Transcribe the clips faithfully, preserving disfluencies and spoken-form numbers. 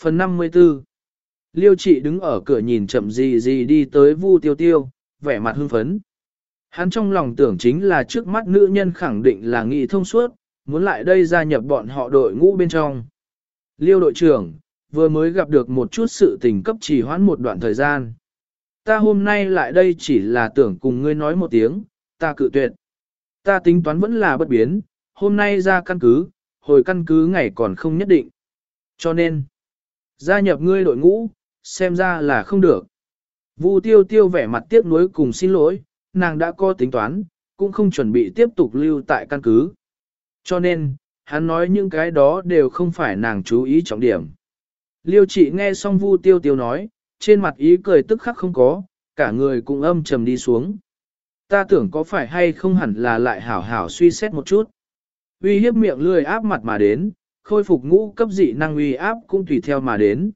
Phần năm mươi tư. Liêu Trị đứng ở cửa nhìn chậm gì gì đi tới Vu Tiêu Tiêu, vẻ mặt hưng phấn. Hắn trong lòng tưởng chính là trước mắt nữ nhân khẳng định là nghị thông suốt, muốn lại đây gia nhập bọn họ đội ngũ bên trong. Liêu đội trưởng, vừa mới gặp được một chút sự tình cấp trì hoãn một đoạn thời gian. Ta hôm nay lại đây chỉ là tưởng cùng ngươi nói một tiếng, ta cự tuyệt. Ta tính toán vẫn là bất biến, hôm nay ra căn cứ, hồi căn cứ ngày còn không nhất định. Cho nên, gia nhập ngươi đội ngũ, xem ra là không được. Vu Tiêu Tiêu vẻ mặt tiếc nuối cùng xin lỗi, nàng đã có tính toán, cũng không chuẩn bị tiếp tục lưu tại căn cứ. Cho nên, hắn nói những cái đó đều không phải nàng chú ý trọng điểm. Liêu Trị nghe xong Vu Tiêu Tiêu nói, trên mặt ý cười tức khắc không có, cả người cũng âm trầm đi xuống. Ta tưởng có phải hay không hẳn là lại hảo hảo suy xét một chút. Uy hiếp miệng lươi áp mặt mà đến, khôi phục ngũ cấp dị năng uy áp cũng tùy theo mà đến.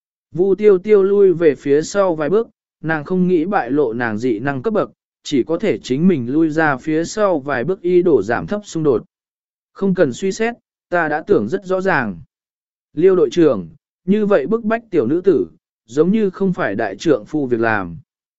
Vu Tiêu Tiêu lui về phía sau vài bước, nàng không nghĩ bại lộ nàng dị năng cấp bậc, chỉ có thể chính mình lui ra phía sau vài bước y đổ giảm thấp xung đột. Không cần suy xét, ta đã tưởng rất rõ ràng. Liêu đội trưởng, như vậy bức bách tiểu nữ tử, giống như không phải đại trượng phu việc làm.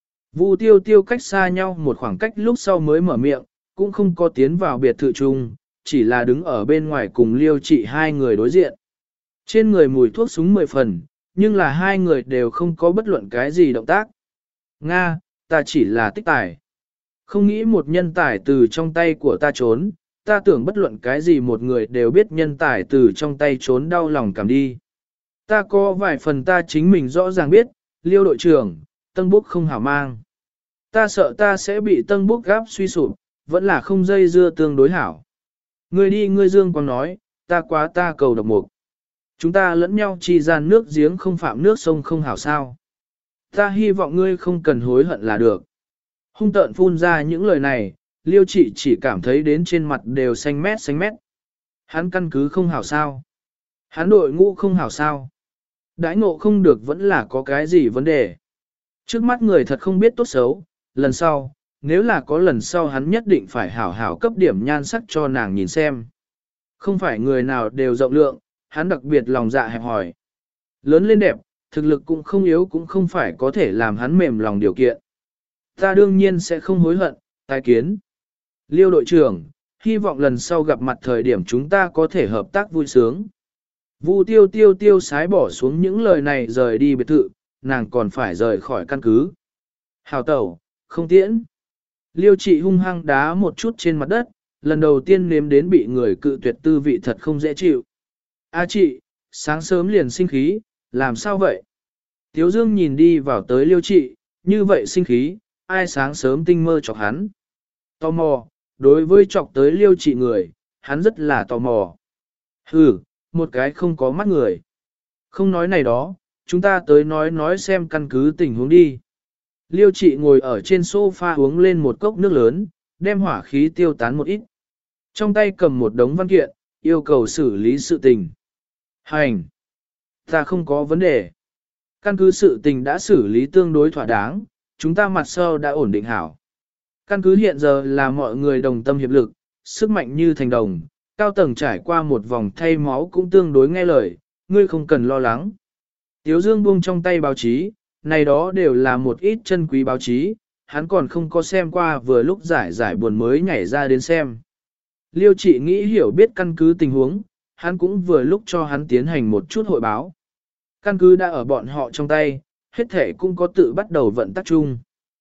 Vu Tiêu Tiêu cách xa nhau một khoảng cách lúc sau mới mở miệng, cũng không có tiến vào biệt thự chung, chỉ là đứng ở bên ngoài cùng Liêu Trị hai người đối diện. Trên người mùi thuốc súng mười phần, nhưng là hai người đều không có bất luận cái gì động tác. Nga, ta chỉ là tích tài. Không nghĩ một nhân tài từ trong tay của ta trốn, ta tưởng bất luận cái gì một người đều biết nhân tài từ trong tay trốn đau lòng cảm đi. Ta có vài phần ta chính mình rõ ràng biết, Liêu đội trưởng, Tân Búc không hảo mang. Ta sợ ta sẽ bị Tân Búc gáp suy sụp, vẫn là không dây dưa tương đối hảo. Ngươi đi ngươi dương còn nói, ta quá ta cầu độc mục. Chúng ta lẫn nhau chi gian nước giếng không phạm nước sông không hảo sao. Ta hy vọng ngươi không cần hối hận là được. Hung tợn phun ra những lời này, Liêu Trị chỉ cảm thấy đến trên mặt đều xanh mét xanh mét. Hắn căn cứ không hảo sao. Hắn đội ngũ không hảo sao. Đãi ngộ không được vẫn là có cái gì vấn đề. Trước mắt người thật không biết tốt xấu, lần sau, nếu là có lần sau hắn nhất định phải hảo hảo cấp điểm nhan sắc cho nàng nhìn xem. Không phải người nào đều rộng lượng, hắn đặc biệt lòng dạ hẹp hòi. Lớn lên đẹp, thực lực cũng không yếu cũng không phải có thể làm hắn mềm lòng điều kiện. Ta đương nhiên sẽ không hối hận, tái kiến. Liêu đội trưởng, hy vọng lần sau gặp mặt thời điểm chúng ta có thể hợp tác vui sướng. Vu Tiêu Tiêu tiêu sái bỏ xuống những lời này rời đi biệt thự, nàng còn phải rời khỏi căn cứ. Hào tẩu, không tiễn. Liêu Trị hung hăng đá một chút trên mặt đất, lần đầu tiên nếm đến bị người cự tuyệt tư vị thật không dễ chịu. A chị, sáng sớm liền sinh khí, làm sao vậy? Tiếu Dương nhìn đi vào tới Liêu Trị, như vậy sinh khí, ai sáng sớm tinh mơ chọc hắn. Tò mò, đối với chọc tới Liêu Trị người, hắn rất là tò mò. Hừ, một cái không có mắt người. Không nói này đó, chúng ta tới nói nói xem căn cứ tình huống đi. Liêu Trị ngồi ở trên sofa uống lên một cốc nước lớn, đem hỏa khí tiêu tán một ít. Trong tay cầm một đống văn kiện, yêu cầu xử lý sự tình. Hành! Ta không có vấn đề. Căn cứ sự tình đã xử lý tương đối thỏa đáng, chúng ta mặt sau đã ổn định hảo. Căn cứ hiện giờ là mọi người đồng tâm hiệp lực, sức mạnh như thành đồng, cao tầng trải qua một vòng thay máu cũng tương đối nghe lời, ngươi không cần lo lắng. Tiếu Dương buông trong tay báo chí, này đó đều là một ít chân quý báo chí, hắn còn không có xem qua vừa lúc giải giải buồn mới nhảy ra đến xem. Liêu Trị nghĩ hiểu biết căn cứ tình huống, hắn cũng vừa lúc cho hắn tiến hành một chút hội báo. Căn cứ đã ở bọn họ trong tay, hết thể cũng có tự bắt đầu vận tác chung.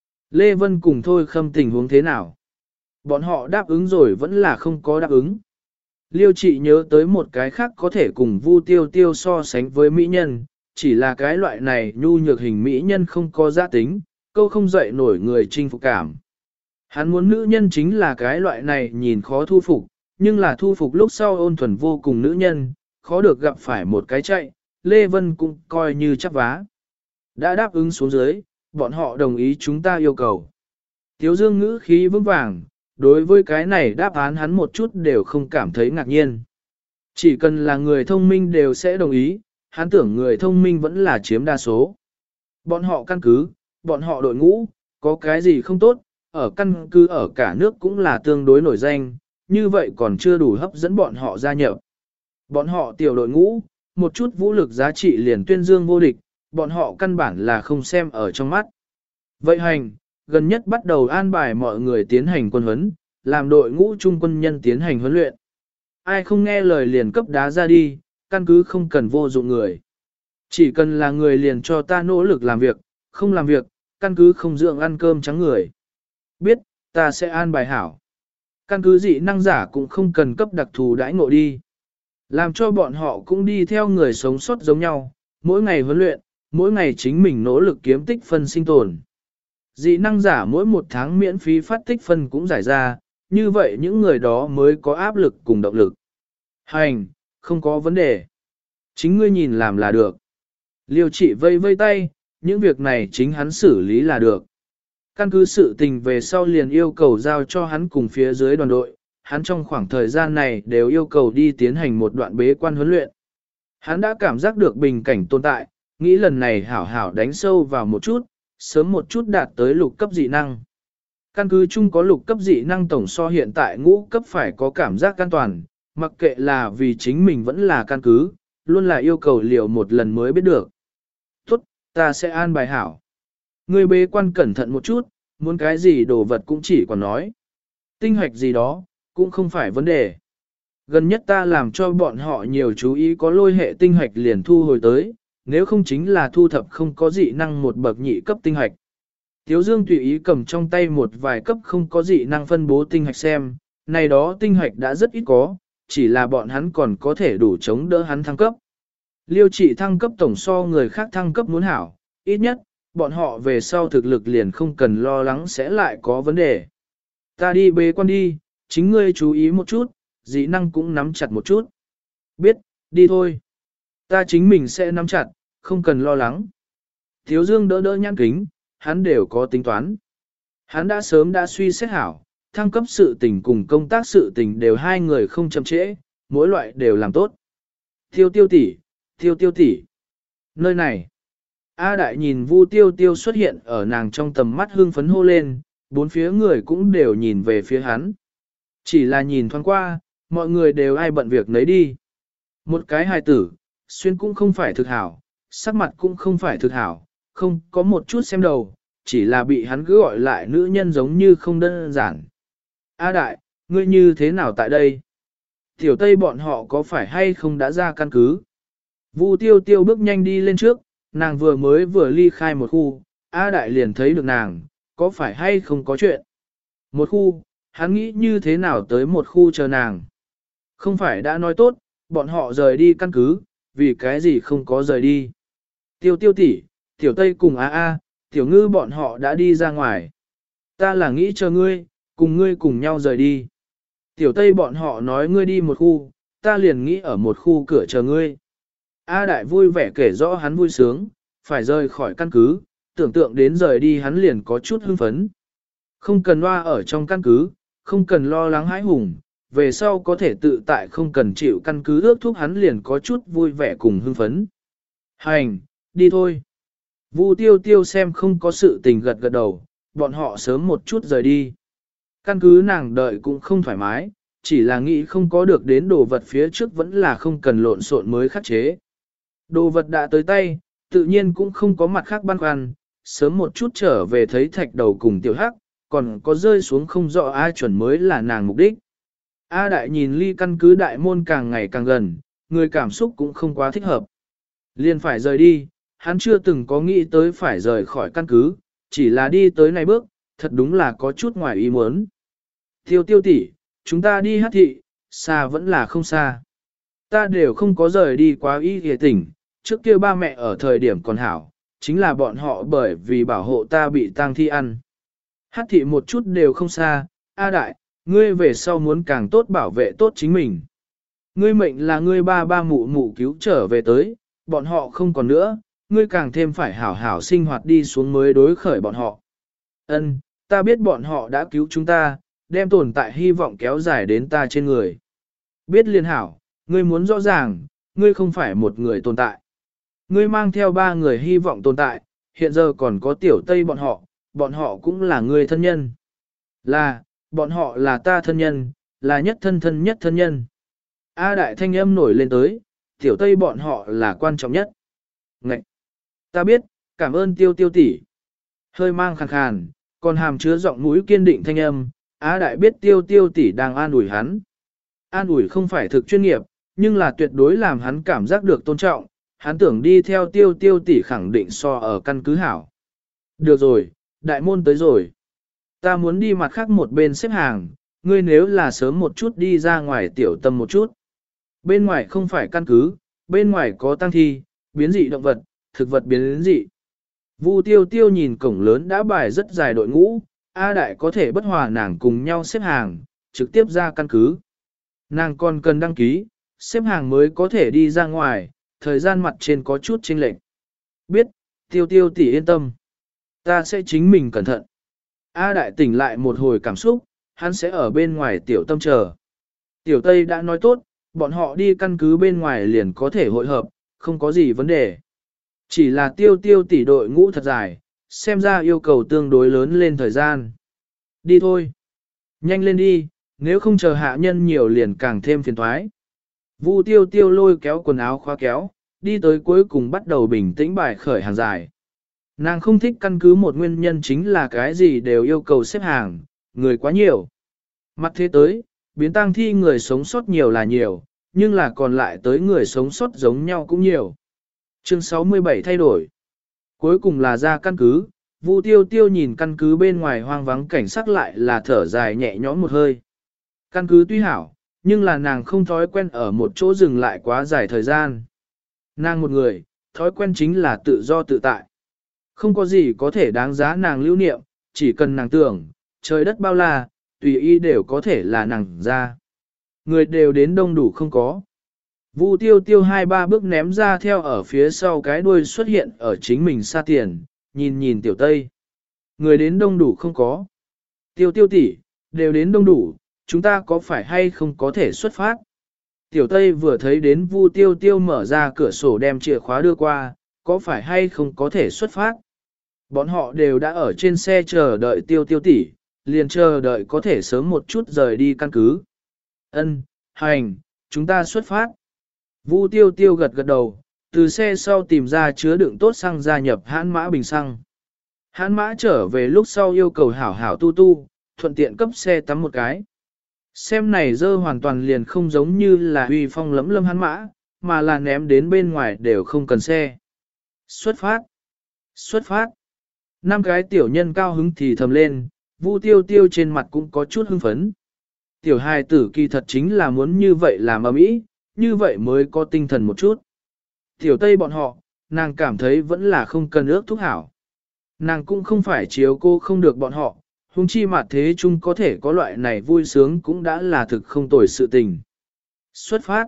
Lê Vân cùng Thôi Khâm tình huống thế nào? Bọn họ đáp ứng rồi vẫn là không có đáp ứng. Liêu Trị nhớ tới một cái khác có thể cùng Vu Tiêu Tiêu so sánh với mỹ nhân, chỉ là cái loại này nhu nhược hình mỹ nhân không có giá tính, câu không dậy nổi người chinh phục cảm. Hắn muốn nữ nhân chính là cái loại này nhìn khó thu phục, nhưng là thu phục lúc sau ôn thuần vô cùng nữ nhân, khó được gặp phải một cái chạy, Lê Vân cũng coi như chắc vá. Đã đáp ứng xuống dưới, bọn họ đồng ý chúng ta yêu cầu. Tiếu Dương ngữ khí vững vàng, đối với cái này đáp án hắn một chút đều không cảm thấy ngạc nhiên. Chỉ cần là người thông minh đều sẽ đồng ý, hắn tưởng người thông minh vẫn là chiếm đa số. Bọn họ căn cứ, bọn họ đội ngũ, có cái gì không tốt, ở căn cứ ở cả nước cũng là tương đối nổi danh, như vậy còn chưa đủ hấp dẫn bọn họ gia nhập. Bọn họ tiểu đội ngũ, một chút vũ lực giá trị liền tuyên dương vô địch, bọn họ căn bản là không xem ở trong mắt. Vậy hành, gần nhất bắt đầu an bài mọi người tiến hành quân huấn, làm đội ngũ trung quân nhân tiến hành huấn luyện. Ai không nghe lời liền cấp đá ra đi, căn cứ không cần vô dụng người. Chỉ cần là người liền cho ta nỗ lực làm việc, không làm việc, căn cứ không dưỡng ăn cơm trắng người. Biết, ta sẽ an bài hảo. Căn cứ dị năng giả cũng không cần cấp đặc thù đãi ngộ đi. Làm cho bọn họ cũng đi theo người sống sót giống nhau, mỗi ngày huấn luyện, mỗi ngày chính mình nỗ lực kiếm tích phân sinh tồn. Dị năng giả mỗi một tháng miễn phí phát tích phân cũng giải ra, như vậy những người đó mới có áp lực cùng động lực. Hành, không có vấn đề. Chính ngươi nhìn làm là được. Liêu trị vây vây tay, những việc này chính hắn xử lý là được. Căn cứ sự tình về sau liền yêu cầu giao cho hắn cùng phía dưới đoàn đội, hắn trong khoảng thời gian này đều yêu cầu đi tiến hành một đoạn bế quan huấn luyện. Hắn đã cảm giác được bình cảnh tồn tại, nghĩ lần này hảo hảo đánh sâu vào một chút, sớm một chút đạt tới lục cấp dị năng. Căn cứ chung có lục cấp dị năng tổng so hiện tại ngũ cấp phải có cảm giác an toàn, mặc kệ là vì chính mình vẫn là căn cứ, luôn là yêu cầu liều một lần mới biết được. Tốt, ta sẽ an bài hảo. Ngươi bế quan cẩn thận một chút, muốn cái gì đồ vật cũng chỉ còn nói. Tinh hoạch gì đó, cũng không phải vấn đề. Gần nhất ta làm cho bọn họ nhiều chú ý có lôi hệ tinh hoạch liền thu hồi tới, nếu không chính là thu thập không có dị năng một bậc nhị cấp tinh hoạch. Tiếu Dương tùy ý cầm trong tay một vài cấp không có dị năng phân bố tinh hoạch xem, này đó tinh hoạch đã rất ít có, chỉ là bọn hắn còn có thể đủ chống đỡ hắn thăng cấp. Liêu trị thăng cấp tổng so người khác thăng cấp muốn hảo, ít nhất, bọn họ về sau thực lực liền không cần lo lắng sẽ lại có vấn đề. Ta đi bế quan đi, chính ngươi chú ý một chút, dị năng cũng nắm chặt một chút. Biết, đi thôi. Ta chính mình sẽ nắm chặt, không cần lo lắng. Thiếu Dương đỡ đỡ nhãn kính, hắn đều có tính toán. Hắn đã sớm đã suy xét hảo, thăng cấp sự tình cùng công tác sự tình đều hai người không chậm trễ, mỗi loại đều làm tốt. Tiêu tiêu tỷ, tiêu tiêu tỷ. Nơi này, A Đại nhìn Vu Tiêu Tiêu xuất hiện ở nàng trong tầm mắt hương phấn hô lên, bốn phía người cũng đều nhìn về phía hắn. Chỉ là nhìn thoáng qua, mọi người đều ai bận việc nấy đi. Một cái hài tử, xuyên cũng không phải thực hảo, sắc mặt cũng không phải thực hảo, không có một chút xem đầu, chỉ là bị hắn cứ gọi lại nữ nhân giống như không đơn giản. A Đại, ngươi như thế nào tại đây? Tiểu Tây bọn họ có phải hay không đã ra căn cứ? Vu Tiêu Tiêu bước nhanh đi lên trước, nàng vừa mới vừa ly khai một khu, A Đại liền thấy được nàng, có phải hay không có chuyện? Một khu, hắn nghĩ như thế nào tới một khu chờ nàng? Không phải đã nói tốt, bọn họ rời đi căn cứ, vì cái gì không có rời đi? Tiêu Tiêu tỷ, Tiểu Tây cùng A A, Tiểu Ngư bọn họ đã đi ra ngoài. Ta là nghĩ chờ ngươi, cùng ngươi cùng nhau rời đi. Tiểu Tây bọn họ nói ngươi đi một khu, ta liền nghĩ ở một khu cửa chờ ngươi. A Đại vui vẻ kể rõ hắn vui sướng, phải rời khỏi căn cứ, tưởng tượng đến rời đi hắn liền có chút hưng phấn. Không cần loa ở trong căn cứ, không cần lo lắng hãi hùng, về sau có thể tự tại không cần chịu căn cứ ước thúc hắn liền có chút vui vẻ cùng hưng phấn. Hành, đi thôi. Vu Tiêu Tiêu xem không có sự tình gật gật đầu, bọn họ sớm một chút rời đi. Căn cứ nàng đợi cũng không thoải mái, chỉ là nghĩ không có được đến đồ vật phía trước vẫn là không cần lộn xộn mới khắc chế. Đồ vật đã tới tay, tự nhiên cũng không có mặt khác băn khoăn, sớm một chút trở về thấy thạch đầu cùng tiểu hắc, còn có rơi xuống không rõ ai chuẩn mới là nàng mục đích. A Đại nhìn ly căn cứ đại môn càng ngày càng gần, người cảm xúc cũng không quá thích hợp. Liền phải rời đi, hắn chưa từng có nghĩ tới phải rời khỏi căn cứ, chỉ là đi tới này bước, thật đúng là có chút ngoài ý muốn. Tiêu Tiêu tỷ, chúng ta đi hát thị, xa vẫn là không xa. Ta đều không có rời đi quá y ghề tỉnh, trước kia ba mẹ ở thời điểm còn hảo, chính là bọn họ bởi vì bảo hộ ta bị tang thi ăn. Hát thị một chút đều không xa, A Đại, ngươi về sau muốn càng tốt bảo vệ tốt chính mình. Ngươi mệnh là ngươi ba ba mụ mụ cứu trở về tới, bọn họ không còn nữa, ngươi càng thêm phải hảo hảo sinh hoạt đi xuống mới đối khởi bọn họ. Ân, ta biết bọn họ đã cứu chúng ta, đem tồn tại hy vọng kéo dài đến ta trên người. Biết liên hảo, ngươi muốn rõ ràng, ngươi không phải một người tồn tại. Ngươi mang theo ba người hy vọng tồn tại, hiện giờ còn có tiểu Tây bọn họ, bọn họ cũng là ngươi thân nhân. Là, bọn họ là ta thân nhân, là nhất thân thân nhất thân nhân. A Đại thanh âm nổi lên tới, tiểu tây bọn họ là quan trọng nhất. Ngậy! Ta biết, cảm ơn tiêu tiêu tỷ. Hơi mang khàn khàn, còn hàm chứa giọng mũi kiên định thanh âm, Á Đại biết tiêu tiêu tỷ đang an ủi hắn. An ủi không phải thực chuyên nghiệp, nhưng là tuyệt đối làm hắn cảm giác được tôn trọng, hắn tưởng đi theo tiêu tiêu tỷ khẳng định so ở căn cứ hảo. Được rồi, đại môn tới rồi. Ta muốn đi mặt khác một bên xếp hàng, ngươi nếu là sớm một chút đi ra ngoài tiểu tâm một chút. Bên ngoài không phải căn cứ, bên ngoài có tang thi, biến dị động vật, thực vật biến dị. Vu tiêu tiêu nhìn cổng lớn đã bài rất dài đội ngũ, A Đại có thể bất hòa nàng cùng nhau xếp hàng, trực tiếp ra căn cứ. Nàng còn cần đăng ký, xếp hàng mới có thể đi ra ngoài, thời gian mặt trên có chút chênh lệch. Biết, tiêu tiêu tỷ yên tâm. Ta sẽ chính mình cẩn thận. A Đại tỉnh lại một hồi cảm xúc, hắn sẽ ở bên ngoài tiểu tâm chờ. Tiểu Tây đã nói tốt, bọn họ đi căn cứ bên ngoài liền có thể hội hợp, không có gì vấn đề. Chỉ là tiêu tiêu tỷ đội ngũ thật dài, xem ra yêu cầu tương đối lớn lên thời gian. Đi thôi. Nhanh lên đi, nếu không chờ hạ nhân nhiều liền càng thêm phiền thoái. Vu tiêu tiêu lôi kéo quần áo khóa kéo, đi tới cuối cùng bắt đầu bình tĩnh bài khởi hàng dài. Nàng không thích căn cứ một nguyên nhân chính là cái gì đều yêu cầu xếp hàng, người quá nhiều. Mặt thế tới, biến tang thi người sống sót nhiều là nhiều, nhưng là còn lại tới người sống sót giống nhau cũng nhiều. Chương sáu mươi bảy thay đổi. Cuối cùng là ra căn cứ, Vu tiêu tiêu nhìn căn cứ bên ngoài hoang vắng cảnh sắc lại là thở dài nhẹ nhõm một hơi. Căn cứ tuy hảo, nhưng là nàng không thói quen ở một chỗ dừng lại quá dài thời gian. Nàng một người, thói quen chính là tự do tự tại. Không có gì có thể đáng giá nàng lưu niệm, chỉ cần nàng tưởng, trời đất bao la, tùy ý đều có thể là nàng ra. Người đều đến đông đủ không có. Vu tiêu tiêu hai ba bước ném ra theo ở phía sau cái đuôi xuất hiện ở chính mình xa tiền, nhìn nhìn tiểu Tây. Người đến đông đủ không có. Tiêu tiêu tỷ, đều đến đông đủ, chúng ta có phải hay không có thể xuất phát? Tiểu Tây vừa thấy đến Vu tiêu tiêu mở ra cửa sổ đem chìa khóa đưa qua, có phải hay không có thể xuất phát? Bọn họ đều đã ở trên xe chờ đợi tiêu tiêu tỷ, liền chờ đợi có thể sớm một chút rời đi căn cứ. Ân, hành, chúng ta xuất phát. Vu tiêu tiêu gật gật đầu, từ xe sau tìm ra chứa đựng tốt xăng gia nhập hãn mã bình xăng. Hãn mã trở về lúc sau yêu cầu hảo hảo tu tu, thuận tiện cấp xe tắm một cái. Xem này dơ hoàn toàn liền không giống như là uy phong lẫm lâm hãn mã, mà là ném đến bên ngoài đều không cần xe. Xuất phát! Xuất phát! Năm cái tiểu nhân cao hứng thì thầm lên, Vu tiêu tiêu trên mặt cũng có chút hưng phấn. Tiểu hài tử kỳ thật chính là muốn như vậy làm ầm ĩ, như vậy mới có tinh thần một chút. Tiểu Tây bọn họ, nàng cảm thấy vẫn là không cần ước thúc hảo. Nàng cũng không phải chiếu cô không được bọn họ, huống chi mà thế chung có thể có loại này vui sướng cũng đã là thực không tồi sự tình. Xuất phát.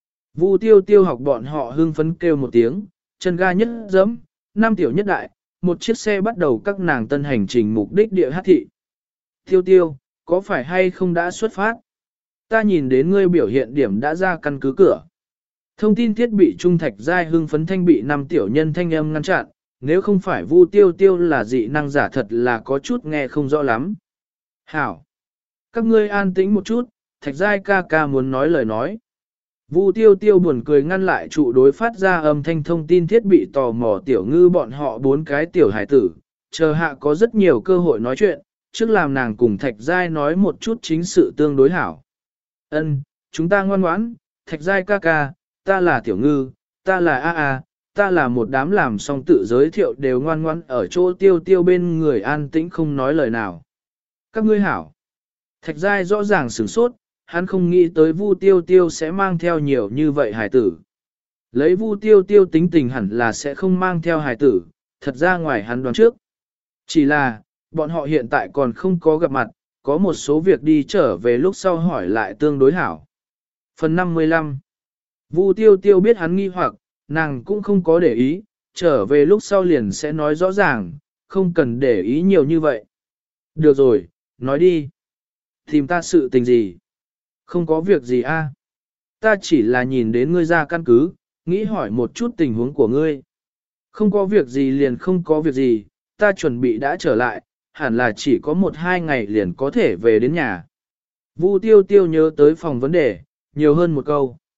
Vu tiêu tiêu học bọn họ hưng phấn kêu một tiếng, chân ga nhất dẫm, năm tiểu nhất đại, một chiếc xe bắt đầu các nàng tân hành trình mục đích địa hát thị. Tiêu tiêu, có phải hay không đã xuất phát? Ta nhìn đến ngươi biểu hiện điểm đã ra căn cứ cửa. Thông tin thiết bị trung thạch giai hưng phấn thanh bị năm tiểu nhân thanh âm ngăn chặn, nếu không phải Vu tiêu tiêu là dị năng giả thật là có chút nghe không rõ lắm. Hảo! Các ngươi an tĩnh một chút, thạch giai ca ca muốn nói lời nói. Vu tiêu tiêu buồn cười ngăn lại trụ đối phát ra âm thanh thông tin thiết bị tò mò tiểu ngư bọn họ bốn cái tiểu hải tử, chờ hạ có rất nhiều cơ hội nói chuyện, trước làm nàng cùng thạch giai nói một chút chính sự tương đối hảo. Ân, chúng ta ngoan ngoãn, thạch giai ca ca, ta là tiểu ngư, ta là A A, ta là một đám làm xong tự giới thiệu đều ngoan ngoãn ở chỗ tiêu tiêu bên người an tĩnh không nói lời nào. Các ngươi hảo. Thạch giai rõ ràng sửng sốt, hắn không nghĩ tới Vu tiêu tiêu sẽ mang theo nhiều như vậy hài tử. Lấy Vu tiêu tiêu tính tình hẳn là sẽ không mang theo hài tử, thật ra ngoài hắn đoán trước. Chỉ là, bọn họ hiện tại còn không có gặp mặt, có một số việc đi trở về lúc sau hỏi lại tương đối hảo. Phần năm mươi lăm. Vu tiêu tiêu biết hắn nghi hoặc, nàng cũng không có để ý, trở về lúc sau liền sẽ nói rõ ràng, không cần để ý nhiều như vậy. Được rồi, nói đi. Tìm ta sự tình gì? Không có việc gì a. Ta chỉ là nhìn đến ngươi ra căn cứ, nghĩ hỏi một chút tình huống của ngươi. Không có việc gì liền không có việc gì, ta chuẩn bị đã trở lại, hẳn là chỉ có một hai ngày liền có thể về đến nhà. Vu tiêu tiêu nhớ tới phòng vấn đề, nhiều hơn một câu.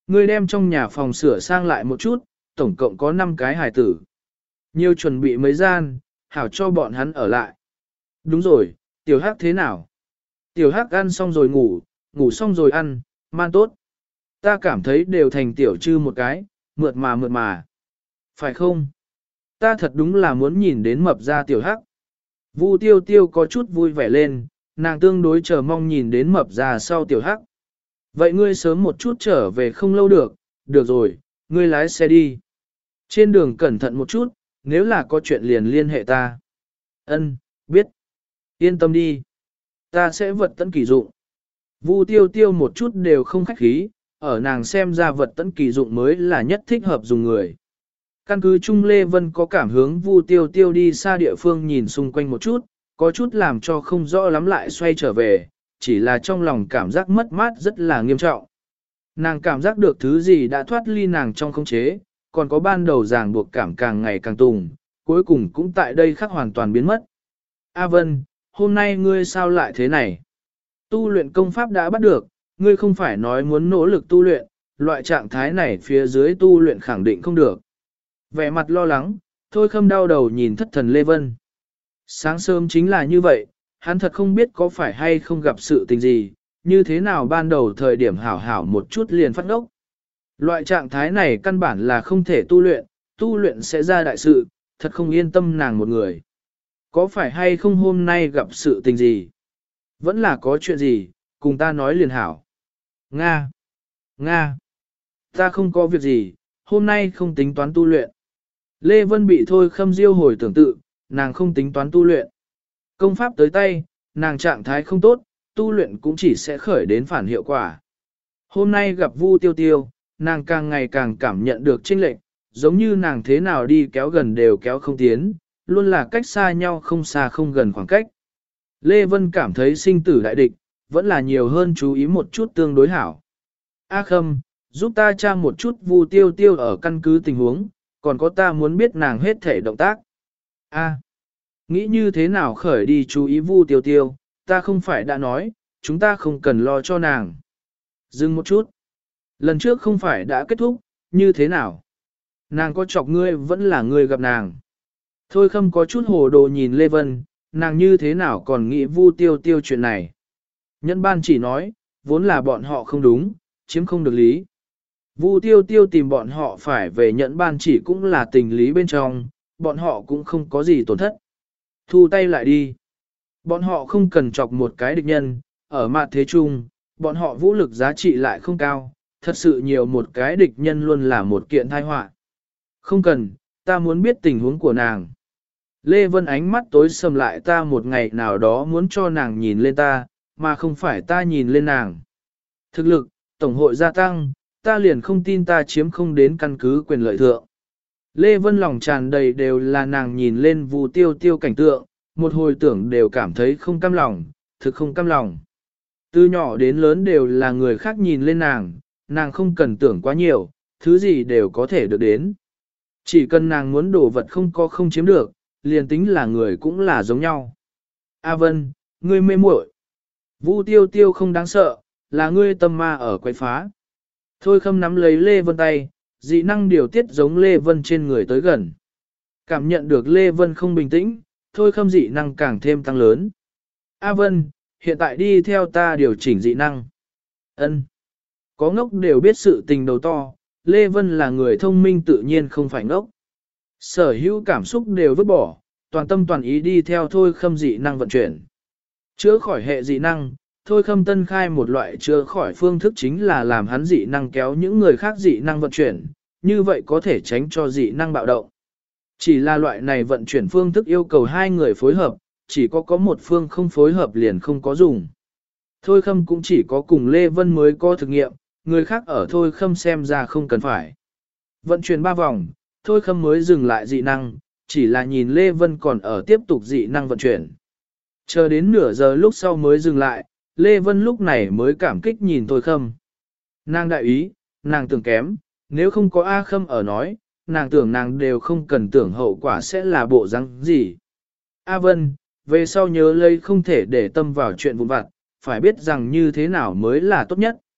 Ngươi đem trong nhà phòng sửa sang lại một chút, tổng cộng có năm cái hài tử. Nhiều chuẩn bị mấy gian, hảo cho bọn hắn ở lại. Đúng rồi, tiểu hắc thế nào? Tiểu hắc ăn xong rồi ngủ, ngủ xong rồi ăn, man tốt. Ta cảm thấy đều thành tiểu trư một cái, mượt mà mượt mà. Phải không? Ta thật đúng là muốn nhìn đến mập ra tiểu hắc. Vu tiêu tiêu có chút vui vẻ lên, nàng tương đối chờ mong nhìn đến mập ra sau tiểu hắc. Vậy ngươi sớm một chút trở về không lâu được, được rồi, ngươi lái xe đi. Trên đường cẩn thận một chút, nếu là có chuyện liền liên hệ ta. Ân, biết. Yên tâm đi. Ta sẽ vật tận kỳ dụng. Vu tiêu tiêu một chút đều không khách khí, ở nàng xem ra vật tận kỳ dụng mới là nhất thích hợp dùng người. Căn cứ Trung Lê Vân có cảm hướng Vu tiêu tiêu đi xa địa phương nhìn xung quanh một chút, có chút làm cho không rõ lắm lại xoay trở về, chỉ là trong lòng cảm giác mất mát rất là nghiêm trọng. Nàng cảm giác được thứ gì đã thoát ly nàng trong khống chế, còn có ban đầu ràng buộc cảm càng ngày càng tùng, cuối cùng cũng tại đây khắc hoàn toàn biến mất. A Vân, hôm nay ngươi sao lại thế này? Tu luyện công pháp đã bắt được, ngươi không phải nói muốn nỗ lực tu luyện, loại trạng thái này phía dưới tu luyện khẳng định không được. Vẻ mặt lo lắng, Thôi Khâm đau đầu nhìn thất thần Lê Vân. Sáng sớm chính là như vậy, hắn thật không biết có phải hay không gặp sự tình gì, như thế nào ban đầu thời điểm hảo hảo một chút liền phát ngốc. Loại trạng thái này căn bản là không thể tu luyện, tu luyện sẽ ra đại sự, thật không yên tâm nàng một người. Có phải hay không hôm nay gặp sự tình gì? Vẫn là có chuyện gì, cùng ta nói liền hảo. Nga! Nga! Ta không có việc gì, hôm nay không tính toán tu luyện. Lê Vân bị Thôi Khâm diêu hồi tưởng tự, nàng không tính toán tu luyện. Công pháp tới tay, nàng trạng thái không tốt, tu luyện cũng chỉ sẽ khởi đến phản hiệu quả. Hôm nay gặp Vu Tiêu Tiêu, nàng càng ngày càng cảm nhận được chênh lệch, giống như nàng thế nào đi kéo gần đều kéo không tiến, luôn là cách xa nhau không xa không gần khoảng cách. Lê Vân cảm thấy sinh tử đại địch, vẫn là nhiều hơn chú ý một chút tương đối hảo. A Khâm, giúp ta tra một chút Vu Tiêu Tiêu ở căn cứ tình huống, còn có ta muốn biết nàng hết thể động tác. A, nghĩ như thế nào khởi đi chú ý Vu Tiêu Tiêu, ta không phải đã nói, chúng ta không cần lo cho nàng. Dừng một chút. Lần trước không phải đã kết thúc, như thế nào? Nàng có chọc ngươi vẫn là ngươi gặp nàng. Thôi Khâm có chút hồ đồ nhìn Lê Vân, nàng như thế nào còn nghĩ Vu Tiêu Tiêu chuyện này. Nhân ban chỉ nói, vốn là bọn họ không đúng, chiếm không được lý. Vu Tiêu Tiêu tìm bọn họ phải về nhận ban chỉ cũng là tình lý bên trong, bọn họ cũng không có gì tổn thất. Thu tay lại đi. Bọn họ không cần chọc một cái địch nhân, ở mặt thế chung, bọn họ vũ lực giá trị lại không cao, thật sự nhiều một cái địch nhân luôn là một kiện tai họa. Không cần, ta muốn biết tình huống của nàng. Lê Vân ánh mắt tối sầm lại, ta một ngày nào đó muốn cho nàng nhìn lên ta, mà không phải ta nhìn lên nàng. Thực lực, tổng hội gia tăng, ta liền không tin ta chiếm không đến căn cứ quyền lợi thượng. Lê Vân lòng tràn đầy đều là nàng nhìn lên Vu Tiêu Tiêu cảnh tượng, một hồi tưởng đều cảm thấy không cam lòng, thực không cam lòng. Từ nhỏ đến lớn đều là người khác nhìn lên nàng, nàng không cần tưởng quá nhiều, thứ gì đều có thể được đến. Chỉ cần nàng muốn đồ vật không có không chiếm được, liền tính là người cũng là giống nhau. A Vân, ngươi mê muội. Vu Tiêu Tiêu không đáng sợ, là ngươi tâm ma ở quấy phá. Thôi Khâm nắm lấy Lê Vân tay, dị năng điều tiết giống Lê Vân trên người tới gần. Cảm nhận được Lê Vân không bình tĩnh, Thôi Khâm dị năng càng thêm tăng lớn. A Vân, hiện tại đi theo ta điều chỉnh dị năng. Ân. Có ngốc đều biết sự tình đầu to, Lê Vân là người thông minh tự nhiên không phải ngốc. Sở hữu cảm xúc đều vứt bỏ, toàn tâm toàn ý đi theo Thôi Khâm dị năng vận chuyển. Chữa khỏi hệ dị năng, Thôi Khâm tân khai một loại chữa khỏi phương thức chính là làm hắn dị năng kéo những người khác dị năng vận chuyển, như vậy có thể tránh cho dị năng bạo động. Chỉ là loại này vận chuyển phương thức yêu cầu hai người phối hợp, chỉ có có một phương không phối hợp liền không có dùng. Thôi Khâm cũng chỉ có cùng Lê Vân mới có thực nghiệm, người khác ở Thôi Khâm xem ra không cần phải. Vận chuyển ba vòng, Thôi Khâm mới dừng lại dị năng, chỉ là nhìn Lê Vân còn ở tiếp tục dị năng vận chuyển. Chờ đến nửa giờ lúc sau mới dừng lại, Lê Vân lúc này mới cảm kích nhìn Thôi Khâm. Nàng đại ý, nàng tưởng kém, nếu không có A Khâm ở nói, nàng tưởng nàng đều không cần tưởng hậu quả sẽ là bộ răng gì. A Vân, về sau nhớ lấy không thể để tâm vào chuyện vụn vặt, phải biết rằng như thế nào mới là tốt nhất.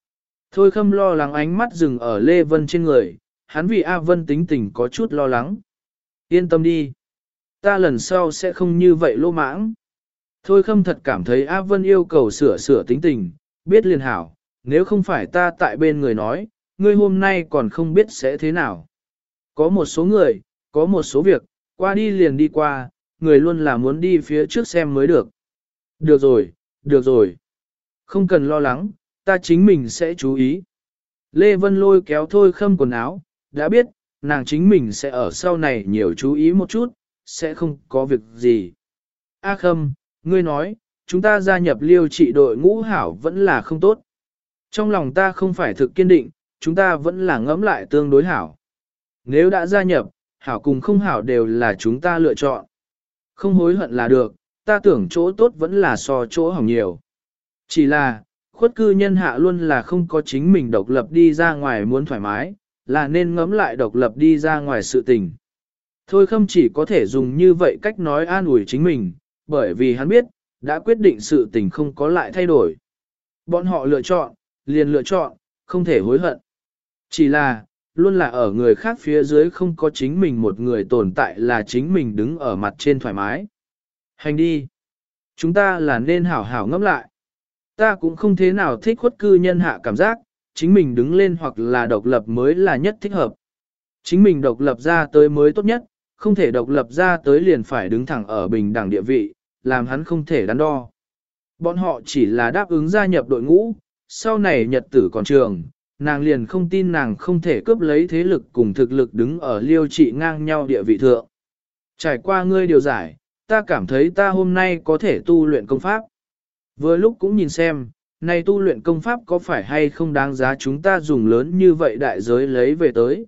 Thôi Khâm lo lắng ánh mắt dừng ở Lê Vân trên người, hắn vì A Vân tính tình có chút lo lắng. Yên tâm đi. Ta lần sau sẽ không như vậy lô mãng. Thôi Khâm thật cảm thấy A Vân yêu cầu sửa sửa tính tình, biết liền hảo, nếu không phải ta tại bên người nói, ngươi hôm nay còn không biết sẽ thế nào. Có một số người, có một số việc, qua đi liền đi qua, người luôn là muốn đi phía trước xem mới được. Được rồi, được rồi. Không cần lo lắng, ta chính mình sẽ chú ý. Lê Vân lôi kéo Thôi Khâm quần áo, đã biết, nàng chính mình sẽ ở sau này nhiều chú ý một chút, sẽ không có việc gì. A Khâm, ngươi nói, chúng ta gia nhập liêu trị đội ngũ hảo vẫn là không tốt. Trong lòng ta không phải thực kiên định, chúng ta vẫn là ngẫm lại tương đối hảo. Nếu đã gia nhập, hảo cùng không hảo đều là chúng ta lựa chọn. Không hối hận là được, ta tưởng chỗ tốt vẫn là so chỗ hỏng nhiều. Chỉ là, khuất cư nhân hạ luôn là không có chính mình độc lập đi ra ngoài muốn thoải mái, là nên ngẫm lại độc lập đi ra ngoài sự tình. Thôi Khâm chỉ có thể dùng như vậy cách nói an ủi chính mình, bởi vì hắn biết, đã quyết định sự tình không có lại thay đổi. Bọn họ lựa chọn, liền lựa chọn, không thể hối hận. Chỉ là, luôn là ở người khác phía dưới không có chính mình một người tồn tại là chính mình đứng ở mặt trên thoải mái. Hành đi. Chúng ta là nên hảo hảo ngẫm lại. Ta cũng không thế nào thích khuất cư nhân hạ cảm giác, chính mình đứng lên hoặc là độc lập mới là nhất thích hợp. Chính mình độc lập ra tới mới tốt nhất, không thể độc lập ra tới liền phải đứng thẳng ở bình đẳng địa vị, làm hắn không thể đắn đo. Bọn họ chỉ là đáp ứng gia nhập đội ngũ, sau này nhật tử còn trường, nàng liền không tin nàng không thể cướp lấy thế lực cùng thực lực đứng ở liêu trị ngang nhau địa vị thượng. Trải qua ngươi điều giải, ta cảm thấy ta hôm nay có thể tu luyện công pháp. Vừa lúc cũng nhìn xem, này tu luyện công pháp có phải hay không đáng giá chúng ta dùng lớn như vậy đại giới lấy về tới.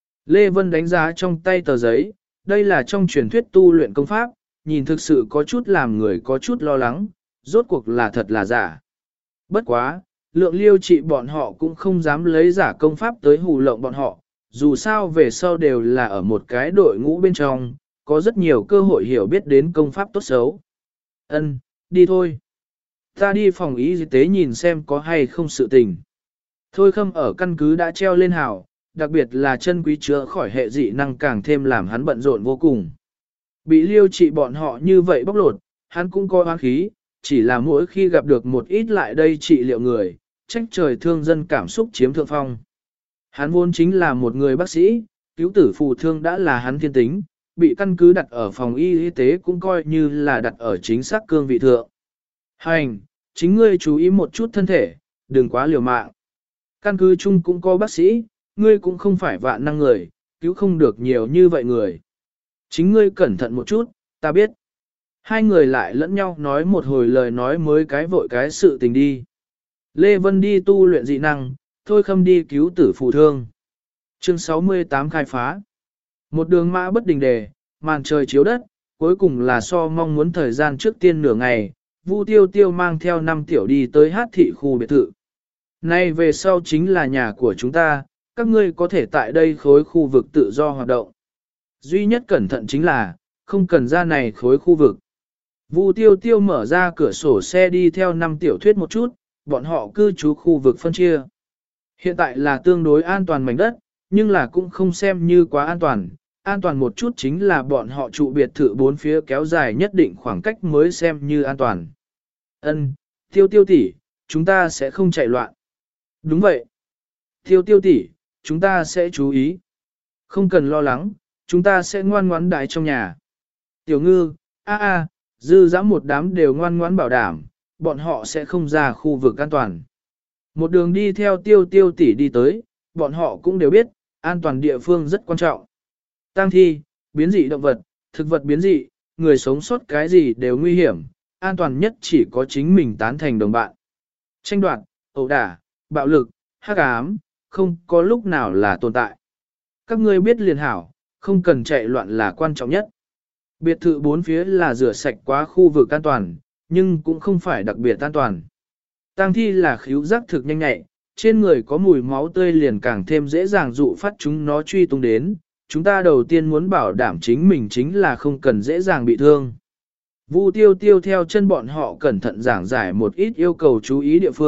Lê Vân đánh giá trong tay tờ giấy, đây là trong truyền thuyết tu luyện công pháp, nhìn thực sự có chút làm người có chút lo lắng, rốt cuộc là thật là giả. Bất quá, lượng liêu trị bọn họ cũng không dám lấy giả công pháp tới hù lộng bọn họ, dù sao về sau đều là ở một cái đội ngũ bên trong, có rất nhiều cơ hội hiểu biết đến công pháp tốt xấu. Ân, đi thôi. Ta đi phòng y tế nhìn xem có hay không sự tình. Thôi Khâm ở căn cứ đã treo lên hào, đặc biệt là chân quý chữa khỏi hệ dị năng càng thêm làm hắn bận rộn vô cùng. Bị liêu trị bọn họ như vậy bóc lột, hắn cũng coi oán khí, chỉ là mỗi khi gặp được một ít lại đây trị liệu người, trách trời thương dân cảm xúc chiếm thượng phong. Hắn vốn chính là một người bác sĩ, cứu tử phù thương đã là hắn thiên tính, bị căn cứ đặt ở phòng y y tế cũng coi như là đặt ở chính xác cương vị thượng. Hành, chính ngươi chú ý một chút thân thể, đừng quá liều mạng. Căn cứ chung cũng có bác sĩ, ngươi cũng không phải vạn năng người, cứu không được nhiều như vậy người. Chính ngươi cẩn thận một chút, ta biết. Hai người lại lẫn nhau nói một hồi lời nói mới cái vội cái sự tình đi. Lê Vân đi tu luyện dị năng, Thôi Khâm đi cứu tử phụ thương. Chương sáu mươi tám khai phá. Một đường mã bất đình đề, màn trời chiếu đất, cuối cùng là so mong muốn thời gian trước tiên nửa ngày, Vu Tiêu Tiêu mang theo năm tiểu đi tới hát thị khu biệt thự. Nay về sau chính là nhà của chúng ta, các ngươi có thể tại đây khối khu vực tự do hoạt động. Duy nhất cẩn thận chính là, không cần ra này khối khu vực. Vu Tiêu Tiêu mở ra cửa sổ xe đi theo năm tiểu thuyết một chút, bọn họ cư trú khu vực phân chia. Hiện tại là tương đối an toàn mảnh đất, nhưng là cũng không xem như quá an toàn. An toàn một chút chính là bọn họ trụ biệt thự bốn phía kéo dài nhất định khoảng cách mới xem như an toàn. Ân, Tiêu Tiêu tỷ, chúng ta sẽ không chạy loạn. Đúng vậy. Tiêu Tiêu tỷ, chúng ta sẽ chú ý. Không cần lo lắng, chúng ta sẽ ngoan ngoãn đại trong nhà. Tiểu Ngư, a a, dư dãm một đám đều ngoan ngoãn bảo đảm, bọn họ sẽ không ra khu vực an toàn. Một đường đi theo Tiêu Tiêu tỷ đi tới, bọn họ cũng đều biết, an toàn địa phương rất quan trọng. Tang thi, biến dị động vật, thực vật biến dị, người sống sót cái gì đều nguy hiểm, an toàn nhất chỉ có chính mình tán thành đồng bạn. Tranh đoạt, ẩu đả, bạo lực, hắc ám, không có lúc nào là tồn tại. Các ngươi biết liền hảo, không cần chạy loạn là quan trọng nhất. Biệt thự bốn phía là rửa sạch quá khu vực an toàn, nhưng cũng không phải đặc biệt an toàn. Tang thi là khíu giác thực nhanh nhạy, trên người có mùi máu tươi liền càng thêm dễ dàng dụ phát chúng nó truy tung đến. Chúng ta đầu tiên muốn bảo đảm chính mình chính là không cần dễ dàng bị thương. Vu Tiêu Tiêu theo chân bọn họ cẩn thận giảng giải một ít yêu cầu chú ý địa phương,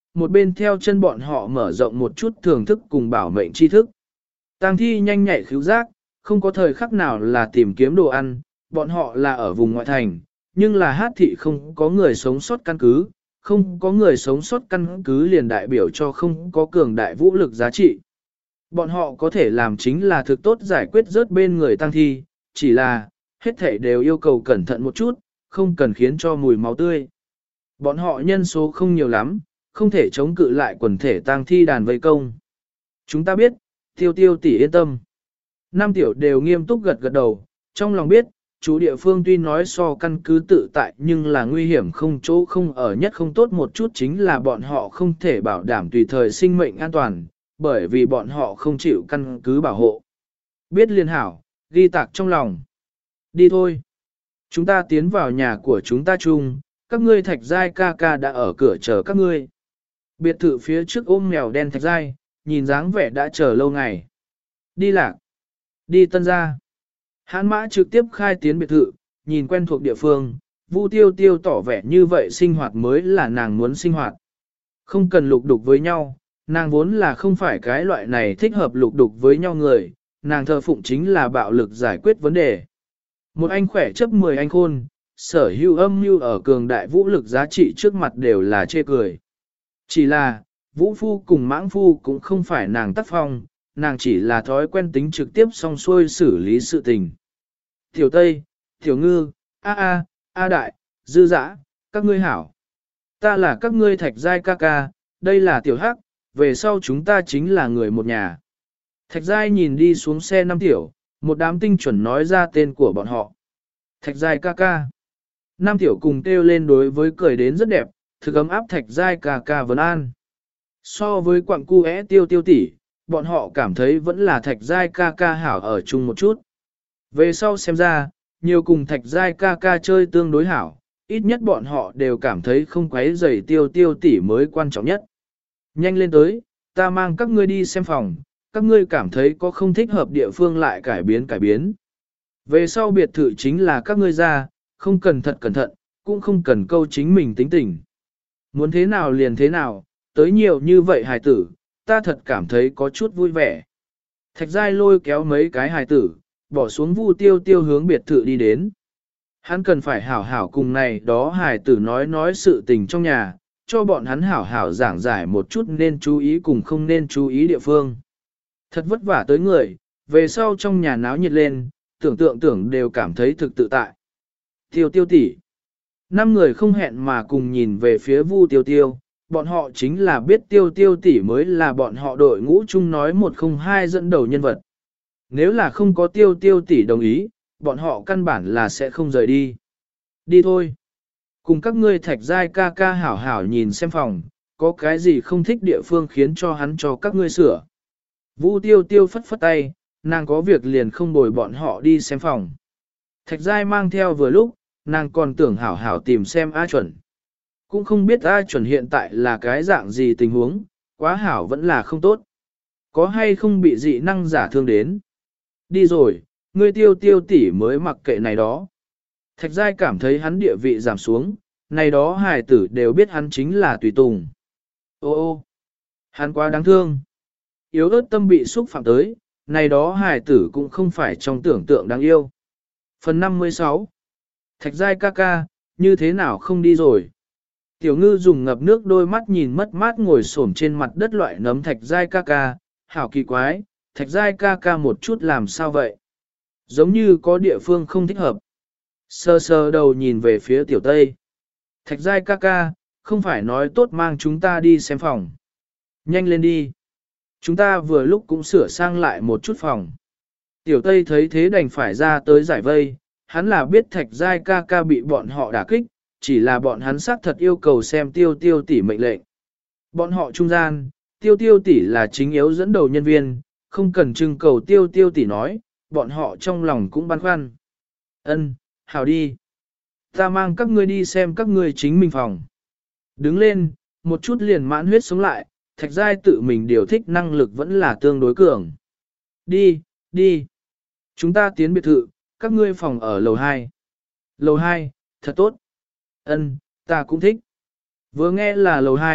một bên theo chân bọn họ mở rộng một chút thưởng thức cùng bảo mệnh tri thức. Tang thi nhanh nhạy khứu giác, không có thời khắc nào là tìm kiếm đồ ăn, bọn họ là ở vùng ngoại thành, nhưng là hát thị không có người sống sót căn cứ, không có người sống sót căn cứ liền đại biểu cho không có cường đại vũ lực giá trị. Bọn họ có thể làm chính là thực tốt giải quyết rớt bên người tang thi, chỉ là, hết thảy đều yêu cầu cẩn thận một chút, không cần khiến cho mùi máu tươi. Bọn họ nhân số không nhiều lắm, không thể chống cự lại quần thể tang thi đàn vây công. Chúng ta biết, tiêu tiêu tỷ yên tâm. Nam tiểu đều nghiêm túc gật gật đầu, trong lòng biết, chú địa phương tuy nói so căn cứ tự tại nhưng là nguy hiểm không chỗ không ở nhất không tốt một chút chính là bọn họ không thể bảo đảm tùy thời sinh mệnh an toàn, bởi vì bọn họ không chịu căn cứ bảo hộ. Biết liên hảo, ghi tạc trong lòng. Đi thôi. Chúng ta tiến vào nhà của chúng ta chung, các ngươi Thạch Giai ca ca đã ở cửa chờ các ngươi. Biệt thự phía trước ôm mèo đen Thạch Giai, nhìn dáng vẻ đã chờ lâu ngày. Đi lạc. Đi tân gia. Hãn mã trực tiếp khai tiến biệt thự, nhìn quen thuộc địa phương, Vu Tiêu Tiêu tỏ vẻ như vậy sinh hoạt mới là nàng muốn sinh hoạt. Không cần lục đục với nhau, nàng vốn là không phải cái loại này thích hợp lục đục với nhau người, nàng thờ phụng chính là bạo lực giải quyết vấn đề. Một anh khỏe chấp mười anh khôn, sở hữu âm mưu ở cường đại vũ lực giá trị trước mặt đều là chê cười. Chỉ là, vũ phu cùng mãng phu cũng không phải nàng tác phong, nàng chỉ là thói quen tính trực tiếp song xuôi xử lý sự tình. Tiểu Tây, Tiểu Ngư, A A, A Đại, Dư Dã, các ngươi hảo. Ta là các ngươi Thạch Giai ca ca, đây là Tiểu Hắc, về sau chúng ta chính là người một nhà. Thạch Giai nhìn đi xuống xe năm tiểu, một đám tinh chuẩn nói ra tên của bọn họ. Thạch Giai ca ca. Nam tiểu cùng kêu lên đối với cười đến rất đẹp, thực ấm áp Thạch Giai ca ca vấn an. So với quặng cu é tiêu tiêu tỷ, bọn họ cảm thấy vẫn là Thạch Giai ca ca hảo ở chung một chút. Về sau xem ra, nhiều cùng Thạch Giai ca ca chơi tương đối hảo, ít nhất bọn họ đều cảm thấy không quấy rầy tiêu tiêu tỷ mới quan trọng nhất. Nhanh lên tới, ta mang các ngươi đi xem phòng, các ngươi cảm thấy có không thích hợp địa phương lại cải biến cải biến. Về sau biệt thự chính là các ngươi ra, không cần thật cẩn thận, cũng không cần câu chính mình tính tình. Muốn thế nào liền thế nào, tới nhiều như vậy hài tử, ta thật cảm thấy có chút vui vẻ. Thạch Giai lôi kéo mấy cái hài tử, bỏ xuống Vu Tiêu Tiêu hướng biệt thự đi đến. Hắn cần phải hảo hảo cùng này đó hài tử nói nói sự tình trong nhà, cho bọn hắn hảo hảo giảng giải một chút nên chú ý cùng không nên chú ý địa phương. Thật vất vả tới người, về sau trong nhà náo nhiệt lên, tưởng tượng tưởng đều cảm thấy thực tự tại. Tiêu Tiêu tỷ, năm người không hẹn mà cùng nhìn về phía Vu Tiêu Tiêu, bọn họ chính là biết Tiêu Tiêu tỷ mới là bọn họ đội ngũ chung nói một không hai dẫn đầu nhân vật. Nếu là không có Tiêu Tiêu tỷ đồng ý, bọn họ căn bản là sẽ không rời đi. Đi thôi. Cùng các ngươi Thạch Giai ca ca hảo hảo nhìn xem phòng, có cái gì không thích địa phương khiến cho hắn cho các ngươi sửa. Vu Tiêu Tiêu phất phất tay, nàng có việc liền không bồi bọn họ đi xem phòng. Thạch Giai mang theo vừa lúc, nàng còn tưởng hảo hảo tìm xem A chuẩn. Cũng không biết A chuẩn hiện tại là cái dạng gì tình huống, quá hảo vẫn là không tốt. Có hay không bị dị năng giả thương đến. Đi rồi, ngươi Tiêu Tiêu tỷ mới mặc kệ này đó. Thạch Giai cảm thấy hắn địa vị giảm xuống, này đó hài tử đều biết hắn chính là tùy tùng. Ô ô, hắn quá đáng thương. Yếu ớt tâm bị xúc phạm tới, này đó hài tử cũng không phải trong tưởng tượng đáng yêu. Phần năm mươi sáu. Thạch Giai ca ca, như thế nào không đi rồi? Tiểu Ngư dùng ngập nước đôi mắt nhìn mất mát ngồi xổm trên mặt đất loại nấm Thạch Giai ca ca, hảo kỳ quái, Thạch Giai ca ca một chút làm sao vậy? Giống như có địa phương không thích hợp. Sơ sơ đầu nhìn về phía Tiểu Tây. Thạch Giai ca ca, không phải nói tốt mang chúng ta đi xem phòng. Nhanh lên đi. Chúng ta vừa lúc cũng sửa sang lại một chút phòng. Tiểu Tây thấy thế đành phải ra tới giải vây, hắn là biết Thạch Giai ca ca bị bọn họ đả kích, chỉ là bọn hắn xác thật yêu cầu xem tiêu tiêu tỷ mệnh lệnh. Bọn họ trung gian, tiêu tiêu tỷ là chính yếu dẫn đầu nhân viên, không cần trưng cầu tiêu tiêu tỷ nói, bọn họ trong lòng cũng băn khoăn. Ân, hảo đi. Ta mang các ngươi đi xem các ngươi chính mình phòng. Đứng lên, một chút liền mãn huyết sống lại, Thạch Giai tự mình điều thích năng lực vẫn là tương đối cường. Đi, đi. Chúng ta tiến biệt thự, các ngươi phòng ở lầu hai. Lầu hai, thật tốt. Ân, ta cũng thích. Vừa nghe là lầu hai,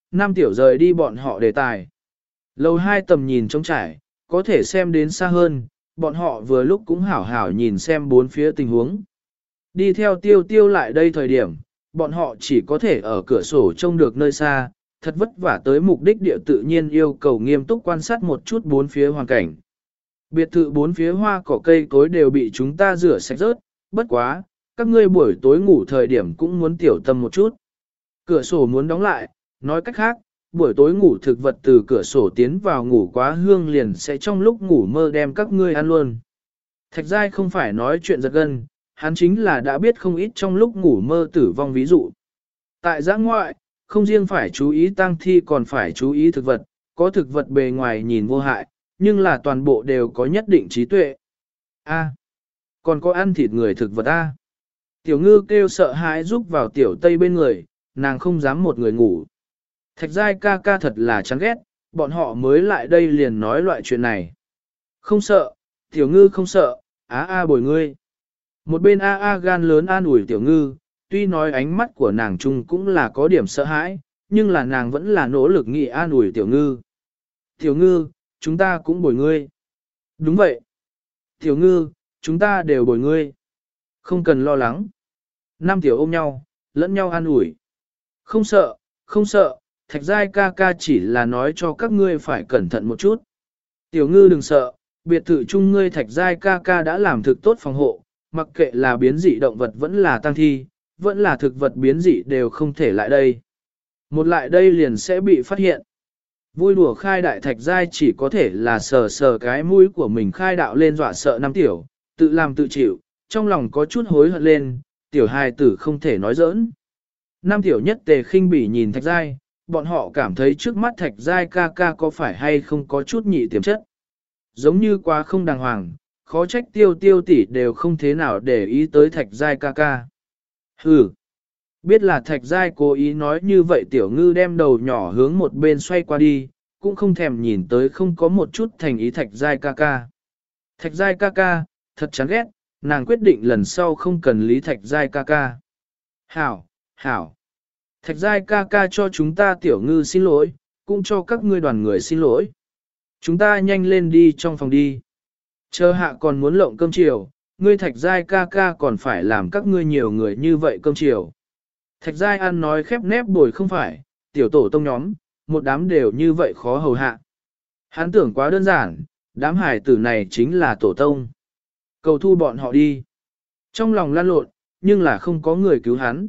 Nam tiểu rời đi bọn họ đề tài. Lầu hai tầm nhìn trống trải, có thể xem đến xa hơn, bọn họ vừa lúc cũng hảo hảo nhìn xem bốn phía tình huống. Đi theo tiêu tiêu lại đây thời điểm, bọn họ chỉ có thể ở cửa sổ trông được nơi xa, thật vất vả tới mục đích địa tự nhiên yêu cầu nghiêm túc quan sát một chút bốn phía hoàn cảnh. Biệt thự bốn phía hoa cỏ cây cối đều bị chúng ta rửa sạch rớt, bất quá, các ngươi buổi tối ngủ thời điểm cũng muốn tiểu tâm một chút. Cửa sổ muốn đóng lại, nói cách khác, buổi tối ngủ thực vật từ cửa sổ tiến vào ngủ quá hương liền sẽ trong lúc ngủ mơ đem các ngươi ăn luôn. Thạch Giai không phải nói chuyện giật gân, hắn chính là đã biết không ít trong lúc ngủ mơ tử vong ví dụ. Tại giã ngoại, không riêng phải chú ý tang thi còn phải chú ý thực vật, có thực vật bề ngoài nhìn vô hại, nhưng là toàn bộ đều có nhất định trí tuệ. A, còn có ăn thịt người thực vật A. Tiểu ngư kêu sợ hãi giúp vào tiểu tây bên người, nàng không dám một người ngủ. Thạch Giai ca ca thật là chán ghét, bọn họ mới lại đây liền nói loại chuyện này. Không sợ, tiểu ngư không sợ, á a bồi ngươi. Một bên a a gan lớn an ủi tiểu ngư, tuy nói ánh mắt của nàng chung cũng là có điểm sợ hãi, nhưng là nàng vẫn là nỗ lực nghị an ủi tiểu ngư. Tiểu ngư, chúng ta cũng bồi ngươi. Đúng vậy. Tiểu ngư, chúng ta đều bồi ngươi. Không cần lo lắng. Năm tiểu ôm nhau, lẫn nhau an ủi. Không sợ, không sợ, Thạch Giai ca ca chỉ là nói cho các ngươi phải cẩn thận một chút. Tiểu ngư đừng sợ, biệt thự chung ngươi Thạch Giai ca ca đã làm thực tốt phòng hộ, mặc kệ là biến dị động vật vẫn là tăng thi, vẫn là thực vật biến dị đều không thể lại đây. Một lại đây liền sẽ bị phát hiện. Vui đùa khai đại Thạch Giai chỉ có thể là sờ sờ cái mũi của mình khai đạo lên dọa sợ năm tiểu, tự làm tự chịu, trong lòng có chút hối hận lên, tiểu hài tử không thể nói giỡn. Nam tiểu nhất tề khinh bỉ nhìn Thạch Giai, bọn họ cảm thấy trước mắt Thạch Giai ca ca có phải hay không có chút nhị tiềm chất. Giống như quá không đàng hoàng, khó trách tiêu tiêu tỷ đều không thế nào để ý tới Thạch Giai ca ca. Hừ, biết là Thạch Giai cố ý nói như vậy tiểu ngư đem đầu nhỏ hướng một bên xoay qua đi, cũng không thèm nhìn tới không có một chút thành ý Thạch Giai ca ca. Thạch Giai ca ca, thật chán ghét, nàng quyết định lần sau không cần lý Thạch Giai ca ca. Hảo, hảo. Thạch Giai ca ca cho chúng ta tiểu ngư xin lỗi, cũng cho các ngươi đoàn người xin lỗi. Chúng ta nhanh lên đi trong phòng đi. Chờ hạ còn muốn lộng cơm chiều, ngươi Thạch Giai ca ca còn phải làm các ngươi nhiều người như vậy cơm chiều. Thạch Giai ăn nói khép nép bồi không phải, tiểu tổ tông nhóm, một đám đều như vậy khó hầu hạ. Hắn tưởng quá đơn giản, đám hải tử này chính là tổ tông. Cầu thu bọn họ đi. Trong lòng lan lộn, nhưng là không có người cứu hắn.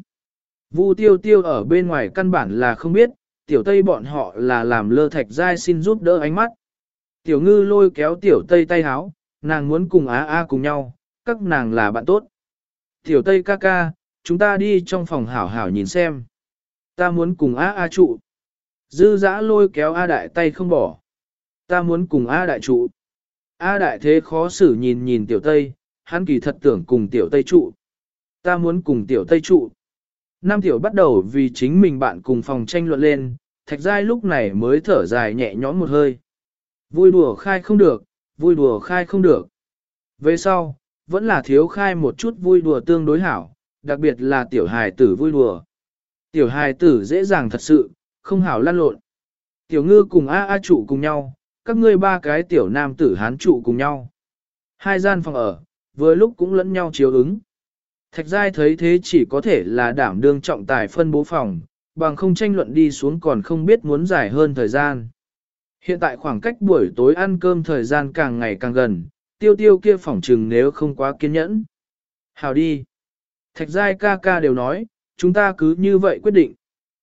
Vu tiêu tiêu ở bên ngoài căn bản là không biết, tiểu tây bọn họ là làm lơ Thạch Giai xin giúp đỡ ánh mắt. Tiểu ngư lôi kéo tiểu tây tay háo, nàng muốn cùng á a cùng nhau, các nàng là bạn tốt. Tiểu tây ca ca, chúng ta đi trong phòng hảo hảo nhìn xem. Ta muốn cùng á a trụ. Dư dã lôi kéo a đại tay không bỏ. Ta muốn cùng a đại trụ. A đại thế khó xử nhìn nhìn tiểu tây, hắn kỳ thật tưởng cùng tiểu tây trụ. Ta muốn cùng tiểu tây trụ. Nam tiểu bắt đầu vì chính mình bạn cùng phòng tranh luận lên, Thạch Giai lúc này mới thở dài nhẹ nhõm một hơi. Vui đùa khai không được, vui đùa khai không được. Về sau, vẫn là thiếu khai một chút vui đùa tương đối hảo, đặc biệt là tiểu hài tử vui đùa. Tiểu hài tử dễ dàng thật sự, không hảo lăn lộn. Tiểu ngư cùng A A trụ cùng nhau, các ngươi ba cái tiểu nam tử hán trụ cùng nhau. Hai gian phòng ở, vừa lúc cũng lẫn nhau chiếu ứng. Thạch Giai thấy thế chỉ có thể là đảm đương trọng tài phân bố phòng, bằng không tranh luận đi xuống còn không biết muốn dài hơn thời gian. Hiện tại khoảng cách buổi tối ăn cơm thời gian càng ngày càng gần, tiêu tiêu kia phỏng trừng nếu không quá kiên nhẫn. Hào đi. Thạch Giai ca ca đều nói, chúng ta cứ như vậy quyết định.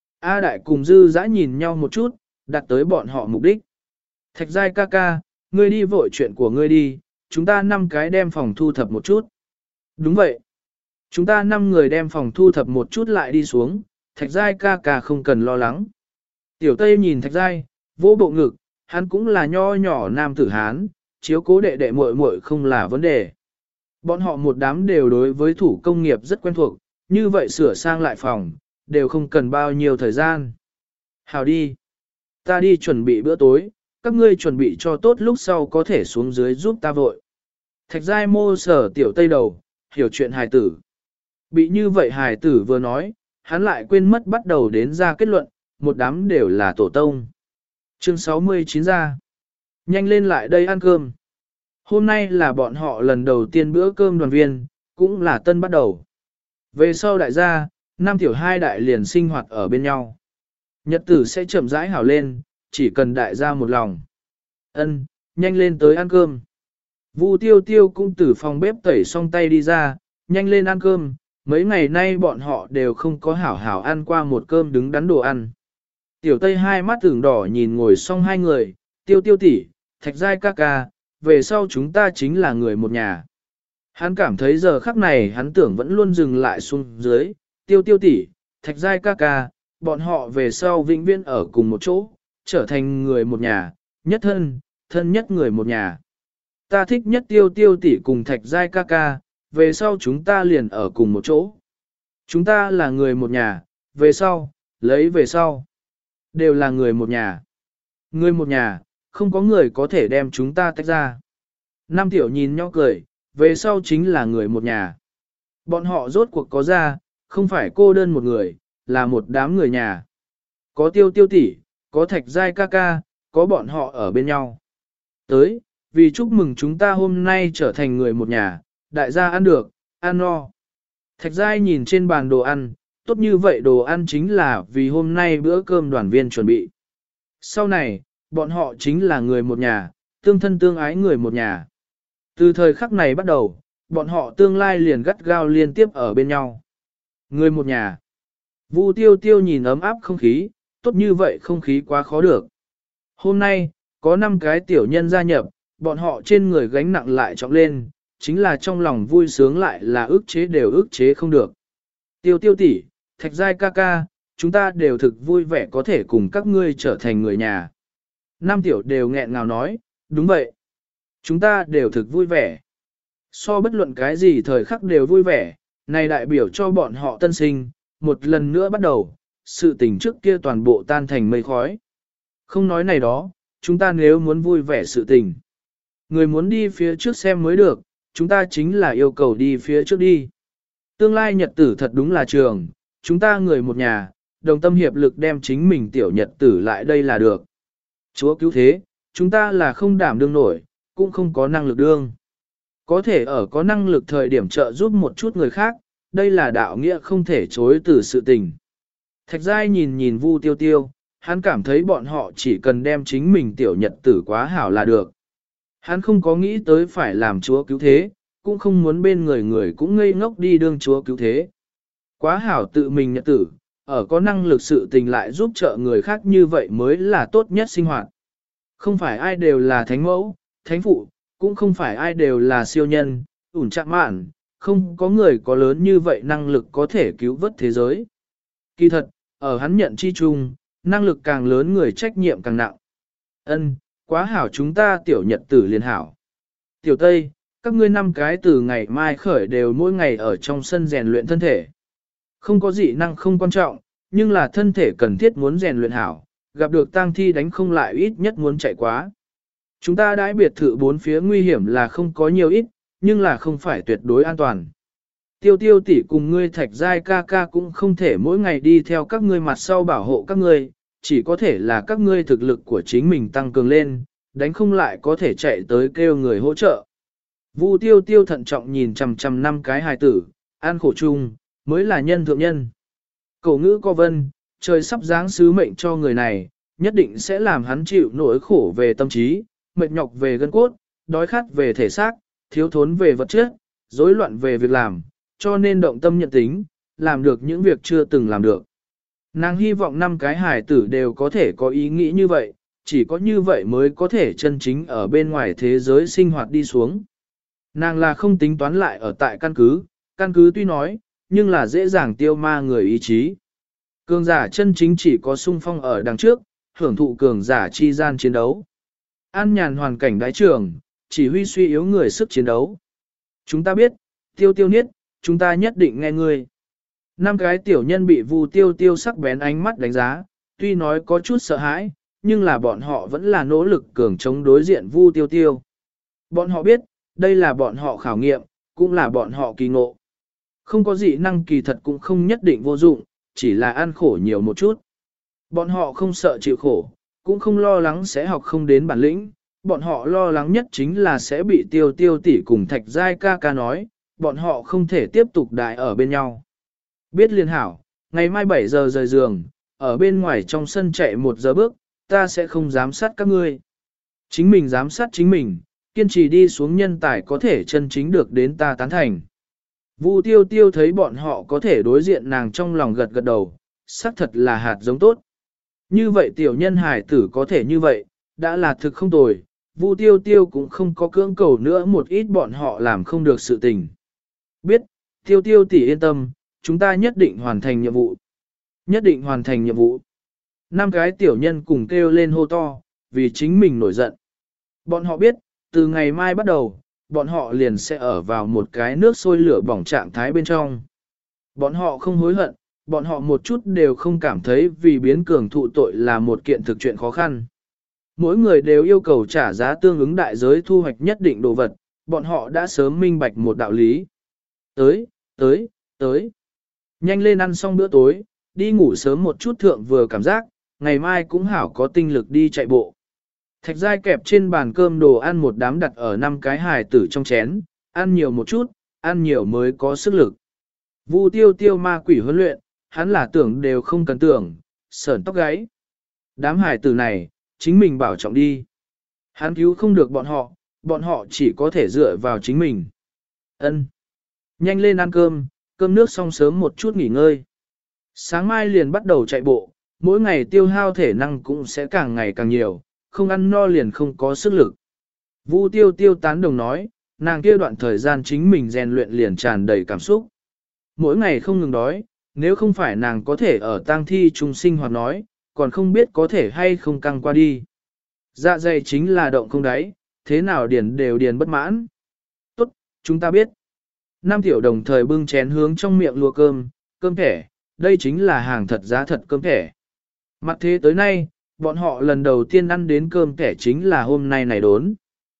A đại cùng dư dã nhìn nhau một chút, đặt tới bọn họ mục đích. Thạch Giai ca ca, ngươi đi vội chuyện của ngươi đi, chúng ta năm cái đem phòng thu thập một chút. Đúng vậy. Chúng ta năm người đem phòng thu thập một chút lại đi xuống, Thạch Giai ca ca không cần lo lắng. Tiểu Tây nhìn Thạch Giai, vỗ bộ ngực, hắn cũng là nho nhỏ nam tử Hán, chiếu cố đệ đệ muội muội không là vấn đề. Bọn họ một đám đều đối với thủ công nghiệp rất quen thuộc, như vậy sửa sang lại phòng, đều không cần bao nhiêu thời gian. Hào đi. Ta đi chuẩn bị bữa tối, các ngươi chuẩn bị cho tốt lúc sau có thể xuống dưới giúp ta vội. Thạch Giai mô sở Tiểu Tây đầu, hiểu chuyện hài tử. Bị như vậy hài tử vừa nói, hắn lại quên mất bắt đầu đến ra kết luận, một đám đều là tổ tông. Chương sáu mươi chín ra. Nhanh lên lại đây ăn cơm. Hôm nay là bọn họ lần đầu tiên bữa cơm đoàn viên, cũng là tân bắt đầu. Về sau đại gia, nam tiểu hai đại liền sinh hoạt ở bên nhau. Nhật tử sẽ chậm rãi hảo lên, chỉ cần đại gia một lòng. Ân, nhanh lên tới ăn cơm. Vu tiêu tiêu cũng từ phòng bếp tẩy xong tay đi ra, nhanh lên ăn cơm. Mấy ngày nay bọn họ đều không có hảo hảo ăn qua một cơm đứng đắn đồ ăn. Tiểu Tây hai mắt tưởng đỏ nhìn ngồi xong hai người, tiêu tiêu tỷ, thạch giai ca ca, về sau chúng ta chính là người một nhà. Hắn cảm thấy giờ khắc này hắn tưởng vẫn luôn dừng lại xuống dưới, tiêu tiêu tỷ, thạch giai ca ca, bọn họ về sau vĩnh viễn ở cùng một chỗ, trở thành người một nhà, nhất thân, thân nhất người một nhà. Ta thích nhất tiêu tiêu tỷ cùng thạch giai ca ca, về sau chúng ta liền ở cùng một chỗ. Chúng ta là người một nhà, về sau, lấy về sau. Đều là người một nhà. Người một nhà, không có người có thể đem chúng ta tách ra. Nam tiểu nhìn nhau cười, về sau chính là người một nhà. Bọn họ rốt cuộc có ra, không phải cô đơn một người, là một đám người nhà. Có tiêu tiêu tỷ, có thạch giai ca ca, có bọn họ ở bên nhau. Tới, vì chúc mừng chúng ta hôm nay trở thành người một nhà, đại gia ăn được, ăn no. Thạch giai nhìn trên bàn đồ ăn, tốt như vậy đồ ăn chính là vì hôm nay bữa cơm đoàn viên chuẩn bị. Sau này, bọn họ chính là người một nhà, tương thân tương ái người một nhà. Từ thời khắc này bắt đầu, bọn họ tương lai liền gắt gao liên tiếp ở bên nhau. Người một nhà. Vu tiêu tiêu nhìn ấm áp không khí, tốt như vậy không khí quá khó được. Hôm nay, có năm cái tiểu nhân gia nhập, bọn họ trên người gánh nặng lại trọng lên, chính là trong lòng vui sướng lại là ức chế đều ức chế không được. Tiêu tiêu tỷ, thạch giai ca ca, chúng ta đều thực vui vẻ có thể cùng các ngươi trở thành người nhà. Nam tiểu đều nghẹn ngào nói, đúng vậy. Chúng ta đều thực vui vẻ. So bất luận cái gì thời khắc đều vui vẻ, này đại biểu cho bọn họ tân sinh, một lần nữa bắt đầu, sự tình trước kia toàn bộ tan thành mây khói. Không nói này đó, chúng ta nếu muốn vui vẻ sự tình. Người muốn đi phía trước xem mới được, chúng ta chính là yêu cầu đi phía trước đi. Tương lai nhật tử thật đúng là trường, chúng ta người một nhà, đồng tâm hiệp lực đem chính mình tiểu nhật tử lại đây là được. Chúa cứu thế, chúng ta là không đảm đương nổi, cũng không có năng lực đương. Có thể ở có năng lực thời điểm trợ giúp một chút người khác, đây là đạo nghĩa không thể chối từ sự tình. Thạch giai nhìn nhìn Vu tiêu tiêu, hắn cảm thấy bọn họ chỉ cần đem chính mình tiểu nhật tử quá hảo là được. Hắn không có nghĩ tới phải làm chúa cứu thế, cũng không muốn bên người người cũng ngây ngốc đi đương chúa cứu thế. Quá hảo tự mình nhật tử, ở có năng lực sự tình lại giúp trợ người khác như vậy mới là tốt nhất sinh hoạt. Không phải ai đều là thánh mẫu, thánh phụ, cũng không phải ai đều là siêu nhân, ủn chạm mạn, không có người có lớn như vậy năng lực có thể cứu vớt thế giới. Kỳ thật, ở hắn nhận chi chung, năng lực càng lớn người trách nhiệm càng nặng. Ân, quá hảo chúng ta tiểu nhật tử liền hảo. Tiểu Tây, các ngươi năm cái từ ngày mai khởi đều mỗi ngày ở trong sân rèn luyện thân thể. Không có dị năng không quan trọng, nhưng là thân thể cần thiết muốn rèn luyện hảo, gặp được tang thi đánh không lại ít nhất muốn chạy quá. Chúng ta đãi biệt thự bốn phía nguy hiểm là không có nhiều ít, nhưng là không phải tuyệt đối an toàn. Tiêu tiêu tỷ cùng ngươi thạch giai ca ca cũng không thể mỗi ngày đi theo các ngươi mặt sau bảo hộ các ngươi, chỉ có thể là các ngươi thực lực của chính mình tăng cường lên, đánh không lại có thể chạy tới kêu người hỗ trợ. Vu tiêu tiêu thận trọng nhìn chằm chằm năm cái hài tử, an khổ chung, mới là nhân thượng nhân. Cổ ngữ có vân, trời sắp giáng sứ mệnh cho người này, nhất định sẽ làm hắn chịu nỗi khổ về tâm trí, mệt nhọc về gân cốt, đói khát về thể xác, thiếu thốn về vật chất, rối loạn về việc làm, cho nên động tâm nhận tính, làm được những việc chưa từng làm được. Nàng hy vọng năm cái hài tử đều có thể có ý nghĩ như vậy, chỉ có như vậy mới có thể chân chính ở bên ngoài thế giới sinh hoạt đi xuống. Nàng là không tính toán lại ở tại căn cứ, căn cứ tuy nói, nhưng là dễ dàng tiêu ma người ý chí. Cường giả chân chính chỉ có sung phong ở đằng trước, hưởng thụ cường giả chi gian chiến đấu. An nhàn hoàn cảnh đái trường, chỉ huy suy yếu người sức chiến đấu. Chúng ta biết, tiêu tiêu niết, chúng ta nhất định nghe ngươi. Năm cái tiểu nhân bị Vu tiêu tiêu sắc bén ánh mắt đánh giá, tuy nói có chút sợ hãi, nhưng là bọn họ vẫn là nỗ lực cường chống đối diện Vu tiêu tiêu. Bọn họ biết, đây là bọn họ khảo nghiệm, cũng là bọn họ kỳ ngộ. Không có dị năng kỳ thật cũng không nhất định vô dụng, chỉ là ăn khổ nhiều một chút. Bọn họ không sợ chịu khổ, cũng không lo lắng sẽ học không đến bản lĩnh, bọn họ lo lắng nhất chính là sẽ bị tiêu tiêu tỷ cùng thạch giai ca ca nói, bọn họ không thể tiếp tục đại ở bên nhau. Biết liên hảo, ngày mai bảy giờ rời giường, ở bên ngoài trong sân chạy một giờ bước, ta sẽ không giám sát các ngươi. Chính mình giám sát chính mình, kiên trì đi xuống nhân tài có thể chân chính được đến ta tán thành. Vu tiêu tiêu thấy bọn họ có thể đối diện nàng trong lòng gật gật đầu, xác thật là hạt giống tốt. Như vậy tiểu nhân hải tử có thể như vậy, đã là thực không tồi, Vu tiêu tiêu cũng không có cưỡng cầu nữa một ít bọn họ làm không được sự tình. Biết, tiêu tiêu tỷ yên tâm, chúng ta nhất định hoàn thành nhiệm vụ. Nhất định hoàn thành nhiệm vụ. Năm cái tiểu nhân cùng kêu lên hô to, vì chính mình nổi giận. Bọn họ biết, từ ngày mai bắt đầu, bọn họ liền sẽ ở vào một cái nước sôi lửa bỏng trạng thái bên trong. Bọn họ không hối hận, bọn họ một chút đều không cảm thấy vì biến cường thụ tội là một kiện thực chuyện khó khăn. Mỗi người đều yêu cầu trả giá tương ứng đại giới thu hoạch nhất định đồ vật, bọn họ đã sớm minh bạch một đạo lý. Tới, tới, tới. Nhanh lên ăn xong bữa tối, đi ngủ sớm một chút thượng vừa cảm giác, ngày mai cũng hảo có tinh lực đi chạy bộ. Thạch giai kẹp trên bàn cơm đồ ăn một đám đặt ở năm cái hài tử trong chén, ăn nhiều một chút, ăn nhiều mới có sức lực. Vu tiêu tiêu ma quỷ huấn luyện, hắn là tưởng đều không cần tưởng, sởn tóc gáy. Đám hài tử này, chính mình bảo trọng đi. Hắn cứu không được bọn họ, bọn họ chỉ có thể dựa vào chính mình. Ân, nhanh lên ăn cơm, cơm nước xong sớm một chút nghỉ ngơi. Sáng mai liền bắt đầu chạy bộ, mỗi ngày tiêu hao thể năng cũng sẽ càng ngày càng nhiều, không ăn no liền không có sức lực. Vu tiêu tiêu tán đồng nói, nàng kia đoạn thời gian chính mình rèn luyện liền tràn đầy cảm xúc. Mỗi ngày không ngừng đói, nếu không phải nàng có thể ở tang thi trung sinh hoạt nói, còn không biết có thể hay không căng qua đi. Dạ dày chính là động không đáy, thế nào điền đều điền bất mãn. Tốt, chúng ta biết. Nam tiểu đồng thời bưng chén hướng trong miệng lùa cơm, cơm thẻ, đây chính là hàng thật giá thật cơm thẻ. Mặt thế tới nay, bọn họ lần đầu tiên ăn đến cơm thẻ chính là hôm nay này đốn.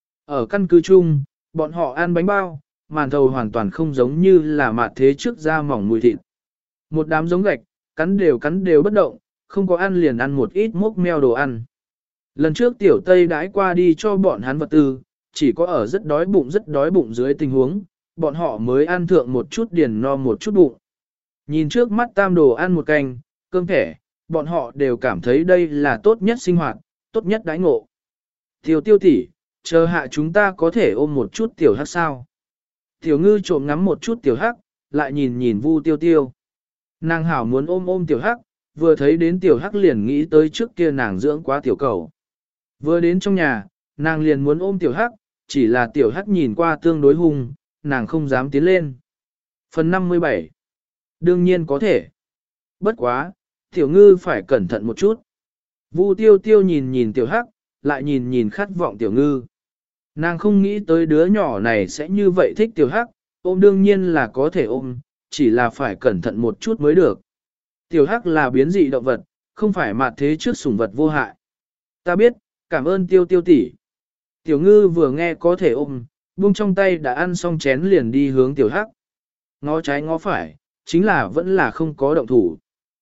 Ở căn cứ chung, bọn họ ăn bánh bao, màn thầu hoàn toàn không giống như là mặt thế trước da mỏng mùi thịt. Một đám giống gạch, cắn đều cắn đều bất động, không có ăn liền ăn một ít mốc meo đồ ăn. Lần trước tiểu Tây đãi qua đi cho bọn hắn vật tư, chỉ có ở rất đói bụng rất đói bụng dưới tình huống, bọn họ mới ăn thượng một chút điền no một chút bụng. Nhìn trước mắt tam đồ ăn một canh, cơm thẻ, bọn họ đều cảm thấy đây là tốt nhất sinh hoạt, tốt nhất đãi ngộ. Tiêu tiêu tỷ, chờ hạ chúng ta có thể ôm một chút tiểu hắc sao? Tiểu ngư trộm ngắm một chút tiểu hắc, lại nhìn nhìn Vu tiêu tiêu. Nàng hảo muốn ôm ôm tiểu hắc, vừa thấy đến tiểu hắc liền nghĩ tới trước kia nàng dưỡng quá tiểu cầu. Vừa đến trong nhà, nàng liền muốn ôm tiểu hắc, chỉ là tiểu hắc nhìn qua tương đối hung, nàng không dám tiến lên. Phần năm mươi bảy. Đương nhiên có thể. Bất quá, tiểu ngư phải cẩn thận một chút. Vu tiêu tiêu nhìn nhìn tiểu hắc, lại nhìn nhìn khát vọng tiểu ngư. Nàng không nghĩ tới đứa nhỏ này sẽ như vậy thích tiểu hắc, ôm đương nhiên là có thể ôm, chỉ là phải cẩn thận một chút mới được. Tiểu hắc là biến dị động vật, không phải mạt thế trước sủng vật vô hại. Ta biết, cảm ơn tiêu tiêu tỷ. Tiểu ngư vừa nghe có thể ôm, buông trong tay đã ăn xong chén liền đi hướng tiểu hắc. Ngó trái ngó phải, chính là vẫn là không có động thủ.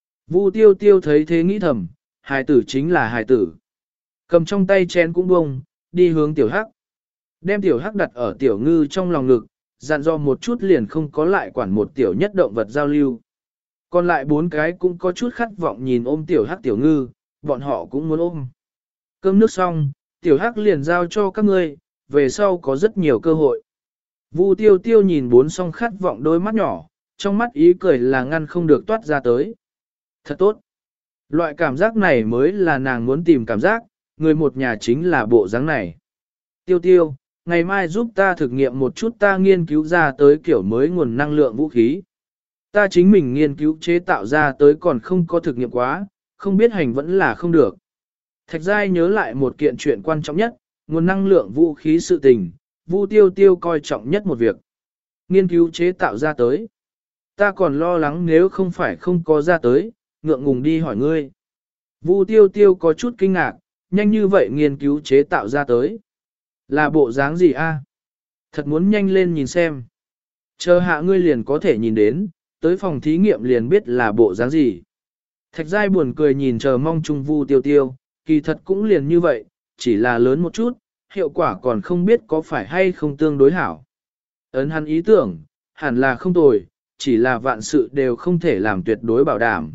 Vu tiêu tiêu thấy thế nghĩ thầm, hài tử chính là hài tử. Cầm trong tay chén cũng buông, đi hướng tiểu hắc. Đem tiểu hắc đặt ở tiểu ngư trong lòng ngực, dặn dò một chút liền không có lại quản một tiểu nhất động vật giao lưu. Còn lại bốn cái cũng có chút khát vọng nhìn ôm tiểu hắc tiểu ngư, bọn họ cũng muốn ôm. Cơm nước xong, tiểu hắc liền giao cho các ngươi, về sau có rất nhiều cơ hội. Vu tiêu tiêu nhìn bốn song khát vọng đôi mắt nhỏ, trong mắt ý cười là ngăn không được toát ra tới. Thật tốt. Loại cảm giác này mới là nàng muốn tìm cảm giác, người một nhà chính là bộ dáng này. Tiêu tiêu, ngày mai giúp ta thực nghiệm một chút ta nghiên cứu ra tới kiểu mới nguồn năng lượng vũ khí. Ta chính mình nghiên cứu chế tạo ra tới còn không có thực nghiệm quá, không biết hành vẫn là không được. Thạch Giai nhớ lại một kiện chuyện quan trọng nhất, nguồn năng lượng vũ khí sự tình, Vu tiêu tiêu coi trọng nhất một việc. Nghiên cứu chế tạo ra tới. Ta còn lo lắng nếu không phải không có ra tới, ngượng ngùng đi hỏi ngươi. Vu tiêu tiêu có chút kinh ngạc, nhanh như vậy nghiên cứu chế tạo ra tới. Là bộ dáng gì a? Thật muốn nhanh lên nhìn xem. Chờ hạ ngươi liền có thể nhìn đến, tới phòng thí nghiệm liền biết là bộ dáng gì. Thạch giai buồn cười nhìn chờ mong chung Vu Tiêu Tiêu, kỳ thật cũng liền như vậy, chỉ là lớn một chút, hiệu quả còn không biết có phải hay không tương đối hảo. Ấn hắn ý tưởng, hẳn là không tồi, chỉ là vạn sự đều không thể làm tuyệt đối bảo đảm.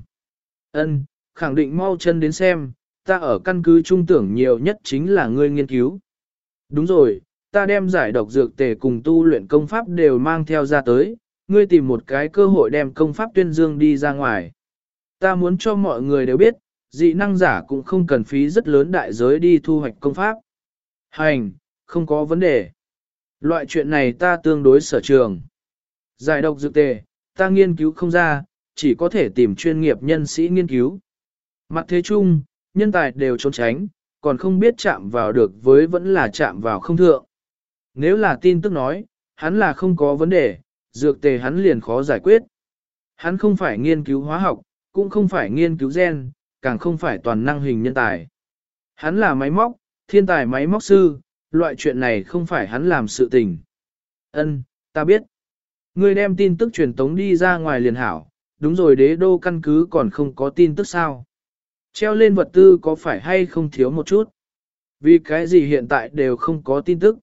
Ân, khẳng định mau chân đến xem, ta ở căn cứ trung tưởng nhiều nhất chính là ngươi nghiên cứu. Đúng rồi, ta đem giải độc dược tề cùng tu luyện công pháp đều mang theo ra tới, ngươi tìm một cái cơ hội đem công pháp tuyên dương đi ra ngoài. Ta muốn cho mọi người đều biết, dị năng giả cũng không cần phí rất lớn đại giới đi thu hoạch công pháp. Hành, không có vấn đề. Loại chuyện này ta tương đối sở trường. Giải độc dược tề, ta nghiên cứu không ra, chỉ có thể tìm chuyên nghiệp nhân sĩ nghiên cứu. Mặt thế chung, nhân tài đều trốn tránh, còn không biết chạm vào được với vẫn là chạm vào không thượng. Nếu là tin tức nói, hắn là không có vấn đề, dược tề hắn liền khó giải quyết. Hắn không phải nghiên cứu hóa học, cũng không phải nghiên cứu gen, càng không phải toàn năng hình nhân tài. Hắn là máy móc, thiên tài máy móc sư, loại chuyện này không phải hắn làm sự tình. Ân, ta biết. Ngươi đem tin tức truyền tống đi ra ngoài liền hảo, đúng rồi đế đô căn cứ còn không có tin tức sao. Treo lên vật tư có phải hay không thiếu một chút? Vì cái gì hiện tại đều không có tin tức?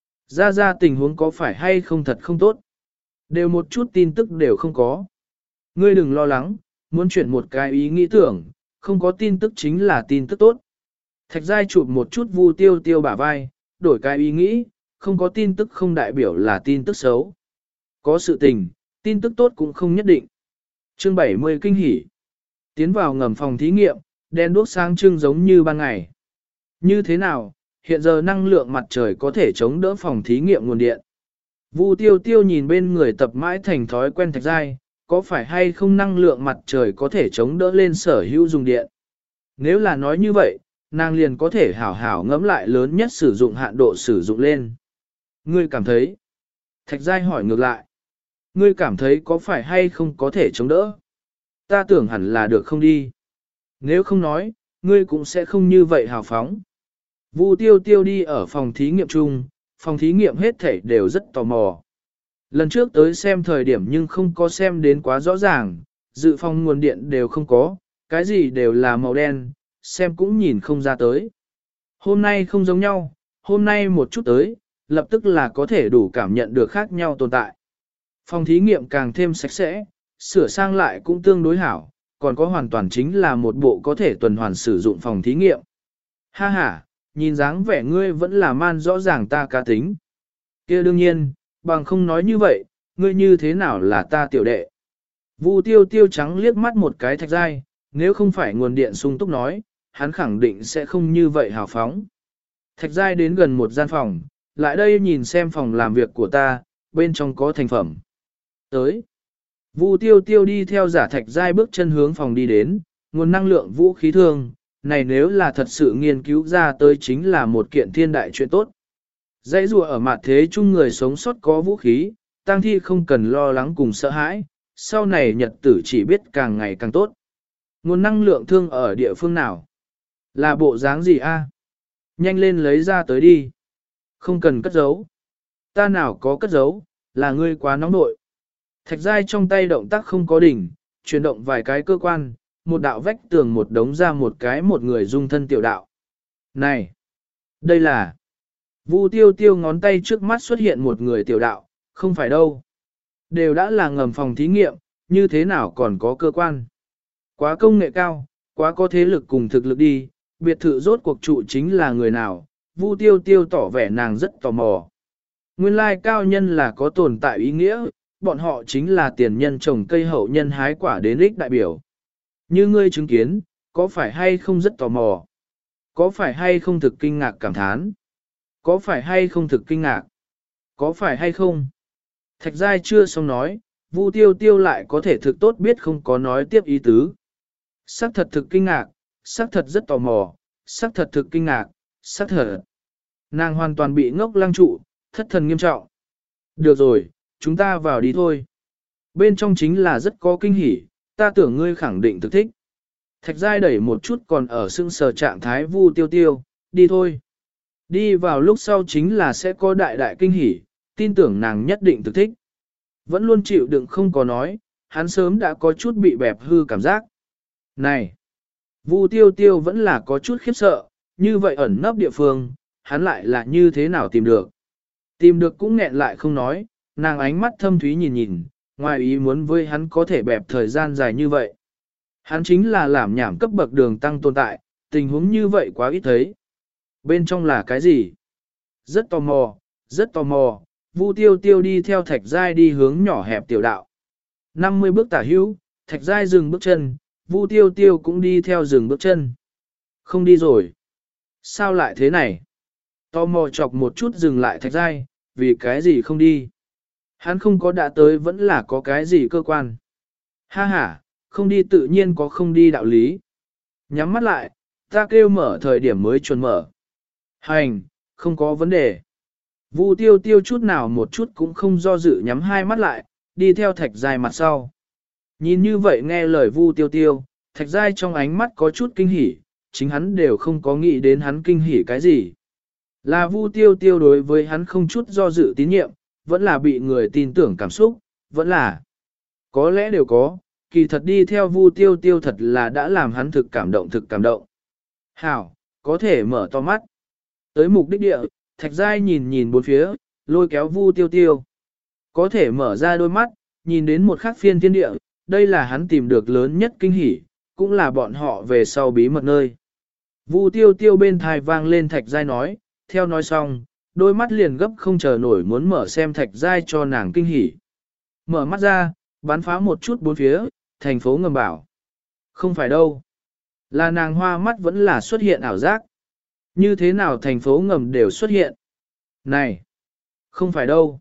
Ra ra tình huống có phải hay không thật không tốt? Đều một chút tin tức đều không có. Ngươi đừng lo lắng, muốn chuyển một cái ý nghĩ tưởng, không có tin tức chính là tin tức tốt. Thạch giai chụp một chút Vu Tiêu Tiêu bả vai, đổi cái ý nghĩ, không có tin tức không đại biểu là tin tức xấu. Có sự tình, tin tức tốt cũng không nhất định. Chương bảy mươi kinh hỉ. Tiến vào ngầm phòng thí nghiệm, đèn đuốc sáng trưng giống như ban ngày. Như thế nào, hiện giờ năng lượng mặt trời có thể chống đỡ phòng thí nghiệm nguồn điện. Vu Tiêu Tiêu nhìn bên người tập mãi thành thói quen Thạch giai, có phải hay không năng lượng mặt trời có thể chống đỡ lên sở hữu dùng điện. Nếu là nói như vậy, nàng liền có thể hảo hảo ngẫm lại lớn nhất sử dụng hạn độ sử dụng lên. Ngươi cảm thấy? Thạch giai hỏi ngược lại. Ngươi cảm thấy có phải hay không có thể chống đỡ? Ta tưởng hẳn là được không đi. Nếu không nói, ngươi cũng sẽ không như vậy hào phóng. Vu Tiêu Tiêu đi ở phòng thí nghiệm chung, phòng thí nghiệm hết thảy đều rất tò mò. Lần trước tới xem thời điểm nhưng không có xem đến quá rõ ràng, dự phòng nguồn điện đều không có, cái gì đều là màu đen, xem cũng nhìn không ra tới. Hôm nay không giống nhau, hôm nay một chút tới, lập tức là có thể đủ cảm nhận được khác nhau tồn tại. Phòng thí nghiệm càng thêm sạch sẽ, sửa sang lại cũng tương đối hảo, còn có hoàn toàn chính là một bộ có thể tuần hoàn sử dụng phòng thí nghiệm. Ha ha, nhìn dáng vẻ ngươi vẫn là man rõ ràng ta cá tính. Kia đương nhiên, bằng không nói như vậy, ngươi như thế nào là ta tiểu đệ. Vu Tiêu Tiêu trắng liếc mắt một cái Thạch giai, nếu không phải nguồn điện sung túc nói, hắn khẳng định sẽ không như vậy hào phóng. Thạch giai đến gần một gian phòng, lại đây nhìn xem phòng làm việc của ta, bên trong có thành phẩm. Tới. Vu Tiêu Tiêu đi theo giả Thạch giai bước chân hướng phòng đi đến, nguồn năng lượng vũ khí thương, này nếu là thật sự nghiên cứu ra tới chính là một kiện thiên đại chuyện tốt. Dãy rùa ở mặt thế chung người sống sót có vũ khí, tang thi không cần lo lắng cùng sợ hãi, sau này nhật tử chỉ biết càng ngày càng tốt. Nguồn năng lượng thương ở địa phương nào? Là bộ dáng gì a? Nhanh lên lấy ra tới đi. Không cần cất giấu. Ta nào có cất giấu, là ngươi quá nóng nội. Thạch giai trong tay động tác không có đỉnh, chuyển động vài cái cơ quan, một đạo vách tường một đống ra một cái một người dung thân tiểu đạo. Này! Đây là... Vu Tiêu Tiêu ngón tay trước mắt xuất hiện một người tiểu đạo, không phải đâu. Đều đã là ngầm phòng thí nghiệm, như thế nào còn có cơ quan. Quá công nghệ cao, quá có thế lực cùng thực lực đi, biệt thự rốt cuộc trụ chính là người nào, Vu Tiêu Tiêu tỏ vẻ nàng rất tò mò. Nguyên lai cao nhân là có tồn tại ý nghĩa, bọn họ chính là tiền nhân trồng cây hậu nhân hái quả đến ích đại biểu. Như ngươi chứng kiến, có phải hay không rất tò mò? Có phải hay không thực kinh ngạc cảm thán? Có phải hay không thực kinh ngạc? Có phải hay không? Thạch giai chưa xong nói, Vu Tiêu Tiêu lại có thể thực tốt biết không có nói tiếp ý tứ. Sắc thật thực kinh ngạc, sắc thật rất tò mò, sắc thật thực kinh ngạc, sắc thật. Nàng hoàn toàn bị ngốc lăng trụ, thất thần nghiêm trọng. Được rồi, chúng ta vào đi thôi. Bên trong chính là rất có kinh hỉ, ta tưởng ngươi khẳng định thực thích. Thạch giai đẩy một chút còn ở sưng sờ trạng thái Vu Tiêu Tiêu, đi thôi. Đi vào lúc sau chính là sẽ có đại đại kinh hỉ, tin tưởng nàng nhất định thực thích. Vẫn luôn chịu đựng không có nói, hắn sớm đã có chút bị bẹp hư cảm giác. Này! Vu tiêu tiêu vẫn là có chút khiếp sợ, như vậy ẩn nấp địa phương, hắn lại là như thế nào tìm được. Tìm được cũng nghẹn lại không nói, nàng ánh mắt thâm thúy nhìn nhìn, ngoài ý muốn với hắn có thể bẹp thời gian dài như vậy. Hắn chính là làm nhảm cấp bậc đường tăng tồn tại, tình huống như vậy quá ít thấy. Bên trong là cái gì? Rất tò mò, rất tò mò, Vu tiêu tiêu đi theo thạch giai đi hướng nhỏ hẹp tiểu đạo. năm mươi bước tả hữu, thạch giai dừng bước chân, Vu tiêu tiêu cũng đi theo dừng bước chân. Không đi rồi. Sao lại thế này? Tò mò chọc một chút dừng lại thạch giai, vì cái gì không đi? Hắn không có đã tới vẫn là có cái gì cơ quan. Ha ha, không đi tự nhiên có không đi đạo lý. Nhắm mắt lại, ta kêu mở thời điểm mới chuẩn mở. Hành, không có vấn đề. Vu tiêu tiêu chút nào một chút cũng không do dự nhắm hai mắt lại, đi theo thạch giai mặt sau. Nhìn như vậy nghe lời Vu tiêu tiêu, thạch giai trong ánh mắt có chút kinh hỉ, chính hắn đều không có nghĩ đến hắn kinh hỉ cái gì. Là Vu tiêu tiêu đối với hắn không chút do dự tín nhiệm, vẫn là bị người tin tưởng cảm xúc, vẫn là có lẽ đều có, kỳ thật đi theo Vu tiêu tiêu thật là đã làm hắn thực cảm động thực cảm động. Hảo, có thể mở to mắt. Tới mục đích địa, thạch giai nhìn nhìn bốn phía, lôi kéo Vu tiêu tiêu. Có thể mở ra đôi mắt, nhìn đến một khắc phiên thiên địa, đây là hắn tìm được lớn nhất kinh hỉ, cũng là bọn họ về sau bí mật nơi. Vu tiêu tiêu bên thai vang lên thạch giai nói, theo nói xong, đôi mắt liền gấp không chờ nổi muốn mở xem thạch giai cho nàng kinh hỉ. Mở mắt ra, bắn phá một chút bốn phía, thành phố ngầm bảo. Không phải đâu. Là nàng hoa mắt vẫn là xuất hiện ảo giác. Như thế nào thành phố ngầm đều xuất hiện. Này! Không phải đâu.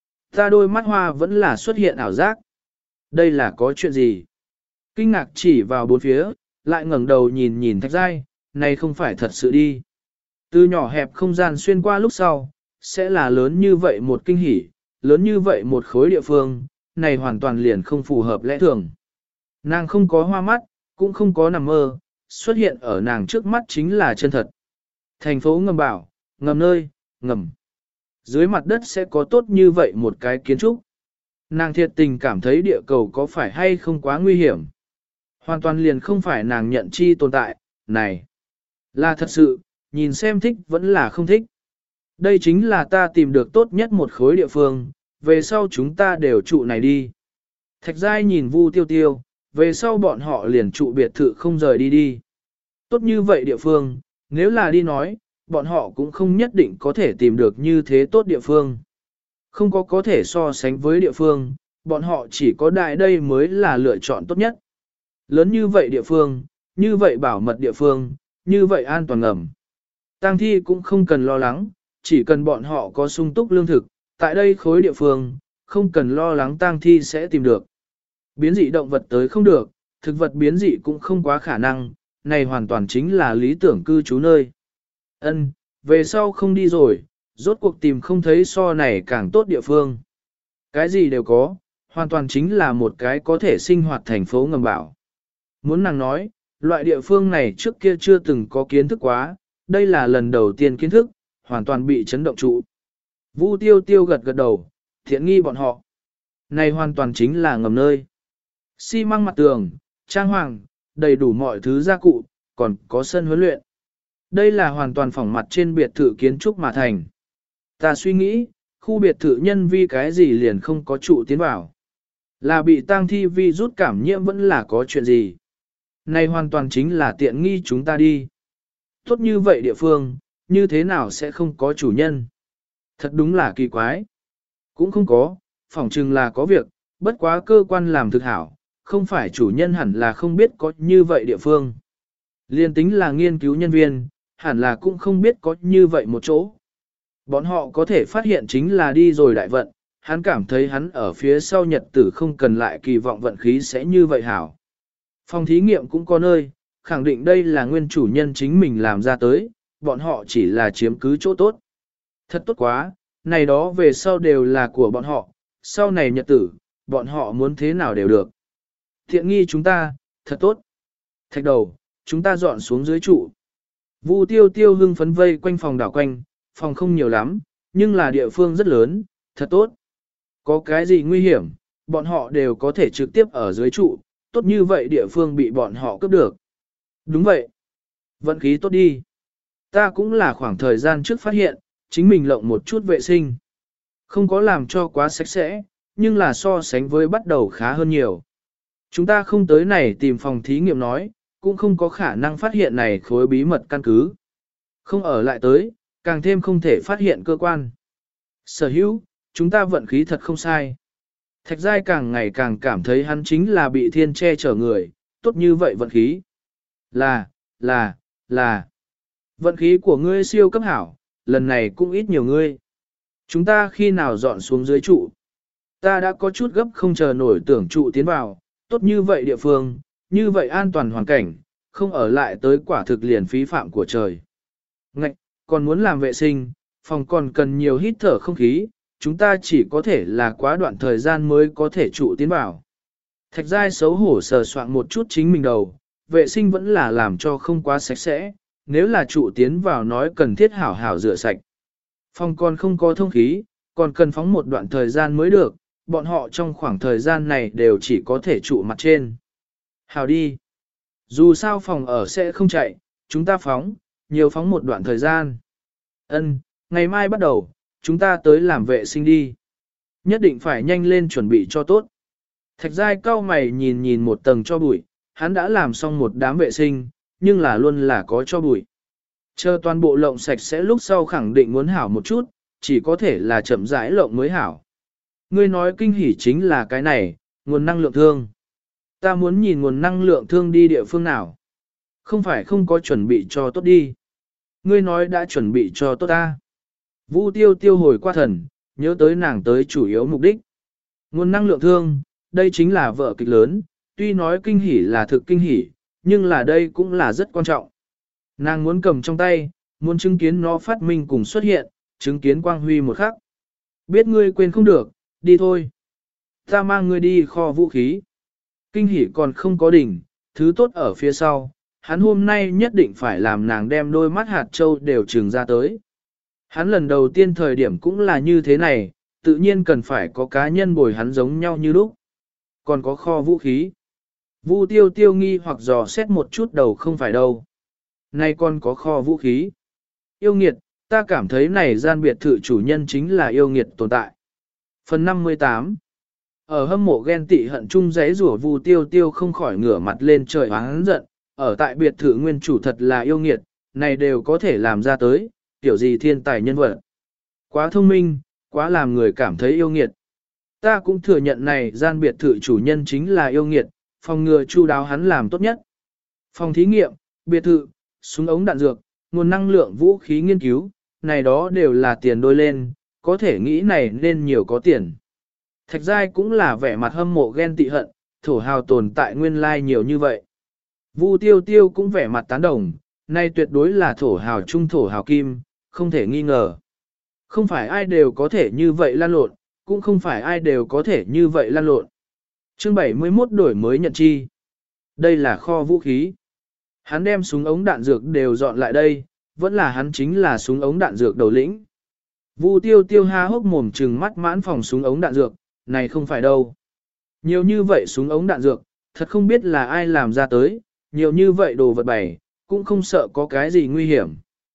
Ta đôi mắt hoa vẫn là xuất hiện ảo giác. Đây là có chuyện gì? Kinh ngạc chỉ vào bốn phía, lại ngẩng đầu nhìn nhìn thạch giai, này không phải thật sự đi. Từ nhỏ hẹp không gian xuyên qua lúc sau, sẽ là lớn như vậy một kinh hỉ, lớn như vậy một khối địa phương, này hoàn toàn liền không phù hợp lẽ thường. Nàng không có hoa mắt, cũng không có nằm mơ, xuất hiện ở nàng trước mắt chính là chân thật. Thành phố ngầm bảo, ngầm nơi, ngầm. Dưới mặt đất sẽ có tốt như vậy một cái kiến trúc. Nàng thiệt tình cảm thấy địa cầu có phải hay không quá nguy hiểm. Hoàn toàn liền không phải nàng nhận chi tồn tại, này. Là thật sự, nhìn xem thích vẫn là không thích. Đây chính là ta tìm được tốt nhất một khối địa phương, về sau chúng ta đều trụ này đi. Thạch giai nhìn Vu tiêu tiêu, về sau bọn họ liền trụ biệt thự không rời đi đi. Tốt như vậy địa phương, nếu là đi nói, bọn họ cũng không nhất định có thể tìm được như thế tốt địa phương. Không có có thể so sánh với địa phương, bọn họ chỉ có đại đây mới là lựa chọn tốt nhất. Lớn như vậy địa phương, như vậy bảo mật địa phương, như vậy an toàn ngầm. Tang thi cũng không cần lo lắng, chỉ cần bọn họ có sung túc lương thực, tại đây khối địa phương, không cần lo lắng tang thi sẽ tìm được. Biến dị động vật tới không được, thực vật biến dị cũng không quá khả năng, này hoàn toàn chính là lý tưởng cư trú nơi. Ân, về sau không đi rồi, rốt cuộc tìm không thấy so này càng tốt địa phương. Cái gì đều có, hoàn toàn chính là một cái có thể sinh hoạt thành phố ngầm bảo. Muốn nàng nói, loại địa phương này trước kia chưa từng có kiến thức quá, đây là lần đầu tiên kiến thức, hoàn toàn bị chấn động trụ. Vu tiêu tiêu gật gật đầu, thiện nghi bọn họ. Này hoàn toàn chính là ngầm nơi. Xi măng mặt tường, trang hoàng, đầy đủ mọi thứ gia cụ, còn có sân huấn luyện. Đây là hoàn toàn phỏng mặt trên biệt thự kiến trúc mà thành. Ta suy nghĩ, khu biệt thự nhân vi cái gì liền không có trụ tiến vào. Là bị tang thi vi rút cảm nhiễm vẫn là có chuyện gì. Này hoàn toàn chính là tiện nghi chúng ta đi. Tốt như vậy địa phương, như thế nào sẽ không có chủ nhân? Thật đúng là kỳ quái. Cũng không có, phỏng chừng là có việc, bất quá cơ quan làm thực hảo, không phải chủ nhân hẳn là không biết có như vậy địa phương. Liên tính là nghiên cứu nhân viên, hẳn là cũng không biết có như vậy một chỗ. Bọn họ có thể phát hiện chính là đi rồi đại vận, hắn cảm thấy hắn ở phía sau nhật tử không cần lại kỳ vọng vận khí sẽ như vậy hảo. Phòng thí nghiệm cũng có nơi, khẳng định đây là nguyên chủ nhân chính mình làm ra tới, bọn họ chỉ là chiếm cứ chỗ tốt. Thật tốt quá, này đó về sau đều là của bọn họ, sau này nhật tử, bọn họ muốn thế nào đều được. Thiện nghi chúng ta, thật tốt. Thạch đầu, chúng ta dọn xuống dưới trụ. Vu tiêu tiêu hưng phấn vây quanh phòng đảo quanh, phòng không nhiều lắm, nhưng là địa phương rất lớn, thật tốt. Có cái gì nguy hiểm, bọn họ đều có thể trực tiếp ở dưới trụ, tốt như vậy địa phương bị bọn họ cướp được. Đúng vậy. Vận khí tốt đi. Ta cũng là khoảng thời gian trước phát hiện, chính mình lộng một chút vệ sinh. Không có làm cho quá sạch sẽ, nhưng là so sánh với bắt đầu khá hơn nhiều. Chúng ta không tới này tìm phòng thí nghiệm nói, cũng không có khả năng phát hiện này khối bí mật căn cứ. Không ở lại tới, càng thêm không thể phát hiện cơ quan. Sở hữu, chúng ta vận khí thật không sai. Thạch Giai càng ngày càng cảm thấy hắn chính là bị thiên che chở người, tốt như vậy vận khí. Là, là, là. Vận khí của ngươi siêu cấp hảo, lần này cũng ít nhiều ngươi. Chúng ta khi nào dọn xuống dưới trụ? Ta đã có chút gấp không chờ nổi tưởng trụ tiến vào, tốt như vậy địa phương, như vậy an toàn hoàn cảnh, không ở lại tới quả thực liền phí phạm của trời. Ngạch, còn muốn làm vệ sinh, phòng còn cần nhiều hít thở không khí, chúng ta chỉ có thể là quá đoạn thời gian mới có thể trụ tiến vào. Thạch Giai xấu hổ sờ soạn một chút chính mình đầu, vệ sinh vẫn là làm cho không quá sạch sẽ, nếu là trụ tiến vào nói cần thiết hảo hảo rửa sạch. Phòng còn không có thông khí, còn cần phóng một đoạn thời gian mới được, bọn họ trong khoảng thời gian này đều chỉ có thể trụ mặt trên. Hảo đi. Dù sao phòng ở sẽ không chạy, chúng ta phóng, nhiều phóng một đoạn thời gian. Ân, ngày mai bắt đầu, chúng ta tới làm vệ sinh đi. Nhất định phải nhanh lên chuẩn bị cho tốt. Thạch Giai cau mày nhìn nhìn một tầng cho bụi, hắn đã làm xong một đám vệ sinh, nhưng là luôn là có cho bụi. Chờ toàn bộ lộng sạch sẽ lúc sau khẳng định muốn hảo một chút, chỉ có thể là chậm rãi lộng mới hảo. Ngươi nói kinh hỉ chính là cái này, nguồn năng lượng thương. Ta muốn nhìn nguồn năng lượng thương đi địa phương nào. Không phải không có chuẩn bị cho tốt đi. Ngươi nói đã chuẩn bị cho tốt ta. Vu tiêu tiêu hồi qua thần, nhớ tới nàng tới chủ yếu mục đích. Nguồn năng lượng thương, đây chính là vở kịch lớn, tuy nói kinh hỉ là thực kinh hỉ, nhưng là đây cũng là rất quan trọng. Nàng muốn cầm trong tay, muốn chứng kiến nó phát minh cùng xuất hiện, chứng kiến quang huy một khắc. Biết ngươi quên không được, đi thôi. Ta mang ngươi đi kho vũ khí. Kinh hỉ còn không có đỉnh, thứ tốt ở phía sau, hắn hôm nay nhất định phải làm nàng đem đôi mắt hạt châu đều trừng ra tới. Hắn lần đầu tiên thời điểm cũng là như thế này, tự nhiên cần phải có cá nhân bồi hắn giống nhau như lúc. Còn có kho vũ khí. Vu tiêu tiêu nghi hoặc dò xét một chút đầu không phải đâu. Nay còn có kho vũ khí. Yêu nghiệt, ta cảm thấy này gian biệt thự chủ nhân chính là yêu nghiệt tồn tại. Phần năm mươi tám. Ở hâm mộ ghen tị hận chung giấy rủa Vu tiêu tiêu không khỏi ngửa mặt lên trời oán giận, ở tại biệt thự nguyên chủ thật là yêu nghiệt, này đều có thể làm ra tới, tiểu gì thiên tài nhân vật. Quá thông minh, quá làm người cảm thấy yêu nghiệt. Ta cũng thừa nhận này gian biệt thự chủ nhân chính là yêu nghiệt, phòng ngừa chu đáo hắn làm tốt nhất. Phòng thí nghiệm, biệt thự, súng ống đạn dược, nguồn năng lượng vũ khí nghiên cứu, này đó đều là tiền đôi lên, có thể nghĩ này nên nhiều có tiền. Thạch Giai cũng là vẻ mặt hâm mộ ghen tị hận, thổ hào tồn tại nguyên lai nhiều như vậy. Vu tiêu tiêu cũng vẻ mặt tán đồng, nay tuyệt đối là thổ hào trung thổ hào kim, không thể nghi ngờ. Không phải ai đều có thể như vậy lan lộn, cũng không phải ai đều có thể như vậy lan lộn. Chương bảy mươi mốt đổi mới nhận chi. Đây là kho vũ khí. Hắn đem súng ống đạn dược đều dọn lại đây, vẫn là hắn chính là súng ống đạn dược đầu lĩnh. Vu tiêu tiêu ha hốc mồm trừng mắt mãn phòng súng ống đạn dược, này không phải đâu. Nhiều như vậy súng ống đạn dược, thật không biết là ai làm ra tới, nhiều như vậy đồ vật bày, cũng không sợ có cái gì nguy hiểm.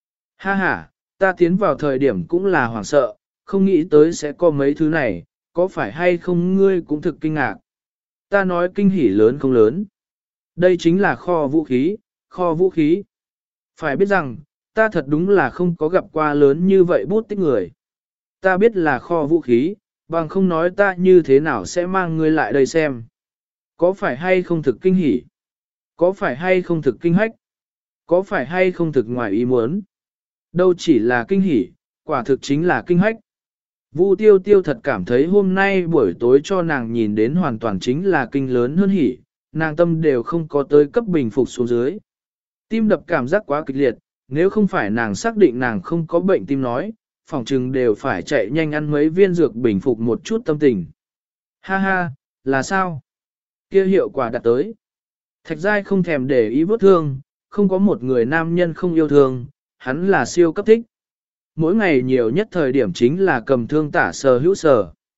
Ha ha, ta tiến vào thời điểm cũng là hoảng sợ, không nghĩ tới sẽ có mấy thứ này, có phải hay không ngươi cũng thực kinh ngạc. Ta nói kinh hỉ lớn không lớn. Đây chính là kho vũ khí, kho vũ khí. Phải biết rằng, ta thật đúng là không có gặp qua lớn như vậy bút tích người. Ta biết là kho vũ khí, bằng không nói ta như thế nào sẽ mang ngươi lại đây xem. Có phải hay không thực kinh hỉ? Có phải hay không thực kinh hách? Có phải hay không thực ngoài ý muốn? Đâu chỉ là kinh hỉ, quả thực chính là kinh hách. Vu tiêu tiêu thật cảm thấy hôm nay buổi tối cho nàng nhìn đến hoàn toàn chính là kinh lớn hơn hỉ, nàng tâm đều không có tới cấp bình phục xuống dưới. Tim đập cảm giác quá kịch liệt, nếu không phải nàng xác định nàng không có bệnh tim nói, phòng trừng đều phải chạy nhanh ăn mấy viên dược bình phục một chút tâm tình. Ha ha, là sao? Kia hiệu quả đạt tới. Thạch Giai không thèm để ý vết thương, không có một người nam nhân không yêu thương, hắn là siêu cấp thích. Mỗi ngày nhiều nhất thời điểm chính là cầm thương tả sờ hữu sờ.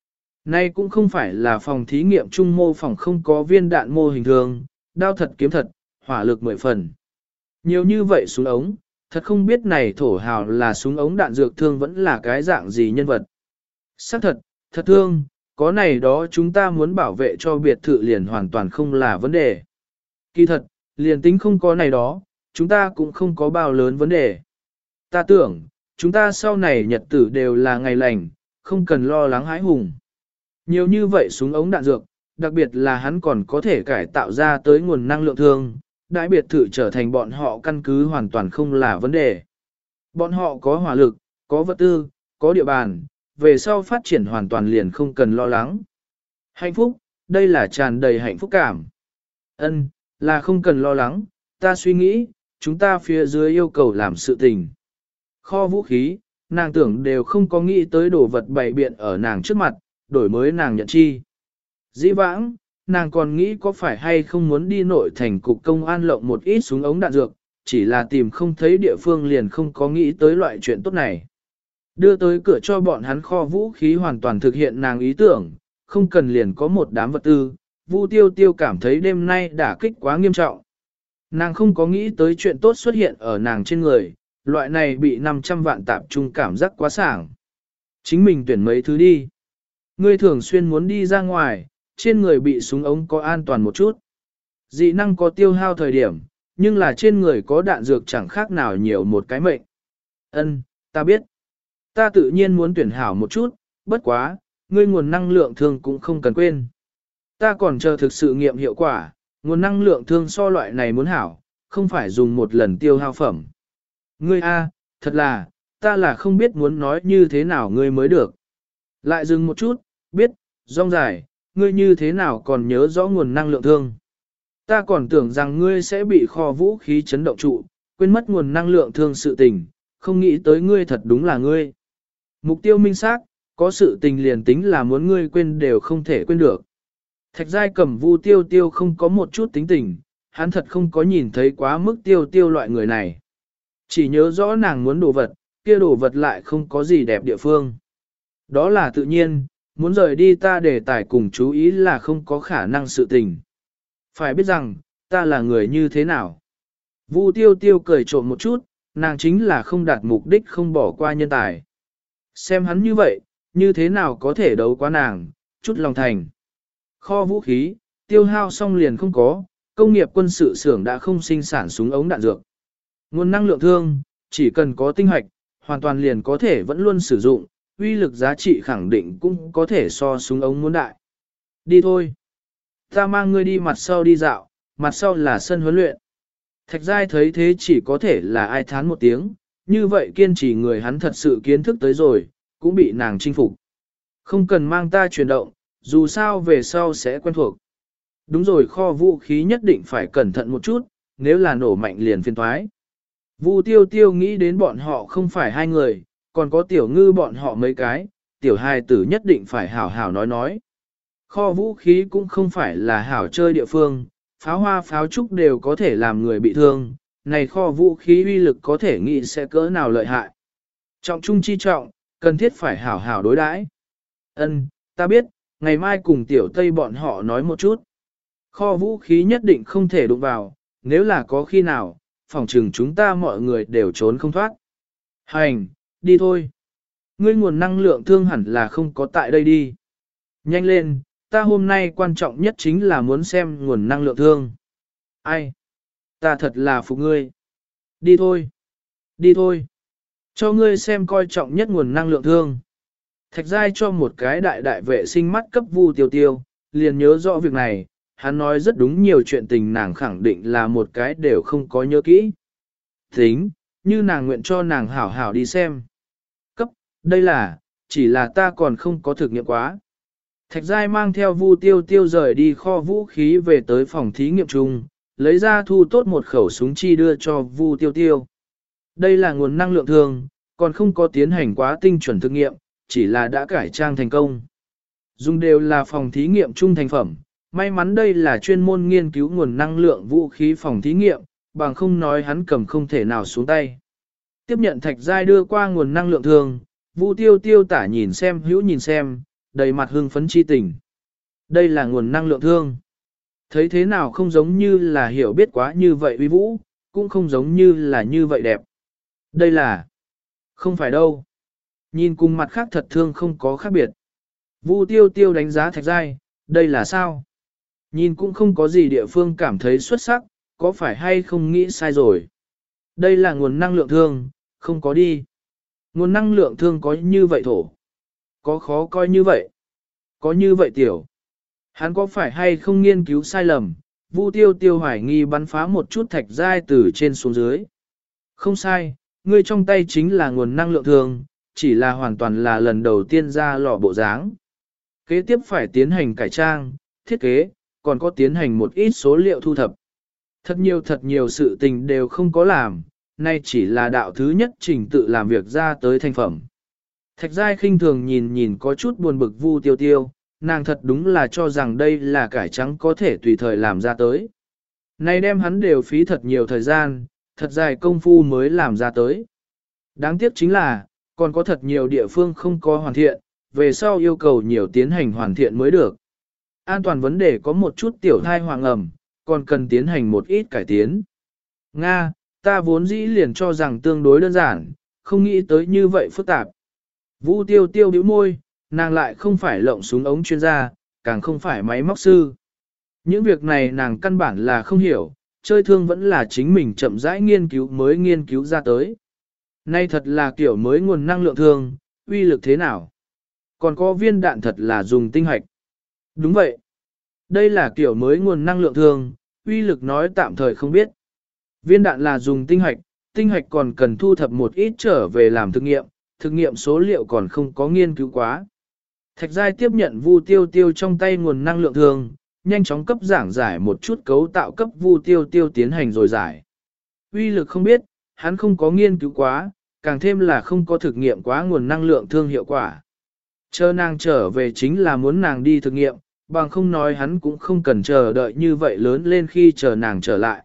Nay cũng không phải là phòng thí nghiệm trung mô phỏng không có viên đạn mô hình thường, đao thật kiếm thật, hỏa lực mười phần. Nhiều như vậy súng ống, thật không biết này thổ hào là súng ống đạn dược thương vẫn là cái dạng gì nhân vật. Xác thật, thật thương, có này đó chúng ta muốn bảo vệ cho biệt thự liền hoàn toàn không là vấn đề. Kỳ thật, liền tính không có này đó, chúng ta cũng không có bao lớn vấn đề. Ta tưởng, chúng ta sau này nhật tử đều là ngày lành, không cần lo lắng hãi hùng. Nhiều như vậy súng ống đạn dược, đặc biệt là hắn còn có thể cải tạo ra tới nguồn năng lượng thương, đại biệt thự trở thành bọn họ căn cứ hoàn toàn không là vấn đề. Bọn họ có hỏa lực, có vật tư, có địa bàn, về sau phát triển hoàn toàn liền không cần lo lắng. Hạnh phúc, đây là tràn đầy hạnh phúc cảm. Ân, là không cần lo lắng, ta suy nghĩ, chúng ta phía dưới yêu cầu làm sự tình. Kho vũ khí, nàng tưởng đều không có nghĩ tới đồ vật bày biện ở nàng trước mặt, đổi mới nàng nhận chi. Dĩ vãng, nàng còn nghĩ có phải hay không muốn đi nội thành cục công an lộng một ít súng ống đạn dược, chỉ là tìm không thấy địa phương liền không có nghĩ tới loại chuyện tốt này. Đưa tới cửa cho bọn hắn kho vũ khí hoàn toàn thực hiện nàng ý tưởng, không cần liền có một đám vật tư, Vu Tiêu Tiêu cảm thấy đêm nay đả kích quá nghiêm trọng. Nàng không có nghĩ tới chuyện tốt xuất hiện ở nàng trên người, loại này bị năm trăm vạn tạp trung cảm giác quá sảng. Chính mình tuyển mấy thứ đi. Ngươi thường xuyên muốn đi ra ngoài, trên người bị súng ống có an toàn một chút. Dị năng có tiêu hao thời điểm, nhưng là trên người có đạn dược chẳng khác nào nhiều một cái mệnh. Ân, ta biết. Ta tự nhiên muốn tuyển hảo một chút, bất quá, ngươi nguồn năng lượng thương cũng không cần quên. Ta còn chờ thực sự nghiệm hiệu quả, nguồn năng lượng thương so loại này muốn hảo, không phải dùng một lần tiêu hao phẩm. Ngươi a, thật là, ta là không biết muốn nói như thế nào ngươi mới được. Lại dừng một chút, biết, rong dài, ngươi như thế nào còn nhớ rõ nguồn năng lượng thương. Ta còn tưởng rằng ngươi sẽ bị kho vũ khí chấn động trụ, quên mất nguồn năng lượng thương sự tình, không nghĩ tới ngươi thật đúng là ngươi. Mục tiêu minh xác, có sự tình liền tính là muốn ngươi quên đều không thể quên được. Thạch giai cầm Vu Tiêu Tiêu không có một chút tính tình, hắn thật không có nhìn thấy quá mức tiêu tiêu loại người này. Chỉ nhớ rõ nàng muốn đồ vật, kia đồ vật lại không có gì đẹp địa phương. Đó là tự nhiên, muốn rời đi ta để tải cùng chú ý là không có khả năng sự tình. Phải biết rằng, ta là người như thế nào. Vu Tiêu Tiêu cười trộm một chút, nàng chính là không đạt mục đích không bỏ qua nhân tài. Xem hắn như vậy, như thế nào có thể đấu quá nàng, chút lòng thành. Kho vũ khí, tiêu hao xong liền không có, công nghiệp quân sự xưởng đã không sinh sản súng ống đạn dược. Nguồn năng lượng thương, chỉ cần có tinh hoạch, hoàn toàn liền có thể vẫn luôn sử dụng, uy lực giá trị khẳng định cũng có thể so súng ống muốn đại. Đi thôi. Ta mang ngươi đi mặt sau đi dạo, mặt sau là sân huấn luyện. Thạch giai thấy thế chỉ có thể là ai thán một tiếng, như vậy kiên trì người hắn thật sự kiến thức tới rồi, cũng bị nàng chinh phục. Không cần mang ta chuyển động, dù sao về sau sẽ quen thuộc. Đúng rồi, kho vũ khí nhất định phải cẩn thận một chút, nếu là nổ mạnh liền phiên thoái. Vu Tiêu Tiêu nghĩ đến bọn họ không phải hai người, còn có tiểu ngư bọn họ mấy cái, tiểu hài tử nhất định phải hảo hảo nói nói. Kho vũ khí cũng không phải là hảo chơi địa phương, pháo hoa pháo trúc đều có thể làm người bị thương, này kho vũ khí uy lực có thể nghĩ sẽ cỡ nào lợi hại. Trọng trung chi trọng, cần thiết phải hảo hảo đối đãi. Ân, ta biết, ngày mai cùng tiểu tây bọn họ nói một chút. Kho vũ khí nhất định không thể đụng vào, nếu là có khi nào, phòng trừng chúng ta mọi người đều trốn không thoát. Hành, đi thôi. Ngươi nguồn năng lượng thương hẳn là không có tại đây đi. Nhanh lên, ta hôm nay quan trọng nhất chính là muốn xem nguồn năng lượng thương. Ai? Ta thật là phục ngươi. Đi thôi. Đi thôi. Cho ngươi xem coi trọng nhất nguồn năng lượng thương. Thạch giai cho một cái đại đại vệ sinh mắt cấp Vu Tiêu Tiêu, liền nhớ rõ việc này, hắn nói rất đúng nhiều chuyện tình nàng khẳng định là một cái đều không có nhớ kỹ. Tính, như nàng nguyện cho nàng hảo hảo đi xem. Cấp, đây là, chỉ là ta còn không có thực nghiệm quá. Thạch giai mang theo Vu Tiêu Tiêu rời đi kho vũ khí về tới phòng thí nghiệm chung, lấy ra thu tốt một khẩu súng chi đưa cho Vu Tiêu Tiêu. Đây là nguồn năng lượng thường, còn không có tiến hành quá tinh chuẩn thực nghiệm, chỉ là đã cải trang thành công. Dùng đều là phòng thí nghiệm chung thành phẩm, may mắn đây là chuyên môn nghiên cứu nguồn năng lượng vũ khí phòng thí nghiệm, bằng không nói hắn cầm không thể nào xuống tay. Tiếp nhận thạch giai đưa qua nguồn năng lượng thường, Vu Tiêu Tiêu tả nhìn xem hữu nhìn xem, đầy mặt hưng phấn chi tình. Đây là nguồn năng lượng thương. Thấy thế nào không giống như là hiểu biết quá như vậy uy vũ, cũng không giống như là như vậy đẹp. Đây là... Không phải đâu. Nhìn cùng mặt khác thật thương không có khác biệt. Vu tiêu tiêu đánh giá Thạch Giai, đây là sao? Nhìn cũng không có gì địa phương cảm thấy xuất sắc, có phải hay không nghĩ sai rồi? Đây là nguồn năng lượng thương, không có đi. Nguồn năng lượng thương có như vậy thổ. Có khó coi như vậy. Có như vậy tiểu. Hắn có phải hay không nghiên cứu sai lầm? Vu tiêu tiêu hoài nghi bắn phá một chút Thạch Giai từ trên xuống dưới. Không sai, ngươi trong tay chính là nguồn năng lượng thương, chỉ là hoàn toàn là lần đầu tiên ra lò bộ dáng. Kế tiếp phải tiến hành cải trang, thiết kế, còn có tiến hành một ít số liệu thu thập. Thật nhiều thật nhiều sự tình đều không có làm, nay chỉ là đạo thứ nhất trình tự làm việc ra tới thành phẩm. Thạch Giai khinh thường nhìn nhìn có chút buồn bực Vu tiêu tiêu, nàng thật đúng là cho rằng đây là cải trắng có thể tùy thời làm ra tới. Nay đem hắn đều phí thật nhiều thời gian, thật dài công phu mới làm ra tới. Đáng tiếc chính là, còn có thật nhiều địa phương không có hoàn thiện, về sau yêu cầu nhiều tiến hành hoàn thiện mới được. An toàn vấn đề có một chút tiểu thai hoàng ẩm, còn cần tiến hành một ít cải tiến. Nga, ta vốn dĩ liền cho rằng tương đối đơn giản, không nghĩ tới như vậy phức tạp. Vu tiêu tiêu bĩu môi, nàng lại không phải lộng súng ống chuyên gia, càng không phải máy móc sư. Những việc này nàng căn bản là không hiểu, chơi thương vẫn là chính mình chậm rãi nghiên cứu mới nghiên cứu ra tới. Nay thật là kiểu mới nguồn năng lượng thương, uy lực thế nào? Còn có viên đạn thật là dùng tinh hạch. Đúng vậy. Đây là kiểu mới nguồn năng lượng thương, uy lực nói tạm thời không biết. Viên đạn là dùng tinh hạch, tinh hạch còn cần thu thập một ít trở về làm thực nghiệm, thực nghiệm số liệu còn không có nghiên cứu quá. Thạch Giai tiếp nhận Vu tiêu tiêu trong tay nguồn năng lượng thương, nhanh chóng cấp giảng giải một chút cấu tạo cấp Vu tiêu tiêu tiến hành rồi giải. Uy lực không biết, hắn không có nghiên cứu quá, càng thêm là không có thực nghiệm quá nguồn năng lượng thương hiệu quả. Chờ nàng trở về chính là muốn nàng đi thực nghiệm, bằng không nói hắn cũng không cần chờ đợi như vậy lớn lên khi chờ nàng trở lại.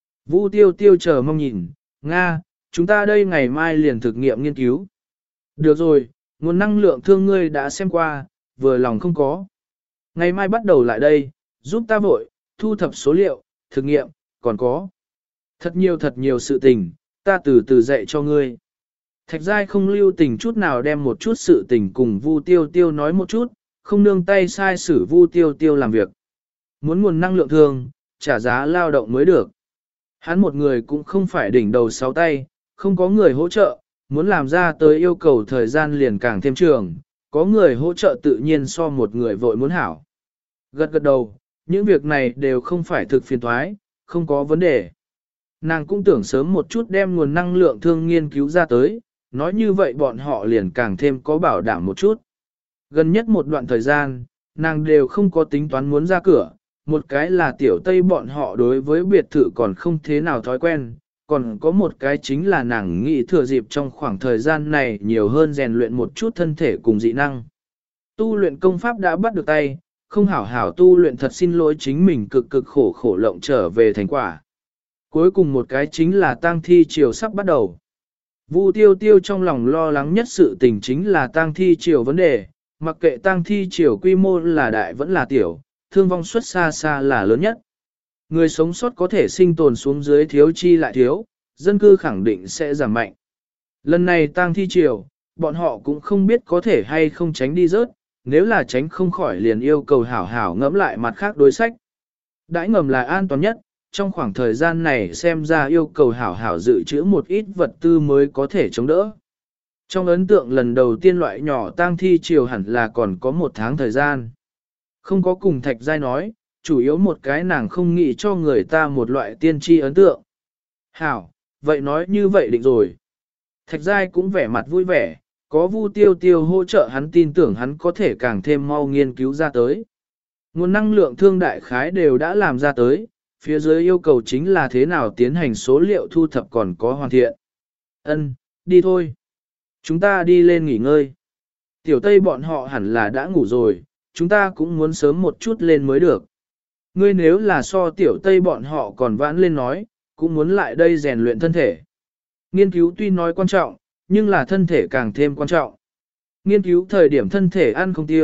Vu tiêu tiêu chờ mong nhìn, Nga, chúng ta đây ngày mai liền thực nghiệm nghiên cứu. Được rồi, nguồn năng lượng thương ngươi đã xem qua, vừa lòng không có. Ngày mai bắt đầu lại đây, giúp ta vội, thu thập số liệu, thực nghiệm, còn có. Thật nhiều thật nhiều sự tình, ta từ từ dạy cho ngươi. Thạch Giai không lưu tình chút nào đem một chút sự tình cùng Vu tiêu tiêu nói một chút, không nương tay sai xử Vu tiêu tiêu làm việc. Muốn nguồn năng lượng thường, trả giá lao động mới được. Hắn một người cũng không phải đỉnh đầu sáu tay, không có người hỗ trợ, muốn làm ra tới yêu cầu thời gian liền càng thêm trường, có người hỗ trợ tự nhiên so một người vội muốn hảo. Gật gật đầu, những việc này đều không phải thực phiền thoái, không có vấn đề. Nàng cũng tưởng sớm một chút đem nguồn năng lượng thương nghiên cứu ra tới, nói như vậy bọn họ liền càng thêm có bảo đảm một chút. Gần nhất một đoạn thời gian, nàng đều không có tính toán muốn ra cửa, một cái là tiểu tây bọn họ đối với biệt thự còn không thế nào thói quen, còn có một cái chính là nàng nghĩ thừa dịp trong khoảng thời gian này nhiều hơn rèn luyện một chút thân thể cùng dị năng. Tu luyện công pháp đã bắt được tay, không hảo hảo tu luyện thật xin lỗi chính mình cực cực khổ khổ lộng trở về thành quả. Cuối cùng một cái chính là tang thi triều sắp bắt đầu. Vu tiêu tiêu trong lòng lo lắng nhất sự tình chính là tang thi triều vấn đề, mặc kệ tang thi triều quy mô là đại vẫn là tiểu, thương vong suất xa xa là lớn nhất. Người sống sót có thể sinh tồn xuống dưới thiếu chi lại thiếu, dân cư khẳng định sẽ giảm mạnh. Lần này tang thi triều, bọn họ cũng không biết có thể hay không tránh đi rớt, nếu là tránh không khỏi liền yêu cầu hảo hảo ngẫm lại mặt khác đối sách. Đãi ngầm là an toàn nhất, trong khoảng thời gian này xem ra yêu cầu hảo hảo dự trữ một ít vật tư mới có thể chống đỡ. Trong ấn tượng lần đầu tiên loại nhỏ tang thi triều hẳn là còn có một tháng thời gian. Không có cùng Thạch Giai nói, chủ yếu một cái nàng không nghĩ cho người ta một loại tiên tri ấn tượng. Hảo, vậy nói như vậy định rồi. Thạch Giai cũng vẻ mặt vui vẻ, có Vu tiêu tiêu hỗ trợ hắn tin tưởng hắn có thể càng thêm mau nghiên cứu ra tới. Nguồn năng lượng thương đại khái đều đã làm ra tới, phía dưới yêu cầu chính là thế nào tiến hành số liệu thu thập còn có hoàn thiện. Ân, đi thôi. Chúng ta đi lên nghỉ ngơi. Tiểu Tây bọn họ hẳn là đã ngủ rồi, chúng ta cũng muốn sớm một chút lên mới được. Ngươi nếu là so Tiểu Tây bọn họ còn vãn lên nói, cũng muốn lại đây rèn luyện thân thể. Nghiên cứu tuy nói quan trọng, nhưng là thân thể càng thêm quan trọng. Nghiên cứu thời điểm thân thể ăn không tiêu,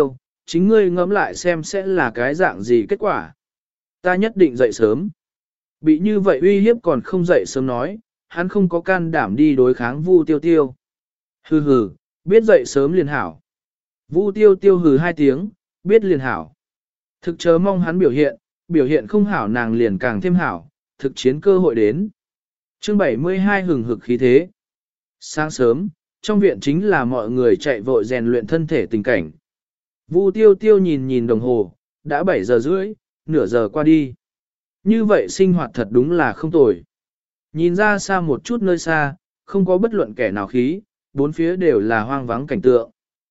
chính ngươi ngẫm lại xem sẽ là cái dạng gì kết quả. Ta nhất định dậy sớm. Bị như vậy uy hiếp còn không dậy sớm nói, hắn không có can đảm đi đối kháng Vu Tiêu Tiêu. Hừ hừ, biết dậy sớm liền hảo. Vu Tiêu Tiêu hừ hai tiếng, biết liền hảo. Thực chớ mong hắn biểu hiện, biểu hiện không hảo nàng liền càng thêm hảo, thực chiến cơ hội đến. Chương bảy mươi hai hừng hực khí thế. Sáng sớm, trong viện chính là mọi người chạy vội rèn luyện thân thể tình cảnh. Vu Tiêu Tiêu nhìn nhìn đồng hồ, đã bảy giờ rưỡi, nửa giờ qua đi. Như vậy sinh hoạt thật đúng là không tồi. Nhìn ra xa một chút nơi xa, không có bất luận kẻ nào khí, bốn phía đều là hoang vắng cảnh tượng.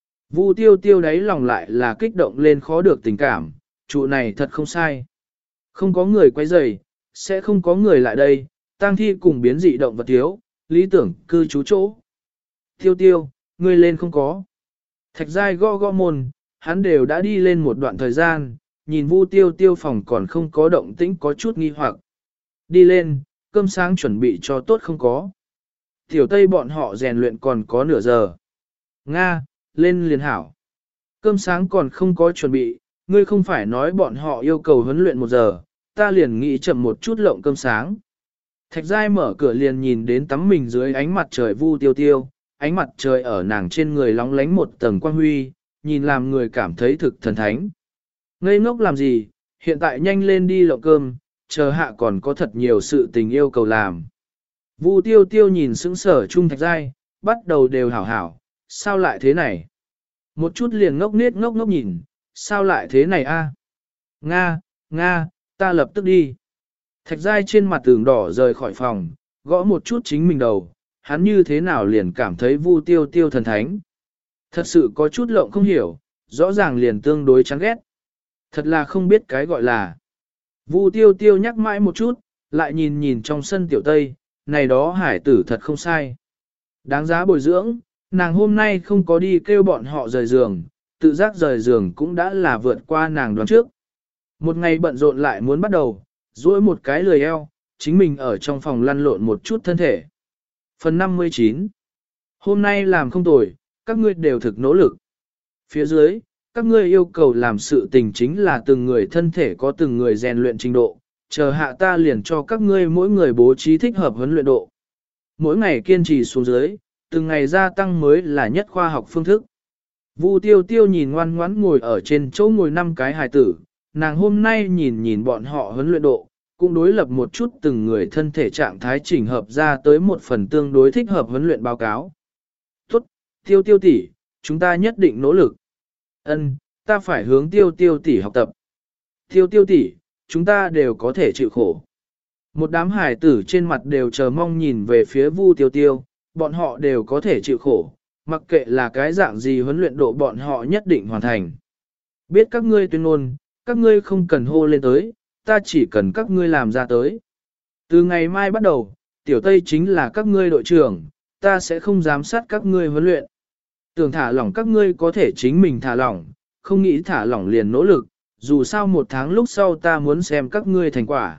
Vu Tiêu Tiêu đáy lòng lại là kích động lên khó được tình cảm, trụ này thật không sai. Không có người quay rầy, sẽ không có người lại đây, tang thi cùng biến dị động vật thiếu, lý tưởng cư trú chỗ. Tiêu Tiêu, ngươi lên không có. Thạch Giai gõ gõ môn, hắn đều đã đi lên một đoạn thời gian, nhìn Vu Tiêu Tiêu phòng còn không có động tĩnh có chút nghi hoặc. Đi lên, cơm sáng chuẩn bị cho tốt không có. Tiểu Tây bọn họ rèn luyện còn có nửa giờ. Nga, lên liền hảo. Cơm sáng còn không có chuẩn bị, ngươi không phải nói bọn họ yêu cầu huấn luyện một giờ, ta liền nghĩ chậm một chút lộng cơm sáng. Thạch Giai mở cửa liền nhìn đến tắm mình dưới ánh mặt trời Vu Tiêu Tiêu, ánh mặt trời ở nàng trên người lóng lánh một tầng quang huy, nhìn làm người cảm thấy thực thần thánh. Ngây ngốc làm gì, hiện tại nhanh lên đi lộng cơm, chờ hạ còn có thật nhiều sự tình yêu cầu làm. Vu Tiêu Tiêu nhìn sững sở Trung Thạch Giai, bắt đầu đều hảo hảo, sao lại thế này? Một chút liền ngốc nết ngốc ngốc nhìn, sao lại thế này a? Nga, Nga, ta lập tức đi. Thạch Giai trên mặt tường đỏ rời khỏi phòng, gõ một chút chính mình đầu, hắn như thế nào liền cảm thấy Vu Tiêu Tiêu thần thánh. Thật sự có chút lộng không hiểu, rõ ràng liền tương đối chán ghét. Thật là không biết cái gọi là. Vu Tiêu Tiêu nhắc mãi một chút, lại nhìn nhìn trong sân tiểu Tây, này đó hải tử thật không sai. Đáng giá bồi dưỡng, nàng hôm nay không có đi kêu bọn họ rời giường, tự giác rời giường cũng đã là vượt qua nàng đoán trước. Một ngày bận rộn lại muốn bắt đầu, duỗi một cái lười eo, chính mình ở trong phòng lăn lộn một chút thân thể. Phần năm mươi chín. Hôm nay làm không tồi, các ngươi đều thực nỗ lực. Phía dưới, các ngươi yêu cầu làm sự tình chính là từng người thân thể có từng người rèn luyện trình độ, chờ hạ ta liền cho các ngươi mỗi người bố trí thích hợp huấn luyện độ. Mỗi ngày kiên trì xuống dưới, từng ngày gia tăng mới là nhất khoa học phương thức. Vu Tiêu Tiêu nhìn ngoan ngoãn ngồi ở trên chỗ ngồi năm cái hài tử, nàng hôm nay nhìn nhìn bọn họ huấn luyện độ, cũng đối lập một chút từng người thân thể trạng thái chỉnh hợp ra tới một phần tương đối thích hợp huấn luyện báo cáo. Tốt, Tiêu Tiêu tỷ, chúng ta nhất định nỗ lực. Ân, ta phải hướng Tiêu Tiêu tỷ học tập. Tiêu Tiêu tỷ, chúng ta đều có thể chịu khổ. Một đám hài tử trên mặt đều chờ mong nhìn về phía Vu Tiêu Tiêu, bọn họ đều có thể chịu khổ, mặc kệ là cái dạng gì huấn luyện độ bọn họ nhất định hoàn thành. Biết các ngươi tuyên ngôn, các ngươi không cần hô lên tới, ta chỉ cần các ngươi làm ra tới. Từ ngày mai bắt đầu, Tiểu Tây chính là các ngươi đội trưởng, ta sẽ không giám sát các ngươi huấn luyện. Tưởng thả lỏng các ngươi có thể chính mình thả lỏng, không nghĩ thả lỏng liền nỗ lực, dù sao một tháng lúc sau ta muốn xem các ngươi thành quả.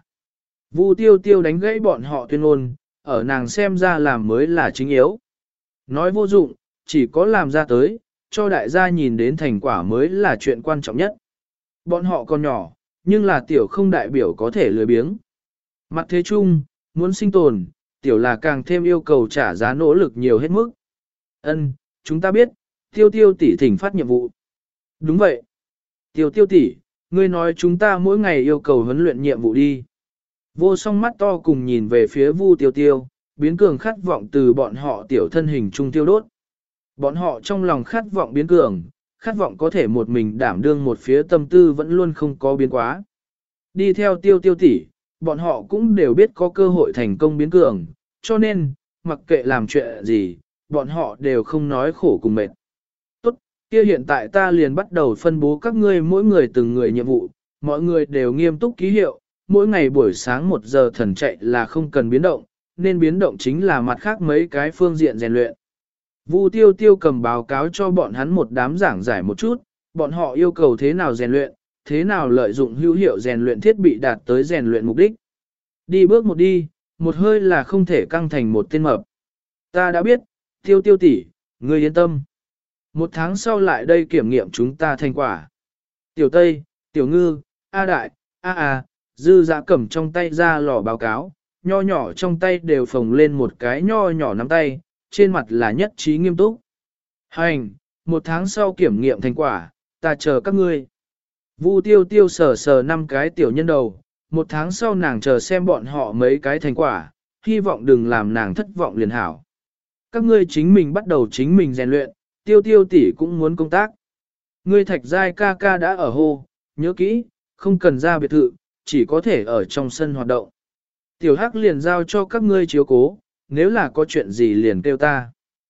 Vu Tiêu Tiêu đánh gãy bọn họ tuyên ngôn, ở nàng xem ra làm mới là chính yếu. Nói vô dụng, chỉ có làm ra tới, cho đại gia nhìn đến thành quả mới là chuyện quan trọng nhất. Bọn họ còn nhỏ, nhưng là tiểu không đại biểu có thể lười biếng. Mặt thế chung, muốn sinh tồn, tiểu là càng thêm yêu cầu trả giá nỗ lực nhiều hết mức. Ân, chúng ta biết, Tiêu Tiêu tỷ thỉnh phát nhiệm vụ. Đúng vậy. Tiêu Tiêu tỷ, ngươi nói chúng ta mỗi ngày yêu cầu huấn luyện nhiệm vụ đi. Vô song mắt to cùng nhìn về phía Vu Tiêu Tiêu, biến cường khát vọng từ bọn họ tiểu thân hình trung tiêu đốt. Bọn họ trong lòng khát vọng biến cường, khát vọng có thể một mình đảm đương một phía tâm tư vẫn luôn không có biến quá. Đi theo Tiêu Tiêu tỷ, bọn họ cũng đều biết có cơ hội thành công biến cường, cho nên, mặc kệ làm chuyện gì, bọn họ đều không nói khổ cùng mệt. Tốt, kia hiện tại ta liền bắt đầu phân bố các ngươi mỗi người từng người nhiệm vụ, mọi người đều nghiêm túc ký hiệu, mỗi ngày buổi sáng một giờ thần chạy là không cần biến động, nên biến động chính là mặt khác mấy cái phương diện rèn luyện. Vu Tiêu Tiêu cầm báo cáo cho bọn hắn một đám giảng giải một chút, bọn họ yêu cầu thế nào rèn luyện, thế nào lợi dụng hữu hiệu rèn luyện thiết bị đạt tới rèn luyện mục đích. Đi bước một đi, một hơi là không thể căng thành một tên mập. Ta đã biết, Tiêu Tiêu tỷ, ngươi yên tâm. Một tháng sau lại đây kiểm nghiệm chúng ta thành quả. Tiểu Tây, Tiểu Ngư, A Đại, A A, Dư Dã cầm trong tay ra lò báo cáo, nho nhỏ trong tay đều phồng lên một cái nho nhỏ nắm tay, trên mặt là nhất trí nghiêm túc. Hành, một tháng sau kiểm nghiệm thành quả, ta chờ các ngươi. Vu tiêu tiêu sờ sờ năm cái tiểu nhân đầu, một tháng sau nàng chờ xem bọn họ mấy cái thành quả, hy vọng đừng làm nàng thất vọng liền hảo. Các ngươi chính mình bắt đầu chính mình rèn luyện, tiêu tiêu tỷ cũng muốn công tác. Ngươi thạch giai ca ca đã ở hô, nhớ kỹ, không cần ra biệt thự, chỉ có thể ở trong sân hoạt động. Tiểu Hắc liền giao cho các ngươi chiếu cố, nếu là có chuyện gì liền kêu ta.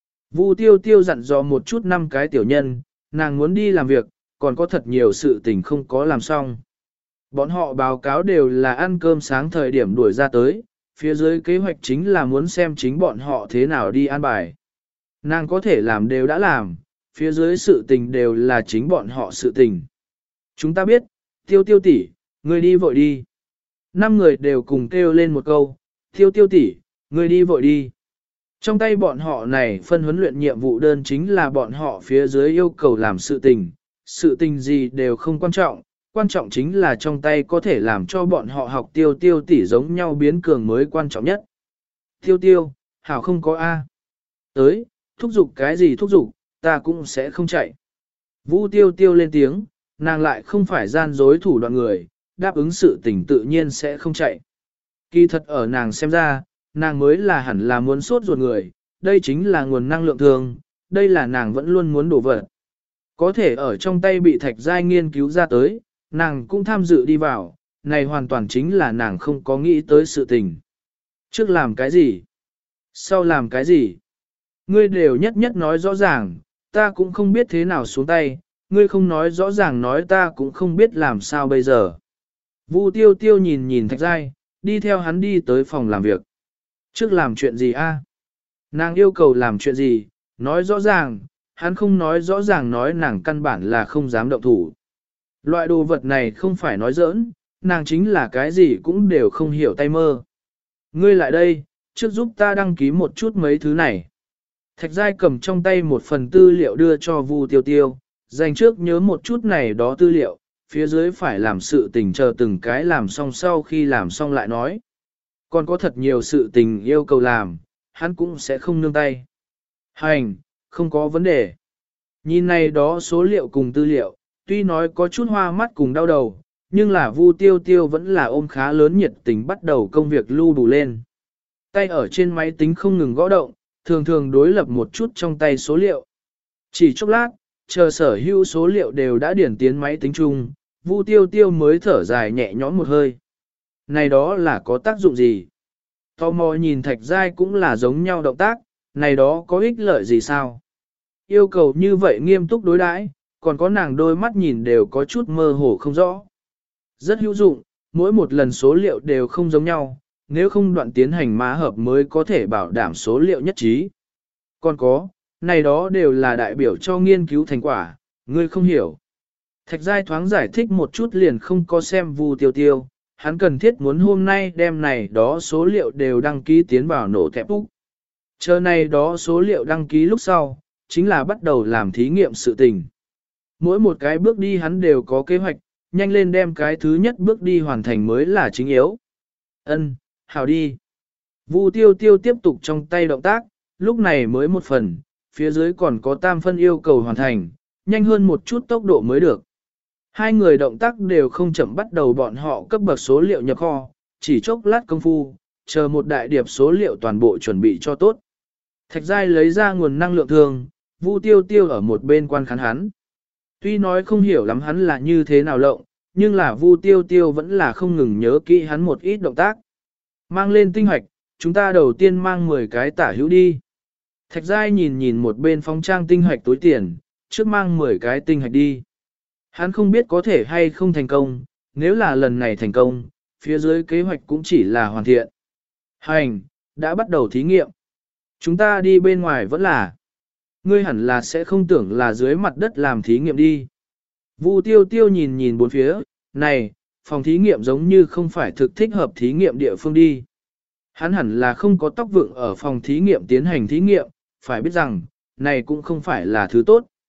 Vu tiêu tiêu dặn dò một chút năm cái tiểu nhân, nàng muốn đi làm việc, còn có thật nhiều sự tình không có làm xong. Bọn họ báo cáo đều là ăn cơm sáng thời điểm đuổi ra tới, phía dưới kế hoạch chính là muốn xem chính bọn họ thế nào đi an bài. Nàng có thể làm đều đã làm, phía dưới sự tình đều là chính bọn họ sự tình. Chúng ta biết, tiêu tiêu tỷ, ngươi đi vội đi. Năm người đều cùng kêu lên một câu, tiêu tiêu tỷ, ngươi đi vội đi. Trong tay bọn họ này phân huấn luyện nhiệm vụ đơn chính là bọn họ phía dưới yêu cầu làm sự tình, sự tình gì đều không quan trọng, quan trọng chính là trong tay có thể làm cho bọn họ học tiêu tiêu tỷ giống nhau biến cường mới quan trọng nhất. Tiêu tiêu, hảo không có A. Tới, thúc giục cái gì thúc giục, ta cũng sẽ không chạy. Vũ tiêu tiêu lên tiếng, nàng lại không phải gian dối thủ đoạn người, đáp ứng sự tình tự nhiên sẽ không chạy. Kỳ thật ở nàng xem ra, nàng mới là hẳn là muốn sốt ruột người, đây chính là nguồn năng lượng thường, đây là nàng vẫn luôn muốn đổ vật. Có thể ở trong tay bị thạch giai nghiên cứu ra tới, nàng cũng tham dự đi vào, này hoàn toàn chính là nàng không có nghĩ tới sự tình. Trước làm cái gì? Sau làm cái gì? Ngươi đều nhất nhất nói rõ ràng, ta cũng không biết thế nào xuống tay, ngươi không nói rõ ràng nói ta cũng không biết làm sao bây giờ. Vu tiêu tiêu nhìn nhìn thạch giai, đi theo hắn đi tới phòng làm việc. Trước làm chuyện gì a? Nàng yêu cầu làm chuyện gì, nói rõ ràng, hắn không nói rõ ràng nói nàng căn bản là không dám động thủ. Loại đồ vật này không phải nói giỡn, nàng chính là cái gì cũng đều không hiểu tay mơ. Ngươi lại đây, trước giúp ta đăng ký một chút mấy thứ này. Thạch giai cầm trong tay một phần tư liệu đưa cho Vu tiêu tiêu, dành trước nhớ một chút này đó tư liệu, phía dưới phải làm sự tình chờ từng cái làm xong sau khi làm xong lại nói. Còn có thật nhiều sự tình yêu cầu làm, hắn cũng sẽ không nương tay. Hành, không có vấn đề. Nhìn này đó số liệu cùng tư liệu, tuy nói có chút hoa mắt cùng đau đầu, nhưng là Vu tiêu tiêu vẫn là ôm khá lớn nhiệt tình bắt đầu công việc lưu đủ lên. Tay ở trên máy tính không ngừng gõ động, thường thường đối lập một chút trong tay số liệu. Chỉ chốc lát, chờ sở hữu số liệu đều đã điển tiến máy tính chung, Vu tiêu tiêu mới thở dài nhẹ nhõm một hơi. Này đó là có tác dụng gì? Tò mò nhìn thạch giai cũng là giống nhau động tác, này đó có ích lợi gì sao? Yêu cầu như vậy nghiêm túc đối đãi, còn có nàng đôi mắt nhìn đều có chút mơ hồ không rõ. Rất hữu dụng, mỗi một lần số liệu đều không giống nhau, nếu không đoạn tiến hành mã hợp mới có thể bảo đảm số liệu nhất trí. Còn có, này đó đều là đại biểu cho nghiên cứu thành quả, ngươi không hiểu. Thạch giai thoáng giải thích một chút liền không có xem Vu tiêu tiêu, hắn cần thiết muốn hôm nay đem này đó số liệu đều đăng ký tiến vào nổ thẹp úc. Chờ này đó số liệu đăng ký lúc sau, chính là bắt đầu làm thí nghiệm sự tình. Mỗi một cái bước đi hắn đều có kế hoạch, nhanh lên đem cái thứ nhất bước đi hoàn thành mới là chính yếu. Ân, hảo đi. Vu tiêu tiêu tiếp tục trong tay động tác, lúc này mới một phần, phía dưới còn có tam phân yêu cầu hoàn thành, nhanh hơn một chút tốc độ mới được. Hai người động tác đều không chậm bắt đầu bọn họ cấp bậc số liệu nhập kho, chỉ chốc lát công phu, chờ một đại điệp số liệu toàn bộ chuẩn bị cho tốt. Thạch giai lấy ra nguồn năng lượng thường, Vu tiêu tiêu ở một bên quan khán hắn. Tuy nói không hiểu lắm hắn là như thế nào lộng, nhưng là Vu tiêu tiêu vẫn là không ngừng nhớ kỹ hắn một ít động tác. Mang lên tinh hoạch, chúng ta đầu tiên mang mười cái tả hữu đi. Thạch giai nhìn nhìn một bên phóng trang tinh hoạch túi tiền, trước mang mười cái tinh hoạch đi. Hắn không biết có thể hay không thành công, nếu là lần này thành công, phía dưới kế hoạch cũng chỉ là hoàn thiện. Hành, đã bắt đầu thí nghiệm. Chúng ta đi bên ngoài vẫn là. Ngươi hẳn là sẽ không tưởng là dưới mặt đất làm thí nghiệm đi. Vu tiêu tiêu nhìn nhìn bốn phía, này, phòng thí nghiệm giống như không phải thực thích hợp thí nghiệm địa phương đi. Hắn hẳn là không có tóc vượng ở phòng thí nghiệm tiến hành thí nghiệm, phải biết rằng, này cũng không phải là thứ tốt.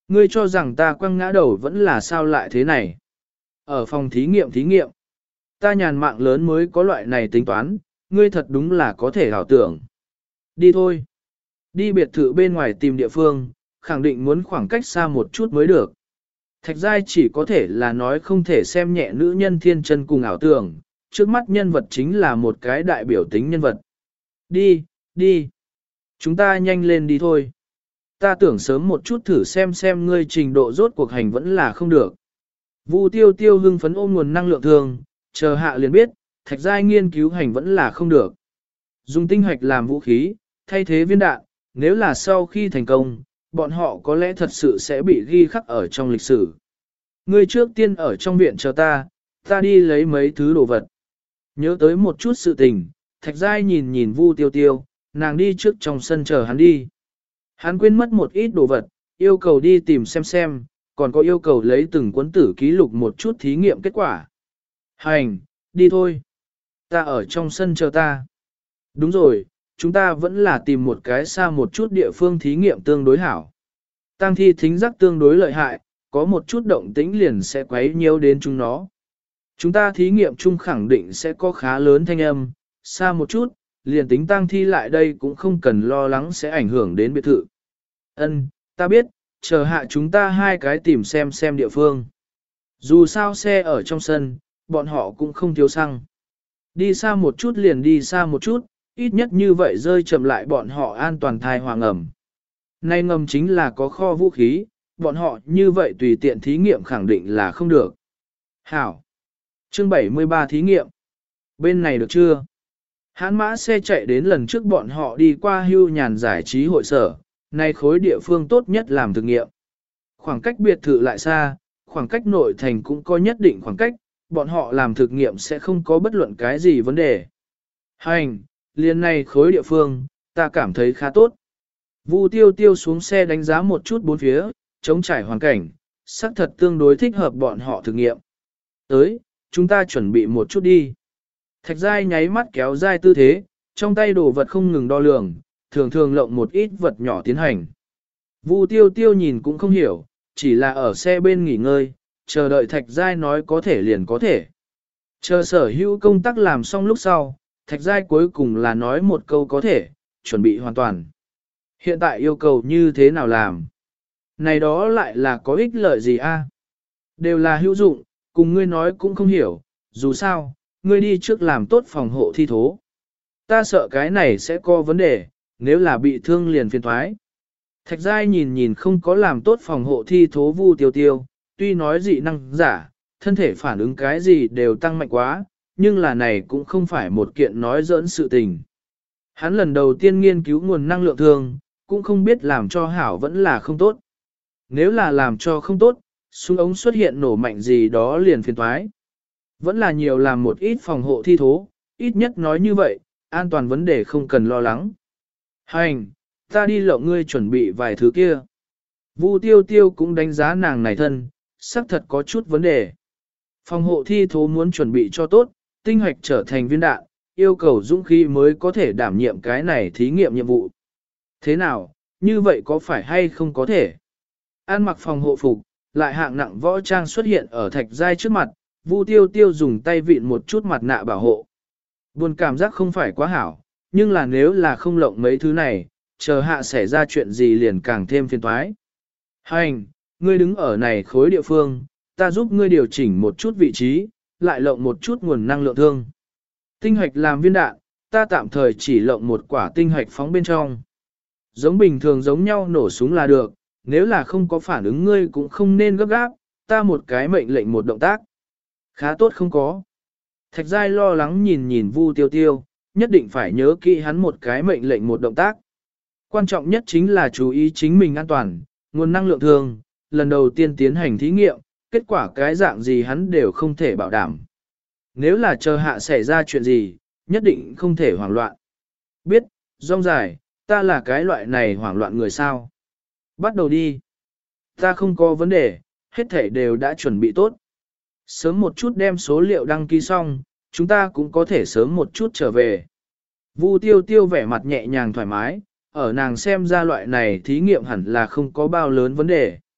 Ngươi cho rằng ta quăng ngã đầu vẫn là sao lại thế này? Ở phòng thí nghiệm thí nghiệm, ta nhàn mạng lớn mới có loại này tính toán, ngươi thật đúng là có thể ảo tưởng. Đi thôi. Đi biệt thự bên ngoài tìm địa phương, khẳng định muốn khoảng cách xa một chút mới được. Thạch Giai chỉ có thể là nói không thể xem nhẹ nữ nhân thiên chân cùng ảo tưởng, trước mắt nhân vật chính là một cái đại biểu tính nhân vật. Đi, đi. Chúng ta nhanh lên đi thôi. Ta tưởng sớm một chút thử xem xem ngươi trình độ rốt cuộc hành vẫn là không được. Vu tiêu tiêu hưng phấn ôm nguồn năng lượng thường, chờ hạ liền biết, Thạch Giai nghiên cứu hành vẫn là không được. Dùng tinh hoạch làm vũ khí, thay thế viên đạn, nếu là sau khi thành công, bọn họ có lẽ thật sự sẽ bị ghi khắc ở trong lịch sử. Ngươi trước tiên ở trong viện chờ ta, ta đi lấy mấy thứ đồ vật. Nhớ tới một chút sự tình, Thạch Giai nhìn nhìn Vu tiêu tiêu, nàng đi trước trong sân chờ hắn đi. Hắn quên mất một ít đồ vật, yêu cầu đi tìm xem xem, còn có yêu cầu lấy từng cuốn tử ký lục một chút thí nghiệm kết quả. Hành, đi thôi. Ta ở trong sân chờ ta. Đúng rồi, chúng ta vẫn là tìm một cái xa một chút địa phương thí nghiệm tương đối hảo. Tăng thi thính giác tương đối lợi hại, có một chút động tĩnh liền sẽ quấy nhiễu đến chúng nó. Chúng ta thí nghiệm chung khẳng định sẽ có khá lớn thanh âm, xa một chút, liền tính tăng thi lại đây cũng không cần lo lắng sẽ ảnh hưởng đến biệt thự. Ân, ta biết, chờ hạ chúng ta hai cái tìm xem xem địa phương. Dù sao xe ở trong sân, bọn họ cũng không thiếu xăng. Đi xa một chút liền đi xa một chút, ít nhất như vậy rơi chậm lại bọn họ an toàn thai hoàng ẩm. Nay ngầm chính là có kho vũ khí, bọn họ như vậy tùy tiện thí nghiệm khẳng định là không được. Hảo. Chương bảy mươi ba thí nghiệm. Bên này được chưa? Hãn mã xe chạy đến lần trước bọn họ đi qua hưu nhàn giải trí hội sở, nay khối địa phương tốt nhất làm thực nghiệm. Khoảng cách biệt thự lại xa, khoảng cách nội thành cũng có nhất định khoảng cách, bọn họ làm thực nghiệm sẽ không có bất luận cái gì vấn đề. Hành, liền này khối địa phương, ta cảm thấy khá tốt. Vu tiêu tiêu xuống xe đánh giá một chút bốn phía, chống trải hoàn cảnh, xác thật tương đối thích hợp bọn họ thực nghiệm. Tới, chúng ta chuẩn bị một chút đi. Thạch Giai nháy mắt kéo Giai tư thế, trong tay đồ vật không ngừng đo lường, thường thường lộng một ít vật nhỏ tiến hành. Vu tiêu tiêu nhìn cũng không hiểu, chỉ là ở xe bên nghỉ ngơi, chờ đợi Thạch Giai nói có thể liền có thể. Chờ sở hữu công tác làm xong lúc sau, Thạch Giai cuối cùng là nói một câu có thể, chuẩn bị hoàn toàn. Hiện tại yêu cầu như thế nào làm? Này đó lại là có ích lợi gì a? Đều là hữu dụng, cùng ngươi nói cũng không hiểu, dù sao, ngươi đi trước làm tốt phòng hộ thi thố. Ta sợ cái này sẽ có vấn đề, nếu là bị thương liền phiền thoái. Thạch Giai nhìn nhìn không có làm tốt phòng hộ thi thố Vu tiêu tiêu, tuy nói dị năng giả, thân thể phản ứng cái gì đều tăng mạnh quá, nhưng là này cũng không phải một kiện nói giỡn sự tình. Hắn lần đầu tiên nghiên cứu nguồn năng lượng thường, cũng không biết làm cho hảo vẫn là không tốt. Nếu là làm cho không tốt, súng ống xuất hiện nổ mạnh gì đó liền phiền thoái. Vẫn là nhiều làm một ít phòng hộ thi thố, ít nhất nói như vậy, an toàn vấn đề không cần lo lắng. Hành, ta đi lộng ngươi chuẩn bị vài thứ kia. Vu tiêu tiêu cũng đánh giá nàng này thân, xác thật có chút vấn đề. Phòng hộ thi thố muốn chuẩn bị cho tốt, tinh hoạch trở thành viên đạn, yêu cầu dũng khí mới có thể đảm nhiệm cái này thí nghiệm nhiệm vụ. Thế nào, như vậy có phải hay không có thể? An mặc phòng hộ phục, lại hạng nặng võ trang xuất hiện ở Thạch Giai trước mặt, Vu tiêu tiêu dùng tay vịn một chút mặt nạ bảo hộ. Buồn cảm giác không phải quá hảo, nhưng là nếu là không lộng mấy thứ này, chờ hạ xảy ra chuyện gì liền càng thêm phiền toái. Hành, ngươi đứng ở này khối địa phương, ta giúp ngươi điều chỉnh một chút vị trí, lại lộng một chút nguồn năng lượng thương. Tinh hạch làm viên đạn, ta tạm thời chỉ lộng một quả tinh hạch phóng bên trong. Giống bình thường giống nhau nổ súng là được, nếu là không có phản ứng ngươi cũng không nên gấp gáp, ta một cái mệnh lệnh một động tác. Khá tốt không có. Thạch Giai lo lắng nhìn nhìn Vu tiêu tiêu, nhất định phải nhớ kỹ hắn một cái mệnh lệnh một động tác. Quan trọng nhất chính là chú ý chính mình an toàn, nguồn năng lượng thường, lần đầu tiên tiến hành thí nghiệm, kết quả cái dạng gì hắn đều không thể bảo đảm. Nếu là chờ hạ xảy ra chuyện gì, nhất định không thể hoảng loạn. Biết, rong dài, ta là cái loại này hoảng loạn người sao. Bắt đầu đi. Ta không có vấn đề, hết thể đều đã chuẩn bị tốt. Sớm một chút đem số liệu đăng ký xong, chúng ta cũng có thể sớm một chút trở về. Vu tiêu tiêu vẻ mặt nhẹ nhàng thoải mái, ở nàng xem ra loại này thí nghiệm hẳn là không có bao lớn vấn đề.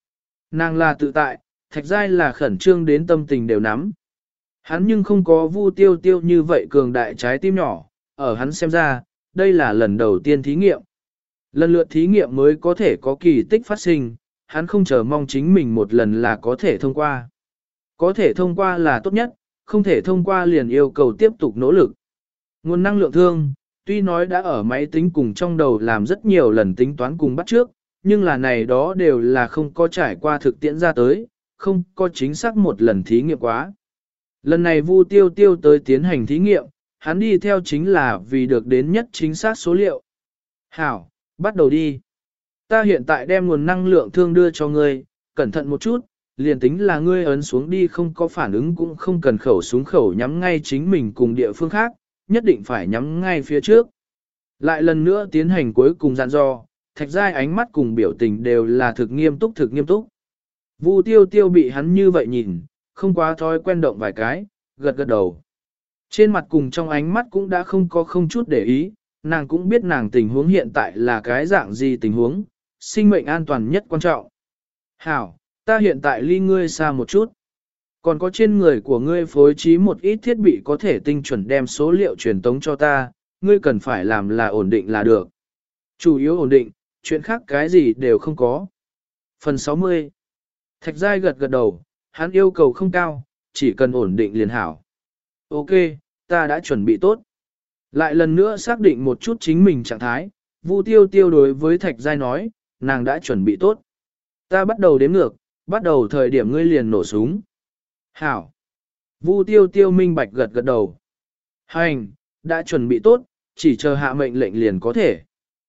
Nàng là tự tại, Thạch Giai là khẩn trương đến tâm tình đều nắm. Hắn nhưng không có Vu Tiêu Tiêu như vậy cường đại trái tim nhỏ, ở hắn xem ra, đây là lần đầu tiên thí nghiệm. Lần lượt thí nghiệm mới có thể có kỳ tích phát sinh, hắn không chờ mong chính mình một lần là có thể thông qua. Có thể thông qua là tốt nhất, không thể thông qua liền yêu cầu tiếp tục nỗ lực. Nguồn năng lượng thương, tuy nói đã ở máy tính cùng trong đầu làm rất nhiều lần tính toán cùng bắt trước, nhưng là này đó đều là không có trải qua thực tiễn ra tới, không có chính xác một lần thí nghiệm quá. Lần này Vu Tiêu Tiêu tới tiến hành thí nghiệm, hắn đi theo chính là vì được đến nhất chính xác số liệu. Hảo, bắt đầu đi. Ta hiện tại đem nguồn năng lượng thương đưa cho ngươi, cẩn thận một chút, liền tính là ngươi ấn xuống đi không có phản ứng cũng không cần khẩu súng khẩu nhắm ngay chính mình cùng địa phương khác, nhất định phải nhắm ngay phía trước. Lại lần nữa tiến hành cuối cùng dặn dò, Thạch Giai ánh mắt cùng biểu tình đều là thực nghiêm túc thực nghiêm túc. Vu Tiêu Tiêu bị hắn như vậy nhìn, không quá thói quen động vài cái, gật gật đầu. Trên mặt cùng trong ánh mắt cũng đã không có không chút để ý, nàng cũng biết nàng tình huống hiện tại là cái dạng gì tình huống, sinh mệnh an toàn nhất quan trọng. Hảo, ta hiện tại ly ngươi xa một chút. Còn có trên người của ngươi phối trí một ít thiết bị có thể tinh chuẩn đem số liệu truyền tống cho ta, ngươi cần phải làm là ổn định là được. Chủ yếu ổn định, chuyện khác cái gì đều không có. Phần sáu mươi. Thạch Giai gật gật đầu, hắn yêu cầu không cao, chỉ cần ổn định liền hảo. Ok, ta đã chuẩn bị tốt. Lại lần nữa xác định một chút chính mình trạng thái, Vu Tiêu Tiêu đối với Thạch Giai nói, nàng đã chuẩn bị tốt. Ta bắt đầu đếm ngược, bắt đầu thời điểm ngươi liền nổ súng. Hảo. Vu Tiêu Tiêu minh bạch gật gật đầu. Hành, đã chuẩn bị tốt, chỉ chờ hạ mệnh lệnh liền có thể.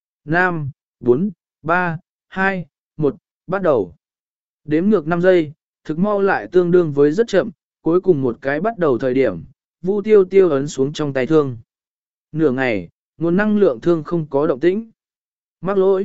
năm, bốn, ba, hai, một, bắt đầu. Đếm ngược năm giây, thực mau lại tương đương với rất chậm, cuối cùng một cái bắt đầu thời điểm, Vu Tiêu Tiêu ấn xuống trong tay thương. Nửa ngày, nguồn năng lượng thương không có động tĩnh. Mắc lỗi.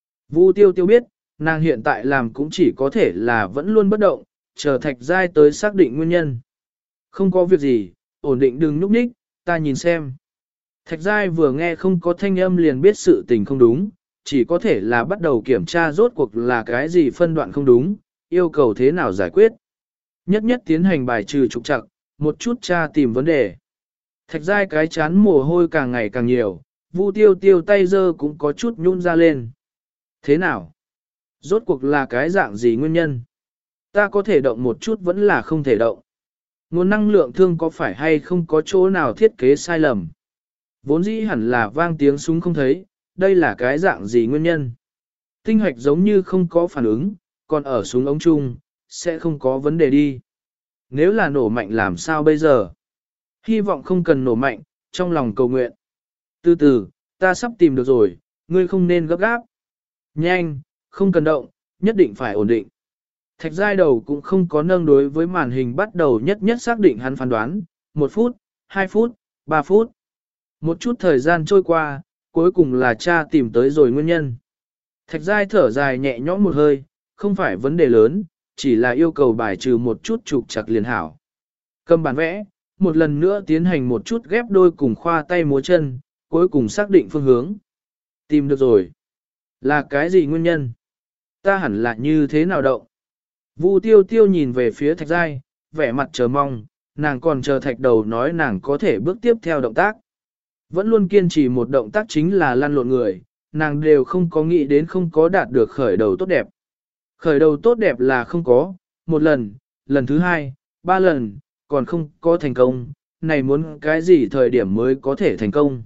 Vu Tiêu Tiêu biết, nàng hiện tại làm cũng chỉ có thể là vẫn luôn bất động, chờ Thạch Giai tới xác định nguyên nhân. Không có việc gì, ổn định đừng nhúc nhích, ta nhìn xem. Thạch Giai vừa nghe không có thanh âm liền biết sự tình không đúng, chỉ có thể là bắt đầu kiểm tra rốt cuộc là cái gì phân đoạn không đúng, yêu cầu thế nào giải quyết. Nhất nhất tiến hành bài trừ trục trặc, một chút tra tìm vấn đề. Thạch Giai cái chán mồ hôi càng ngày càng nhiều, Vu Tiêu Tiêu tay giơ cũng có chút nhún ra lên. Thế nào? Rốt cuộc là cái dạng gì nguyên nhân? Ta có thể động một chút vẫn là không thể động. Nguồn năng lượng thương có phải hay không có chỗ nào thiết kế sai lầm? Vốn dĩ hẳn là vang tiếng súng không thấy, đây là cái dạng gì nguyên nhân? Tinh hoạch giống như không có phản ứng, còn ở súng ống chung, sẽ không có vấn đề đi. Nếu là nổ mạnh làm sao bây giờ? Hy vọng không cần nổ mạnh, trong lòng cầu nguyện. Từ từ, ta sắp tìm được rồi, ngươi không nên gấp gáp. Nhanh, không cần động, nhất định phải ổn định. Thạch Giai đầu cũng không có nâng đối với màn hình bắt đầu nhất nhất xác định hắn phán đoán, một phút, hai phút, ba phút. Một chút thời gian trôi qua, cuối cùng là cha tìm tới rồi nguyên nhân. Thạch Giai thở dài nhẹ nhõm một hơi, không phải vấn đề lớn, chỉ là yêu cầu bài trừ một chút trục trặc liền hảo. Cầm bản vẽ, một lần nữa tiến hành một chút ghép đôi cùng khoa tay múa chân, cuối cùng xác định phương hướng. Tìm được rồi. Là cái gì nguyên nhân? Ta hẳn là như thế nào động? Vu Tiêu Tiêu nhìn về phía Thạch Giai, vẻ mặt chờ mong, nàng còn chờ Thạch Đầu nói nàng có thể bước tiếp theo động tác. Vẫn luôn kiên trì một động tác chính là lăn lộn người, nàng đều không có nghĩ đến không có đạt được khởi đầu tốt đẹp. Khởi đầu tốt đẹp là không có, một lần, lần thứ hai, ba lần, còn không có thành công, này muốn cái gì thời điểm mới có thể thành công.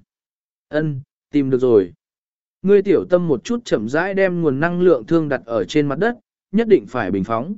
Ân, tìm được rồi. Ngươi tiểu tâm một chút chậm rãi đem nguồn năng lượng thương đặt ở trên mặt đất, nhất định phải bình phóng.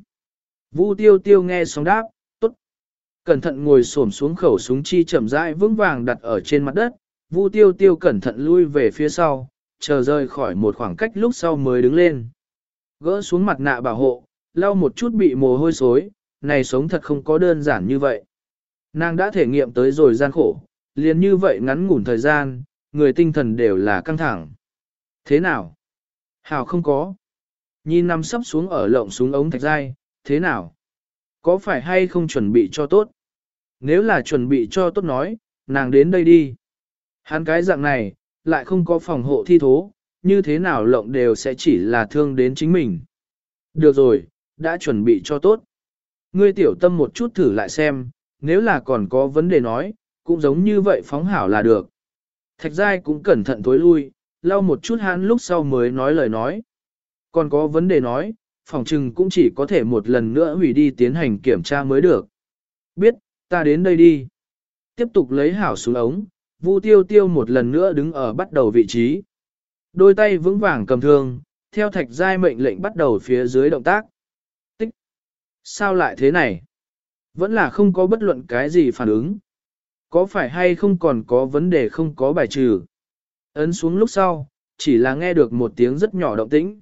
Vu Tiêu Tiêu nghe xong đáp, tốt. Cẩn thận ngồi xổm xuống khẩu súng chi chậm rãi vững vàng đặt ở trên mặt đất, Vu Tiêu Tiêu cẩn thận lui về phía sau, chờ rời khỏi một khoảng cách lúc sau mới đứng lên. Gỡ xuống mặt nạ bảo hộ, lau một chút bị mồ hôi xối, này sống thật không có đơn giản như vậy. Nàng đã thể nghiệm tới rồi gian khổ, liền như vậy ngắn ngủn thời gian, người tinh thần đều là căng thẳng. Thế nào? Hảo không có. Nhìn nằm sắp xuống ở lộng súng ống Thạch Giai, thế nào? Có phải hay không chuẩn bị cho tốt? Nếu là chuẩn bị cho tốt nói, nàng đến đây đi. Hắn cái dạng này, lại không có phòng hộ thi thố, như thế nào lộng đều sẽ chỉ là thương đến chính mình. Được rồi, đã chuẩn bị cho tốt. Ngươi tiểu tâm một chút thử lại xem, nếu là còn có vấn đề nói, cũng giống như vậy phóng hảo là được. Thạch giai cũng cẩn thận tối lui, lau một chút hắn lúc sau mới nói lời nói. Còn có vấn đề nói, phòng trừng cũng chỉ có thể một lần nữa hủy đi tiến hành kiểm tra mới được. Biết, ta đến đây đi. Tiếp tục lấy hảo xuống ống, Vu Tiêu Tiêu một lần nữa đứng ở bắt đầu vị trí. Đôi tay vững vàng cầm thương, theo thạch giai mệnh lệnh bắt đầu phía dưới động tác. Tích. Sao lại thế này? Vẫn là không có bất luận cái gì phản ứng. Có phải hay không còn có vấn đề không có bài trừ? Ấn xuống lúc sau, chỉ là nghe được một tiếng rất nhỏ động tĩnh.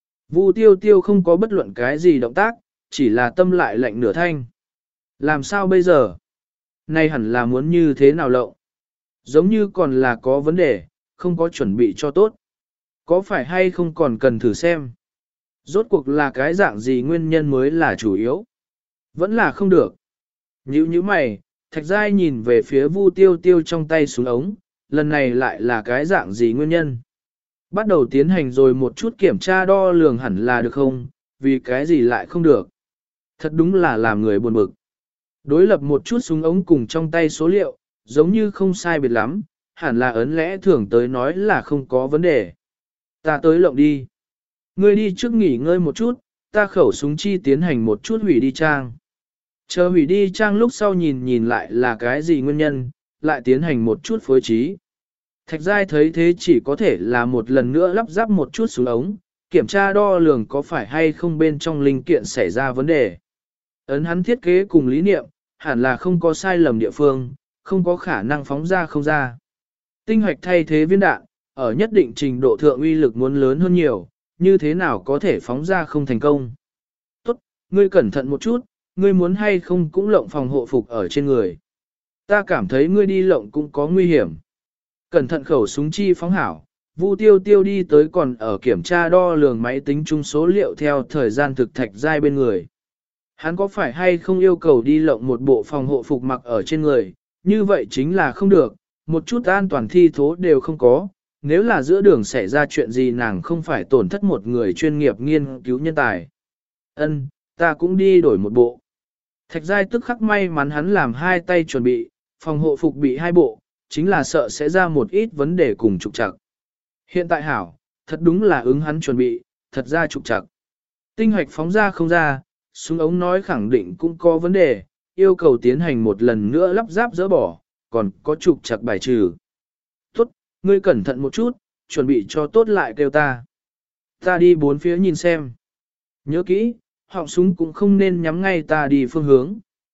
Vu Tiêu Tiêu không có bất luận cái gì động tác, chỉ là tâm lại lạnh nửa thanh. Làm sao bây giờ? Này hẳn là muốn như thế nào lộng? Giống như còn là có vấn đề, không có chuẩn bị cho tốt. Có phải hay không còn cần thử xem? Rốt cuộc là cái dạng gì nguyên nhân mới là chủ yếu? Vẫn là không được. Nhữ như mày, Thạch Giai nhìn về phía Vu Tiêu Tiêu trong tay xuống ống, lần này lại là cái dạng gì nguyên nhân? Bắt đầu tiến hành rồi một chút kiểm tra đo lường hẳn là được không, vì cái gì lại không được. Thật đúng là làm người buồn bực. Đối lập một chút súng ống cùng trong tay số liệu, giống như không sai biệt lắm, hẳn là ấn lẽ thường tới nói là không có vấn đề. Ta tới lộng đi. Ngươi đi trước nghỉ ngơi một chút, ta khẩu súng chi tiến hành một chút hủy đi trang. Chờ hủy đi trang lúc sau nhìn nhìn lại là cái gì nguyên nhân, lại tiến hành một chút phối trí. Thạch Giai thấy thế chỉ có thể là một lần nữa lắp ráp một chút xuống ống, kiểm tra đo lường có phải hay không bên trong linh kiện xảy ra vấn đề. Ấn hắn thiết kế cùng lý niệm, hẳn là không có sai lầm địa phương, không có khả năng phóng ra không ra. Tinh hoạch thay thế viên đạn, ở nhất định trình độ thượng uy lực muốn lớn hơn nhiều, như thế nào có thể phóng ra không thành công. Tốt, ngươi cẩn thận một chút, ngươi muốn hay không cũng lộng phòng hộ phục ở trên người. Ta cảm thấy ngươi đi lộng cũng có nguy hiểm. Cẩn thận khẩu súng chi phóng hảo, Vu Tiêu Tiêu đi tới còn ở kiểm tra đo lường máy tính chung số liệu theo thời gian thực Thạch Giai bên người. Hắn có phải hay không yêu cầu đi lộng một bộ phòng hộ phục mặc ở trên người, như vậy chính là không được, một chút an toàn thi thố đều không có, nếu là giữa đường xảy ra chuyện gì nàng không phải tổn thất một người chuyên nghiệp nghiên cứu nhân tài. Ân, ta cũng đi đổi một bộ. Thạch Giai tức khắc may mắn hắn làm hai tay chuẩn bị, phòng hộ phục bị hai bộ, chính là sợ sẽ ra một ít vấn đề cùng trục trặc. Hiện tại hảo, thật đúng là ứng hắn chuẩn bị, thật ra trục trặc. Tinh hoạch phóng ra không ra, súng ống nói khẳng định cũng có vấn đề, yêu cầu tiến hành một lần nữa lắp ráp dỡ bỏ, còn có trục trặc bài trừ. Tốt, ngươi cẩn thận một chút, chuẩn bị cho tốt lại kêu ta. Ta đi bốn phía nhìn xem. Nhớ kỹ, họng súng cũng không nên nhắm ngay ta đi phương hướng.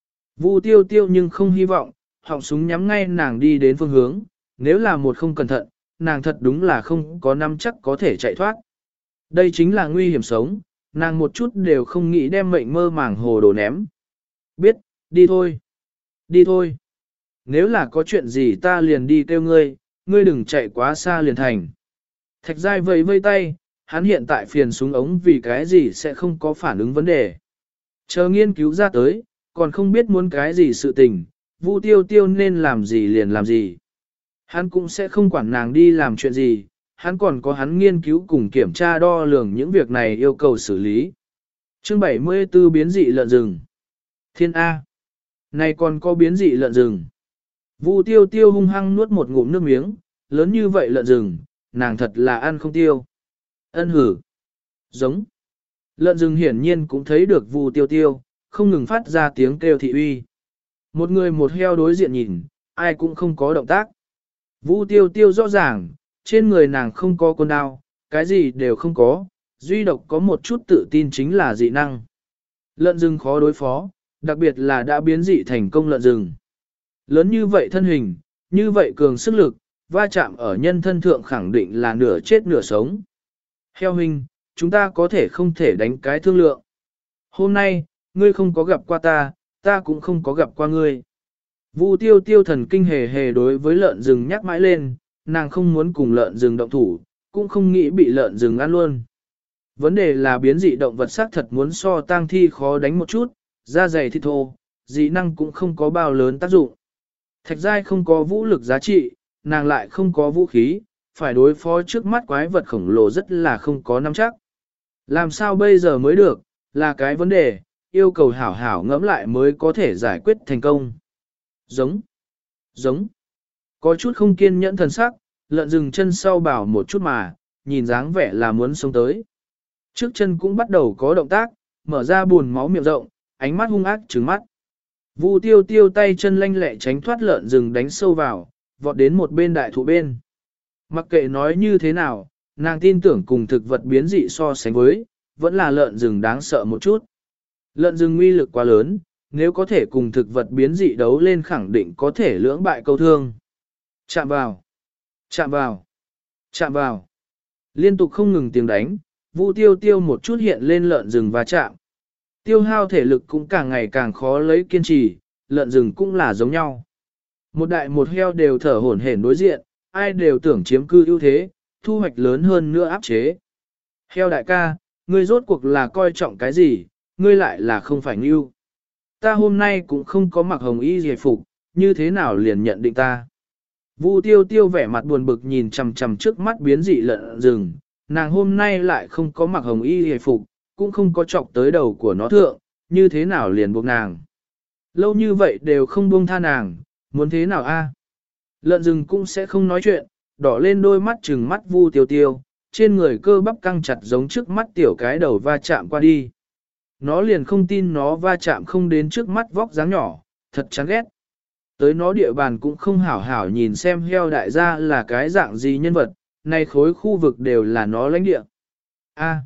Vu Tiêu Tiêu nhưng không hy vọng, họng súng nhắm ngay nàng đi đến phương hướng, nếu là một không cẩn thận, nàng thật đúng là không có nắm chắc có thể chạy thoát. Đây chính là nguy hiểm sống, nàng một chút đều không nghĩ đem mệnh mơ màng hồ đồ ném. Biết, đi thôi. Đi thôi. Nếu là có chuyện gì ta liền đi kêu ngươi, ngươi đừng chạy quá xa liền thành. Thạch Giai vẫy vây tay, hắn hiện tại phiền súng ống vì cái gì sẽ không có phản ứng vấn đề. Chờ nghiên cứu ra tới, còn không biết muốn cái gì sự tình, Vu Tiêu Tiêu nên làm gì liền làm gì. Hắn cũng sẽ không quản nàng đi làm chuyện gì, hắn còn có hắn nghiên cứu cùng kiểm tra đo lường những việc này yêu cầu xử lý. Chương bảy mươi tư biến dị lợn rừng. Thiên A. Này còn có biến dị lợn rừng. Vu Tiêu Tiêu hung hăng nuốt một ngụm nước miếng, lớn như vậy lợn rừng, nàng thật là ăn không tiêu. Ân hử. Giống. Lợn rừng hiển nhiên cũng thấy được Vu Tiêu Tiêu, không ngừng phát ra tiếng kêu thị uy. Một người một heo đối diện nhìn, ai cũng không có động tác. Vu Tiêu Tiêu rõ ràng, trên người nàng không có con đao, cái gì đều không có, duy độc có một chút tự tin chính là dị năng. Lợn rừng khó đối phó, đặc biệt là đã biến dị thành công lợn rừng. Lớn như vậy thân hình, như vậy cường sức lực, va chạm ở nhân thân thượng khẳng định là nửa chết nửa sống. Heo huynh, chúng ta có thể không thể đánh cái thương lượng. Hôm nay, ngươi không có gặp qua ta, ta cũng không có gặp qua ngươi. Vu Tiêu Tiêu thần kinh hề hề đối với lợn rừng nhắc mãi lên, nàng không muốn cùng lợn rừng động thủ, cũng không nghĩ bị lợn rừng ăn luôn. Vấn đề là biến dị động vật xác thật muốn so tang thi khó đánh một chút, da dày thịt thô, dị năng cũng không có bao lớn tác dụng. Thạch Giai không có vũ lực giá trị, nàng lại không có vũ khí, phải đối phó trước mắt quái vật khổng lồ rất là không có nắm chắc. Làm sao bây giờ mới được, Là cái vấn đề, yêu cầu hảo hảo ngẫm lại mới có thể giải quyết thành công. Giống, giống, có chút không kiên nhẫn thần sắc, lợn rừng chân sau bảo một chút mà, nhìn dáng vẻ là muốn sống tới. Trước chân cũng bắt đầu có động tác, mở ra buồn máu miệng rộng, ánh mắt hung ác trừng mắt. Vu tiêu tiêu tay chân lanh lẹ tránh thoát lợn rừng đánh sâu vào, vọt đến một bên đại thụ bên. Mặc kệ nói như thế nào, nàng tin tưởng cùng thực vật biến dị so sánh với, vẫn là lợn rừng đáng sợ một chút. Lợn rừng uy lực quá lớn, nếu có thể cùng thực vật biến dị đấu lên khẳng định có thể lưỡng bại câu thương. Chạm vào, chạm vào, chạm vào. Liên tục không ngừng tiếng đánh, Vu tiêu tiêu một chút hiện lên lợn rừng và chạm. Tiêu hao thể lực cũng càng ngày càng khó lấy kiên trì, lợn rừng cũng là giống nhau. Một đại một heo đều thở hổn hển đối diện, ai đều tưởng chiếm cư ưu thế, thu hoạch lớn hơn nữa áp chế. Heo đại ca, ngươi rốt cuộc là coi trọng cái gì, ngươi lại là không phải ngưu. Ta hôm nay cũng không có mặc hồng y giải phục, như thế nào liền nhận định ta. Vu tiêu tiêu vẻ mặt buồn bực nhìn chằm chằm trước mắt biến dị lợn rừng, nàng hôm nay lại không có mặc hồng y hề phục, cũng không có chọc tới đầu của nó thượng, như thế nào liền buộc nàng. Lâu như vậy đều không buông tha nàng, muốn thế nào a? Lợn rừng cũng sẽ không nói chuyện, đỏ lên đôi mắt trừng mắt Vu tiêu tiêu, trên người cơ bắp căng chặt giống trước mắt tiểu cái đầu va chạm qua đi. Nó liền không tin nó va chạm không đến trước mắt vóc dáng nhỏ, thật chán ghét. Tới nó địa bàn cũng không hảo hảo nhìn xem heo đại gia là cái dạng gì nhân vật, nay khối khu vực đều là nó lãnh địa. A.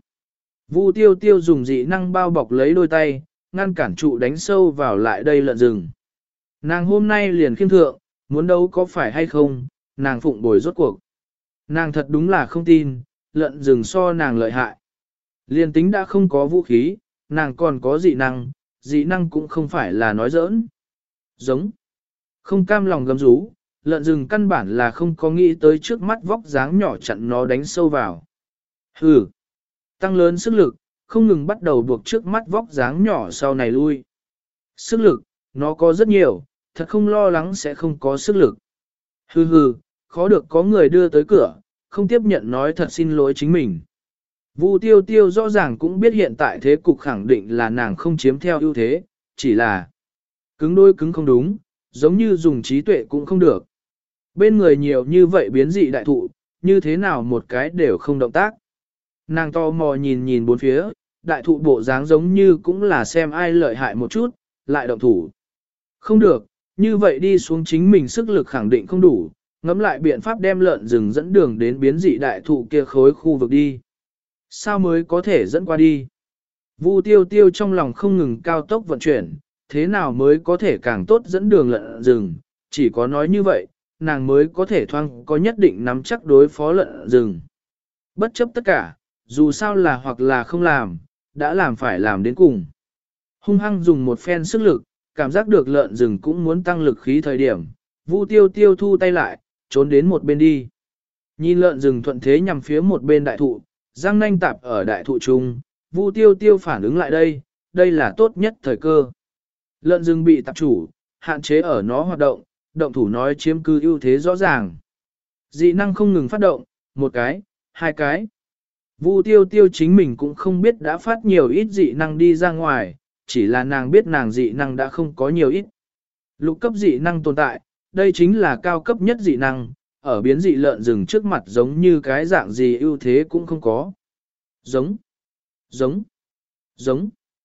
Vu tiêu tiêu dùng dị năng bao bọc lấy đôi tay, ngăn cản trụ đánh sâu vào lại đây lợn rừng. Nàng hôm nay liền khiêm thượng, muốn đấu có phải hay không, nàng phụng bồi rốt cuộc. Nàng thật đúng là không tin, lợn rừng so nàng lợi hại. Liền tính đã không có vũ khí, nàng còn có dị năng, dị năng cũng không phải là nói giỡn. Giống. Không cam lòng gầm rú, lợn rừng căn bản là không có nghĩ tới trước mắt vóc dáng nhỏ chặn nó đánh sâu vào. Hừ. Tăng lớn sức lực, không ngừng bắt đầu buộc trước mắt vóc dáng nhỏ sau này lui. Sức lực, nó có rất nhiều, thật không lo lắng sẽ không có sức lực. Hừ hừ, khó được có người đưa tới cửa, không tiếp nhận nói thật xin lỗi chính mình. Vu tiêu tiêu rõ ràng cũng biết hiện tại thế cục khẳng định là nàng không chiếm theo ưu thế, chỉ là cứng đôi cứng không đúng, giống như dùng trí tuệ cũng không được. Bên người nhiều như vậy biến dị đại thụ, như thế nào một cái đều không động tác. Nàng to mò nhìn nhìn bốn phía, đại thụ bộ dáng giống như cũng là xem ai lợi hại một chút, lại động thủ. Không được, như vậy đi xuống chính mình sức lực khẳng định không đủ, ngẫm lại biện pháp đem lợn rừng dẫn đường đến biến dị đại thụ kia khối khu vực đi. Sao mới có thể dẫn qua đi? Vu tiêu tiêu trong lòng không ngừng cao tốc vận chuyển, thế nào mới có thể càng tốt dẫn đường lợn rừng, chỉ có nói như vậy, nàng mới có thể thoang có nhất định nắm chắc đối phó lợn rừng. Bất chấp tất cả, dù sao là hoặc là không làm, đã làm phải làm đến cùng. Hung hăng dùng một phen sức lực, cảm giác được lợn rừng cũng muốn tăng lực khí thời điểm, Vu tiêu tiêu thu tay lại, trốn đến một bên đi. Nhìn lợn rừng thuận thế nhằm phía một bên đại thụ, răng nanh tạp ở đại thụ trung, Vu tiêu tiêu phản ứng lại đây, đây là tốt nhất thời cơ. Lợn rừng bị tạp chủ, hạn chế ở nó hoạt động, động thủ nói chiếm cứ ưu thế rõ ràng. Dị năng không ngừng phát động, một cái, hai cái. Vu tiêu tiêu chính mình cũng không biết đã phát nhiều ít dị năng đi ra ngoài, chỉ là nàng biết nàng dị năng đã không có nhiều ít. Lục cấp dị năng tồn tại, đây chính là cao cấp nhất dị năng, ở biến dị lợn rừng trước mặt giống như cái dạng gì ưu thế cũng không có. Giống, giống, giống.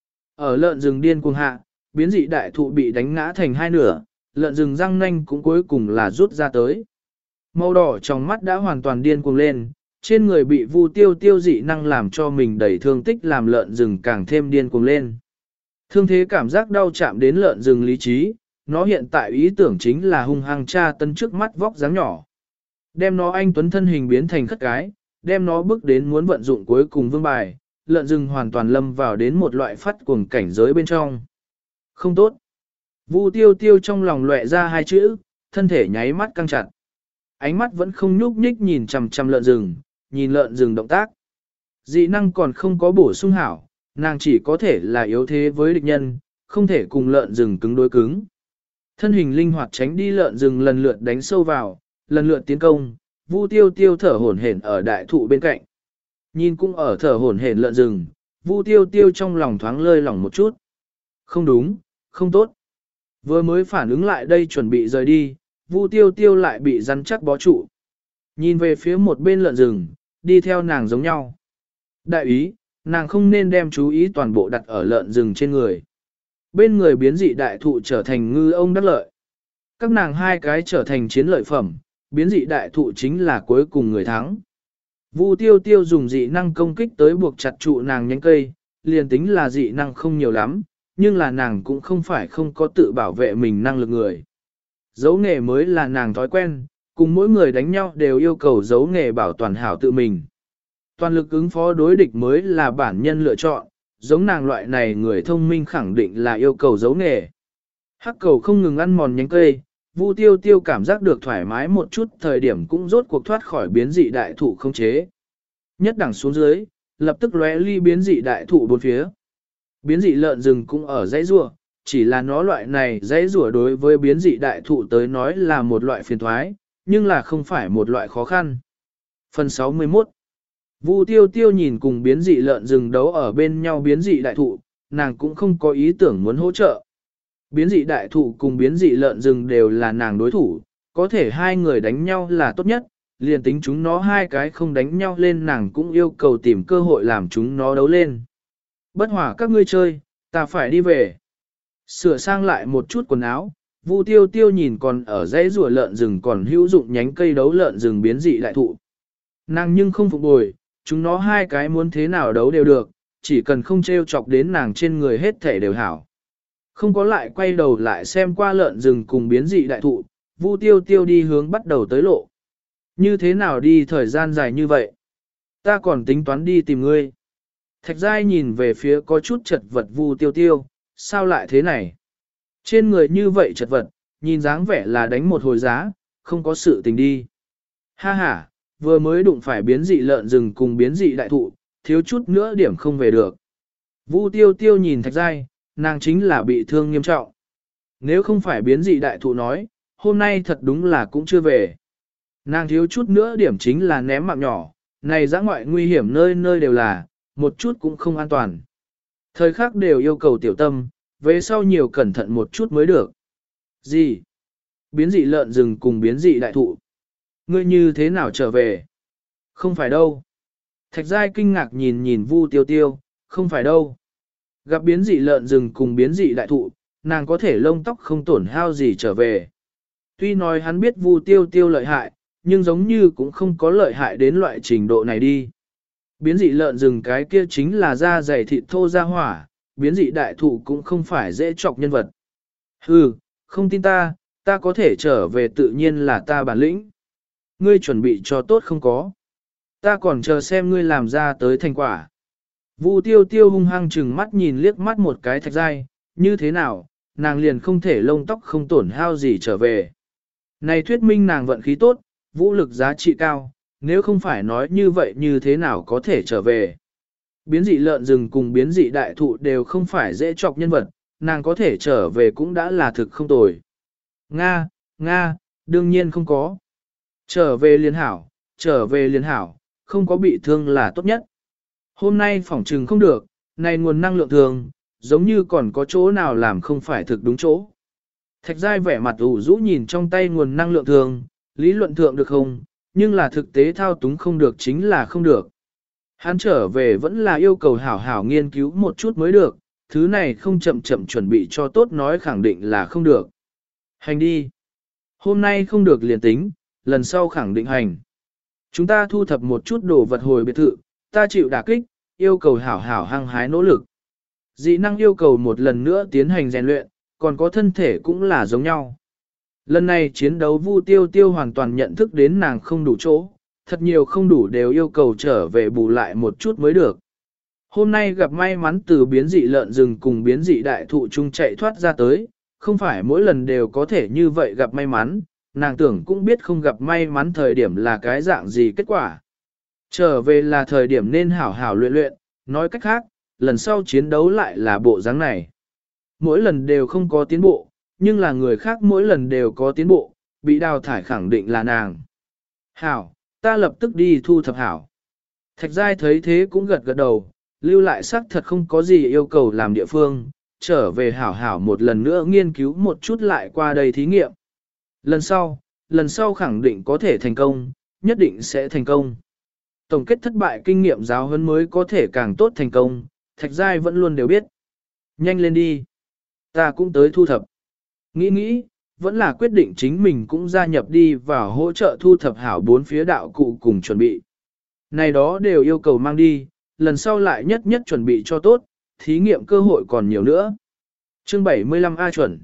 Ở lợn rừng điên cuồng hạ, biến dị đại thụ bị đánh ngã thành hai nửa, lợn rừng răng nanh cũng cuối cùng là rút ra tới. Màu đỏ trong mắt đã hoàn toàn điên cuồng lên, trên người bị Vu tiêu tiêu dị năng làm cho mình đầy thương tích làm lợn rừng càng thêm điên cuồng lên. Thương thế cảm giác đau chạm đến lợn rừng lý trí, nó hiện tại ý tưởng chính là hung hăng tra tân trước mắt vóc dáng nhỏ. Đem nó anh tuấn thân hình biến thành khất cái, đem nó bước đến muốn vận dụng cuối cùng vương bài, lợn rừng hoàn toàn lâm vào đến một loại phát cuồng cảnh giới bên trong. Không tốt. Vu tiêu tiêu trong lòng lóe ra hai chữ, thân thể nháy mắt căng chặt. Ánh mắt vẫn không nhúc nhích nhìn chằm chằm lợn rừng, nhìn lợn rừng động tác. Dị năng còn không có bổ sung hảo, nàng chỉ có thể là yếu thế với địch nhân, không thể cùng lợn rừng cứng đối cứng. Thân hình linh hoạt tránh đi lợn rừng lần lượt đánh sâu vào, lần lượt tiến công, Vu tiêu tiêu thở hổn hển ở đại thụ bên cạnh. Nhìn cũng ở thở hổn hển lợn rừng, Vu Tiêu Tiêu trong lòng thoáng lơi lỏng một chút. Không đúng, không tốt. Vừa mới phản ứng lại đây chuẩn bị rời đi, Vu Tiêu Tiêu lại bị rắn chắc bó trụ. Nhìn về phía một bên lợn rừng, đi theo nàng giống nhau. Đại ý, nàng không nên đem chú ý toàn bộ đặt ở lợn rừng trên người. Bên người biến dị đại thụ trở thành ngư ông đắc lợi. Các nàng hai cái trở thành chiến lợi phẩm, biến dị đại thụ chính là cuối cùng người thắng. Vu Tiêu Tiêu dùng dị năng công kích tới buộc chặt trụ nàng nhánh cây, liền tính là dị năng không nhiều lắm, nhưng là nàng cũng không phải không có tự bảo vệ mình năng lực người. Dấu nghề mới là nàng thói quen, cùng mỗi người đánh nhau đều yêu cầu dấu nghề bảo toàn hảo tự mình. Toàn lực ứng phó đối địch mới là bản nhân lựa chọn, giống nàng loại này người thông minh khẳng định là yêu cầu dấu nghề. Hắc cầu không ngừng ăn mòn nhánh cây, Vu Tiêu Tiêu cảm giác được thoải mái một chút thời điểm cũng rốt cuộc thoát khỏi biến dị đại thụ không chế. Nhất đẳng xuống dưới, lập tức lóe ly biến dị đại thụ bốn phía. Biến dị lợn rừng cũng ở dãy rùa, chỉ là nó loại này dãy rùa đối với biến dị đại thụ tới nói là một loại phiền thoái, nhưng là không phải một loại khó khăn. Phần sáu mươi mốt. Vu Tiêu Tiêu nhìn cùng biến dị lợn rừng đấu ở bên nhau biến dị đại thụ, nàng cũng không có ý tưởng muốn hỗ trợ. Biến dị đại thụ cùng biến dị lợn rừng đều là nàng đối thủ, có thể hai người đánh nhau là tốt nhất, liền tính chúng nó hai cái không đánh nhau lên nàng cũng yêu cầu tìm cơ hội làm chúng nó đấu lên. Bất hòa các ngươi chơi, ta phải đi về. Sửa sang lại một chút quần áo, Vu Tiêu Tiêu nhìn còn ở dãy rùa lợn rừng còn hữu dụng nhánh cây đấu lợn rừng biến dị đại thụ. Nàng nhưng không phục bồi, chúng nó hai cái muốn thế nào đấu đều được, chỉ cần không trêu chọc đến nàng trên người hết thể đều hảo. Không có lại quay đầu lại xem qua lợn rừng cùng biến dị đại thụ, Vu Tiêu Tiêu đi hướng bắt đầu tới lộ. Như thế nào đi thời gian dài như vậy? Ta còn tính toán đi tìm ngươi. Thạch Giai nhìn về phía có chút chật vật Vu Tiêu Tiêu, sao lại thế này? Trên người như vậy chật vật, nhìn dáng vẻ là đánh một hồi giá, không có sự tình đi. Ha ha, vừa mới đụng phải biến dị lợn rừng cùng biến dị đại thụ, thiếu chút nữa điểm không về được. Vu Tiêu Tiêu nhìn Thạch Giai, nàng chính là bị thương nghiêm trọng. Nếu không phải biến dị đại thụ nói, hôm nay thật đúng là cũng chưa về. Nàng thiếu chút nữa điểm chính là ném mạng nhỏ, này dã ngoại nguy hiểm nơi nơi đều là, một chút cũng không an toàn. Thời khắc đều yêu cầu tiểu tâm, về sau nhiều cẩn thận một chút mới được. Gì? Biến dị lợn rừng cùng biến dị đại thụ. Ngươi như thế nào trở về? Không phải đâu. Thạch Giai kinh ngạc nhìn nhìn Vu Tiêu Tiêu, không phải đâu. Gặp biến dị lợn rừng cùng biến dị đại thụ, nàng có thể lông tóc không tổn hao gì trở về. Tuy nói hắn biết Vu Tiêu Tiêu lợi hại, nhưng giống như cũng không có lợi hại đến loại trình độ này đi. Biến dị lợn rừng cái kia chính là da dày thịt thô da hỏa, biến dị đại thụ cũng không phải dễ chọc nhân vật. Hừ, không tin ta, ta có thể trở về tự nhiên là ta bản lĩnh. Ngươi chuẩn bị cho tốt không có. Ta còn chờ xem ngươi làm ra tới thành quả. Vu Tiêu Tiêu hung hăng chừng mắt nhìn liếc mắt một cái Thạch Giai, như thế nào, nàng liền không thể lông tóc không tổn hao gì trở về. Này thuyết minh nàng vận khí tốt, vũ lực giá trị cao, nếu không phải nói như vậy như thế nào có thể trở về. Biến dị lợn rừng cùng biến dị đại thụ đều không phải dễ chọc nhân vật, nàng có thể trở về cũng đã là thực không tồi. Nga, Nga, đương nhiên không có. Trở về liên hảo, trở về liên hảo, không có bị thương là tốt nhất. Hôm nay phỏng trừng không được, này nguồn năng lượng thường, giống như còn có chỗ nào làm không phải thực đúng chỗ. Thạch Giai vẻ mặt ủ rũ nhìn trong tay nguồn năng lượng thường, lý luận thượng được không, nhưng là thực tế thao túng không được chính là không được. Hắn trở về vẫn là yêu cầu hảo hảo nghiên cứu một chút mới được, thứ này không chậm chậm chuẩn bị cho tốt nói khẳng định là không được. Hành đi. Hôm nay không được liền tính, lần sau khẳng định hành. Chúng ta thu thập một chút đồ vật hồi biệt thự, ta chịu đả kích, yêu cầu hảo hảo hăng hái nỗ lực. Dị năng yêu cầu một lần nữa tiến hành rèn luyện, còn có thân thể cũng là giống nhau. Lần này chiến đấu Vu Tiêu Tiêu hoàn toàn nhận thức đến nàng không đủ chỗ, thật nhiều không đủ đều yêu cầu trở về bù lại một chút mới được. Hôm nay gặp may mắn từ biến dị lợn rừng cùng biến dị đại thụ chung chạy thoát ra tới, không phải mỗi lần đều có thể như vậy gặp may mắn, nàng tưởng cũng biết không gặp may mắn thời điểm là cái dạng gì kết quả. Trở về là thời điểm nên hảo hảo luyện luyện, nói cách khác, lần sau chiến đấu lại là bộ dáng này. Mỗi lần đều không có tiến bộ, nhưng là người khác mỗi lần đều có tiến bộ, bị đào thải khẳng định là nàng. Hảo, ta lập tức đi thu thập hảo. Thạch Giai thấy thế cũng gật gật đầu, lưu lại xác thật không có gì yêu cầu làm địa phương, trở về hảo hảo một lần nữa nghiên cứu một chút lại qua đây thí nghiệm. Lần sau, lần sau khẳng định có thể thành công, nhất định sẽ thành công. Tổng kết thất bại kinh nghiệm giáo huấn mới có thể càng tốt thành công, Thạch Giai vẫn luôn đều biết. Nhanh lên đi. Ta cũng tới thu thập. Nghĩ nghĩ, vẫn là quyết định chính mình cũng gia nhập đi vào hỗ trợ thu thập hảo bốn phía đạo cụ cùng chuẩn bị. Này đó đều yêu cầu mang đi, lần sau lại nhất nhất chuẩn bị cho tốt, thí nghiệm cơ hội còn nhiều nữa. Chương bảy mươi lăm A chuẩn.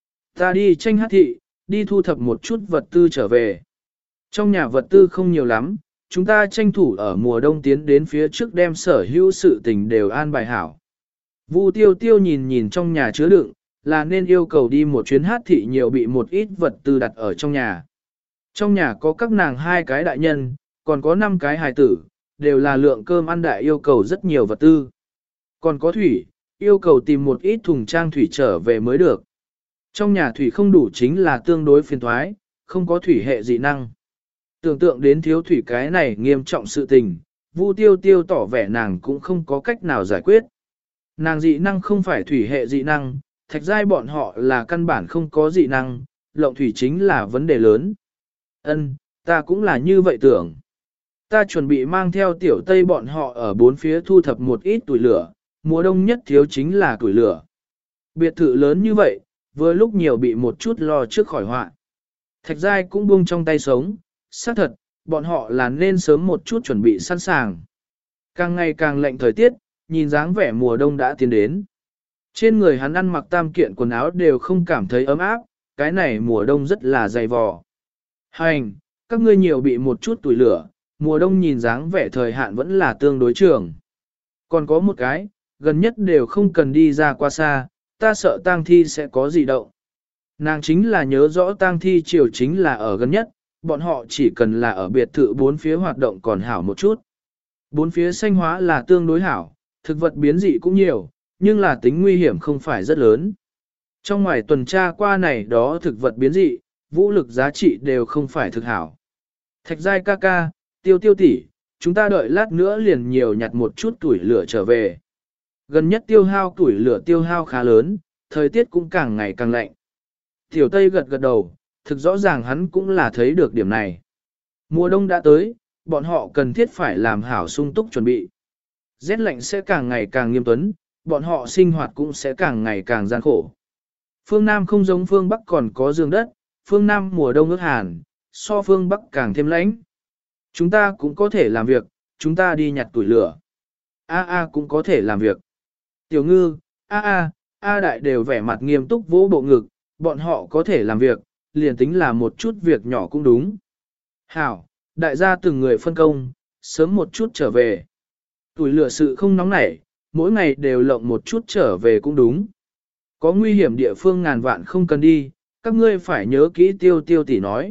Ta đi tranh hát thị, đi thu thập một chút vật tư trở về. Trong nhà vật tư không nhiều lắm, chúng ta tranh thủ ở mùa đông tiến đến phía trước đem sở hữu sự tình đều an bài hảo. Vu tiêu tiêu nhìn nhìn trong nhà chứa đựng, là nên yêu cầu đi một chuyến hát thị nhiều bị một ít vật tư đặt ở trong nhà. Trong nhà có các nàng hai cái đại nhân, còn có năm cái hài tử, đều là lượng cơm ăn đại yêu cầu rất nhiều vật tư. Còn có thủy, yêu cầu tìm một ít thùng trang thủy trở về mới được. Trong nhà thủy không đủ chính là tương đối phiền thoái, không có thủy hệ dị năng. Tưởng tượng đến thiếu thủy cái này nghiêm trọng sự tình, Vu tiêu tiêu tỏ vẻ nàng cũng không có cách nào giải quyết. Nàng dị năng không phải thủy hệ dị năng, Thạch Giai bọn họ là căn bản không có dị năng, lộng thủy chính là vấn đề lớn. Ân, ta cũng là như vậy tưởng. Ta chuẩn bị mang theo tiểu tây bọn họ ở bốn phía thu thập một ít tuổi lửa, mùa đông nhất thiếu chính là tuổi lửa. Biệt thự lớn như vậy, vừa lúc nhiều bị một chút lo trước khỏi họa. Thạch Giai cũng buông trong tay sống, xác thật, bọn họ là nên sớm một chút chuẩn bị sẵn sàng. Càng ngày càng lạnh thời tiết, nhìn dáng vẻ mùa đông đã tiến đến. Trên người hắn ăn mặc tam kiện quần áo đều không cảm thấy ấm áp, cái này mùa đông rất là dày vò. Hành, các ngươi nhiều bị một chút tuổi lửa, mùa đông nhìn dáng vẻ thời hạn vẫn là tương đối trường. Còn có một cái, gần nhất đều không cần đi ra qua xa, ta sợ tang thi sẽ có gì động. Nàng chính là nhớ rõ tang thi chiều chính là ở gần nhất, bọn họ chỉ cần là ở biệt thự bốn phía hoạt động còn hảo một chút. Bốn phía xanh hóa là tương đối hảo, thực vật biến dị cũng nhiều, nhưng là tính nguy hiểm không phải rất lớn. Trong ngoài tuần tra qua này đó thực vật biến dị, vũ lực giá trị đều không phải thực hảo. Thạch Giai ca ca, tiêu tiêu tỷ, chúng ta đợi lát nữa liền nhiều nhặt một chút tuổi lửa trở về. Gần nhất tiêu hao tuổi lửa tiêu hao khá lớn, thời tiết cũng càng ngày càng lạnh. Tiểu Tây gật gật đầu, thực rõ ràng hắn cũng là thấy được điểm này. Mùa đông đã tới, bọn họ cần thiết phải làm hảo sung túc chuẩn bị. Rét lạnh sẽ càng ngày càng nghiêm tuấn, bọn họ sinh hoạt cũng sẽ càng ngày càng gian khổ. Phương Nam không giống phương Bắc còn có giường đất, phương Nam mùa đông ướt hàn, so phương Bắc càng thêm lạnh. Chúng ta cũng có thể làm việc, chúng ta đi nhặt tuổi lửa. A A cũng có thể làm việc. Tiểu Ngư, A A, A Đại đều vẻ mặt nghiêm túc vỗ bộ ngực, bọn họ có thể làm việc, liền tính là một chút việc nhỏ cũng đúng. Hảo, đại gia từng người phân công, sớm một chút trở về. Tuổi lửa sự không nóng nảy, mỗi ngày đều lộng một chút trở về cũng đúng. Có nguy hiểm địa phương ngàn vạn không cần đi, các ngươi phải nhớ kỹ tiêu tiêu tỷ nói.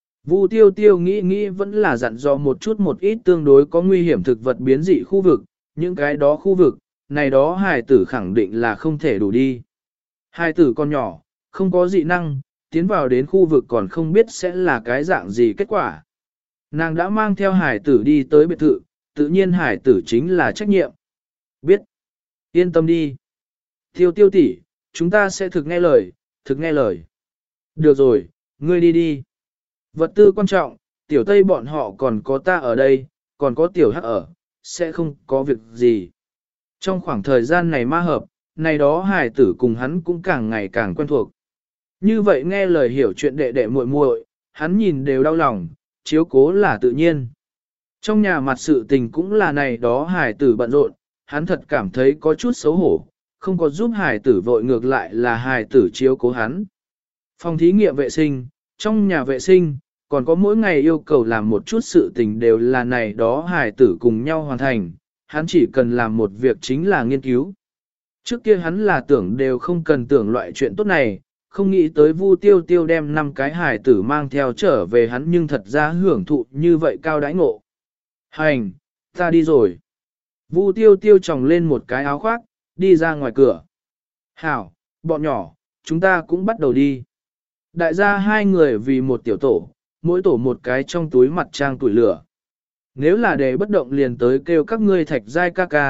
Vu tiêu tiêu nghĩ nghĩ vẫn là dặn dò một chút một ít tương đối có nguy hiểm thực vật biến dị khu vực, những cái đó khu vực, này đó hài tử khẳng định là không thể đủ đi. Hài tử con nhỏ, không có dị năng, tiến vào đến khu vực còn không biết sẽ là cái dạng gì kết quả. Nàng đã mang theo hài tử đi tới biệt thự, tự nhiên hài tử chính là trách nhiệm. Biết. Yên tâm đi. Tiêu tiêu tỷ, chúng ta sẽ thực nghe lời, thực nghe lời. Được rồi, ngươi đi đi. Vật tư quan trọng, tiểu tây bọn họ còn có ta ở đây, còn có tiểu hắc ở, sẽ không có việc gì. Trong khoảng thời gian này ma hợp, này đó hài tử cùng hắn cũng càng ngày càng quen thuộc. Như vậy nghe lời hiểu chuyện đệ đệ muội muội, hắn nhìn đều đau lòng, chiếu cố là tự nhiên. Trong nhà mặt sự tình cũng là này đó hài tử bận rộn, hắn thật cảm thấy có chút xấu hổ, không có giúp hài tử vội ngược lại là hài tử chiếu cố hắn. Phòng thí nghiệm vệ sinh, trong nhà vệ sinh, còn có mỗi ngày yêu cầu làm một chút sự tình đều là này đó hài tử cùng nhau hoàn thành, hắn chỉ cần làm một việc chính là nghiên cứu. Trước kia hắn là tưởng đều không cần tưởng loại chuyện tốt này, không nghĩ tới Vu Tiêu Tiêu đem năm cái hài tử mang theo trở về hắn nhưng thật ra hưởng thụ như vậy cao đãi ngộ. Hành, ta đi rồi. Vu Tiêu Tiêu tròng lên một cái áo khoác, đi ra ngoài cửa. Hảo, bọn nhỏ, chúng ta cũng bắt đầu đi. Đại gia hai người vì một tiểu tổ, mỗi tổ một cái trong túi mặt trang tuổi lửa. Nếu là để bất động liền tới kêu các ngươi Thạch Giai ca ca,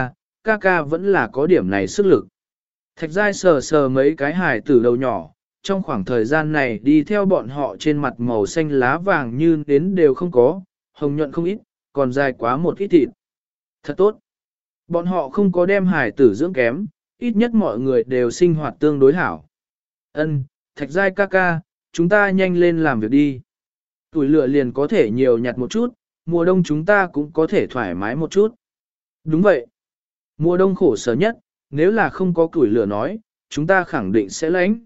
ca ca vẫn là có điểm này sức lực. Thạch giai sờ sờ mấy cái hài tử đầu nhỏ, trong khoảng thời gian này đi theo bọn họ trên mặt màu xanh lá vàng như đến đều không có, hồng nhuận không ít, còn dài quá một ít thịt. Thật tốt. Bọn họ không có đem hài tử dưỡng kém, ít nhất mọi người đều sinh hoạt tương đối hảo. Ân, Thạch giai ca ca, chúng ta nhanh lên làm việc đi. Tuổi lửa liền có thể nhiều nhặt một chút, mùa đông chúng ta cũng có thể thoải mái một chút. Đúng vậy. Mùa đông khổ sở nhất, nếu là không có củi lửa nói, chúng ta khẳng định sẽ lạnh.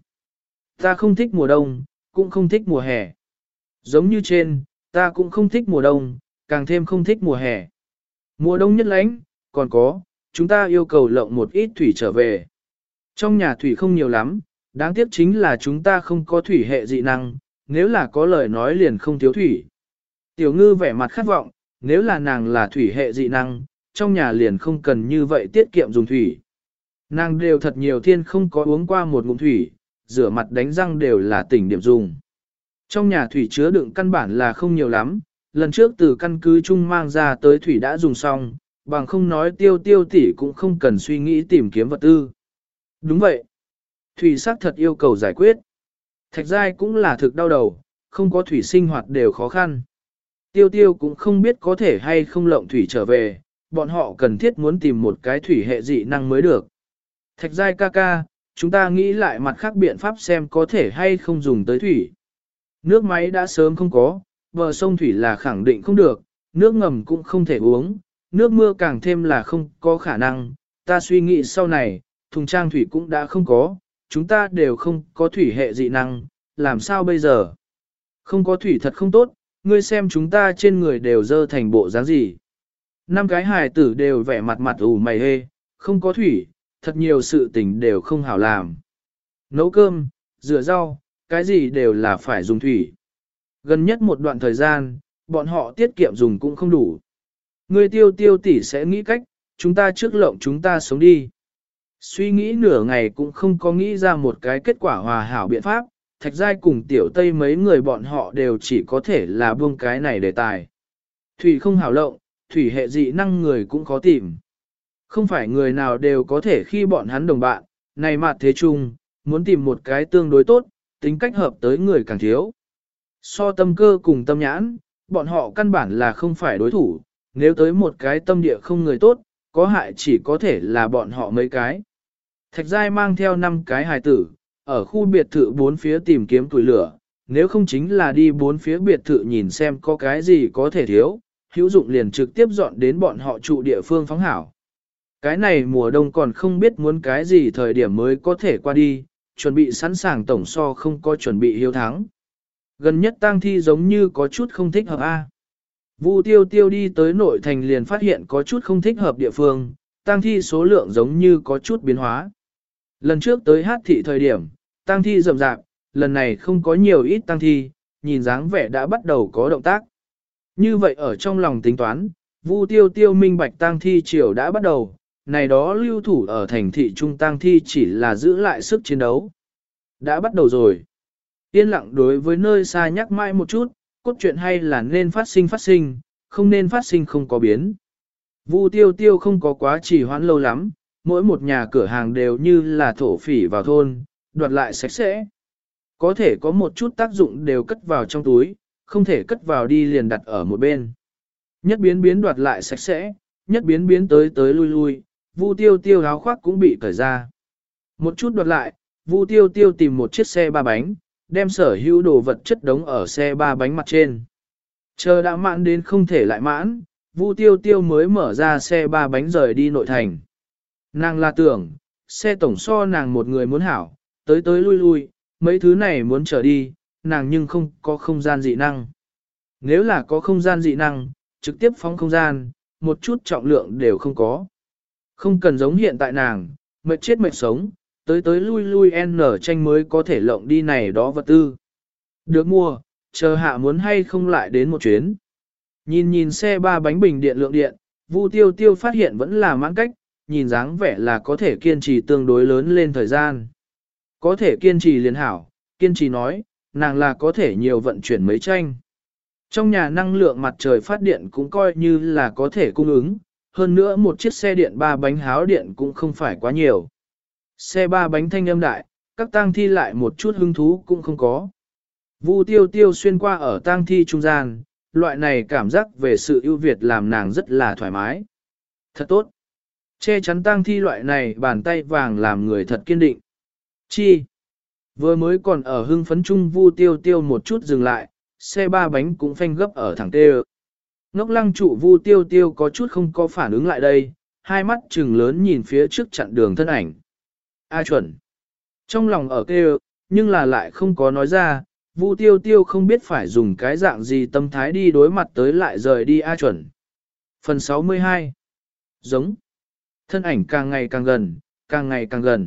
Ta không thích mùa đông, cũng không thích mùa hè. Giống như trên, ta cũng không thích mùa đông, càng thêm không thích mùa hè. Mùa đông nhất lạnh, còn có, chúng ta yêu cầu lộng một ít thủy trở về. Trong nhà thủy không nhiều lắm, đáng tiếc chính là chúng ta không có thủy hệ dị năng, nếu là có lời nói liền không thiếu thủy. Tiểu ngư vẻ mặt khát vọng, nếu là nàng là thủy hệ dị năng, trong nhà liền không cần như vậy tiết kiệm dùng thủy. Nàng đều thật nhiều thiên không có uống qua một ngụm thủy, rửa mặt đánh răng đều là tỉnh điểm dùng. Trong nhà thủy chứa đựng căn bản là không nhiều lắm, lần trước từ căn cứ chung mang ra tới thủy đã dùng xong, bằng không nói tiêu tiêu tỷ cũng không cần suy nghĩ tìm kiếm vật tư. Đúng vậy. Thủy sắc thật yêu cầu giải quyết. Thạch giai cũng là thực đau đầu, không có thủy sinh hoạt đều khó khăn. Tiêu tiêu cũng không biết có thể hay không lộng thủy trở về, bọn họ cần thiết muốn tìm một cái thủy hệ dị năng mới được. Thạch giai ca ca, chúng ta nghĩ lại mặt khác biện pháp xem có thể hay không dùng tới thủy. Nước máy đã sớm không có, bờ sông thủy là khẳng định không được, nước ngầm cũng không thể uống, nước mưa càng thêm là không có khả năng. Ta suy nghĩ sau này, thùng trang thủy cũng đã không có, chúng ta đều không có thủy hệ dị năng, làm sao bây giờ? Không có thủy thật không tốt, ngươi xem chúng ta trên người đều dơ thành bộ dáng gì. Năm cái hài tử đều vẻ mặt mặt ủ mày hê, không có thủy, thật nhiều sự tình đều không hảo làm. Nấu cơm, rửa rau, cái gì đều là phải dùng thủy. Gần nhất một đoạn thời gian, bọn họ tiết kiệm dùng cũng không đủ. Ngươi tiêu tiêu tỷ sẽ nghĩ cách, chúng ta trước lộng chúng ta sống đi. Suy nghĩ nửa ngày cũng không có nghĩ ra một cái kết quả hòa hảo biện pháp, Thạch giai cùng tiểu tây mấy người bọn họ đều chỉ có thể là buông cái này đề tài. Thủy không hảo lộng, thủy hệ dị năng người cũng khó tìm. Không phải người nào đều có thể khi bọn hắn đồng bạn, này mà thế chung, muốn tìm một cái tương đối tốt, tính cách hợp tới người càng thiếu. So tâm cơ cùng tâm nhãn, bọn họ căn bản là không phải đối thủ, nếu tới một cái tâm địa không người tốt, có hại chỉ có thể là bọn họ mấy cái. Thạch giai mang theo năm cái hài tử, ở khu biệt thự bốn phía tìm kiếm tuổi lửa, nếu không chính là đi bốn phía biệt thự nhìn xem có cái gì có thể thiếu, hữu dụng liền trực tiếp dọn đến bọn họ trụ địa phương phóng hảo. Cái này mùa đông còn không biết muốn cái gì thời điểm mới có thể qua đi, chuẩn bị sẵn sàng tổng so không có chuẩn bị hiếu thắng. Gần nhất tang thi giống như có chút không thích hợp A. Vu tiêu tiêu đi tới nội thành liền phát hiện có chút không thích hợp địa phương, tang thi số lượng giống như có chút biến hóa. Lần trước tới hát thị thời điểm, tang thi rậm rạp, lần này không có nhiều ít tang thi, nhìn dáng vẻ đã bắt đầu có động tác. Như vậy ở trong lòng tính toán, Vu tiêu tiêu minh bạch tang thi chiều đã bắt đầu, này đó lưu thủ ở thành thị trung tang thi chỉ là giữ lại sức chiến đấu. Đã bắt đầu rồi. Yên lặng đối với nơi xa nhắc mãi một chút, cốt truyện hay là nên phát sinh phát sinh, không nên phát sinh không có biến. Vu tiêu tiêu không có quá trì hoãn lâu lắm, mỗi một nhà cửa hàng đều như là thổ phỉ vào thôn, đoạt lại sạch sẽ. Có thể có một chút tác dụng đều cất vào trong túi, không thể cất vào đi liền đặt ở một bên. Nhất biến biến đoạt lại sạch sẽ, nhất biến biến tới tới lui lui, Vu tiêu tiêu áo khoác cũng bị cởi ra. Một chút đoạt lại, Vu tiêu tiêu tìm một chiếc xe ba bánh, đem sở hữu đồ vật chất đống ở xe ba bánh mặt trên. Chờ đã mãn đến không thể lại mãn, Vu tiêu tiêu mới mở ra xe ba bánh rời đi nội thành. Nàng là tưởng, xe tổng so nàng một người muốn hảo, tới tới lui lui, mấy thứ này muốn trở đi, nàng nhưng không có không gian dị năng. Nếu là có không gian dị năng, trực tiếp phóng không gian, một chút trọng lượng đều không có. Không cần giống hiện tại nàng, mệt chết mệt sống, tới tới lui lui n tranh mới có thể lộng đi này đó vật tư. Được mua, chờ hạ muốn hay không lại đến một chuyến. Nhìn nhìn xe ba bánh bình điện lượng điện, Vu tiêu tiêu phát hiện vẫn là mãn cách, nhìn dáng vẻ là có thể kiên trì tương đối lớn lên thời gian. Có thể kiên trì liền hảo, kiên trì nói, nàng là có thể nhiều vận chuyển mấy tranh. Trong nhà năng lượng mặt trời phát điện cũng coi như là có thể cung ứng, hơn nữa một chiếc xe điện ba bánh háo điện cũng không phải quá nhiều. Xe ba bánh thanh âm đại, các tang thi lại một chút hứng thú cũng không có. Vu Tiêu Tiêu xuyên qua ở tang thi trung gian, loại này cảm giác về sự ưu việt làm nàng rất là thoải mái. Thật tốt. Che chắn tang thi loại này bàn tay vàng làm người thật kiên định. Chi? Vừa mới còn ở hưng phấn chung Vu Tiêu Tiêu một chút dừng lại, xe ba bánh cũng phanh gấp ở thẳng tê. Ngốc lăng trụ Vu Tiêu Tiêu có chút không có phản ứng lại đây, hai mắt trừng lớn nhìn phía trước chặn đường thân ảnh. A chuẩn. Trong lòng ở kêu, nhưng là lại không có nói ra, Vu Tiêu Tiêu không biết phải dùng cái dạng gì tâm thái đi đối mặt tới lại rời đi A chuẩn. Phần sáu mươi hai. Giống. Thân ảnh càng ngày càng gần, càng ngày càng gần.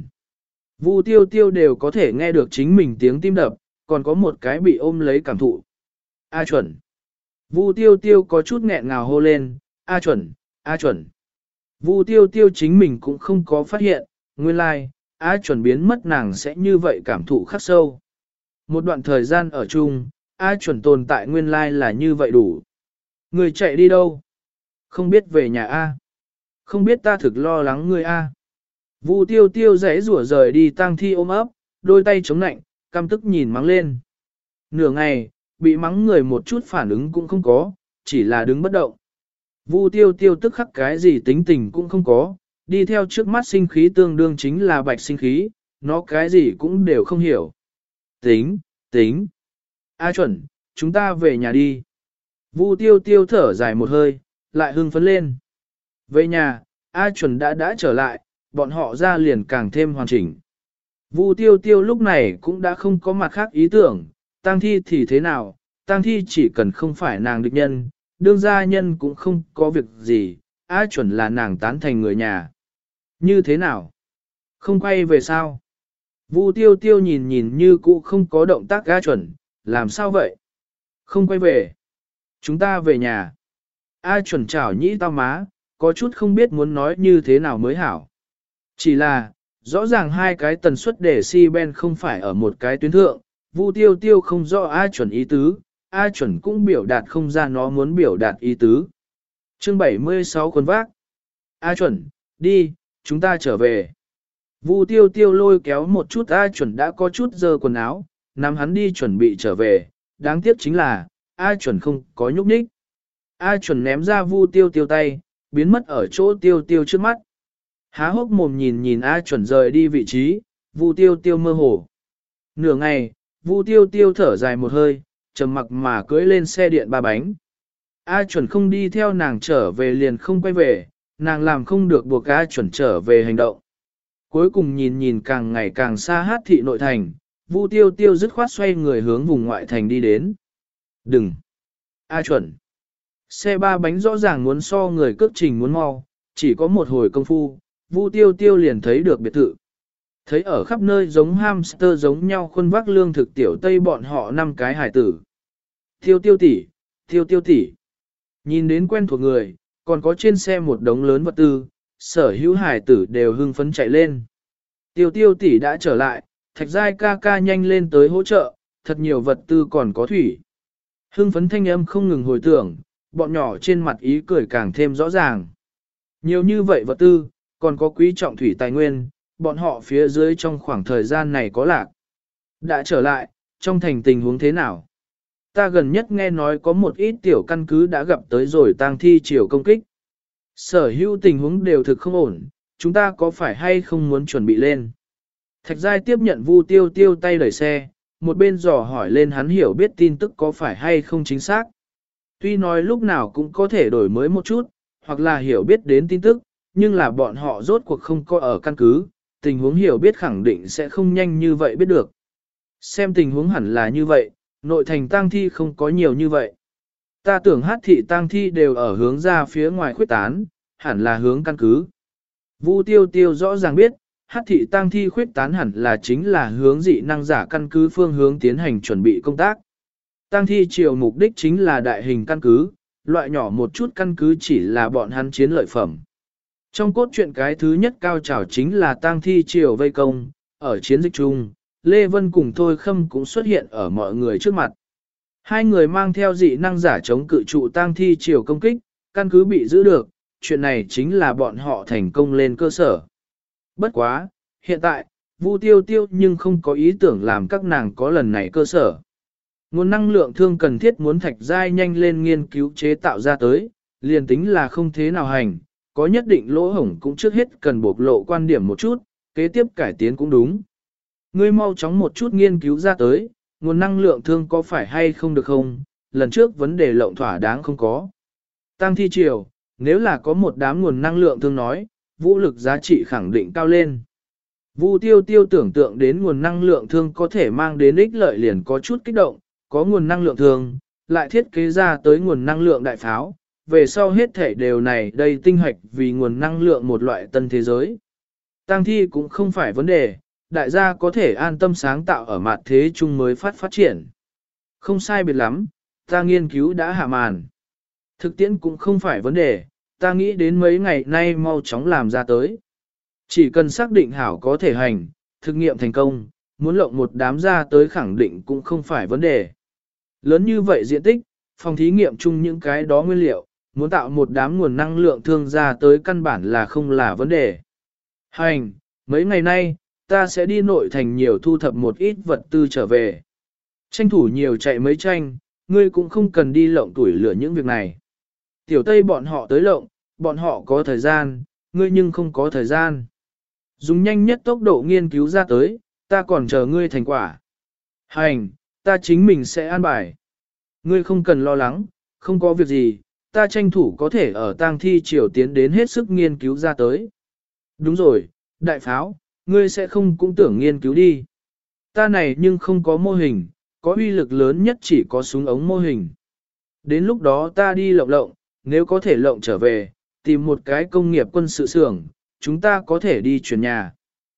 Vu Tiêu Tiêu đều có thể nghe được chính mình tiếng tim đập, còn có một cái bị ôm lấy cảm thụ. A chuẩn. Vu Tiêu Tiêu có chút nghẹn ngào hô lên, A chuẩn, A chuẩn. Vu Tiêu Tiêu chính mình cũng không có phát hiện, nguyên lai, like, A chuẩn biến mất nàng sẽ như vậy cảm thụ khắc sâu. Một đoạn thời gian ở chung, A chuẩn tồn tại nguyên lai like là như vậy đủ. Người chạy đi đâu? Không biết về nhà A. Không biết ta thực lo lắng người A. Vu Tiêu Tiêu rẽ rủa rời đi tang thi ôm ấp, đôi tay chống nạnh, căm tức nhìn mắng lên. Nửa ngày, bị mắng người một chút phản ứng cũng không có, chỉ là đứng bất động. Vu Tiêu Tiêu tức khắc cái gì tính tình cũng không có, đi theo trước mắt sinh khí tương đương chính là bạch sinh khí, nó cái gì cũng đều không hiểu. Tính, tính. A chuẩn, chúng ta về nhà đi. Vu Tiêu Tiêu thở dài một hơi, lại hưng phấn lên. Về nhà, A chuẩn đã đã trở lại, bọn họ ra liền càng thêm hoàn chỉnh. Vu Tiêu Tiêu lúc này cũng đã không có mặt khác ý tưởng, tang thi thì thế nào, tang thi chỉ cần không phải nàng địch nhân, đương gia nhân cũng không có việc gì, A chuẩn là nàng tán thành người nhà. Như thế nào? Không quay về sao? Vu Tiêu Tiêu nhìn nhìn như cũ không có động tác A chuẩn, làm sao vậy? Không quay về. Chúng ta về nhà. A chuẩn chảo nhĩ tao má, có chút không biết muốn nói như thế nào mới hảo. Chỉ là, rõ ràng hai cái tần suất để si ben không phải ở một cái tuyến thượng, Vu Tiêu Tiêu không rõ A chuẩn ý tứ, A chuẩn cũng biểu đạt không ra nó muốn biểu đạt ý tứ. Chương bảy mươi sáu quần vác. A chuẩn, đi, chúng ta trở về. Vu Tiêu Tiêu lôi kéo một chút A chuẩn đã có chút dơ quần áo, nắm hắn đi chuẩn bị trở về, đáng tiếc chính là, A chuẩn không có nhúc nhích. A chuẩn ném ra Vu Tiêu Tiêu tay, biến mất ở chỗ Tiêu Tiêu trước mắt. Há hốc mồm nhìn nhìn A chuẩn rời đi vị trí, Vu Tiêu Tiêu mơ hồ. Nửa ngày, Vu Tiêu Tiêu thở dài một hơi, trầm mặc mà cưỡi lên xe điện ba bánh. A chuẩn không đi theo nàng trở về liền không quay về, nàng làm không được buộc A chuẩn trở về hành động. Cuối cùng nhìn nhìn càng ngày càng xa hát thị nội thành, Vu Tiêu Tiêu dứt khoát xoay người hướng vùng ngoại thành đi đến. Đừng! A chuẩn! Xe ba bánh rõ ràng muốn so người cước trình muốn mau, chỉ có một hồi công phu, Vu Tiêu Tiêu liền thấy được biệt thự. Thấy ở khắp nơi giống hamster giống nhau khuôn vác lương thực tiểu tây bọn họ năm cái hải tử. Tiêu Tiêu tỷ, Tiêu Tiêu tỷ. Nhìn đến quen thuộc người, còn có trên xe một đống lớn vật tư, sở hữu hải tử đều hưng phấn chạy lên. Tiêu Tiêu tỷ đã trở lại, Thạch Giai ca ca nhanh lên tới hỗ trợ, thật nhiều vật tư còn có thủy. Hưng phấn thanh âm không ngừng hồi tưởng, bọn nhỏ trên mặt ý cười càng thêm rõ ràng. Nhiều như vậy vật tư, còn có quý trọng thủy tài nguyên, bọn họ phía dưới trong khoảng thời gian này có lạc. Đã trở lại, trong thành tình huống thế nào? Ta gần nhất nghe nói có một ít tiểu căn cứ đã gặp tới rồi tang thi chiều công kích. Sở hữu tình huống đều thực không ổn, chúng ta có phải hay không muốn chuẩn bị lên? Thạch Giai tiếp nhận Vu Tiêu Tiêu tay đẩy xe, một bên dò hỏi lên hắn hiểu biết tin tức có phải hay không chính xác. Tuy nói lúc nào cũng có thể đổi mới một chút, hoặc là hiểu biết đến tin tức, nhưng là bọn họ rốt cuộc không có ở căn cứ, tình huống hiểu biết khẳng định sẽ không nhanh như vậy biết được. Xem tình huống hẳn là như vậy, nội thành tang thi không có nhiều như vậy. Ta tưởng hát thị tang thi đều ở hướng ra phía ngoài khuyết tán, hẳn là hướng căn cứ. Vu Tiêu Tiêu rõ ràng biết, hát thị tang thi khuyết tán hẳn là chính là hướng dị năng giả căn cứ phương hướng tiến hành chuẩn bị công tác. Tang thi triều mục đích chính là đại hình căn cứ, loại nhỏ một chút căn cứ chỉ là bọn hắn chiến lợi phẩm. Trong cốt truyện cái thứ nhất cao trào chính là tang thi triều vây công, ở chiến dịch chung, Lê Vân cùng Thôi Khâm cũng xuất hiện ở mọi người trước mặt. Hai người mang theo dị năng giả chống cự trụ tang thi triều công kích, căn cứ bị giữ được, chuyện này chính là bọn họ thành công lên cơ sở. Bất quá, hiện tại, Vu Tiêu Tiêu nhưng không có ý tưởng làm các nàng có lần này cơ sở. Nguồn năng lượng thương cần thiết muốn Thạch Giai nhanh lên nghiên cứu chế tạo ra tới, liền tính là không thế nào hành, có nhất định lỗ hổng cũng trước hết cần bộc lộ quan điểm một chút, kế tiếp cải tiến cũng đúng. Ngươi mau chóng một chút nghiên cứu ra tới, nguồn năng lượng thương có phải hay không được không, lần trước vấn đề lộng thỏa đáng không có. Tăng thi triều, nếu là có một đám nguồn năng lượng thương nói, vũ lực giá trị khẳng định cao lên. Vu Tiêu Tiêu tưởng tượng đến nguồn năng lượng thương có thể mang đến ích lợi liền có chút kích động, có nguồn năng lượng thương, lại thiết kế ra tới nguồn năng lượng đại pháo, về sau hết thể đều này đây tinh hoạch vì nguồn năng lượng một loại tân thế giới. Tăng thi cũng không phải vấn đề, đại gia có thể an tâm sáng tạo ở mặt thế chung mới phát phát triển. Không sai biệt lắm, ta nghiên cứu đã hạ màn. Thực tiễn cũng không phải vấn đề, ta nghĩ đến mấy ngày nay mau chóng làm ra tới. Chỉ cần xác định hảo có thể hành, thực nghiệm thành công, muốn lộng một đám ra tới khẳng định cũng không phải vấn đề. Lớn như vậy diện tích, phòng thí nghiệm chung những cái đó nguyên liệu, muốn tạo một đám nguồn năng lượng thương ra tới căn bản là không là vấn đề. Hành, mấy ngày nay, ta sẽ đi nội thành nhiều thu thập một ít vật tư trở về. Tranh thủ nhiều chạy mấy tranh, ngươi cũng không cần đi lộng tuổi lửa những việc này. Tiểu Tây bọn họ tới lộng, bọn họ có thời gian, ngươi nhưng không có thời gian. Dùng nhanh nhất tốc độ nghiên cứu ra tới, ta còn chờ ngươi thành quả. Hành, ta chính mình sẽ an bài. Ngươi không cần lo lắng, không có việc gì, ta tranh thủ có thể ở tang thi triều tiến đến hết sức nghiên cứu ra tới. Đúng rồi, đại pháo, ngươi sẽ không cũng tưởng nghiên cứu đi. Ta này nhưng không có mô hình, có uy lực lớn nhất chỉ có súng ống mô hình. Đến lúc đó ta đi lộng lộng, nếu có thể lộng trở về, tìm một cái công nghiệp quân sự xưởng, chúng ta có thể đi chuyển nhà.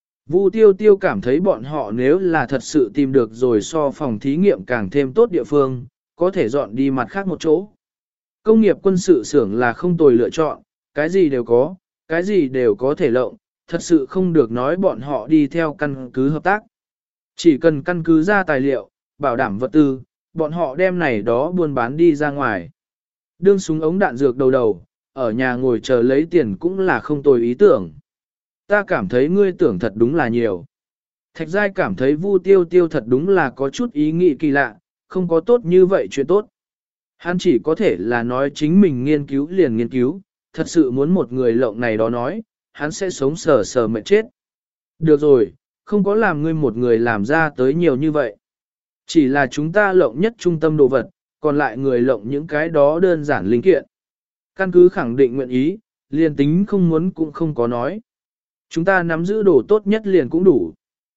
Vu Tiêu Tiêu cảm thấy bọn họ nếu là thật sự tìm được rồi so phòng thí nghiệm càng thêm tốt địa phương, có thể dọn đi mặt khác một chỗ. Công nghiệp quân sự xưởng là không tồi lựa chọn, cái gì đều có, cái gì đều có thể lộng, thật sự không được nói bọn họ đi theo căn cứ hợp tác. Chỉ cần căn cứ ra tài liệu, bảo đảm vật tư, bọn họ đem này đó buôn bán đi ra ngoài. Đương súng ống đạn dược đầu đầu, ở nhà ngồi chờ lấy tiền cũng là không tồi ý tưởng. Ta cảm thấy ngươi tưởng thật đúng là nhiều. Thạch Giai cảm thấy Vu Tiêu Tiêu thật đúng là có chút ý nghĩ kỳ lạ, không có tốt như vậy chuyện tốt. Hắn chỉ có thể là nói chính mình nghiên cứu liền nghiên cứu, thật sự muốn một người lộng này đó nói, hắn sẽ sống sờ sờ mệt chết. Được rồi, không có làm ngươi một người làm ra tới nhiều như vậy. Chỉ là chúng ta lộng nhất trung tâm đồ vật, còn lại người lộng những cái đó đơn giản linh kiện. Căn cứ khẳng định nguyện ý, liền tính không muốn cũng không có nói. Chúng ta nắm giữ đồ tốt nhất liền cũng đủ.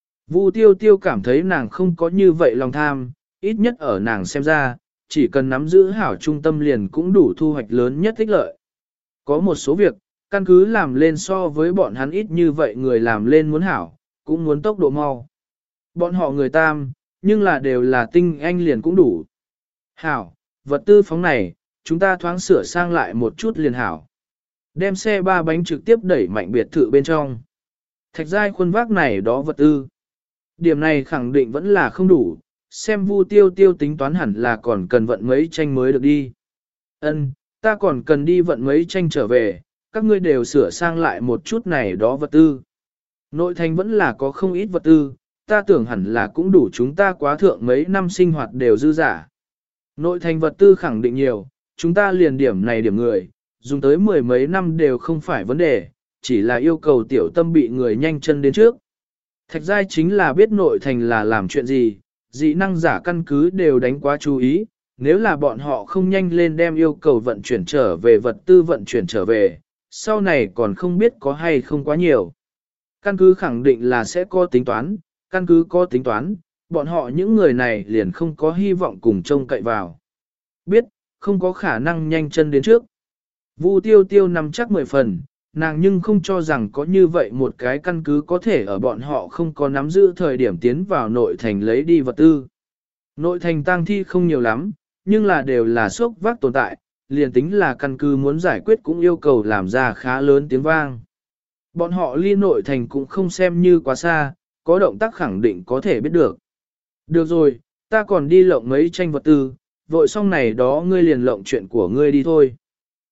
Vu Tiêu Tiêu cảm thấy nàng không có như vậy lòng tham, ít nhất ở nàng xem ra, chỉ cần nắm giữ hảo trung tâm liền cũng đủ thu hoạch lớn nhất ích lợi. Có một số việc, căn cứ làm lên so với bọn hắn ít như vậy người làm lên muốn hảo, cũng muốn tốc độ mau. Bọn họ người tam, nhưng là đều là tinh anh liền cũng đủ. Hảo, vật tư phóng này, chúng ta thoáng sửa sang lại một chút liền hảo. Đem xe ba bánh trực tiếp đẩy mạnh biệt thự bên trong. Thạch Giai khuôn vác này đó vật tư. Điểm này khẳng định vẫn là không đủ, xem Vu Tiêu Tiêu tính toán hẳn là còn cần vận mấy tranh mới được đi. Ân, ta còn cần đi vận mấy tranh trở về, các ngươi đều sửa sang lại một chút này đó vật tư. Nội thành vẫn là có không ít vật tư, ta tưởng hẳn là cũng đủ chúng ta quá thượng mấy năm sinh hoạt đều dư giả. Nội thành vật tư khẳng định nhiều, chúng ta liền điểm này điểm người, dùng tới mười mấy năm đều không phải vấn đề, chỉ là yêu cầu tiểu tâm bị người nhanh chân đến trước. Thạch Giai chính là biết nội thành là làm chuyện gì, dị năng giả căn cứ đều đánh quá chú ý, nếu là bọn họ không nhanh lên đem yêu cầu vận chuyển trở về vật tư vận chuyển trở về, sau này còn không biết có hay không quá nhiều. Căn cứ khẳng định là sẽ có tính toán, căn cứ có tính toán, bọn họ những người này liền không có hy vọng cùng trông cậy vào. Biết, không có khả năng nhanh chân đến trước. Vu Tiêu Tiêu nắm chắc mười phần, nàng nhưng không cho rằng có như vậy một cái căn cứ có thể ở bọn họ không có nắm giữ thời điểm tiến vào nội thành lấy đi vật tư. Nội thành tang thi không nhiều lắm, nhưng là đều là sốc vác tồn tại, liền tính là căn cứ muốn giải quyết cũng yêu cầu làm ra khá lớn tiếng vang. Bọn họ ly nội thành cũng không xem như quá xa, có động tác khẳng định có thể biết được. Được rồi, ta còn đi lộng mấy tranh vật tư, vội xong này đó ngươi liền lộng chuyện của ngươi đi thôi.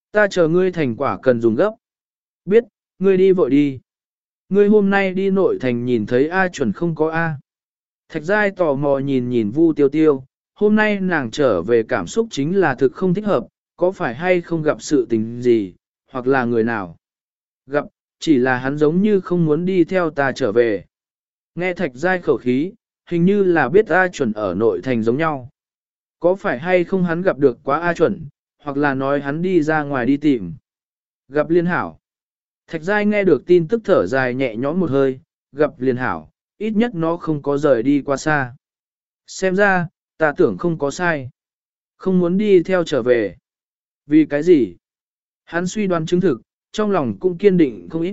Ta chờ ngươi thành quả cần dùng gấp. Biết, ngươi đi vội đi. Ngươi hôm nay đi nội thành nhìn thấy A chuẩn không có A. Thạch giai tò mò nhìn nhìn Vu Tiêu Tiêu, hôm nay nàng trở về cảm xúc chính là thực không thích hợp, có phải hay không gặp sự tình gì, hoặc là người nào. Gặp, chỉ là hắn giống như không muốn đi theo ta trở về. Nghe thạch giai khẩu khí, hình như là biết A chuẩn ở nội thành giống nhau. Có phải hay không hắn gặp được quá A chuẩn, hoặc là nói hắn đi ra ngoài đi tìm. Gặp liên hảo. Thạch giai nghe được tin tức thở dài nhẹ nhõm một hơi, gặp liên hảo, ít nhất nó không có rời đi qua xa. Xem ra, ta tưởng không có sai. Không muốn đi theo trở về. Vì cái gì? Hắn suy đoán chứng thực, trong lòng cũng kiên định không ít.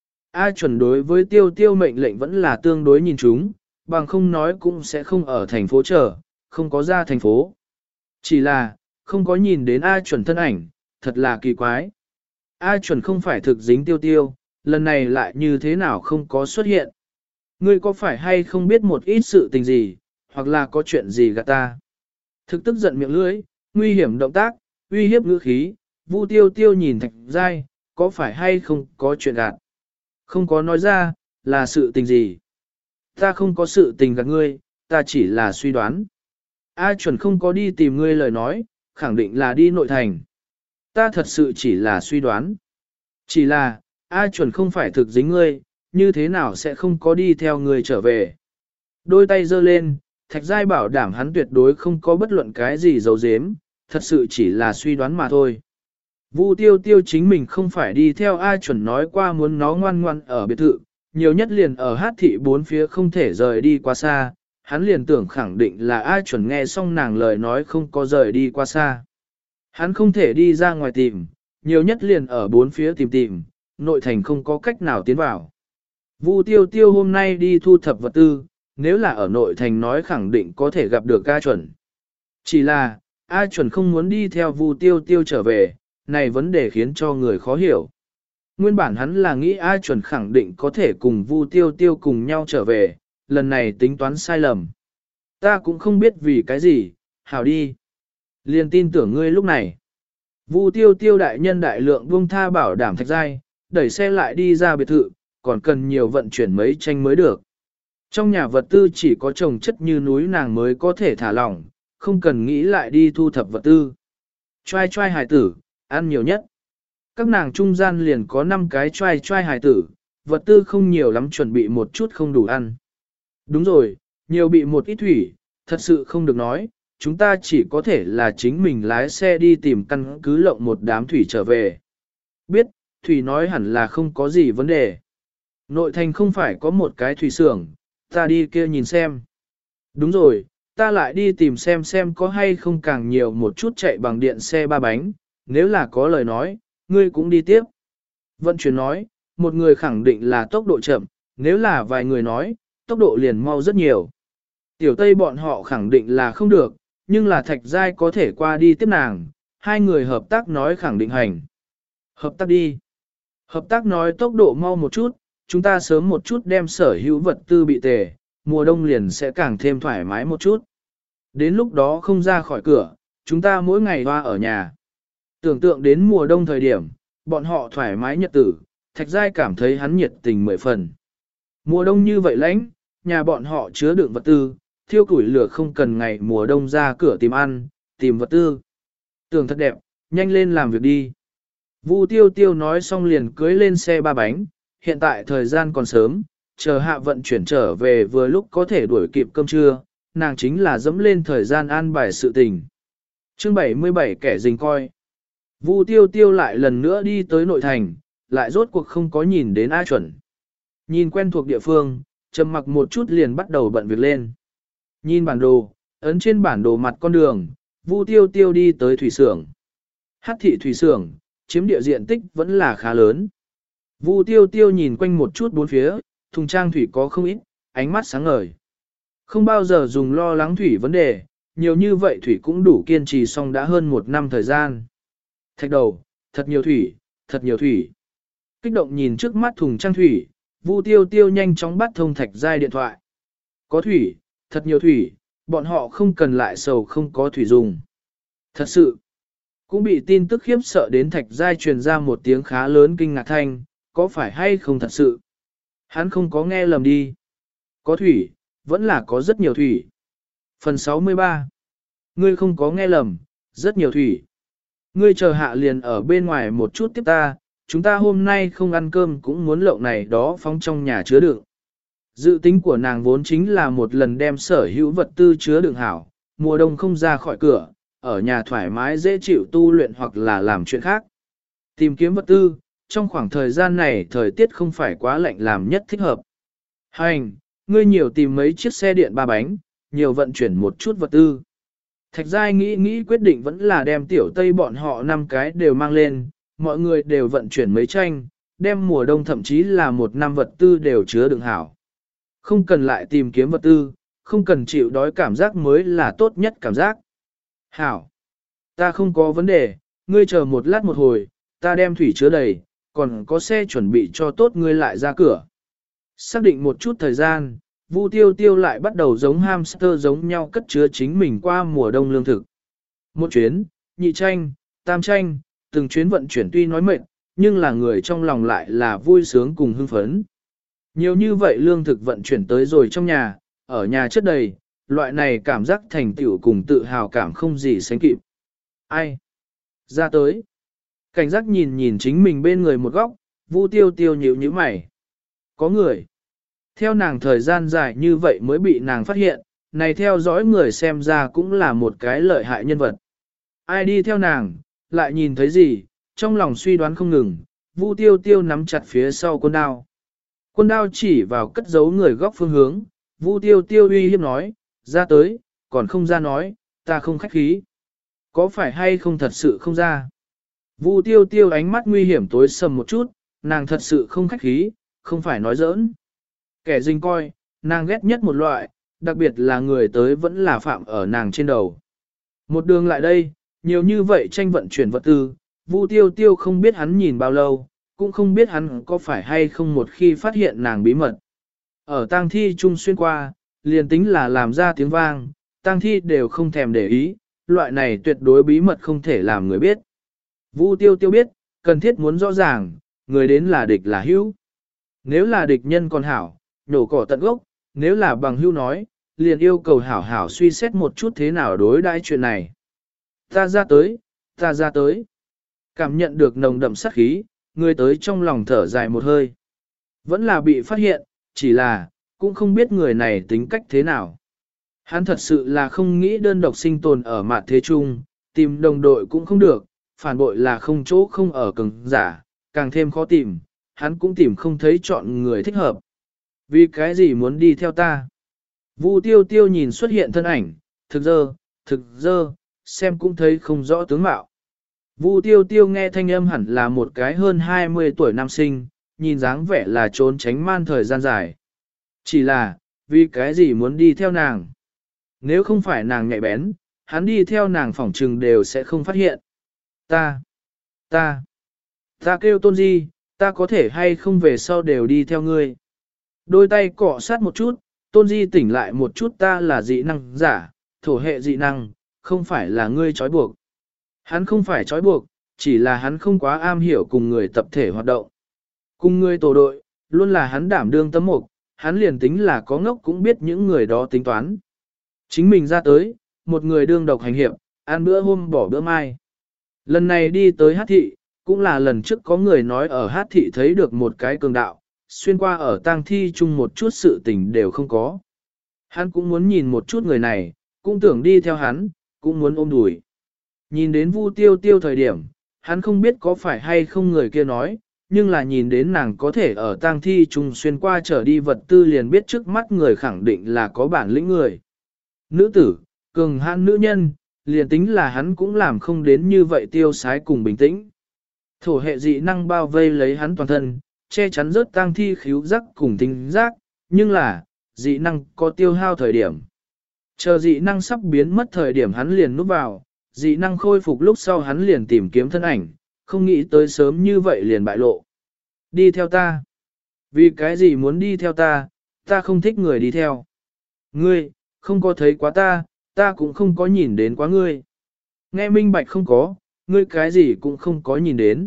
A chuẩn đối với tiêu tiêu mệnh lệnh vẫn là tương đối nhìn chúng, bằng không nói cũng sẽ không ở thành phố chờ, không có ra thành phố. Chỉ là, không có nhìn đến A chuẩn thân ảnh, thật là kỳ quái. A chuẩn không phải thực dính tiêu tiêu, lần này lại như thế nào không có xuất hiện. Ngươi có phải hay không biết một ít sự tình gì, hoặc là có chuyện gì gạt ta. Thực tức giận miệng lưỡi, nguy hiểm động tác, uy hiếp ngữ khí, Vu Tiêu Tiêu nhìn Thạch Giai, có phải hay không có chuyện gạt. Không có nói ra, là sự tình gì. Ta không có sự tình gạt ngươi, ta chỉ là suy đoán. A chuẩn không có đi tìm ngươi lời nói, khẳng định là đi nội thành. Ta thật sự chỉ là suy đoán. Chỉ là, A chuẩn không phải thực dính ngươi, như thế nào sẽ không có đi theo ngươi trở về. Đôi tay giơ lên, Thạch Giai bảo đảm hắn tuyệt đối không có bất luận cái gì giấu giếm, thật sự chỉ là suy đoán mà thôi. Vu Tiêu Tiêu chính mình không phải đi theo A chuẩn nói qua muốn nó ngoan ngoan ở biệt thự, nhiều nhất liền ở hát thị bốn phía không thể rời đi quá xa, hắn liền tưởng khẳng định là A chuẩn nghe xong nàng lời nói không có rời đi quá xa. Hắn không thể đi ra ngoài tìm, nhiều nhất liền ở bốn phía tìm tìm, nội thành không có cách nào tiến vào. Vu Tiêu Tiêu hôm nay đi thu thập vật tư, nếu là ở nội thành nói khẳng định có thể gặp được A chuẩn. Chỉ là, A chuẩn không muốn đi theo Vu Tiêu Tiêu trở về, này vấn đề khiến cho người khó hiểu. Nguyên bản hắn là nghĩ A chuẩn khẳng định có thể cùng Vu Tiêu Tiêu cùng nhau trở về, lần này tính toán sai lầm. Ta cũng không biết vì cái gì, hảo đi. Liền tin tưởng ngươi lúc này. Vu Tiêu Tiêu đại nhân đại lượng buông tha bảo đảm Thạch Giai, đẩy xe lại đi ra biệt thự, còn cần nhiều vận chuyển mấy tranh mới được. Trong nhà vật tư chỉ có trồng chất như núi nàng mới có thể thả lỏng, không cần nghĩ lại đi thu thập vật tư. Choai choai hài tử, ăn nhiều nhất. Các nàng trung gian liền có năm cái choai choai hài tử, vật tư không nhiều lắm chuẩn bị một chút không đủ ăn. Đúng rồi, nhiều bị một ít thủy, thật sự không được nói, chúng ta chỉ có thể là chính mình lái xe đi tìm căn cứ lộng một đám thủy trở về. Biết, thủy nói hẳn là không có gì vấn đề. Nội thành không phải có một cái thủy xưởng, ta đi kia nhìn xem. Đúng rồi, ta lại đi tìm xem xem có hay không càng nhiều một chút chạy bằng điện xe ba bánh, nếu là có lời nói, ngươi cũng đi tiếp. Vận chuyển nói, một người khẳng định là tốc độ chậm, nếu là vài người nói, tốc độ liền mau rất nhiều. Tiểu Tây bọn họ khẳng định là không được, nhưng là Thạch Giai có thể qua đi tiếp nàng, hai người hợp tác nói khẳng định hành. Hợp tác đi. Hợp tác nói tốc độ mau một chút, chúng ta sớm một chút đem sở hữu vật tư bị tề, mùa đông liền sẽ càng thêm thoải mái một chút. Đến lúc đó không ra khỏi cửa, chúng ta mỗi ngày hoa ở nhà. Tưởng tượng đến mùa đông thời điểm, bọn họ thoải mái nhật tử, Thạch Giai cảm thấy hắn nhiệt tình mười phần. Mùa đông như vậy lãnh, nhà bọn họ chứa đựng vật tư, thiêu củi lửa không cần ngày mùa đông ra cửa tìm ăn, tìm vật tư. Tưởng thật đẹp, nhanh lên làm việc đi. Vu Tiêu Tiêu nói xong liền cưới lên xe ba bánh, hiện tại thời gian còn sớm, chờ hạ vận chuyển trở về vừa lúc có thể đuổi kịp cơm trưa, nàng chính là dẫm lên thời gian an bài sự tình. Chương bảy mươi bảy kẻ rình coi. Vu Tiêu Tiêu lại lần nữa đi tới nội thành, lại rốt cuộc không có nhìn đến A chuẩn. Nhìn quen thuộc địa phương, trầm mặc một chút liền bắt đầu bận việc lên. Nhìn bản đồ, ấn trên bản đồ mặt con đường, Vu Tiêu Tiêu đi tới thủy xưởng. Hắc thị thủy xưởng, chiếm địa diện tích vẫn là khá lớn. Vu Tiêu Tiêu nhìn quanh một chút bốn phía, thùng trang thủy có không ít, ánh mắt sáng ngời. Không bao giờ dùng lo lắng thủy vấn đề, nhiều như vậy thủy cũng đủ kiên trì xong đã hơn một năm thời gian. Thạch đầu, thật nhiều thủy, thật nhiều thủy. Kích động nhìn trước mắt thùng trang thủy, Vu Tiêu Tiêu nhanh chóng bắt thông Thạch Giai điện thoại. Có thủy, thật nhiều thủy, bọn họ không cần lại sầu không có thủy dùng. Thật sự, cũng bị tin tức khiếp sợ đến Thạch Giai truyền ra một tiếng khá lớn kinh ngạc thanh, có phải hay không thật sự? Hắn không có nghe lầm đi. Có thủy, vẫn là có rất nhiều thủy. Phần sáu mươi ba. Ngươi không có nghe lầm, rất nhiều thủy. Ngươi chờ hạ liền ở bên ngoài một chút tiếp ta, chúng ta hôm nay không ăn cơm cũng muốn lộng này đó phóng trong nhà chứa đựng. Dự tính của nàng vốn chính là một lần đem sở hữu vật tư chứa đựng hảo, mùa đông không ra khỏi cửa, ở nhà thoải mái dễ chịu tu luyện hoặc là làm chuyện khác. Tìm kiếm vật tư, trong khoảng thời gian này thời tiết không phải quá lạnh làm nhất thích hợp. Hành, ngươi nhiều tìm mấy chiếc xe điện ba bánh, nhiều vận chuyển một chút vật tư. Thạch Giai nghĩ nghĩ quyết định vẫn là đem tiểu tây bọn họ năm cái đều mang lên, mọi người đều vận chuyển mấy tranh, đem mùa đông thậm chí là một năm vật tư đều chứa đựng hảo. Không cần lại tìm kiếm vật tư, không cần chịu đói cảm giác mới là tốt nhất cảm giác. Hảo, ta không có vấn đề, ngươi chờ một lát một hồi, ta đem thủy chứa đầy, còn có xe chuẩn bị cho tốt ngươi lại ra cửa. Xác định một chút thời gian, Vu Tiêu Tiêu lại bắt đầu giống hamster giống nhau cất chứa chính mình qua mùa đông lương thực. Một chuyến, nhị tranh, tam tranh, từng chuyến vận chuyển tuy nói mệt, nhưng là người trong lòng lại là vui sướng cùng hưng phấn. Nhiều như vậy lương thực vận chuyển tới rồi trong nhà, ở nhà chất đầy, loại này cảm giác thành tựu cùng tự hào cảm không gì sánh kịp. Ai? Ra tới. Cảnh giác nhìn nhìn chính mình bên người một góc, Vu Tiêu Tiêu nhíu nhíu mày. Có người. Theo nàng thời gian dài như vậy mới bị nàng phát hiện, này theo dõi người xem ra cũng là một cái lợi hại nhân vật. Ai đi theo nàng, lại nhìn thấy gì, trong lòng suy đoán không ngừng, Vu Tiêu Tiêu nắm chặt phía sau quân đao. Quân đao chỉ vào cất giấu người góc phương hướng, Vu Tiêu Tiêu uy hiếp nói, ra tới, còn không ra nói, ta không khách khí. Có phải hay không thật sự không ra? Vu Tiêu Tiêu ánh mắt nguy hiểm tối sầm một chút, nàng thật sự không khách khí, không phải nói giỡn. Kẻ dình coi, nàng ghét nhất một loại, đặc biệt là người tới vẫn là phạm ở nàng trên đầu. Một đường lại đây, nhiều như vậy tranh vận chuyển vật tư, Vu Tiêu Tiêu không biết hắn nhìn bao lâu, cũng không biết hắn có phải hay không một khi phát hiện nàng bí mật. Ở tang thi chung xuyên qua, liền tính là làm ra tiếng vang, tang thi đều không thèm để ý, loại này tuyệt đối bí mật không thể làm người biết. Vu Tiêu Tiêu biết, cần thiết muốn rõ ràng, người đến là địch là hữu. Nếu là địch nhân còn hảo, nhổ cỏ tận gốc, nếu là bằng hữu nói, liền yêu cầu hảo hảo suy xét một chút thế nào đối đãi chuyện này. Ta ra tới, ta ra tới. Cảm nhận được nồng đậm sát khí, người tới trong lòng thở dài một hơi. Vẫn là bị phát hiện, chỉ là, cũng không biết người này tính cách thế nào. Hắn thật sự là không nghĩ đơn độc sinh tồn ở mạt thế chung, tìm đồng đội cũng không được, phản bội là không chỗ không ở cứng giả, càng thêm khó tìm, hắn cũng tìm không thấy chọn người thích hợp. Vì cái gì muốn đi theo ta? Vu Tiêu Tiêu nhìn xuất hiện thân ảnh, thực dơ, thực dơ, xem cũng thấy không rõ tướng mạo. Vu Tiêu Tiêu nghe thanh âm hẳn là một cái hơn hai mươi tuổi nam sinh, nhìn dáng vẻ là trốn tránh man thời gian dài. Chỉ là, vì cái gì muốn đi theo nàng? Nếu không phải nàng nhạy bén, hắn đi theo nàng phỏng trừng đều sẽ không phát hiện. Ta, ta, ta kêu Tôn Di, ta có thể hay không về sau đều đi theo ngươi. Đôi tay cọ sát một chút, Tôn Di tỉnh lại một chút, ta là dị năng giả, thổ hệ dị năng, không phải là ngươi trói buộc. Hắn không phải trói buộc, chỉ là hắn không quá am hiểu cùng người tập thể hoạt động. Cùng người tổ đội, luôn là hắn đảm đương tấm mục, hắn liền tính là có ngốc cũng biết những người đó tính toán. Chính mình ra tới, một người đương độc hành hiệp, ăn bữa hôm bỏ bữa mai. Lần này đi tới hát thị, cũng là lần trước có người nói ở hát thị thấy được một cái cường đạo, xuyên qua ở tang thi chung một chút sự tình đều không có. Hắn cũng muốn nhìn một chút người này, cũng tưởng đi theo hắn, cũng muốn ôm đùi. Nhìn đến Vu Tiêu Tiêu thời điểm, hắn không biết có phải hay không người kia nói, nhưng là nhìn đến nàng có thể ở tang thi chung xuyên qua trở đi vật tư liền biết trước mắt người khẳng định là có bản lĩnh người. Nữ tử, cường hãn nữ nhân, liền tính là hắn cũng làm không đến như vậy tiêu sái cùng bình tĩnh. Thổ hệ dị năng bao vây lấy hắn toàn thân, che chắn rớt tang thi khíu giác cùng tính giác, nhưng là, dị năng có tiêu hao thời điểm. Chờ dị năng sắp biến mất thời điểm hắn liền núp vào, dị năng khôi phục lúc sau hắn liền tìm kiếm thân ảnh, không nghĩ tới sớm như vậy liền bại lộ. Đi theo ta. Vì cái gì muốn đi theo ta, ta không thích người đi theo. Ngươi, không có thấy quá ta, ta cũng không có nhìn đến quá ngươi. Nghe minh bạch không có, ngươi cái gì cũng không có nhìn đến.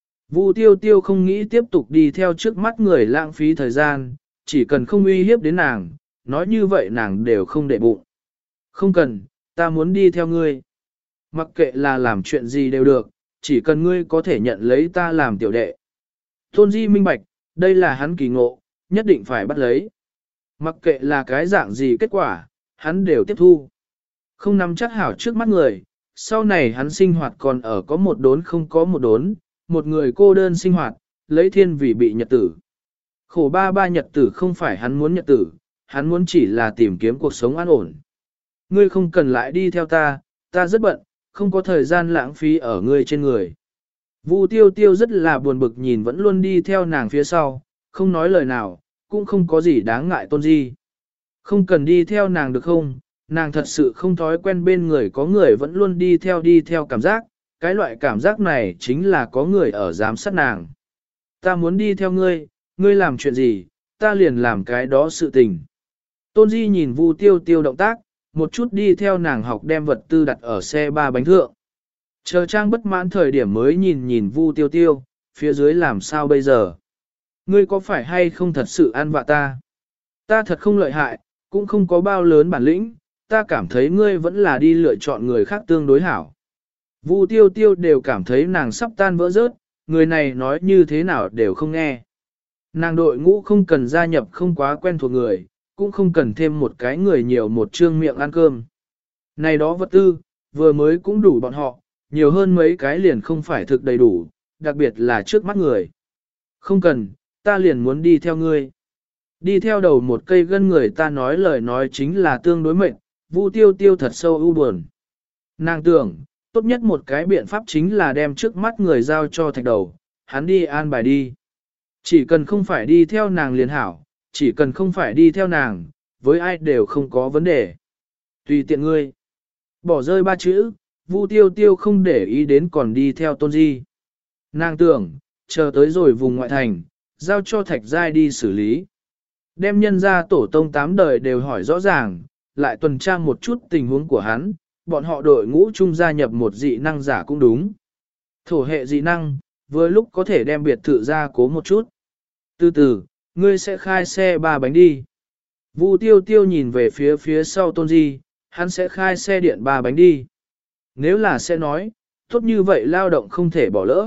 Vu tiêu tiêu không nghĩ tiếp tục đi theo trước mắt người lãng phí thời gian, chỉ cần không uy hiếp đến nàng, nói như vậy nàng đều không để bụng. Không cần, ta muốn đi theo ngươi. Mặc kệ là làm chuyện gì đều được, chỉ cần ngươi có thể nhận lấy ta làm tiểu đệ. Tôn Di minh bạch, đây là hắn kỳ ngộ, nhất định phải bắt lấy. Mặc kệ là cái dạng gì kết quả, hắn đều tiếp thu. Không nắm chắc hảo trước mắt người, sau này hắn sinh hoạt còn ở có một đốn không có một đốn, một người cô đơn sinh hoạt, lấy thiên vì bị nhật tử. Khổ ba ba nhật tử không phải hắn muốn nhật tử, hắn muốn chỉ là tìm kiếm cuộc sống an ổn. Ngươi không cần lại đi theo ta, ta rất bận, không có thời gian lãng phí ở ngươi trên người. Vu tiêu tiêu rất là buồn bực nhìn vẫn luôn đi theo nàng phía sau, không nói lời nào, cũng không có gì đáng ngại Tôn Di. Không cần đi theo nàng được không, nàng thật sự không thói quen bên người có người vẫn luôn đi theo đi theo cảm giác, cái loại cảm giác này chính là có người ở giám sát nàng. Ta muốn đi theo ngươi, ngươi làm chuyện gì, ta liền làm cái đó sự tình. Tôn Di nhìn Vu tiêu tiêu động tác, một chút đi theo nàng học đem vật tư đặt ở xe ba bánh thượng. Chờ trang bất mãn thời điểm mới nhìn nhìn Vu tiêu tiêu, phía dưới làm sao bây giờ? Ngươi có phải hay không thật sự ăn vạ ta? Ta thật không lợi hại, cũng không có bao lớn bản lĩnh, ta cảm thấy ngươi vẫn là đi lựa chọn người khác tương đối hảo. Vu tiêu tiêu đều cảm thấy nàng sắp tan vỡ rớt, người này nói như thế nào đều không nghe. Nàng đội ngũ không cần gia nhập không quá quen thuộc người, cũng không cần thêm một cái người nhiều một trương miệng ăn cơm. Này đó vật tư, vừa mới cũng đủ bọn họ, nhiều hơn mấy cái liền không phải thực đầy đủ, đặc biệt là trước mắt người. Không cần, ta liền muốn đi theo ngươi. Đi theo đầu một cây gân người ta nói lời nói chính là tương đối mệnh, Vu tiêu tiêu thật sâu u buồn. Nàng tưởng, tốt nhất một cái biện pháp chính là đem trước mắt người giao cho thạch đầu, hắn đi an bài đi. Chỉ cần không phải đi theo nàng liền hảo, chỉ cần không phải đi theo nàng, với ai đều không có vấn đề. Tùy tiện ngươi. Bỏ rơi ba chữ, Vu tiêu tiêu không để ý đến còn đi theo Tôn Di. Nàng tưởng, chờ tới rồi vùng ngoại thành, giao cho thạch giai đi xử lý. Đem nhân ra tổ tông tám đời đều hỏi rõ ràng, lại tuần tra một chút tình huống của hắn, bọn họ đội ngũ chung gia nhập một dị năng giả cũng đúng. Thổ hệ dị năng, vừa lúc có thể đem biệt thự ra cố một chút. Từ từ, ngươi sẽ khai xe ba bánh đi. Vu tiêu tiêu nhìn về phía phía sau Tôn Di, hắn sẽ khai xe điện ba bánh đi. Nếu là sẽ nói, tốt như vậy lao động không thể bỏ lỡ.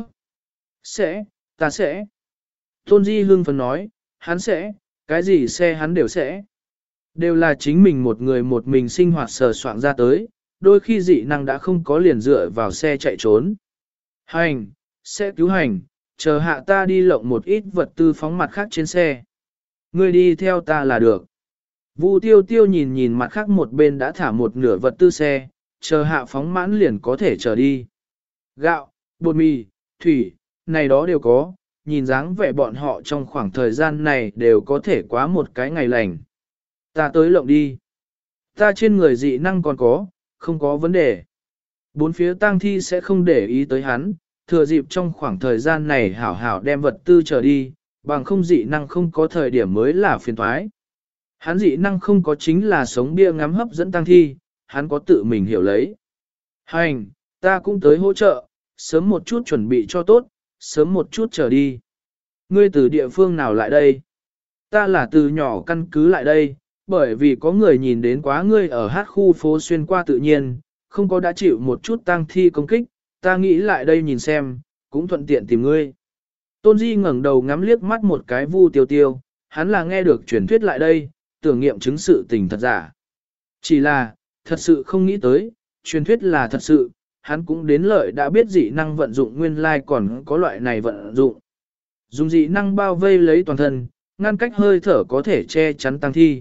Sẽ, ta sẽ. Tôn Di hưng phấn nói, hắn sẽ, cái gì xe hắn đều sẽ. Đều là chính mình một người một mình sinh hoạt sờ soạn ra tới, đôi khi dị năng đã không có liền dựa vào xe chạy trốn. Hành, sẽ cứu hành, chờ hạ ta đi lộng một ít vật tư phóng mặt khác trên xe. Ngươi đi theo ta là được. Vu tiêu tiêu nhìn nhìn mặt khác một bên đã thả một nửa vật tư xe, chờ hạ phóng mãn liền có thể trở đi. Gạo, bột mì, thủy, này đó đều có, nhìn dáng vẻ bọn họ trong khoảng thời gian này đều có thể quá một cái ngày lành. Ta tới lộng đi. Ta trên người dị năng còn có, không có vấn đề. Bốn phía tang thi sẽ không để ý tới hắn, thừa dịp trong khoảng thời gian này hảo hảo đem vật tư trở đi, bằng không dị năng không có thời điểm mới là phiền toái. Hắn dị năng không có chính là sống bia ngắm hấp dẫn tang thi, hắn có tự mình hiểu lấy. Hành, ta cũng tới hỗ trợ, sớm một chút chuẩn bị cho tốt, sớm một chút trở đi. Ngươi từ địa phương nào lại đây? Ta là từ nhỏ căn cứ lại đây, bởi vì có người nhìn đến quá ngươi ở hát khu phố xuyên qua tự nhiên, không có đã chịu một chút tang thi công kích, ta nghĩ lại đây nhìn xem, cũng thuận tiện tìm ngươi. Tôn Di ngẩng đầu ngắm liếc mắt một cái Vu tiêu tiêu, hắn là nghe được truyền thuyết lại đây, tưởng nghiệm chứng sự tình thật giả. Chỉ là, thật sự không nghĩ tới, truyền thuyết là thật sự, hắn cũng đến lợi đã biết dị năng vận dụng nguyên lai còn có loại này vận dụng. Dùng dị năng bao vây lấy toàn thân, ngăn cách hơi thở có thể che chắn tăng thi.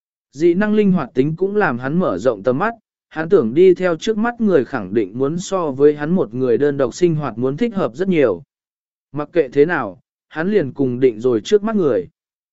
Dị năng linh hoạt tính cũng làm hắn mở rộng tầm mắt, hắn tưởng đi theo trước mắt người khẳng định muốn so với hắn một người đơn độc sinh hoạt muốn thích hợp rất nhiều. Mặc kệ thế nào, hắn liền cùng định rồi trước mắt người.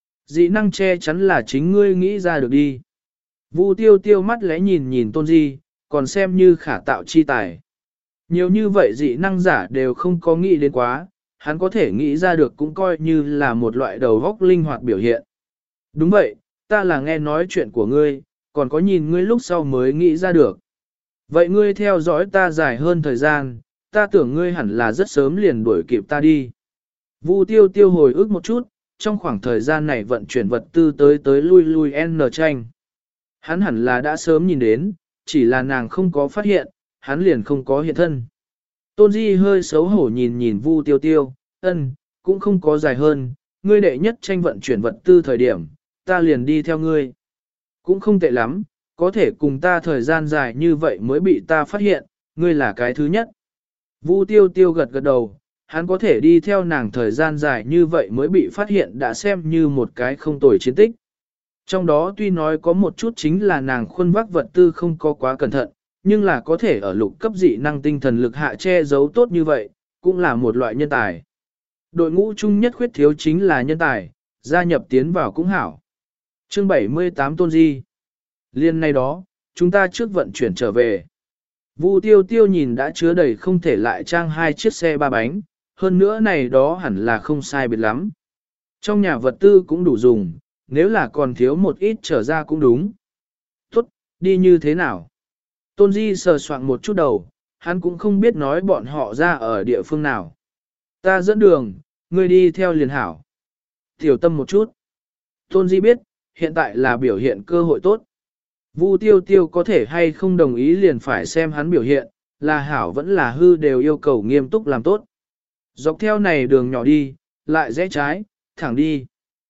Dị năng che chắn là chính ngươi nghĩ ra được đi. Vu tiêu tiêu mắt lẽ nhìn nhìn Tôn Di, còn xem như khả tạo chi tài. Nhiều như vậy dị năng giả đều không có nghĩ đến quá, hắn có thể nghĩ ra được cũng coi như là một loại đầu góc linh hoạt biểu hiện. Đúng vậy, ta là nghe nói chuyện của ngươi, còn có nhìn ngươi lúc sau mới nghĩ ra được. Vậy ngươi theo dõi ta dài hơn thời gian, ta tưởng ngươi hẳn là rất sớm liền đuổi kịp ta đi. Vu tiêu tiêu hồi ức một chút, trong khoảng thời gian này vận chuyển vật tư tới tới lui lui n tranh. Hắn hẳn là đã sớm nhìn đến, chỉ là nàng không có phát hiện, hắn liền không có hiện thân. Tôn Di hơi xấu hổ nhìn nhìn Vu tiêu tiêu, ân, cũng không có dài hơn, ngươi đệ nhất tranh vận chuyển vật tư thời điểm, ta liền đi theo ngươi. Cũng không tệ lắm, có thể cùng ta thời gian dài như vậy mới bị ta phát hiện, ngươi là cái thứ nhất. Vu tiêu tiêu gật gật đầu, hắn có thể đi theo nàng thời gian dài như vậy mới bị phát hiện đã xem như một cái không tồi chiến tích. Trong đó tuy nói có một chút chính là nàng khuôn vác vật tư không có quá cẩn thận, nhưng là có thể ở lục cấp dị năng tinh thần lực hạ che giấu tốt như vậy, cũng là một loại nhân tài. Đội ngũ chung nhất khuyết thiếu chính là nhân tài, gia nhập tiến vào cũng hảo. Chương bảy mươi tám Tôn Di. Liên này đó, chúng ta trước vận chuyển trở về. Vu tiêu tiêu nhìn đã chứa đầy không thể lại trang hai chiếc xe ba bánh, hơn nữa này đó hẳn là không sai biệt lắm. Trong nhà vật tư cũng đủ dùng, nếu là còn thiếu một ít trở ra cũng đúng. Tốt, đi như thế nào? Tôn Di sờ soạn một chút đầu, hắn cũng không biết nói bọn họ ra ở địa phương nào. Ta dẫn đường, ngươi đi theo liền hảo. Tiểu tâm một chút. Tôn Di biết, hiện tại là biểu hiện cơ hội tốt. Vu tiêu tiêu có thể hay không đồng ý liền phải xem hắn biểu hiện, là hảo vẫn là hư đều yêu cầu nghiêm túc làm tốt. Dọc theo này đường nhỏ đi, lại rẽ trái, thẳng đi.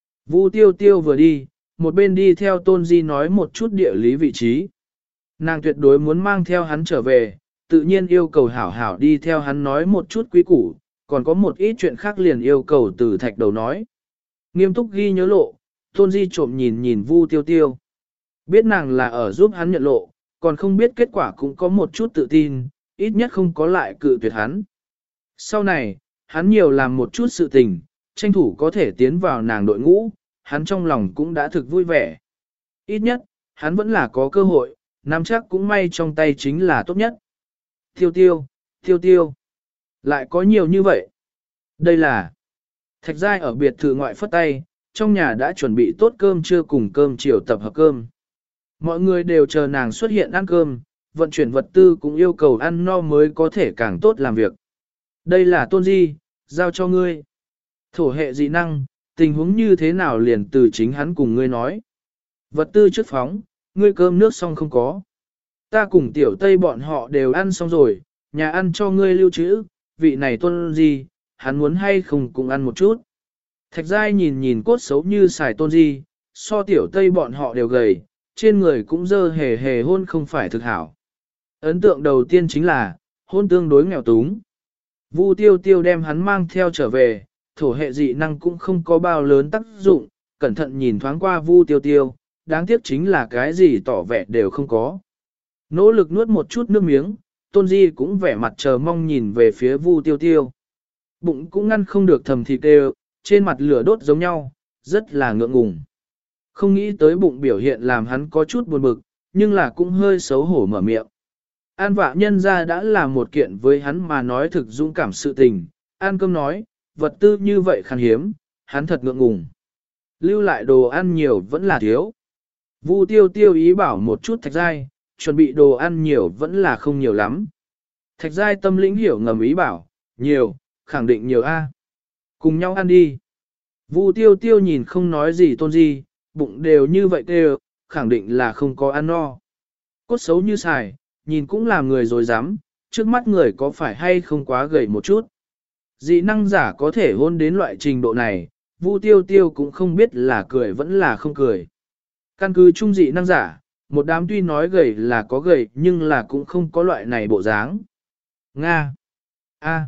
Vu tiêu tiêu vừa đi, một bên đi theo Tôn Di nói một chút địa lý vị trí. Nàng tuyệt đối muốn mang theo hắn trở về, tự nhiên yêu cầu hảo hảo đi theo hắn nói một chút quý củ, còn có một ít chuyện khác liền yêu cầu từ thạch đầu nói. Nghiêm túc ghi nhớ lộ, Tôn Di trộm nhìn nhìn Vu tiêu tiêu. Biết nàng là ở giúp hắn nhận lộ, còn không biết kết quả cũng có một chút tự tin, ít nhất không có lại cự tuyệt hắn. Sau này, hắn nhiều làm một chút sự tình, tranh thủ có thể tiến vào nàng đội ngũ, hắn trong lòng cũng đã thực vui vẻ. Ít nhất, hắn vẫn là có cơ hội, nắm chắc cũng may trong tay chính là tốt nhất. Tiêu tiêu, tiêu tiêu. Lại có nhiều như vậy. Đây là Thạch Giai ở biệt thự ngoại phất tay, trong nhà đã chuẩn bị tốt cơm trưa cùng cơm chiều tập hợp cơm. Mọi người đều chờ nàng xuất hiện ăn cơm, vận chuyển vật tư cũng yêu cầu ăn no mới có thể càng tốt làm việc. Đây là Tôn Di, giao cho ngươi. Thổ hệ dị năng, tình huống như thế nào liền từ chính hắn cùng ngươi nói. Vật tư trước phóng, ngươi cơm nước xong không có. Ta cùng tiểu tây bọn họ đều ăn xong rồi, nhà ăn cho ngươi lưu trữ, vị này Tôn Di, hắn muốn hay không cùng ăn một chút. Thạch Giai nhìn nhìn cốt xấu như xài Tôn Di, so tiểu tây bọn họ đều gầy, trên người cũng dơ hề hề hôn không phải thực hảo. Ấn tượng đầu tiên chính là, hôn tương đối nghèo túng. Vu tiêu tiêu đem hắn mang theo trở về, thổ hệ dị năng cũng không có bao lớn tác dụng, cẩn thận nhìn thoáng qua Vu tiêu tiêu, đáng tiếc chính là cái gì tỏ vẻ đều không có. Nỗ lực nuốt một chút nước miếng, Tôn Di cũng vẻ mặt chờ mong nhìn về phía Vu tiêu tiêu. Bụng cũng ngăn không được thầm thịt đều, trên mặt lửa đốt giống nhau, rất là ngượng ngùng. Không nghĩ tới bụng biểu hiện làm hắn có chút buồn bực, nhưng là cũng hơi xấu hổ mở miệng. An vạ nhân ra đã là một kiện với hắn mà nói thực dũng cảm sự tình, An cơm nói, vật tư như vậy khan hiếm, hắn thật ngượng ngùng. Lưu lại đồ ăn nhiều vẫn là thiếu. Vu tiêu tiêu ý bảo một chút Thạch Giai, chuẩn bị đồ ăn nhiều vẫn là không nhiều lắm. Thạch Giai tâm lĩnh hiểu ngầm ý bảo, nhiều, khẳng định nhiều a. Cùng nhau ăn đi. Vu tiêu tiêu nhìn không nói gì Tôn Di, bụng đều như vậy đều, khẳng định là không có ăn no. Cốt xấu như xài, nhìn cũng làm người rồi dám, trước mắt người có phải hay không quá gầy một chút. Dị năng giả có thể hôn đến loại trình độ này, Vu tiêu tiêu cũng không biết là cười vẫn là không cười. Căn cứ trung dị năng giả, một đám tuy nói gầy là có gầy nhưng là cũng không có loại này bộ dáng. Nga. A.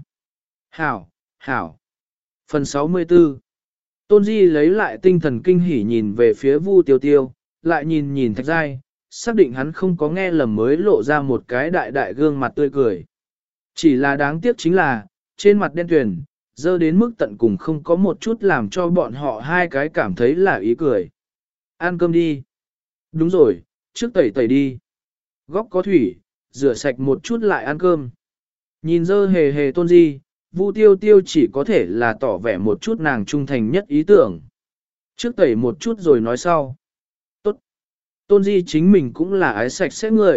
Hảo, hảo. Phần sáu mươi tư. Tôn Di lấy lại tinh thần kinh hỉ nhìn về phía Vu tiêu tiêu, lại nhìn nhìn Thạch Giai, xác định hắn không có nghe lầm mới lộ ra một cái đại đại gương mặt tươi cười. Chỉ là đáng tiếc chính là, trên mặt đen tuyền, dơ đến mức tận cùng không có một chút làm cho bọn họ hai cái cảm thấy là ý cười. Ăn cơm đi. Đúng rồi, trước tẩy tẩy đi. Góc có thủy, rửa sạch một chút lại ăn cơm. Nhìn dơ hề hề Tôn Di, Vu tiêu tiêu chỉ có thể là tỏ vẻ một chút nàng trung thành nhất ý tưởng. Trước tẩy một chút rồi nói sau. Tốt. Tôn Di chính mình cũng là ái sạch sẽ người,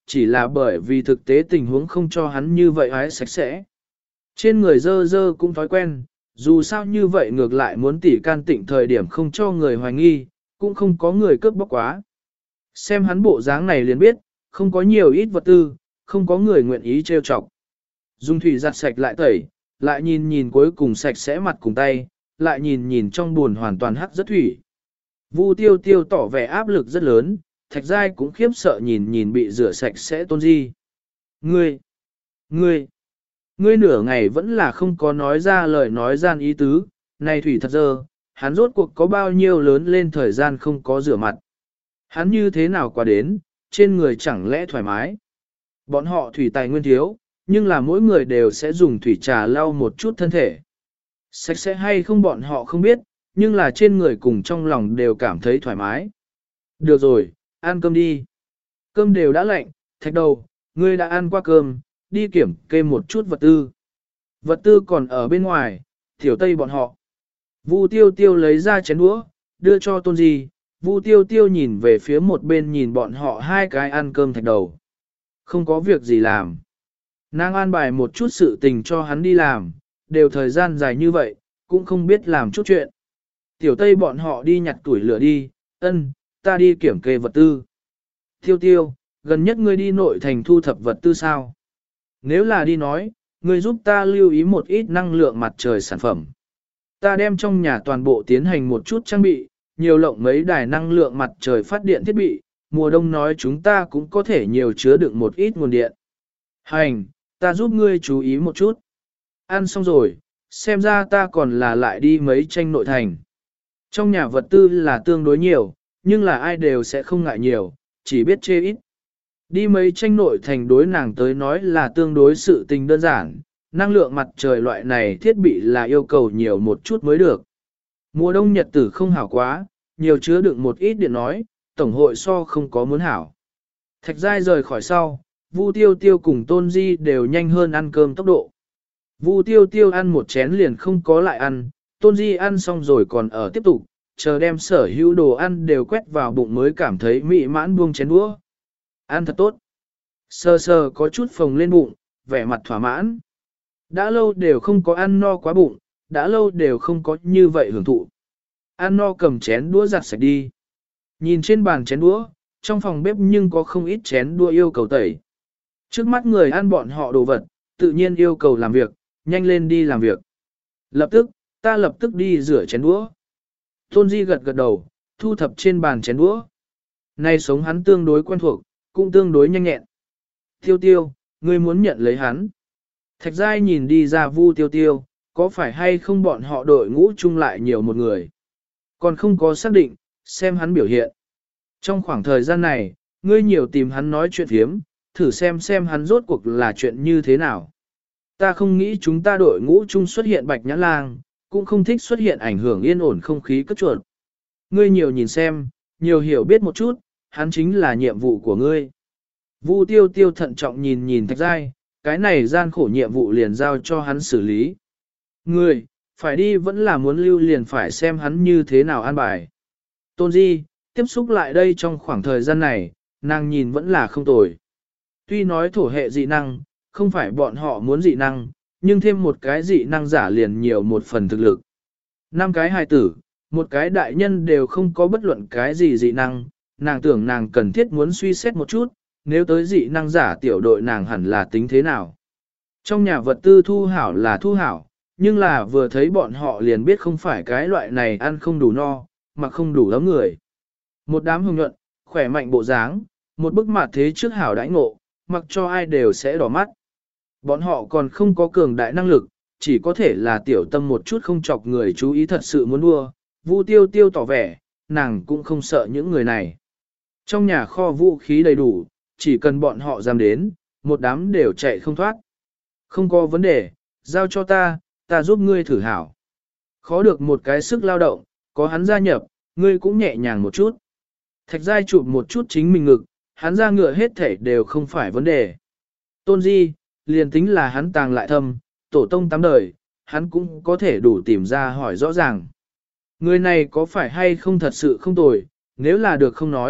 chỉ là bởi vì thực tế tình huống không cho hắn như vậy hái sạch sẽ. Trên người dơ dơ cũng thói quen, dù sao như vậy ngược lại muốn tỉ can tịnh thời điểm không cho người hoài nghi, cũng không có người cướp bóc quá. Xem hắn bộ dáng này liền biết, không có nhiều ít vật tư, không có người nguyện ý trêu chọc. Dung thủy giặt sạch lại tẩy, lại nhìn nhìn cuối cùng sạch sẽ mặt cùng tay, lại nhìn nhìn trong buồn hoàn toàn hắc rất thủy. Vu tiêu tiêu tỏ vẻ áp lực rất lớn, thạch giai cũng khiếp sợ nhìn nhìn bị rửa sạch sẽ Tôn Di. Ngươi, ngươi, ngươi nửa ngày vẫn là không có nói ra lời nói gian ý tứ, này thủy thật dơ, hắn rốt cuộc có bao nhiêu lớn lên thời gian không có rửa mặt. Hắn như thế nào qua đến, trên người chẳng lẽ thoải mái. Bọn họ thủy tài nguyên thiếu, nhưng là mỗi người đều sẽ dùng thủy trà lau một chút thân thể. Sạch sẽ hay không bọn họ không biết, nhưng là trên người cùng trong lòng đều cảm thấy thoải mái. Được rồi, ăn cơm đi. Cơm đều đã lạnh, thạch đầu, ngươi đã ăn qua cơm, đi kiểm kê một chút vật tư. Vật tư còn ở bên ngoài, tiểu tây bọn họ. Vu tiêu tiêu lấy ra chén đũa, đưa cho Tôn Di. Vu tiêu tiêu nhìn về phía một bên nhìn bọn họ hai cái ăn cơm thạch đầu. Không có việc gì làm. Nàng an bài một chút sự tình cho hắn đi làm, đều thời gian dài như vậy, cũng không biết làm chút chuyện. Tiểu tây bọn họ đi nhặt tuổi lửa đi, ân, ta đi kiểm kê vật tư. Tiêu tiêu, gần nhất ngươi đi nội thành thu thập vật tư sao? Nếu là đi nói, ngươi giúp ta lưu ý một ít năng lượng mặt trời sản phẩm. Ta đem trong nhà toàn bộ tiến hành một chút trang bị, nhiều lộng mấy đài năng lượng mặt trời phát điện thiết bị, mùa đông nói chúng ta cũng có thể nhiều chứa đựng một ít nguồn điện. Hành, ta giúp ngươi chú ý một chút. Ăn xong rồi, xem ra ta còn là lại đi mấy tranh nội thành. Trong nhà vật tư là tương đối nhiều, nhưng là ai đều sẽ không ngại nhiều, chỉ biết chê ít. Đi mấy tranh nội thành đối nàng tới nói là tương đối sự tình đơn giản, năng lượng mặt trời loại này thiết bị là yêu cầu nhiều một chút mới được. Mùa đông nhật tử không hảo quá, nhiều chứa đựng một ít điện nói, tổng hội so không có muốn hảo. Thạch giai rời khỏi sau, Vu tiêu tiêu cùng Tôn Di đều nhanh hơn ăn cơm tốc độ. Vu tiêu tiêu ăn một chén liền không có lại ăn, Tôn Di ăn xong rồi còn ở tiếp tục, chờ đem sở hữu đồ ăn đều quét vào bụng mới cảm thấy mị mãn buông chén đũa. Ăn thật tốt. Sơ sơ có chút phồng lên bụng, vẻ mặt thỏa mãn. Đã lâu đều không có ăn no quá bụng, đã lâu đều không có như vậy hưởng thụ. Ăn no cầm chén đũa giặt sạch đi. Nhìn trên bàn chén đũa, trong phòng bếp nhưng có không ít chén đũa yêu cầu tẩy. Trước mắt người ăn bọn họ đồ vật, tự nhiên yêu cầu làm việc, nhanh lên đi làm việc. Lập tức, ta lập tức đi rửa chén đũa. Tôn Di gật gật đầu, thu thập trên bàn chén đũa. Nay sống hắn tương đối quen thuộc, cũng tương đối nhanh nhẹn. Tiêu tiêu, ngươi muốn nhận lấy hắn. Thạch giai nhìn đi ra Vu tiêu tiêu, có phải hay không bọn họ đội ngũ chung lại nhiều một người. Còn không có xác định, xem hắn biểu hiện. Trong khoảng thời gian này, ngươi nhiều tìm hắn nói chuyện phiếm, thử xem xem hắn rốt cuộc là chuyện như thế nào. Ta không nghĩ chúng ta đội ngũ chung xuất hiện bạch nhã lang, cũng không thích xuất hiện ảnh hưởng yên ổn không khí cất chuột. Ngươi nhiều nhìn xem, nhiều hiểu biết một chút, hắn chính là nhiệm vụ của ngươi. Vu tiêu tiêu thận trọng nhìn nhìn thạch giai, cái này gian khổ nhiệm vụ liền giao cho hắn xử lý. Ngươi, phải đi vẫn là muốn lưu liền phải xem hắn như thế nào an bài. Tôn Di, tiếp xúc lại đây trong khoảng thời gian này, nàng nhìn vẫn là không tồi. Tuy nói thổ hệ dị năng, không phải bọn họ muốn dị năng, nhưng thêm một cái dị năng giả liền nhiều một phần thực lực. Năm cái hài tử, một cái đại nhân đều không có bất luận cái gì dị năng, nàng tưởng nàng cần thiết muốn suy xét một chút, nếu tới dị năng giả tiểu đội nàng hẳn là tính thế nào. Trong nhà vật tư thu hảo là thu hảo, nhưng là vừa thấy bọn họ liền biết không phải cái loại này ăn không đủ no, mà không đủ lắm người. Một đám hồng nhuận, khỏe mạnh bộ dáng, một bức mặt thế trước hảo đãi ngộ, mặc cho ai đều sẽ đỏ mắt. Bọn họ còn không có cường đại năng lực, chỉ có thể là tiểu tâm một chút không chọc người chú ý thật sự muốn đua. Vu tiêu tiêu tỏ vẻ, nàng cũng không sợ những người này. Trong nhà kho vũ khí đầy đủ, chỉ cần bọn họ dám đến, một đám đều chạy không thoát. Không có vấn đề, giao cho ta, ta giúp ngươi thử hảo. Khó được một cái sức lao động, có hắn gia nhập, ngươi cũng nhẹ nhàng một chút. Thạch giai chụp một chút chính mình ngực, hắn ra ngựa hết thể đều không phải vấn đề. Tôn Di, liền tính là hắn tàng lại thâm, tổ tông tám đời, hắn cũng có thể đủ tìm ra hỏi rõ ràng. Người này có phải hay không thật sự không tồi, nếu là được không nói,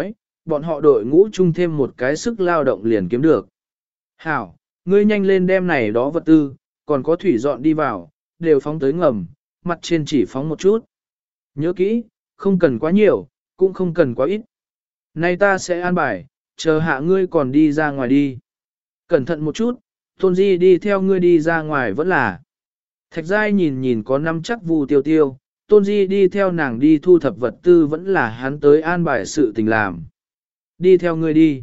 bọn họ đội ngũ chung thêm một cái sức lao động liền kiếm được. Hảo, ngươi nhanh lên đem này đó vật tư, còn có thủy dọn đi vào, đều phóng tới ngầm, mặt trên chỉ phóng một chút. Nhớ kỹ, không cần quá nhiều, cũng không cần quá ít. Nay ta sẽ an bài, chờ hạ ngươi còn đi ra ngoài đi. Cẩn thận một chút, Tôn Di đi theo ngươi đi ra ngoài vẫn là. Thạch Giai nhìn nhìn có năm chắc Vu Tiêu Tiêu, Tôn Di đi theo nàng đi thu thập vật tư vẫn là hắn tới an bài sự tình làm. Đi theo ngươi đi.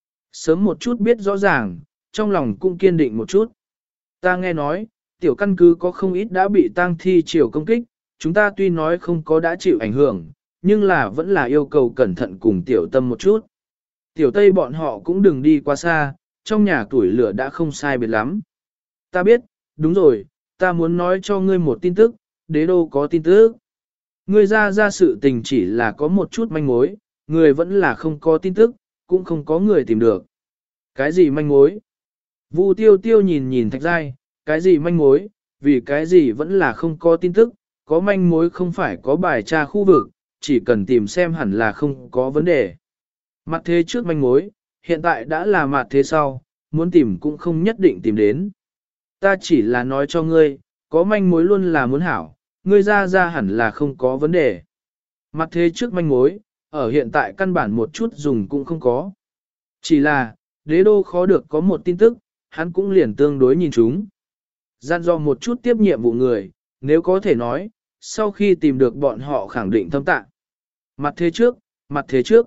Sớm một chút biết rõ ràng, trong lòng cũng kiên định một chút. Ta nghe nói, tiểu căn cứ có không ít đã bị tang thi triều công kích, chúng ta tuy nói không có đã chịu ảnh hưởng, nhưng là vẫn là yêu cầu cẩn thận cùng tiểu tâm một chút. Tiểu Tây bọn họ cũng đừng đi quá xa, trong nhà tuổi lửa đã không sai biệt lắm. Ta biết, đúng rồi, ta muốn nói cho ngươi một tin tức, đế đô có tin tức. Ngươi ra ra sự tình chỉ là có một chút manh mối, người vẫn là không có tin tức, cũng không có người tìm được. Cái gì manh mối? Vu Tiêu Tiêu nhìn nhìn Thạch Giai, cái gì manh mối, vì cái gì vẫn là không có tin tức, có manh mối không phải có bài tra khu vực, chỉ cần tìm xem hẳn là không có vấn đề. Mặt thế trước manh mối, hiện tại đã là mặt thế sau, muốn tìm cũng không nhất định tìm đến. Ta chỉ là nói cho ngươi, có manh mối luôn là muốn hảo, ngươi ra ra hẳn là không có vấn đề. Mặt thế trước manh mối, ở hiện tại căn bản một chút dùng cũng không có. Chỉ là, đế đô khó được có một tin tức, hắn cũng liền tương đối nhìn chúng. Gian do một chút tiếp nhiệm vụ người, nếu có thể nói, sau khi tìm được bọn họ khẳng định thâm tạng. Mặt thế trước, mặt thế trước.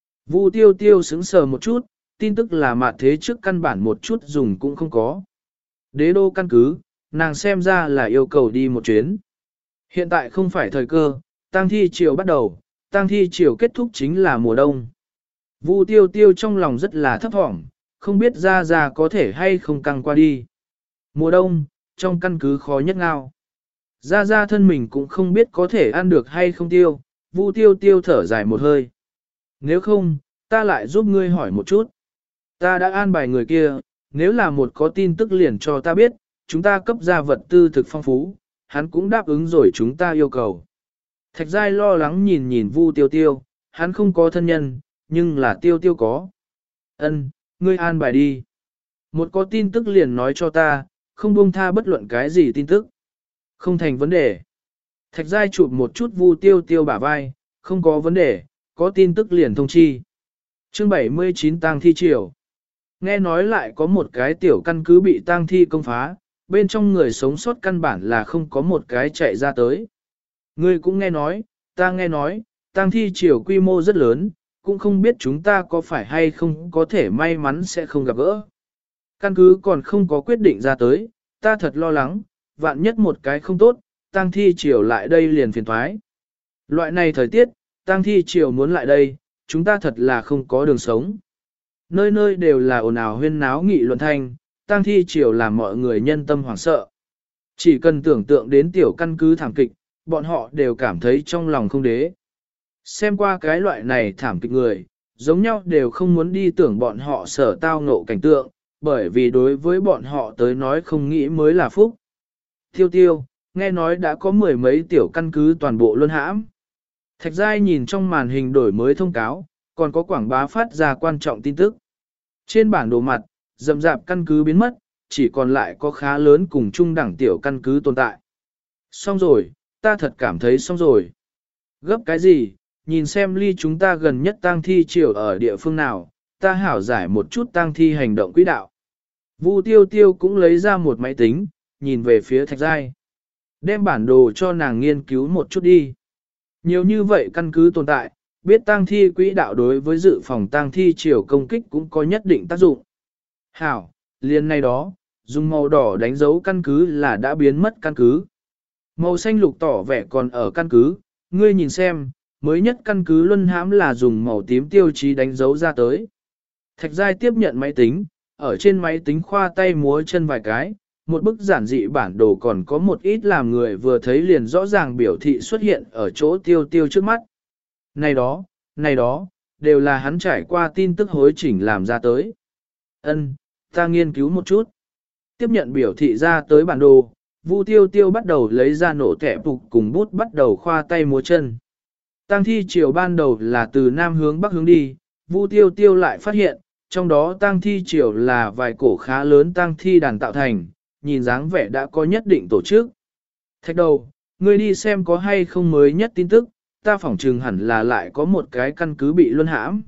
Vu Tiêu Tiêu sững sờ một chút, tin tức là mặt thế trước căn bản một chút dùng cũng không có. Đế đô căn cứ, nàng xem ra là yêu cầu đi một chuyến. Hiện tại không phải thời cơ, tang thi chiều bắt đầu, tang thi chiều kết thúc chính là mùa đông. Vu Tiêu Tiêu trong lòng rất là thấp thỏm, không biết ra ra có thể hay không căng qua đi. Mùa đông, trong căn cứ khó nhất ngao. Ra ra thân mình cũng không biết có thể ăn được hay không tiêu, Vu Tiêu Tiêu thở dài một hơi. Nếu không, ta lại giúp ngươi hỏi một chút. Ta đã an bài người kia, nếu là một có tin tức liền cho ta biết, chúng ta cấp ra vật tư thực phong phú, hắn cũng đáp ứng rồi chúng ta yêu cầu. Thạch Giai lo lắng nhìn nhìn Vu Tiêu Tiêu, hắn không có thân nhân, nhưng là Tiêu Tiêu có. Ân, ngươi an bài đi. Một có tin tức liền nói cho ta, không buông tha bất luận cái gì tin tức. Không thành vấn đề. Thạch Giai chụp một chút Vu Tiêu Tiêu bả vai, không có vấn đề, có tin tức liền thông chi. Chương bảy mươi chín tang thi triều. Nghe nói lại có một cái tiểu căn cứ bị tang thi công phá, bên trong người sống sót căn bản là không có một cái chạy ra tới. Ngươi cũng nghe nói, ta nghe nói, tang thi triều quy mô rất lớn, cũng không biết chúng ta có phải hay không có thể may mắn sẽ không gặp gỡ. Căn cứ còn không có quyết định ra tới, ta thật lo lắng, vạn nhất một cái không tốt, tang thi triều lại đây liền phiền thoái. Loại này thời tiết, tang thi triều muốn lại đây, chúng ta thật là không có đường sống. Nơi nơi đều là ồn ào huyên náo nghị luận thanh, tang thi triều làm mọi người nhân tâm hoảng sợ. Chỉ cần tưởng tượng đến tiểu căn cứ thảm kịch, bọn họ đều cảm thấy trong lòng không đế. Xem qua cái loại này thảm kịch người, giống nhau đều không muốn đi tưởng bọn họ sở tao ngộ cảnh tượng, bởi vì đối với bọn họ tới nói không nghĩ mới là phúc. Tiêu tiêu, nghe nói đã có mười mấy tiểu căn cứ toàn bộ luân hãm. Thạch Giai nhìn trong màn hình đổi mới thông cáo, còn có quảng bá phát ra quan trọng tin tức. Trên bản đồ mặt, rậm rạp căn cứ biến mất, chỉ còn lại có khá lớn cùng trung đẳng tiểu căn cứ tồn tại. Xong rồi, ta thật cảm thấy xong rồi. Gấp cái gì, nhìn xem ly chúng ta gần nhất tang thi triều ở địa phương nào, ta hảo giải một chút tang thi hành động quỹ đạo. Vu Tiêu Tiêu cũng lấy ra một máy tính, nhìn về phía Thạch Giai. Đem bản đồ cho nàng nghiên cứu một chút đi. Nhiều như vậy căn cứ tồn tại, biết tang thi quỹ đạo đối với dự phòng tang thi triều công kích cũng có nhất định tác dụng. Hảo, liền này đó, dùng màu đỏ đánh dấu căn cứ là đã biến mất căn cứ. Màu xanh lục tỏ vẻ còn ở căn cứ, ngươi nhìn xem, mới nhất căn cứ luân hãm là dùng màu tím tiêu chí đánh dấu ra tới. Thạch Giai tiếp nhận máy tính, ở trên máy tính khoa tay múa chân vài cái, một bức giản dị bản đồ còn có một ít làm người vừa thấy liền rõ ràng biểu thị xuất hiện ở chỗ tiêu tiêu trước mắt. Này đó, này đó, đều là hắn trải qua tin tức hối chỉnh làm ra tới. Ân, ta nghiên cứu một chút. Tiếp nhận biểu thị ra tới bản đồ, Vu Tiêu Tiêu bắt đầu lấy ra nổ thẻ phục cùng bút bắt đầu khoa tay múa chân. Tang thi chiều ban đầu là từ nam hướng bắc hướng đi, Vu Tiêu Tiêu lại phát hiện, trong đó tang thi triều là vài cổ khá lớn tang thi đàn tạo thành, nhìn dáng vẻ đã có nhất định tổ chức. Thạch đầu, ngươi đi xem có hay không mới nhất tin tức, ta phỏng chừng hẳn là lại có một cái căn cứ bị luân hãm.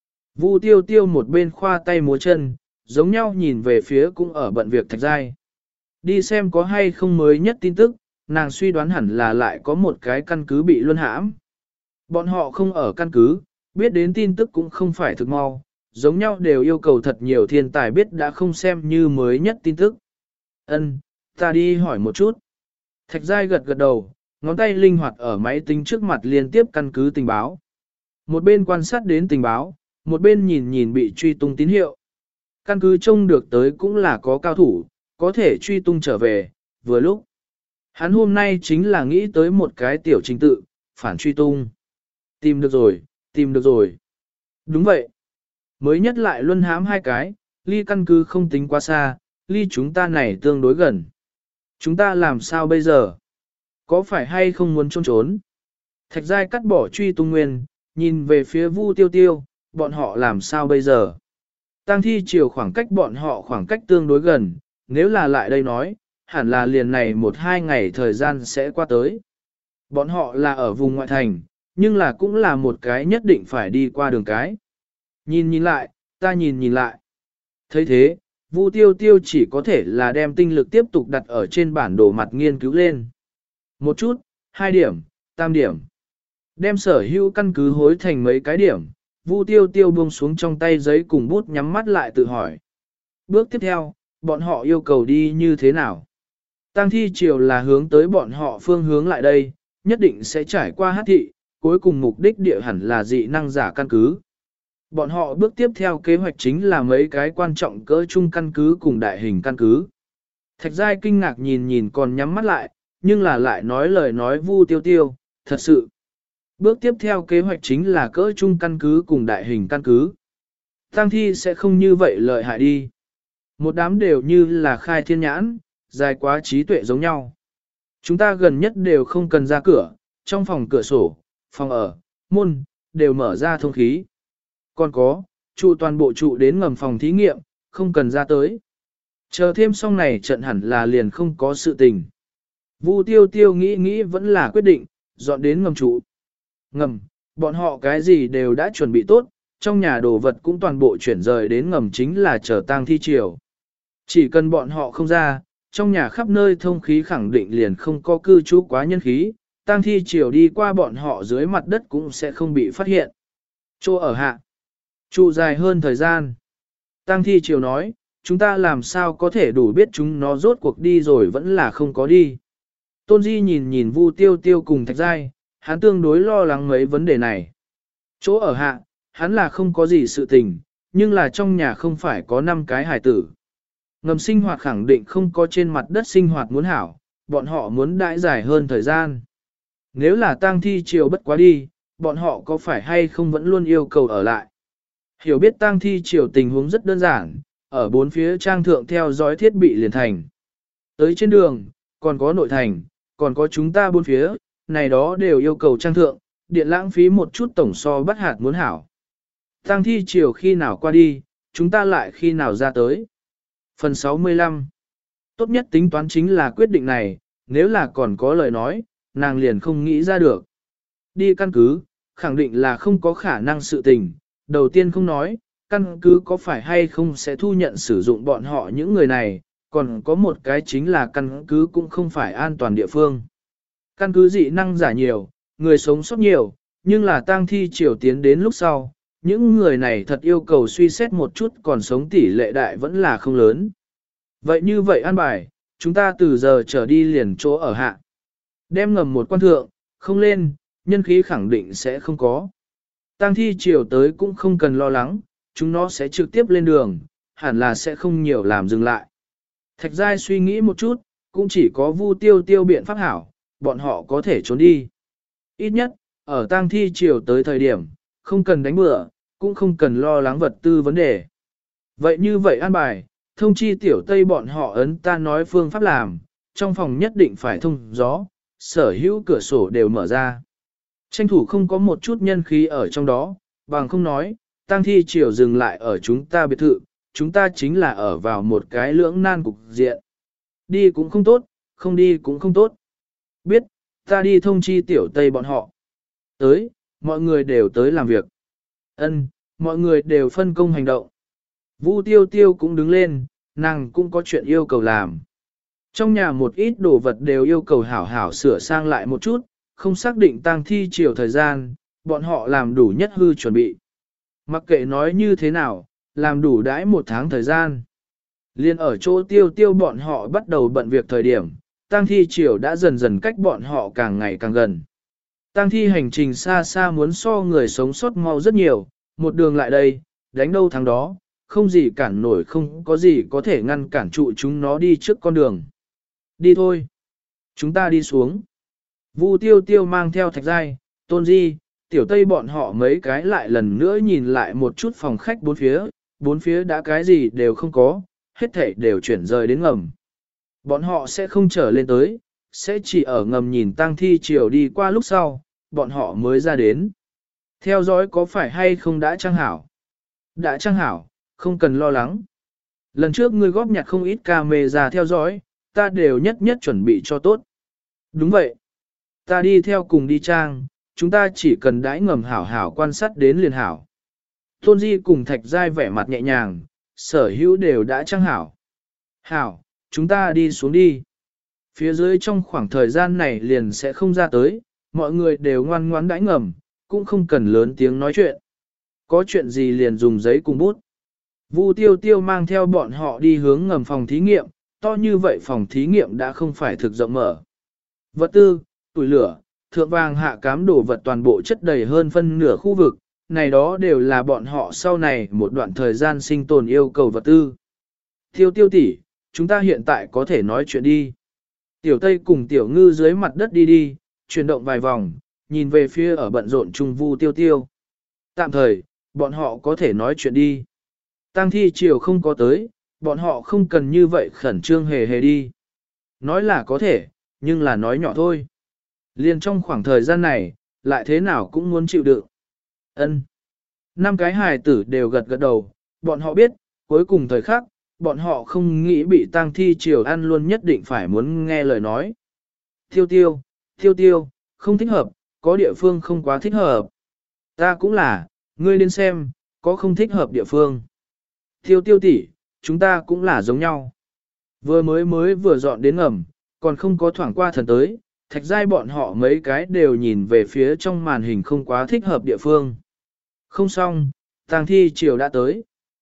Vu Tiêu Tiêu một bên khoa tay múa chân, giống nhau nhìn về phía cũng ở bận việc Thạch Giai. Đi xem có hay không mới nhất tin tức, nàng suy đoán hẳn là lại có một cái căn cứ bị luân hãm. Bọn họ không ở căn cứ, biết đến tin tức cũng không phải thực mau, giống nhau đều yêu cầu thật nhiều thiên tài biết đã không xem như mới nhất tin tức. Ân, ta đi hỏi một chút. Thạch Giai gật gật đầu, ngón tay linh hoạt ở máy tính trước mặt liên tiếp căn cứ tình báo. Một bên quan sát đến tình báo, một bên nhìn nhìn bị truy tung tín hiệu. Căn cứ trông được tới cũng là có cao thủ, có thể truy tung trở về, vừa lúc. Hắn hôm nay chính là nghĩ tới một cái tiểu trình tự, phản truy tung. Tìm được rồi, tìm được rồi. Đúng vậy. Mới nhất lại luân hãm hai cái, ly căn cứ không tính quá xa, ly chúng ta này tương đối gần. Chúng ta làm sao bây giờ? Có phải hay không muốn trốn trốn? Thạch Giai cắt bỏ truy tung nguyên, nhìn về phía Vu Tiêu Tiêu, bọn họ làm sao bây giờ? Tang thi chiều khoảng cách bọn họ khoảng cách tương đối gần, nếu là lại đây nói, hẳn là liền này một hai ngày thời gian sẽ qua tới. Bọn họ là ở vùng ngoại thành, nhưng là cũng là một cái nhất định phải đi qua đường cái. Nhìn nhìn lại, ta nhìn nhìn lại. thấy thế, Vu Tiêu Tiêu chỉ có thể là đem tinh lực tiếp tục đặt ở trên bản đồ mặt nghiên cứu lên. Một chút, hai điểm, tam điểm. Đem sở hữu căn cứ hối thành mấy cái điểm, Vu Tiêu Tiêu buông xuống trong tay giấy cùng bút nhắm mắt lại tự hỏi. Bước tiếp theo, bọn họ yêu cầu đi như thế nào? Tang thi triều là hướng tới bọn họ phương hướng lại đây, nhất định sẽ trải qua hát thị, cuối cùng mục đích địa hẳn là dị năng giả căn cứ. Bọn họ bước tiếp theo kế hoạch chính là mấy cái quan trọng cỡ chung căn cứ cùng đại hình căn cứ. Thạch Giai kinh ngạc nhìn nhìn còn nhắm mắt lại, nhưng là lại nói lời nói Vu Tiêu Tiêu, thật sự. Bước tiếp theo kế hoạch chính là cỡ chung căn cứ cùng đại hình căn cứ. Tang thi sẽ không như vậy lợi hại đi. Một đám đều như là khai thiên nhãn, dài quá trí tuệ giống nhau. Chúng ta gần nhất đều không cần ra cửa, trong phòng cửa sổ, phòng ở, môn, đều mở ra thông khí. Còn có, trụ toàn bộ trụ đến ngầm phòng thí nghiệm, không cần ra tới. Chờ thêm xong này trận hẳn là liền không có sự tình. Vu Tiêu Tiêu nghĩ nghĩ vẫn là quyết định, dọn đến ngầm trụ. Ngầm, bọn họ cái gì đều đã chuẩn bị tốt, trong nhà đồ vật cũng toàn bộ chuyển rời đến ngầm chính là chờ tang thi triều. Chỉ cần bọn họ không ra, trong nhà khắp nơi thông khí khẳng định liền không có cư trú quá nhân khí, tang thi triều đi qua bọn họ dưới mặt đất cũng sẽ không bị phát hiện. Chỗ ở hạ, trụ dài hơn thời gian. Tang thi triều nói, chúng ta làm sao có thể đủ biết chúng nó rốt cuộc đi rồi vẫn là không có đi. Tôn Di nhìn nhìn Vu Tiêu Tiêu cùng Thạch Giai, hắn tương đối lo lắng mấy vấn đề này. Chỗ ở hạ, hắn là không có gì sự tình, nhưng là trong nhà không phải có năm cái hải tử. Ngầm sinh hoạt khẳng định không có trên mặt đất sinh hoạt muốn hảo, bọn họ muốn đãi dài hơn thời gian. Nếu là tang thi triều bất quá đi, bọn họ có phải hay không vẫn luôn yêu cầu ở lại. Hiểu biết tang thi triều tình huống rất đơn giản, ở bốn phía trang thượng theo dõi thiết bị liền thành. Tới trên đường, còn có nội thành, còn có chúng ta bốn phía, này đó đều yêu cầu trang thượng, điện lãng phí một chút tổng so bắt hạt muốn hảo. Tang thi triều khi nào qua đi, chúng ta lại khi nào ra tới. Phần sáu mươi lăm. Tốt nhất tính toán chính là quyết định này, nếu là còn có lời nói, nàng liền không nghĩ ra được. Đi căn cứ, khẳng định là không có khả năng sự tình, đầu tiên không nói, căn cứ có phải hay không sẽ thu nhận sử dụng bọn họ những người này, còn có một cái chính là căn cứ cũng không phải an toàn địa phương. Căn cứ dị năng giả nhiều, người sống sót nhiều, nhưng là tang thi triều tiến đến lúc sau, những người này thật yêu cầu suy xét một chút còn sống tỷ lệ đại vẫn là không lớn. Vậy như vậy an bài, chúng ta từ giờ trở đi liền chỗ ở hạ. Đem ngầm một quan thượng, không lên, nhân khí khẳng định sẽ không có. Tang thi triều tới cũng không cần lo lắng, chúng nó sẽ trực tiếp lên đường, hẳn là sẽ không nhiều làm dừng lại. Thạch Giai suy nghĩ một chút, cũng chỉ có Vu Tiêu Tiêu biện pháp hảo, bọn họ có thể trốn đi. Ít nhất, ở tang thi triều tới thời điểm, không cần đánh bừa, cũng không cần lo lắng vật tư vấn đề. Vậy như vậy an bài, thông chi tiểu Tây bọn họ ấn ta nói phương pháp làm, trong phòng nhất định phải thông gió, sở hữu cửa sổ đều mở ra. Tranh thủ không có một chút nhân khí ở trong đó, bằng không nói, tang thi triều dừng lại ở chúng ta biệt thự, chúng ta chính là ở vào một cái lưỡng nan cục diện. Đi cũng không tốt, không đi cũng không tốt. Biết, ta đi thông chi tiểu Tây bọn họ. Tới, mọi người đều tới làm việc. Ân, mọi người đều phân công hành động. Vu Tiêu Tiêu cũng đứng lên, nàng cũng có chuyện yêu cầu làm. Trong nhà một ít đồ vật đều yêu cầu hảo hảo sửa sang lại một chút, không xác định tang thi chiều thời gian, bọn họ làm đủ nhất hư chuẩn bị. Mặc kệ nói như thế nào, làm đủ đãi một tháng thời gian. Liên ở chỗ Tiêu Tiêu bọn họ bắt đầu bận việc thời điểm, tang thi chiều đã dần dần cách bọn họ càng ngày càng gần. Tang thi hành trình xa xa muốn so người sống sót mau rất nhiều, một đường lại đây, đánh đâu thắng đó, không gì cản nổi, không có gì có thể ngăn cản trụ chúng nó đi trước con đường. Đi thôi. Chúng ta đi xuống. Vu Tiêu Tiêu mang theo Thạch Giai, Tôn Di, Tiểu Tây bọn họ mấy cái lại lần nữa nhìn lại một chút phòng khách bốn phía, bốn phía đã cái gì đều không có, hết thảy đều chuyển rời đến ngầm. Bọn họ sẽ không trở lên tới, sẽ chỉ ở ngầm nhìn tang thi chiều đi qua lúc sau, bọn họ mới ra đến. Theo dõi có phải hay không đã trang hảo? Đã trang hảo, không cần lo lắng. Lần trước ngươi góp nhặt không ít camera theo dõi, ta đều nhất nhất chuẩn bị cho tốt. Đúng vậy. Ta đi theo cùng đi trang, chúng ta chỉ cần đãi ngầm hảo hảo quan sát đến liền hảo. Tôn Di cùng Thạch Giai vẻ mặt nhẹ nhàng, sở hữu đều đã trang hảo. Hảo, chúng ta đi xuống đi. Phía dưới trong khoảng thời gian này liền sẽ không ra tới, mọi người đều ngoan ngoãn đãi ngầm, cũng không cần lớn tiếng nói chuyện. Có chuyện gì liền dùng giấy cùng bút. Vu Tiêu Tiêu mang theo bọn họ đi hướng ngầm phòng thí nghiệm, to như vậy phòng thí nghiệm đã không phải thực rộng mở. Vật tư, tuổi lửa, thượng vàng hạ cám đồ vật toàn bộ chất đầy hơn phân nửa khu vực, này đó đều là bọn họ sau này một đoạn thời gian sinh tồn yêu cầu vật tư. Tiêu Tiêu tỷ, chúng ta hiện tại có thể nói chuyện đi. Tiểu Tây cùng Tiểu Ngư dưới mặt đất đi đi, chuyển động vài vòng, nhìn về phía ở bận rộn Trung Vu Tiêu Tiêu. Tạm thời, bọn họ có thể nói chuyện đi. Tang thi chiều không có tới, bọn họ không cần như vậy khẩn trương hề hề đi. Nói là có thể, nhưng là nói nhỏ thôi. Liên trong khoảng thời gian này, lại thế nào cũng muốn chịu đựng. Ân. Năm cái hài tử đều gật gật đầu, bọn họ biết, cuối cùng thời khắc, bọn họ không nghĩ bị tang thi chiều ăn luôn, nhất định phải muốn nghe lời nói. Tiêu tiêu, tiêu tiêu, không thích hợp, có địa phương không quá thích hợp. Ta cũng là, ngươi đến xem, có không thích hợp địa phương. Tiêu tiêu tỷ, chúng ta cũng là giống nhau. Vừa mới mới vừa dọn đến ngầm, còn không có thoảng qua thần tới, Thạch Giai bọn họ mấy cái đều nhìn về phía trong màn hình không quá thích hợp địa phương. Không xong, tang thi chiều đã tới.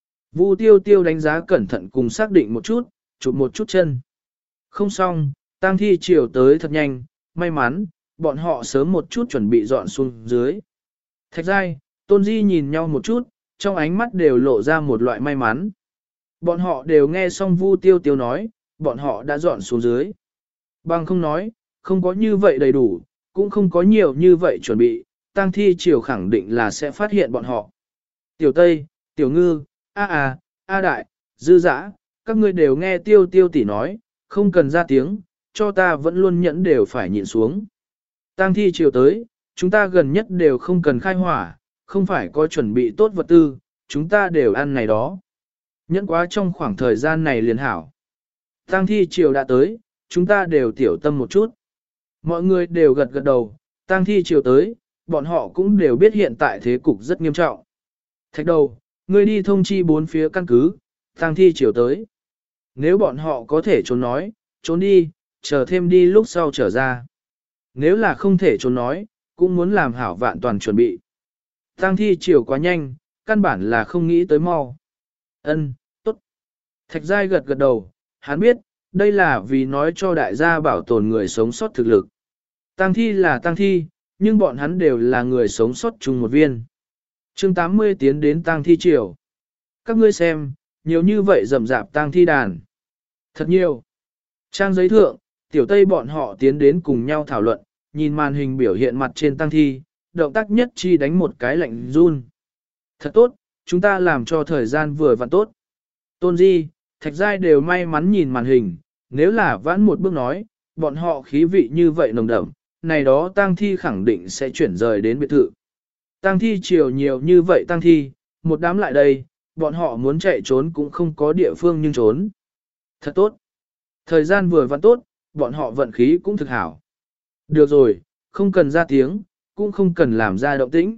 Vu Tiêu Tiêu đánh giá cẩn thận cùng xác định một chút, chụp một chút chân. Không xong, tang thi chiều tới thật nhanh, may mắn, bọn họ sớm một chút chuẩn bị dọn xuống dưới. Thạch Giai, Tôn Di nhìn nhau một chút, trong ánh mắt đều lộ ra một loại may mắn. Bọn họ đều nghe xong Vu Tiêu Tiêu nói, bọn họ đã dọn xuống dưới. Bằng không nói, không có như vậy đầy đủ, cũng không có nhiều như vậy chuẩn bị, tang thi chiều khẳng định là sẽ phát hiện bọn họ. Tiểu Tây, Tiểu Ngư, A A, A Đại, Dư Dã, các ngươi đều nghe Tiêu Tiêu tỷ nói, không cần ra tiếng, cho ta vẫn luôn nhẫn đều phải nhịn xuống. Tang thi chiều tới, chúng ta gần nhất đều không cần khai hỏa, không phải có chuẩn bị tốt vật tư, chúng ta đều ăn này đó. Nhẫn quá trong khoảng thời gian này liền hảo. Tang thi chiều đã tới, chúng ta đều tiểu tâm một chút. Mọi người đều gật gật đầu, tang thi chiều tới, bọn họ cũng đều biết hiện tại thế cục rất nghiêm trọng. Thạch đầu, ngươi đi thông chi bốn phía căn cứ, tang thi chiều tới. Nếu bọn họ có thể trốn nói, trốn đi, chờ thêm đi lúc sau trở ra. Nếu là không thể trốn nói, cũng muốn làm hảo vạn toàn chuẩn bị. Tang thi chiều quá nhanh, căn bản là không nghĩ tới mau. Ân, tốt. Thạch Giai gật gật đầu, hắn biết, đây là vì nói cho đại gia bảo tồn người sống sót thực lực. Tang thi là tang thi, nhưng bọn hắn đều là người sống sót chung một viên. chương tám mươi tiến đến tang thi chiều. Các ngươi xem, nhiều như vậy rầm rạp tang thi đàn. Thật nhiều. Trang giấy thượng, Tiểu Tây bọn họ tiến đến cùng nhau thảo luận, nhìn màn hình biểu hiện mặt trên tang thi, động tác nhất chi đánh một cái lạnh run. Thật tốt, chúng ta làm cho thời gian vừa vặn tốt. Tôn Di, Thạch Giai đều may mắn nhìn màn hình, nếu là vãn một bước nói, bọn họ khí vị như vậy nồng đậm, này đó tang thi khẳng định sẽ chuyển rời đến biệt thự. Tang thi chiều nhiều như vậy tang thi, một đám lại đây, bọn họ muốn chạy trốn cũng không có địa phương nhưng trốn. Thật tốt. Thời gian vừa vặn tốt, bọn họ vận khí cũng thực hảo. Được rồi, không cần ra tiếng, cũng không cần làm ra động tĩnh.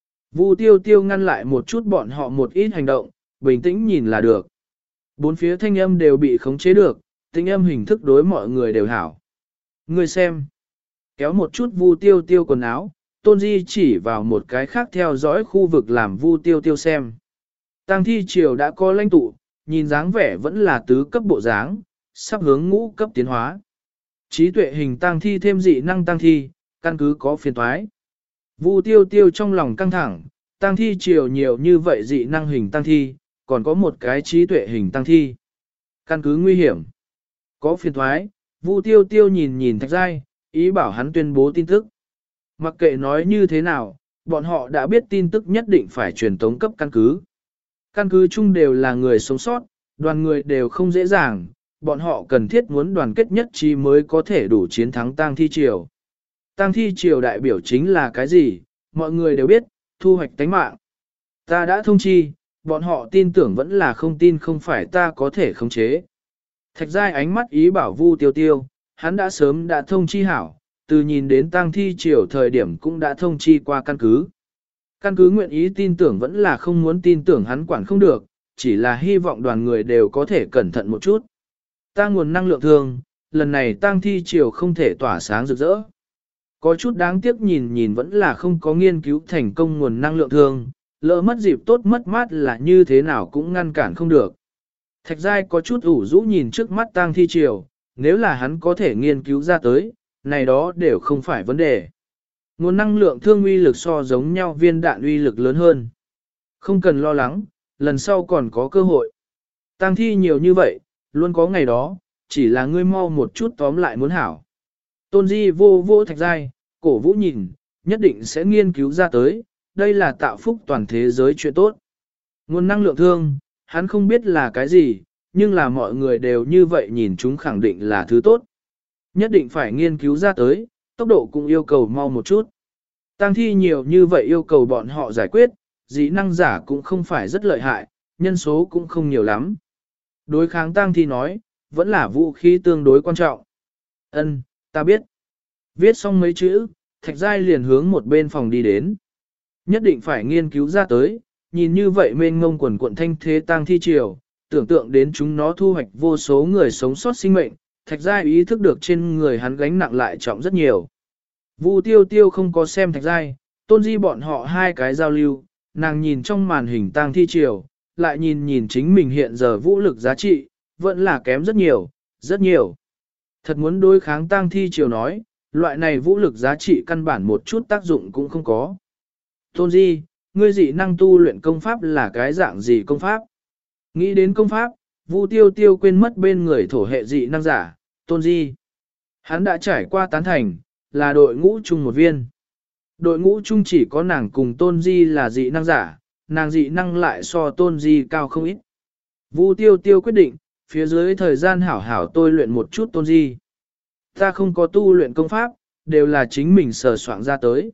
Vu tiêu tiêu ngăn lại một chút bọn họ một ít hành động, bình tĩnh nhìn là được. Bốn phía thanh âm đều bị khống chế được, thanh âm hình thức đối mọi người đều hảo. Người xem. Kéo một chút vu tiêu tiêu quần áo, Tôn Di chỉ vào một cái khác theo dõi khu vực làm vu tiêu tiêu xem. Tang thi triều đã có lãnh tụ, nhìn dáng vẻ vẫn là tứ cấp bộ dáng, sắp hướng ngũ cấp tiến hóa. Trí tuệ hình tang thi thêm dị năng tang thi, căn cứ có phiền toái. Vu tiêu tiêu trong lòng căng thẳng, tang thi triều nhiều như vậy dị năng hình tang thi, còn có một cái trí tuệ hình tang thi. Căn cứ nguy hiểm. Có phiền toái, Vu tiêu tiêu nhìn nhìn Thạch Giai, ý bảo hắn tuyên bố tin tức. Mặc kệ nói như thế nào, bọn họ đã biết tin tức nhất định phải truyền tống cấp căn cứ. Căn cứ chung đều là người sống sót, đoàn người đều không dễ dàng, bọn họ cần thiết muốn đoàn kết nhất trí mới có thể đủ chiến thắng tang thi triều. Tang thi triều đại biểu chính là cái gì, mọi người đều biết, thu hoạch tánh mạng. Ta đã thông chi, bọn họ tin tưởng vẫn là không tin không phải ta có thể khống chế. Thạch Giai ánh mắt ý bảo Vu tiêu tiêu, hắn đã sớm đã thông chi hảo, từ nhìn đến tang thi triều thời điểm cũng đã thông chi qua căn cứ. Căn cứ nguyện ý tin tưởng vẫn là không muốn tin tưởng hắn quản không được, chỉ là hy vọng đoàn người đều có thể cẩn thận một chút. Ta nguồn năng lượng thường, lần này tang thi triều không thể tỏa sáng rực rỡ. Có chút đáng tiếc nhìn nhìn vẫn là không có nghiên cứu thành công nguồn năng lượng thường, lỡ mất dịp tốt mất mát là như thế nào cũng ngăn cản không được. Thạch Giai có chút ủ rũ nhìn trước mắt tang thi triều, nếu là hắn có thể nghiên cứu ra tới, này đó đều không phải vấn đề. Nguồn năng lượng thương uy lực so giống nhau viên đạn uy lực lớn hơn. Không cần lo lắng, lần sau còn có cơ hội. Tang thi nhiều như vậy, luôn có ngày đó, chỉ là ngươi mau một chút tóm lại muốn hảo. Tôn Di vô vô Thạch Giai, cổ vũ nhìn, nhất định sẽ nghiên cứu ra tới, đây là tạo phúc toàn thế giới chuyện tốt. Nguồn năng lượng thương, hắn không biết là cái gì, nhưng là mọi người đều như vậy nhìn chúng khẳng định là thứ tốt. Nhất định phải nghiên cứu ra tới, tốc độ cũng yêu cầu mau một chút. Tang thi nhiều như vậy yêu cầu bọn họ giải quyết, dị năng giả cũng không phải rất lợi hại, nhân số cũng không nhiều lắm. Đối kháng tang thi nói, vẫn là vũ khí tương đối quan trọng. Ân, ta biết. Viết xong mấy chữ, Thạch Giai liền hướng một bên phòng đi đến. Nhất định phải nghiên cứu ra tới, nhìn như vậy mênh ngông quần cuộn thanh thế tang thi triều, tưởng tượng đến chúng nó thu hoạch vô số người sống sót sinh mệnh, Thạch Giai ý thức được trên người hắn gánh nặng lại trọng rất nhiều. Vu tiêu tiêu không có xem Thạch Giai, Tôn Di bọn họ hai cái giao lưu, nàng nhìn trong màn hình tang thi triều, lại nhìn nhìn chính mình hiện giờ vũ lực giá trị, vẫn là kém rất nhiều, rất nhiều. Thật muốn đối kháng tang thi triều nói, loại này vũ lực giá trị căn bản một chút tác dụng cũng không có. Tôn Di, ngươi dị năng tu luyện công pháp là cái dạng gì công pháp? Nghĩ đến công pháp, Vu tiêu tiêu quên mất bên người thổ hệ dị năng giả, Tôn Di. Hắn đã trải qua tán thành, là đội ngũ chung một viên. Đội ngũ chung chỉ có nàng cùng Tôn Di là dị năng giả, nàng dị năng lại so Tôn Di cao không ít. Vu tiêu tiêu quyết định, phía dưới thời gian hảo hảo tôi luyện một chút Tôn Di. Ta không có tu luyện công pháp, đều là chính mình sờ soạn ra tới.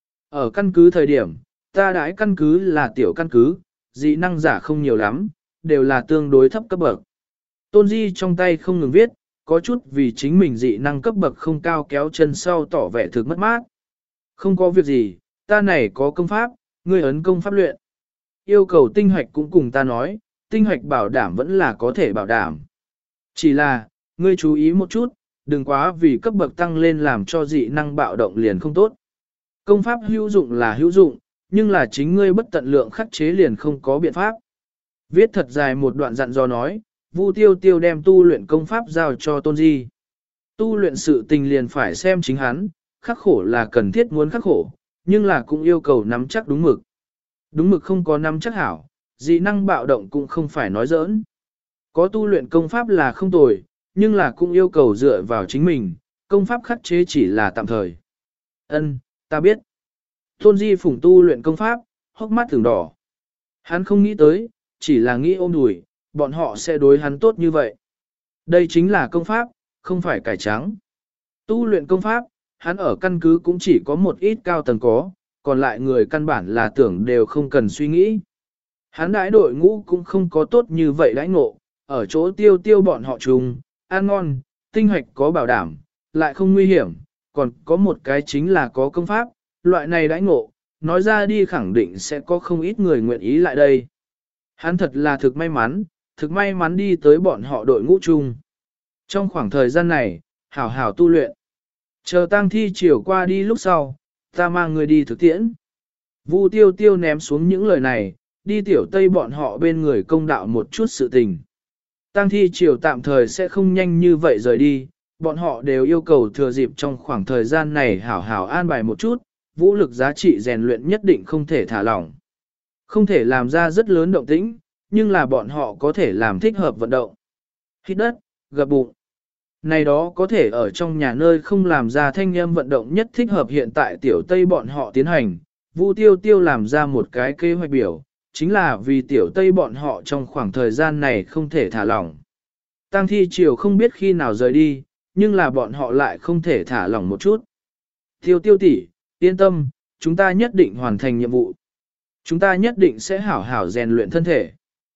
Ở căn cứ thời điểm, ta đãi căn cứ là tiểu căn cứ, dị năng giả không nhiều lắm, đều là tương đối thấp cấp bậc. Tôn Di trong tay không ngừng viết, có chút vì chính mình dị năng cấp bậc không cao kéo chân sau tỏ vẻ thực mất mát. Không có việc gì, ta này có công pháp, ngươi ấn công pháp luyện. Yêu cầu tinh hoạch cũng cùng ta nói, tinh hoạch bảo đảm vẫn là có thể bảo đảm. Chỉ là, ngươi chú ý một chút, đừng quá vì cấp bậc tăng lên làm cho dị năng bạo động liền không tốt. Công pháp hữu dụng là hữu dụng, nhưng là chính ngươi bất tận lượng khắc chế liền không có biện pháp. Viết thật dài một đoạn dặn dò nói, Vu tiêu tiêu đem tu luyện công pháp giao cho Tôn Di. Tu luyện sự tình liền phải xem chính hắn, khắc khổ là cần thiết muốn khắc khổ, nhưng là cũng yêu cầu nắm chắc đúng mực. Đúng mực không có nắm chắc hảo, dị năng bạo động cũng không phải nói giỡn. Có tu luyện công pháp là không tồi, nhưng là cũng yêu cầu dựa vào chính mình, công pháp khắc chế chỉ là tạm thời. Ân, ta biết. Tôn Di phủng tu luyện công pháp, hốc mắt thường đỏ. Hắn không nghĩ tới, chỉ là nghĩ ôm đùi, bọn họ sẽ đối hắn tốt như vậy. Đây chính là công pháp, không phải cải trắng. Tu luyện công pháp, hắn ở căn cứ cũng chỉ có một ít cao tầng có, còn lại người căn bản là tưởng đều không cần suy nghĩ. Hắn đãi đội ngũ cũng không có tốt như vậy đãi ngộ, ở chỗ tiêu tiêu bọn họ trùng, ăn ngon, tinh hoạch có bảo đảm, lại không nguy hiểm, còn có một cái chính là có công pháp, loại này đãi ngộ, nói ra đi khẳng định sẽ có không ít người nguyện ý lại đây. Hắn thật là thực may mắn, thực may mắn đi tới bọn họ đội ngũ chung. Trong khoảng thời gian này, hảo hảo tu luyện. Chờ tang thi chiều qua đi lúc sau, ta mang người đi thực tiễn. Vu tiêu tiêu ném xuống những lời này, đi tiểu tây bọn họ bên người công đạo một chút sự tình. Tang thi chiều tạm thời sẽ không nhanh như vậy rời đi, bọn họ đều yêu cầu thừa dịp trong khoảng thời gian này hảo hảo an bài một chút, vũ lực giá trị rèn luyện nhất định không thể thả lỏng. Không thể làm ra rất lớn động tĩnh, nhưng là bọn họ có thể làm thích hợp vận động. Hít đất, gập bụng. Này đó có thể ở trong nhà nơi không làm ra thanh âm vận động nhất thích hợp hiện tại tiểu tây bọn họ tiến hành. Vu tiêu tiêu làm ra một cái kế hoạch biểu, chính là vì tiểu tây bọn họ trong khoảng thời gian này không thể thả lỏng. Tang thi chiều không biết khi nào rời đi, nhưng là bọn họ lại không thể thả lỏng một chút. Tiêu tiêu tỷ, yên tâm, chúng ta nhất định hoàn thành nhiệm vụ. Chúng ta nhất định sẽ hảo hảo rèn luyện thân thể.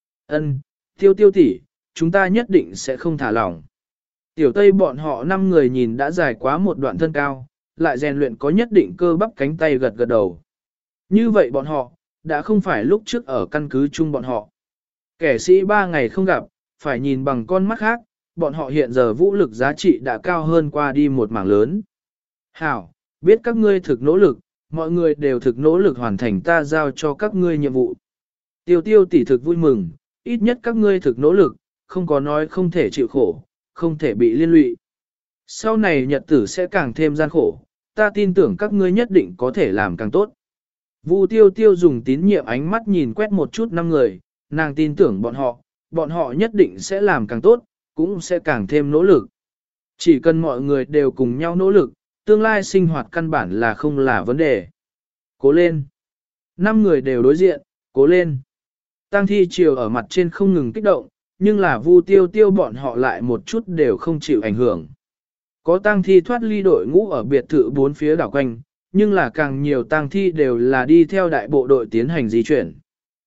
Ân, tiêu tiêu tỷ, chúng ta nhất định sẽ không thả lỏng. Tiểu tây bọn họ năm người nhìn đã dài quá một đoạn thân cao, lại rèn luyện có nhất định cơ bắp cánh tay gật gật đầu. Như vậy bọn họ, đã không phải lúc trước ở căn cứ chung bọn họ. Kẻ sĩ ba ngày không gặp, phải nhìn bằng con mắt khác, bọn họ hiện giờ vũ lực giá trị đã cao hơn qua đi một mảng lớn. Hảo, biết các ngươi thực nỗ lực, mọi người đều thực nỗ lực hoàn thành ta giao cho các ngươi nhiệm vụ. Tiêu tiêu tỷ thực vui mừng, ít nhất các ngươi thực nỗ lực, không có nói không thể chịu khổ, không thể bị liên lụy. Sau này nhật tử sẽ càng thêm gian khổ, ta tin tưởng các ngươi nhất định có thể làm càng tốt. Vu tiêu tiêu dùng tín nhiệm ánh mắt nhìn quét một chút năm người, nàng tin tưởng bọn họ, bọn họ nhất định sẽ làm càng tốt, cũng sẽ càng thêm nỗ lực. Chỉ cần mọi người đều cùng nhau nỗ lực, tương lai sinh hoạt căn bản là không là vấn đề. Cố lên. Năm người đều đối diện, cố lên. Tang thi chiều ở mặt trên không ngừng kích động, nhưng là Vu tiêu tiêu bọn họ lại một chút đều không chịu ảnh hưởng. Có tang thi thoát ly đội ngũ ở biệt thự bốn phía đảo quanh, nhưng là càng nhiều tang thi đều là đi theo đại bộ đội tiến hành di chuyển.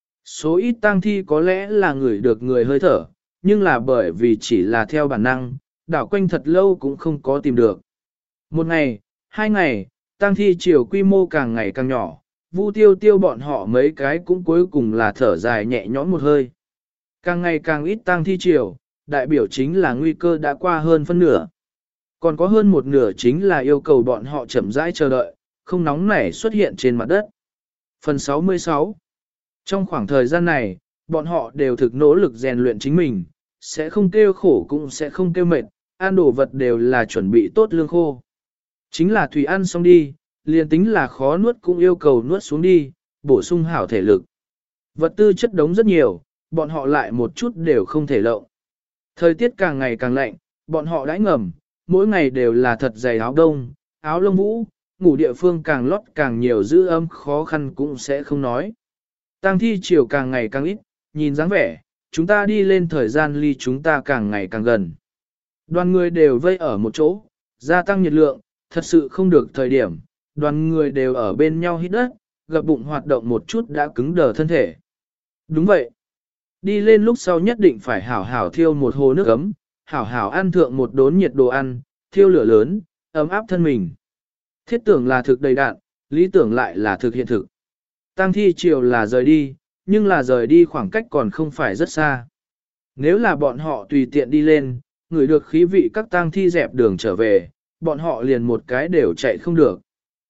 Số ít tang thi có lẽ là người được người hơi thở, nhưng là bởi vì chỉ là theo bản năng, đảo quanh thật lâu cũng không có tìm được. Một ngày, hai ngày, tang thi chiều quy mô càng ngày càng nhỏ, Vu tiêu tiêu bọn họ mấy cái cũng cuối cùng là thở dài nhẹ nhõm một hơi. Càng ngày càng ít tang thi chiều, đại biểu chính là nguy cơ đã qua hơn phân nửa. Còn có hơn một nửa chính là yêu cầu bọn họ chậm rãi chờ đợi, không nóng nảy xuất hiện trên mặt đất. Phần sáu mươi sáu. Trong khoảng thời gian này, bọn họ đều thực nỗ lực rèn luyện chính mình, sẽ không kêu khổ cũng sẽ không kêu mệt, ăn đồ vật đều là chuẩn bị tốt lương khô. Chính là thủy ăn xong đi, liền tính là khó nuốt cũng yêu cầu nuốt xuống đi, bổ sung hảo thể lực. Vật tư chất đống rất nhiều, bọn họ lại một chút đều không thể lộng. Thời tiết càng ngày càng lạnh, bọn họ đãi ngầm, mỗi ngày đều là thật dày áo đông, áo lông vũ, ngủ địa phương càng lót càng nhiều giữ ấm khó khăn cũng sẽ không nói. Tang thi chiều càng ngày càng ít, nhìn dáng vẻ, chúng ta đi lên thời gian ly chúng ta càng ngày càng gần. Đoàn người đều vây ở một chỗ, gia tăng nhiệt lượng, thật sự không được thời điểm, đoàn người đều ở bên nhau hít đất, gập bụng hoạt động một chút đã cứng đờ thân thể. Đúng vậy. Đi lên lúc sau nhất định phải hảo hảo thiêu một hồ nước ấm, hảo hảo ăn thượng một đốn nhiệt đồ ăn, thiêu lửa lớn, ấm áp thân mình. Thiết tưởng là thực đầy đạn, lý tưởng lại là thực hiện thực. Tang thi chiều là rời đi, nhưng là rời đi khoảng cách còn không phải rất xa. Nếu là bọn họ tùy tiện đi lên, người được khí vị các tang thi dẹp đường trở về, bọn họ liền một cái đều chạy không được.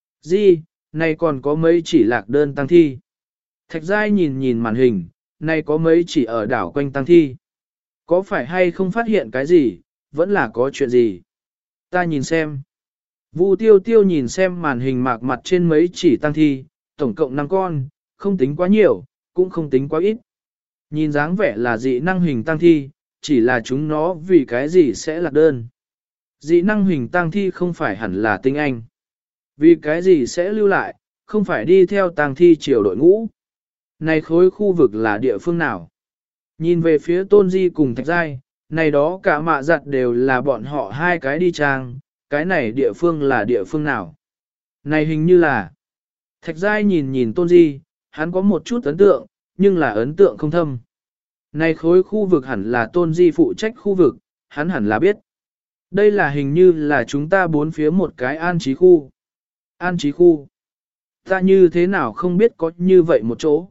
Di, này còn có mấy chỉ lạc đơn tang thi. Thạch Giai nhìn nhìn màn hình, này có mấy chỉ ở đảo quanh tang thi. Có phải hay không phát hiện cái gì, vẫn là có chuyện gì? Ta nhìn xem. Vu tiêu tiêu nhìn xem màn hình mạc mặt trên mấy chỉ tang thi, tổng cộng năm con, không tính quá nhiều, cũng không tính quá ít. Nhìn dáng vẻ là dị năng hình tang thi, chỉ là chúng nó vì cái gì sẽ lạc đơn. Dị năng hình tang thi không phải hẳn là tinh anh. Vì cái gì sẽ lưu lại, không phải đi theo tang thi chiều đội ngũ. Này khối khu vực là địa phương nào? Nhìn về phía Tôn Di cùng Thạch Giai, này đó cả mạ giặt đều là bọn họ hai cái đi trang, cái này địa phương là địa phương nào? Này hình như là... Thạch Giai nhìn nhìn Tôn Di, hắn có một chút ấn tượng, nhưng là ấn tượng không thâm. Này khối khu vực hẳn là Tôn Di phụ trách khu vực, hắn hẳn là biết. Đây là hình như là chúng ta bốn phía một cái an trí khu. An trí khu. Ta như thế nào không biết có như vậy một chỗ.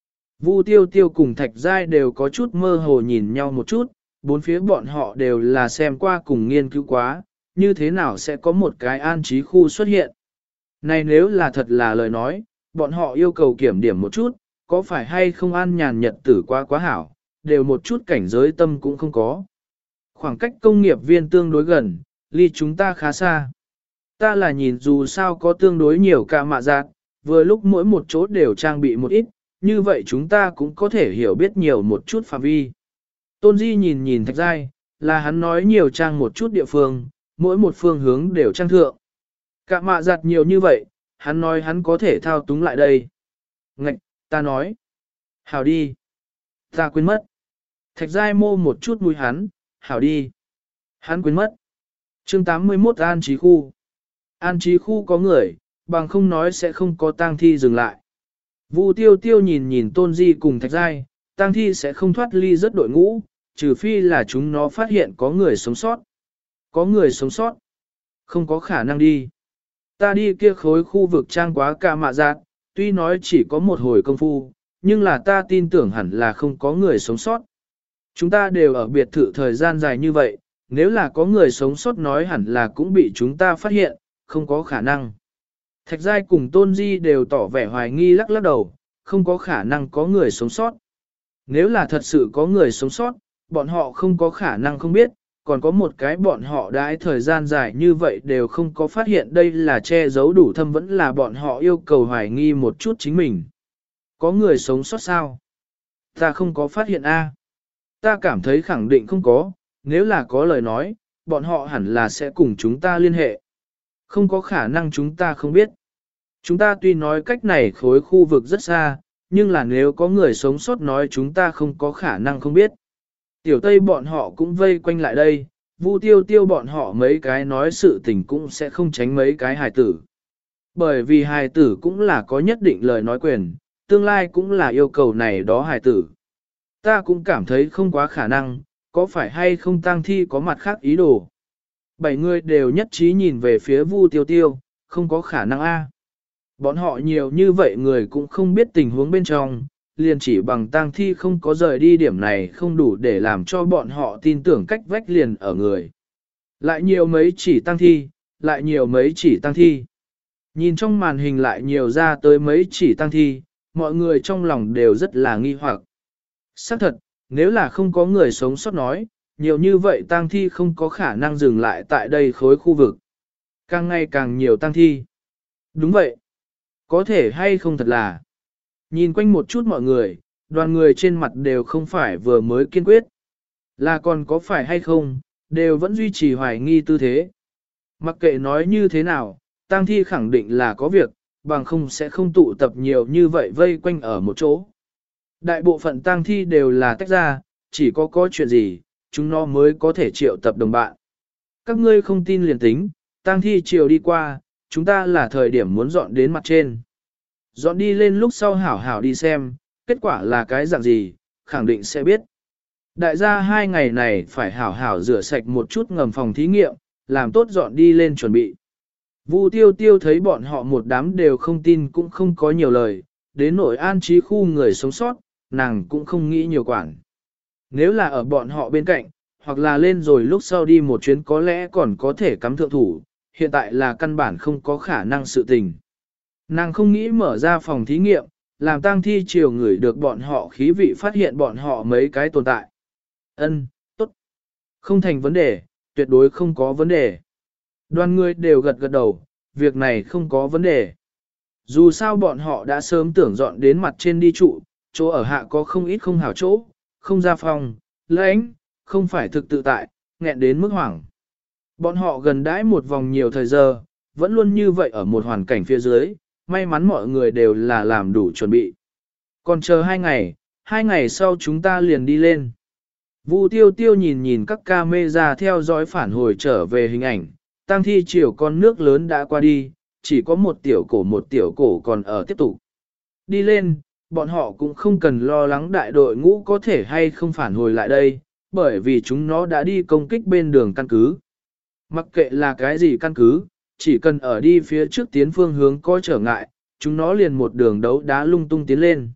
Vu Tiêu Tiêu cùng Thạch Giai đều có chút mơ hồ nhìn nhau một chút, bốn phía bọn họ đều là xem qua cùng nghiên cứu quá, như thế nào sẽ có một cái an trí khu xuất hiện. Này nếu là thật là lời nói, bọn họ yêu cầu kiểm điểm một chút, có phải hay không an nhàn nhật tử quá quá hảo, đều một chút cảnh giới tâm cũng không có. Khoảng cách công nghiệp viên tương đối gần, ly chúng ta khá xa. Ta là nhìn dù sao có tương đối nhiều ca mạ giác, vừa lúc mỗi một chỗ đều trang bị một ít, như vậy chúng ta cũng có thể hiểu biết nhiều một chút phạm vi. Tôn Di nhìn nhìn Thạch Giai, là hắn nói nhiều trang một chút địa phương, mỗi một phương hướng đều trang thượng. Cả mạ giặt nhiều như vậy, hắn nói hắn có thể thao túng lại đây. Ngạch, ta nói. Hảo đi. Ta quên mất. Thạch Giai mô một chút mũi hắn, hảo đi. Hắn quên mất. chương tám mươi mốt An Trí Khu. An Trí Khu có người, bằng không nói sẽ không có tang thi dừng lại. Vu Tiêu Tiêu nhìn nhìn Tôn Di cùng Thạch Giai, tang thi sẽ không thoát ly rất đội ngũ, trừ phi là chúng nó phát hiện có người sống sót. Có người sống sót. Không có khả năng đi. Ta đi kia khối khu vực trang quá ca mạ giác, tuy nói chỉ có một hồi công phu, nhưng là ta tin tưởng hẳn là không có người sống sót. Chúng ta đều ở biệt thự thời gian dài như vậy, nếu là có người sống sót nói hẳn là cũng bị chúng ta phát hiện, không có khả năng. Thạch Giai cùng Tôn Di đều tỏ vẻ hoài nghi lắc lắc đầu, không có khả năng có người sống sót. Nếu là thật sự có người sống sót, bọn họ không có khả năng không biết, còn có một cái bọn họ đãi thời gian dài như vậy đều không có phát hiện đây là che giấu đủ thâm, vẫn là bọn họ yêu cầu hoài nghi một chút chính mình. Có người sống sót sao? Ta không có phát hiện a. Ta cảm thấy khẳng định không có, nếu là có lời nói, bọn họ hẳn là sẽ cùng chúng ta liên hệ. Không có khả năng chúng ta không biết. Chúng ta tuy nói cách này khối khu vực rất xa, nhưng là nếu có người sống sót nói chúng ta không có khả năng không biết. Tiểu Tây bọn họ cũng vây quanh lại đây, Vu Tiêu Tiêu bọn họ mấy cái nói sự tình cũng sẽ không tránh mấy cái hài tử. Bởi vì hài tử cũng là có nhất định lời nói quyền, tương lai cũng là yêu cầu này đó hài tử. Ta cũng cảm thấy không quá khả năng, có phải hay không tang thi có mặt khác ý đồ. Bảy người đều nhất trí nhìn về phía Vu Tiêu Tiêu, không có khả năng a. Bọn họ nhiều như vậy người cũng không biết tình huống bên trong, liền chỉ bằng tang thi không có rời đi điểm này không đủ để làm cho bọn họ tin tưởng cách vách liền ở người. Lại nhiều mấy chỉ tang thi, lại nhiều mấy chỉ tang thi. Nhìn trong màn hình lại nhiều ra tới mấy chỉ tang thi, mọi người trong lòng đều rất là nghi hoặc. Xác thật, nếu là không có người sống sót nói, nhiều như vậy tang thi không có khả năng dừng lại tại đây khối khu vực. Càng ngày càng nhiều tang thi. Đúng vậy. Có thể hay không thật là. Nhìn quanh một chút mọi người, đoàn người trên mặt đều không phải vừa mới kiên quyết. Là còn có phải hay không, đều vẫn duy trì hoài nghi tư thế. Mặc kệ nói như thế nào, tang thi khẳng định là có việc, bằng không sẽ không tụ tập nhiều như vậy vây quanh ở một chỗ. Đại bộ phận tang thi đều là tách ra, chỉ có có chuyện gì, chúng nó mới có thể triệu tập đồng bạn. Các ngươi không tin liền tính, tang thi chiều đi qua, chúng ta là thời điểm muốn dọn đến mặt trên. Dọn đi lên lúc sau hảo hảo đi xem, kết quả là cái dạng gì, khẳng định sẽ biết. Đại gia hai ngày này phải hảo hảo rửa sạch một chút ngầm phòng thí nghiệm, làm tốt dọn đi lên chuẩn bị. Vu Tiêu Tiêu thấy bọn họ một đám đều không tin cũng không có nhiều lời, đến nội an trí khu người sống sót, nàng cũng không nghĩ nhiều quản. Nếu là ở bọn họ bên cạnh, hoặc là lên rồi lúc sau đi một chuyến có lẽ còn có thể cắm thượng thủ, hiện tại là căn bản không có khả năng sự tình. Nàng không nghĩ mở ra phòng thí nghiệm, làm tang thi chiều người được bọn họ khí vị phát hiện bọn họ mấy cái tồn tại. Ân, tốt. Không thành vấn đề, tuyệt đối không có vấn đề. Đoàn người đều gật gật đầu, việc này không có vấn đề. Dù sao bọn họ đã sớm tưởng dọn đến mặt trên đi trụ, chỗ ở hạ có không ít không hảo chỗ, không ra phòng, lãnh, không phải thực tự tại, nghẹn đến mức hoảng. Bọn họ gần đãi một vòng nhiều thời giờ, vẫn luôn như vậy ở một hoàn cảnh phía dưới, may mắn mọi người đều là làm đủ chuẩn bị. Còn chờ hai ngày, hai ngày sau chúng ta liền đi lên. Vu Tiêu Tiêu nhìn nhìn các camera theo dõi phản hồi trở về hình ảnh, tang thi chiều con nước lớn đã qua đi, chỉ có một tiểu cổ một tiểu cổ còn ở tiếp tục. Đi lên, bọn họ cũng không cần lo lắng đại đội ngũ có thể hay không phản hồi lại đây, bởi vì chúng nó đã đi công kích bên đường căn cứ. Mặc kệ là cái gì căn cứ, chỉ cần ở đi phía trước tiến phương hướng có trở ngại, chúng nó liền một đường đấu đá lung tung tiến lên.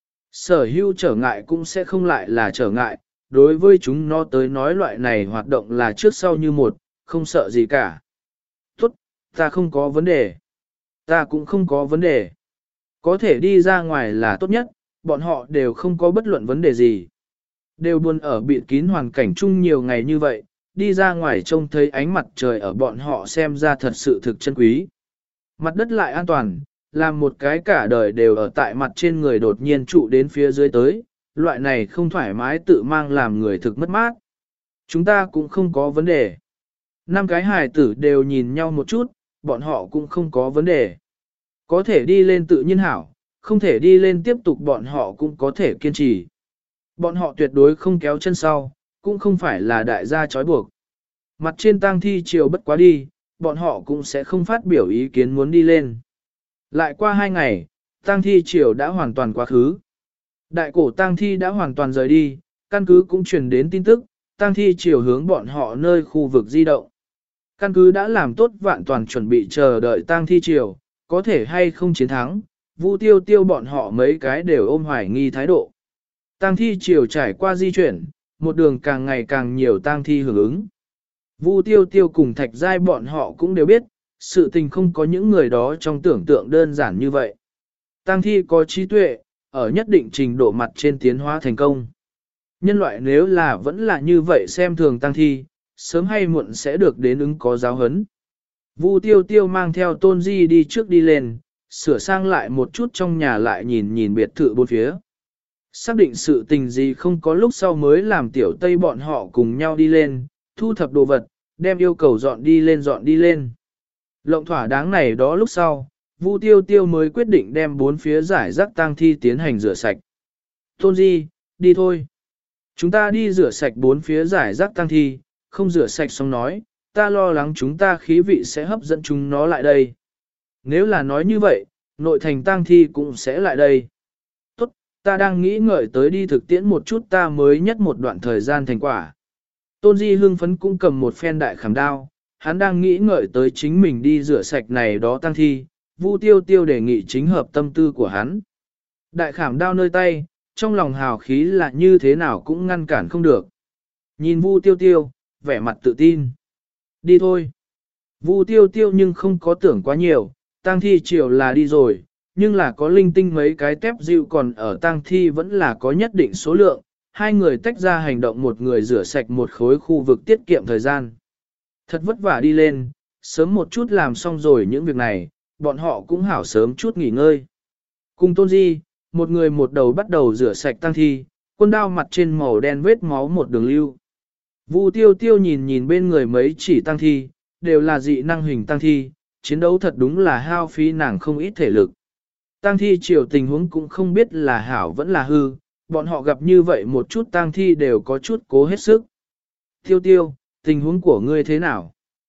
Sở hữu trở ngại cũng sẽ không lại là trở ngại, đối với chúng nó tới nói loại này hoạt động là trước sau như một, không sợ gì cả. Tốt, ta không có vấn đề. Ta cũng không có vấn đề. Có thể đi ra ngoài là tốt nhất, bọn họ đều không có bất luận vấn đề gì. Đều buồn ở bịt kín hoàn cảnh chung nhiều ngày như vậy, đi ra ngoài trông thấy ánh mặt trời ở bọn họ xem ra thật sự thực chân quý. Mặt đất lại an toàn, làm một cái cả đời đều ở tại mặt trên người đột nhiên trụ đến phía dưới tới, loại này không thoải mái tự mang làm người thực mất mát. Chúng ta cũng không có vấn đề. Năm cái hài tử đều nhìn nhau một chút, bọn họ cũng không có vấn đề. Có thể đi lên tự nhiên hảo, không thể đi lên tiếp tục bọn họ cũng có thể kiên trì. Bọn họ tuyệt đối không kéo chân sau, cũng không phải là đại gia trói buộc. Mặt trên tang thi chiều bất quá đi, bọn họ cũng sẽ không phát biểu ý kiến muốn đi lên. Lại qua hai ngày, tang thi chiều đã hoàn toàn quá khứ. Đại cổ tang thi đã hoàn toàn rời đi, căn cứ cũng truyền đến tin tức, tang thi chiều hướng bọn họ nơi khu vực di động. Căn cứ đã làm tốt vạn toàn chuẩn bị chờ đợi tang thi chiều, có thể hay không chiến thắng, Vu Tiêu Tiêu bọn họ mấy cái đều ôm hoài nghi thái độ. Tang thi chiều trải qua di chuyển, một đường càng ngày càng nhiều tang thi hưởng ứng. Vu Tiêu Tiêu cùng Thạch Giai bọn họ cũng đều biết, sự tình không có những người đó trong tưởng tượng đơn giản như vậy. Tang thi có trí tuệ, ở nhất định trình độ mặt trên tiến hóa thành công. Nhân loại nếu là vẫn là như vậy xem thường tang thi, sớm hay muộn sẽ được đến ứng có giáo hấn. Vu Tiêu Tiêu mang theo Tôn Di đi trước đi lên, sửa sang lại một chút trong nhà lại nhìn nhìn biệt thự bốn phía. Xác định sự tình gì không có lúc sau mới làm tiểu Tây bọn họ cùng nhau đi lên, thu thập đồ vật, đem yêu cầu dọn đi lên dọn đi lên. Lộng thỏa đáng này đó lúc sau, Vu Tiêu Tiêu mới quyết định đem bốn phía giải rác tang thi tiến hành rửa sạch. Tôn Di, đi thôi. Chúng ta đi rửa sạch bốn phía giải rác tang thi, không rửa sạch xong nói, ta lo lắng chúng ta khí vị sẽ hấp dẫn chúng nó lại đây. Nếu là nói như vậy, nội thành tang thi cũng sẽ lại đây. Tốt, ta đang nghĩ ngợi tới đi thực tiễn một chút ta mới nhất một đoạn thời gian thành quả. Tôn Di hưng phấn cũng cầm một phen đại khảm đao, hắn đang nghĩ ngợi tới chính mình đi rửa sạch này đó tang thi, Vu Tiêu Tiêu đề nghị chính hợp tâm tư của hắn. Đại khảm đao nơi tay, trong lòng hào khí là như thế nào cũng ngăn cản không được. Nhìn Vu Tiêu Tiêu, vẻ mặt tự tin. Đi thôi. Vu Tiêu Tiêu nhưng không có tưởng quá nhiều, tang thi chiều là đi rồi, nhưng là có linh tinh mấy cái tép dịu còn ở tang thi vẫn là có nhất định số lượng, hai người tách ra hành động một người rửa sạch một khối khu vực tiết kiệm thời gian. Thật vất vả đi lên, sớm một chút làm xong rồi những việc này, bọn họ cũng hảo sớm chút nghỉ ngơi. Cùng Tôn Di, một người một đầu bắt đầu rửa sạch tang thi, quân đao mặt trên màu đen vết máu một đường lưu. Vu Tiêu Tiêu nhìn nhìn bên người mấy chỉ tang thi, đều là dị năng hình tang thi, chiến đấu thật đúng là hao phí nàng không ít thể lực. Tang thi chiều tình huống cũng không biết là hảo vẫn là hư, bọn họ gặp như vậy một chút tang thi đều có chút cố hết sức. Tiêu Tiêu, tình huống của ngươi thế nào?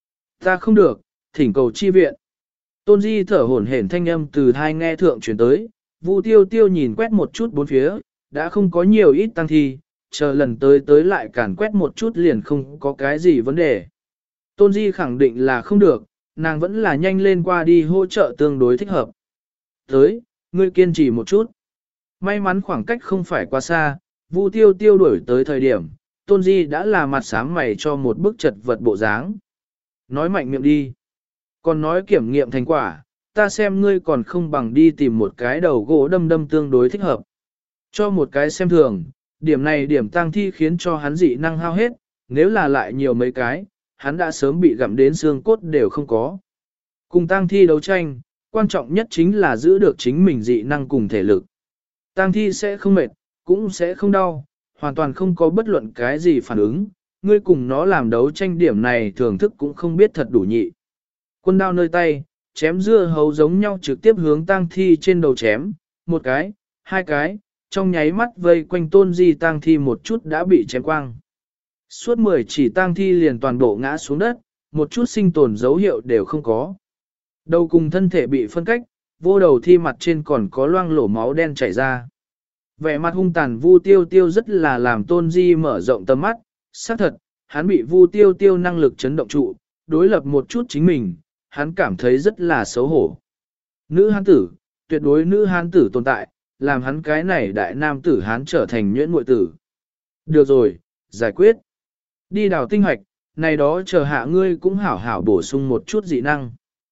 Ta không được, thỉnh cầu chi viện. Tôn Di thở hổn hển thanh âm từ hai nghe thượng chuyển tới, Vu Tiêu Tiêu nhìn quét một chút bốn phía, đã không có nhiều ít tang thi, chờ lần tới tới lại càn quét một chút liền không có cái gì vấn đề. Tôn Di khẳng định là không được, nàng vẫn là nhanh lên qua đi hỗ trợ tương đối thích hợp. Tới, ngươi kiên trì một chút. May mắn khoảng cách không phải quá xa, Vu Tiêu Tiêu đuổi tới thời điểm, Tôn Di đã là mặt sám mày cho một bức chật vật bộ dáng. Nói mạnh miệng đi. Còn nói kiểm nghiệm thành quả, ta xem ngươi còn không bằng đi tìm một cái đầu gỗ đâm đâm tương đối thích hợp. Cho một cái xem thường, điểm này điểm tang thi khiến cho hắn dị năng hao hết, nếu là lại nhiều mấy cái, hắn đã sớm bị gặm đến xương cốt đều không có. Cùng tang thi đấu tranh, quan trọng nhất chính là giữ được chính mình dị năng cùng thể lực. Tang thi sẽ không mệt, cũng sẽ không đau, hoàn toàn không có bất luận cái gì phản ứng, ngươi cùng nó làm đấu tranh điểm này thưởng thức cũng không biết thật đủ nhị. Quân đao nơi tay, chém dưa hấu giống nhau trực tiếp hướng tang thi trên đầu chém, một cái, hai cái, trong nháy mắt vây quanh Tôn Di tang thi một chút đã bị chém quang. Suốt mười chỉ tang thi liền toàn bộ ngã xuống đất, một chút sinh tồn dấu hiệu đều không có. Đầu cùng thân thể bị phân cách, vô đầu thi mặt trên còn có loang lổ máu đen chảy ra. Vẻ mặt hung tàn Vu Tiêu Tiêu rất là làm Tôn Di mở rộng tầm mắt, xác thật, hắn bị Vu Tiêu Tiêu năng lực chấn động trụ, đối lập một chút chính mình, hắn cảm thấy rất là xấu hổ. Nữ hán tử, tuyệt đối nữ hán tử tồn tại, làm hắn cái này đại nam tử hán trở thành nhuyễn muội tử. Được rồi, giải quyết. Đi đào tinh hoạch, này đó chờ hạ ngươi cũng hảo hảo bổ sung một chút dị năng.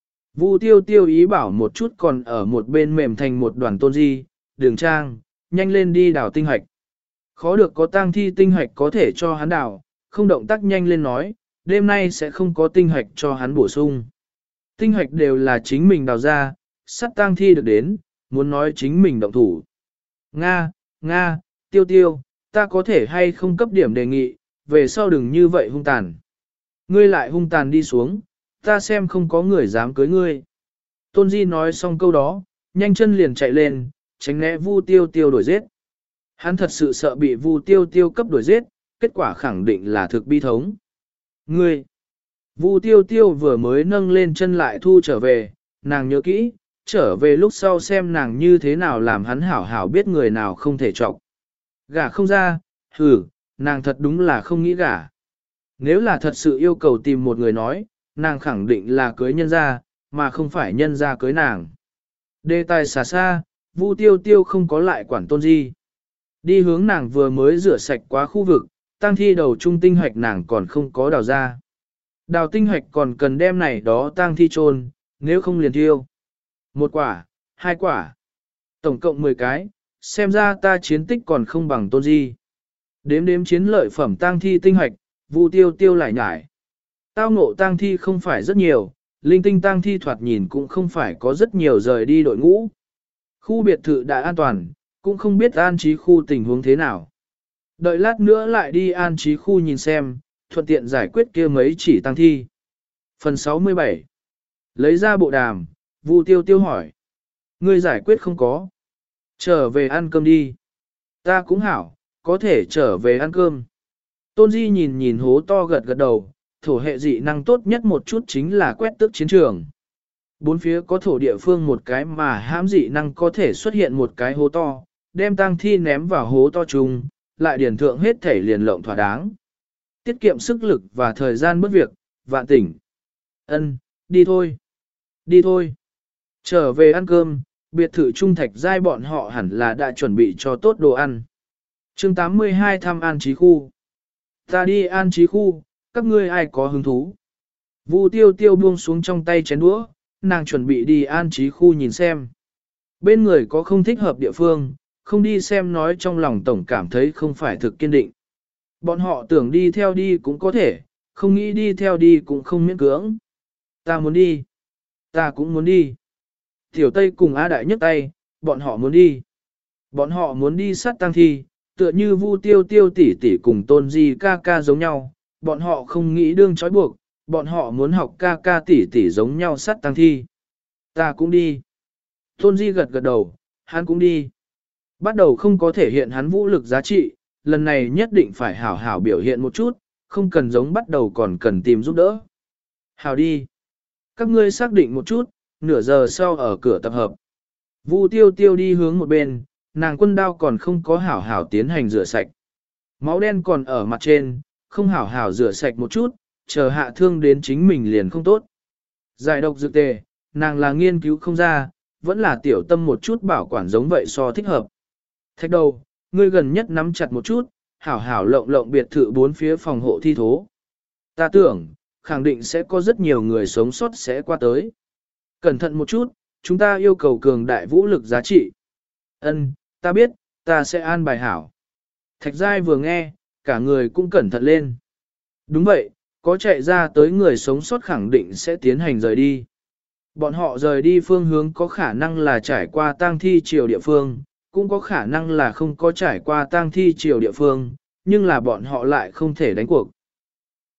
Vu Tiêu Tiêu ý bảo một chút còn ở một bên mềm thành một đoàn Tôn Di, Đường Trang, nhanh lên đi đào tinh hoạch. Khó được có tang thi tinh hoạch có thể cho hắn đào, không động tác nhanh lên nói, đêm nay sẽ không có tinh hoạch cho hắn bổ sung. Tinh hoạch đều là chính mình đào ra, sắt tang thi được đến, muốn nói chính mình động thủ. Nga, Nga, Tiêu Tiêu, ta có thể hay không cấp điểm đề nghị, về sau đừng như vậy hung tàn. Ngươi lại hung tàn đi xuống, ta xem không có người dám cưới ngươi. Tôn Di nói xong câu đó, nhanh chân liền chạy lên, tránh né Vu Tiêu Tiêu đuổi giết. Hắn thật sự sợ bị Vu Tiêu Tiêu cấp đuổi giết, kết quả khẳng định là thực bi thống. Ngươi! Vu Tiêu Tiêu vừa mới nâng lên chân lại thu trở về, nàng nhớ kỹ, trở về lúc sau xem nàng như thế nào làm hắn hảo hảo biết người nào không thể trọng. Gả không ra, hừ, nàng thật đúng là không nghĩ gả. Nếu là thật sự yêu cầu tìm một người nói, nàng khẳng định là cưới nhân ra, mà không phải nhân ra cưới nàng. Đề tài xả xa, Vu Tiêu Tiêu không có lại quản Tôn Di. Đi hướng nàng vừa mới rửa sạch quá khu vực, tang thi đầu trung tinh hoạch nàng còn không có đào ra. Đào tinh hoạch còn cần đem này đó tang thi chôn, nếu không liền thiêu. Một quả, hai quả, tổng cộng mười cái, xem ra ta chiến tích còn không bằng Tôn Di. Đếm đếm chiến lợi phẩm tang thi tinh hoạch, Vu Tiêu Tiêu lại nhải. Tao ngộ tang thi không phải rất nhiều, linh tinh tang thi thoạt nhìn cũng không phải có rất nhiều rời đi đội ngũ. Khu biệt thự đã an toàn, cũng không biết an trí khu tình huống thế nào. Đợi lát nữa lại đi an trí khu nhìn xem, thuận tiện giải quyết kia mấy chỉ tang thi. Phần sáu mươi bảy. Lấy ra bộ đàm, Vu Tiêu Tiêu hỏi. Ngươi giải quyết không có. Trở về ăn cơm đi. Ta cũng hảo, có thể trở về ăn cơm. Tôn Di nhìn nhìn hố to gật gật đầu, thổ hệ dị năng tốt nhất một chút chính là quét tước chiến trường. Bốn phía có thổ địa phương một cái mà hãm dị năng có thể xuất hiện một cái hố to, đem tang thi ném vào hố to chung, lại điển thượng hết thể liền lộng thỏa đáng. Tiết kiệm sức lực và thời gian bất việc, vạn tỉnh. Ân, đi thôi. Đi thôi. Trở về ăn cơm, biệt thự trung thạch giai bọn họ hẳn là đã chuẩn bị cho tốt đồ ăn. chương tám mươi hai thăm an trí khu. Ta đi an trí khu, các ngươi ai có hứng thú. Vu Tiêu Tiêu buông xuống trong tay chén đũa, nàng chuẩn bị đi an trí khu nhìn xem. Bên người có không thích hợp địa phương, không đi xem nói trong lòng tổng cảm thấy không phải thực kiên định. Bọn họ tưởng đi theo đi cũng có thể, không nghĩ đi theo đi cũng không miễn cưỡng. Ta muốn đi. Ta cũng muốn đi. Tiểu Tây cùng A Đại nhấc tay, bọn họ muốn đi. Bọn họ muốn đi sát tang thi, tựa như Vu Tiêu Tiêu tỷ tỷ cùng Tôn Di ca ca giống nhau, bọn họ không nghĩ đương trói buộc, bọn họ muốn học ca ca tỷ tỷ giống nhau sát tang thi. Ta cũng đi. Tôn Di gật gật đầu, hắn cũng đi. Bắt đầu không có thể hiện hắn vũ lực giá trị, lần này nhất định phải hảo hảo biểu hiện một chút, không cần giống bắt đầu còn cần tìm giúp đỡ. Hảo đi. Các ngươi xác định một chút, nửa giờ sau ở cửa tập hợp. Vu Tiêu Tiêu đi hướng một bên, nàng quân đao còn không có hảo hảo tiến hành rửa sạch. Máu đen còn ở mặt trên, không hảo hảo rửa sạch một chút, chờ hạ thương đến chính mình liền không tốt. Giải độc dược tề, nàng là nghiên cứu không ra, vẫn là tiểu tâm một chút bảo quản giống vậy so thích hợp. Thạch đầu, ngươi gần nhất nắm chặt một chút, hảo hảo lộng lộng biệt thự bốn phía phòng hộ thi thố. Ta tưởng, khẳng định sẽ có rất nhiều người sống sót sẽ qua tới. Cẩn thận một chút, chúng ta yêu cầu cường đại vũ lực giá trị. Ân, ta biết, ta sẽ an bài hảo. Thạch Giai vừa nghe, cả người cũng cẩn thận lên. Đúng vậy, có chạy ra tới người sống sót khẳng định sẽ tiến hành rời đi. Bọn họ rời đi phương hướng có khả năng là trải qua tang thi triều địa phương, cũng có khả năng là không có trải qua tang thi triều địa phương, nhưng là bọn họ lại không thể đánh cuộc.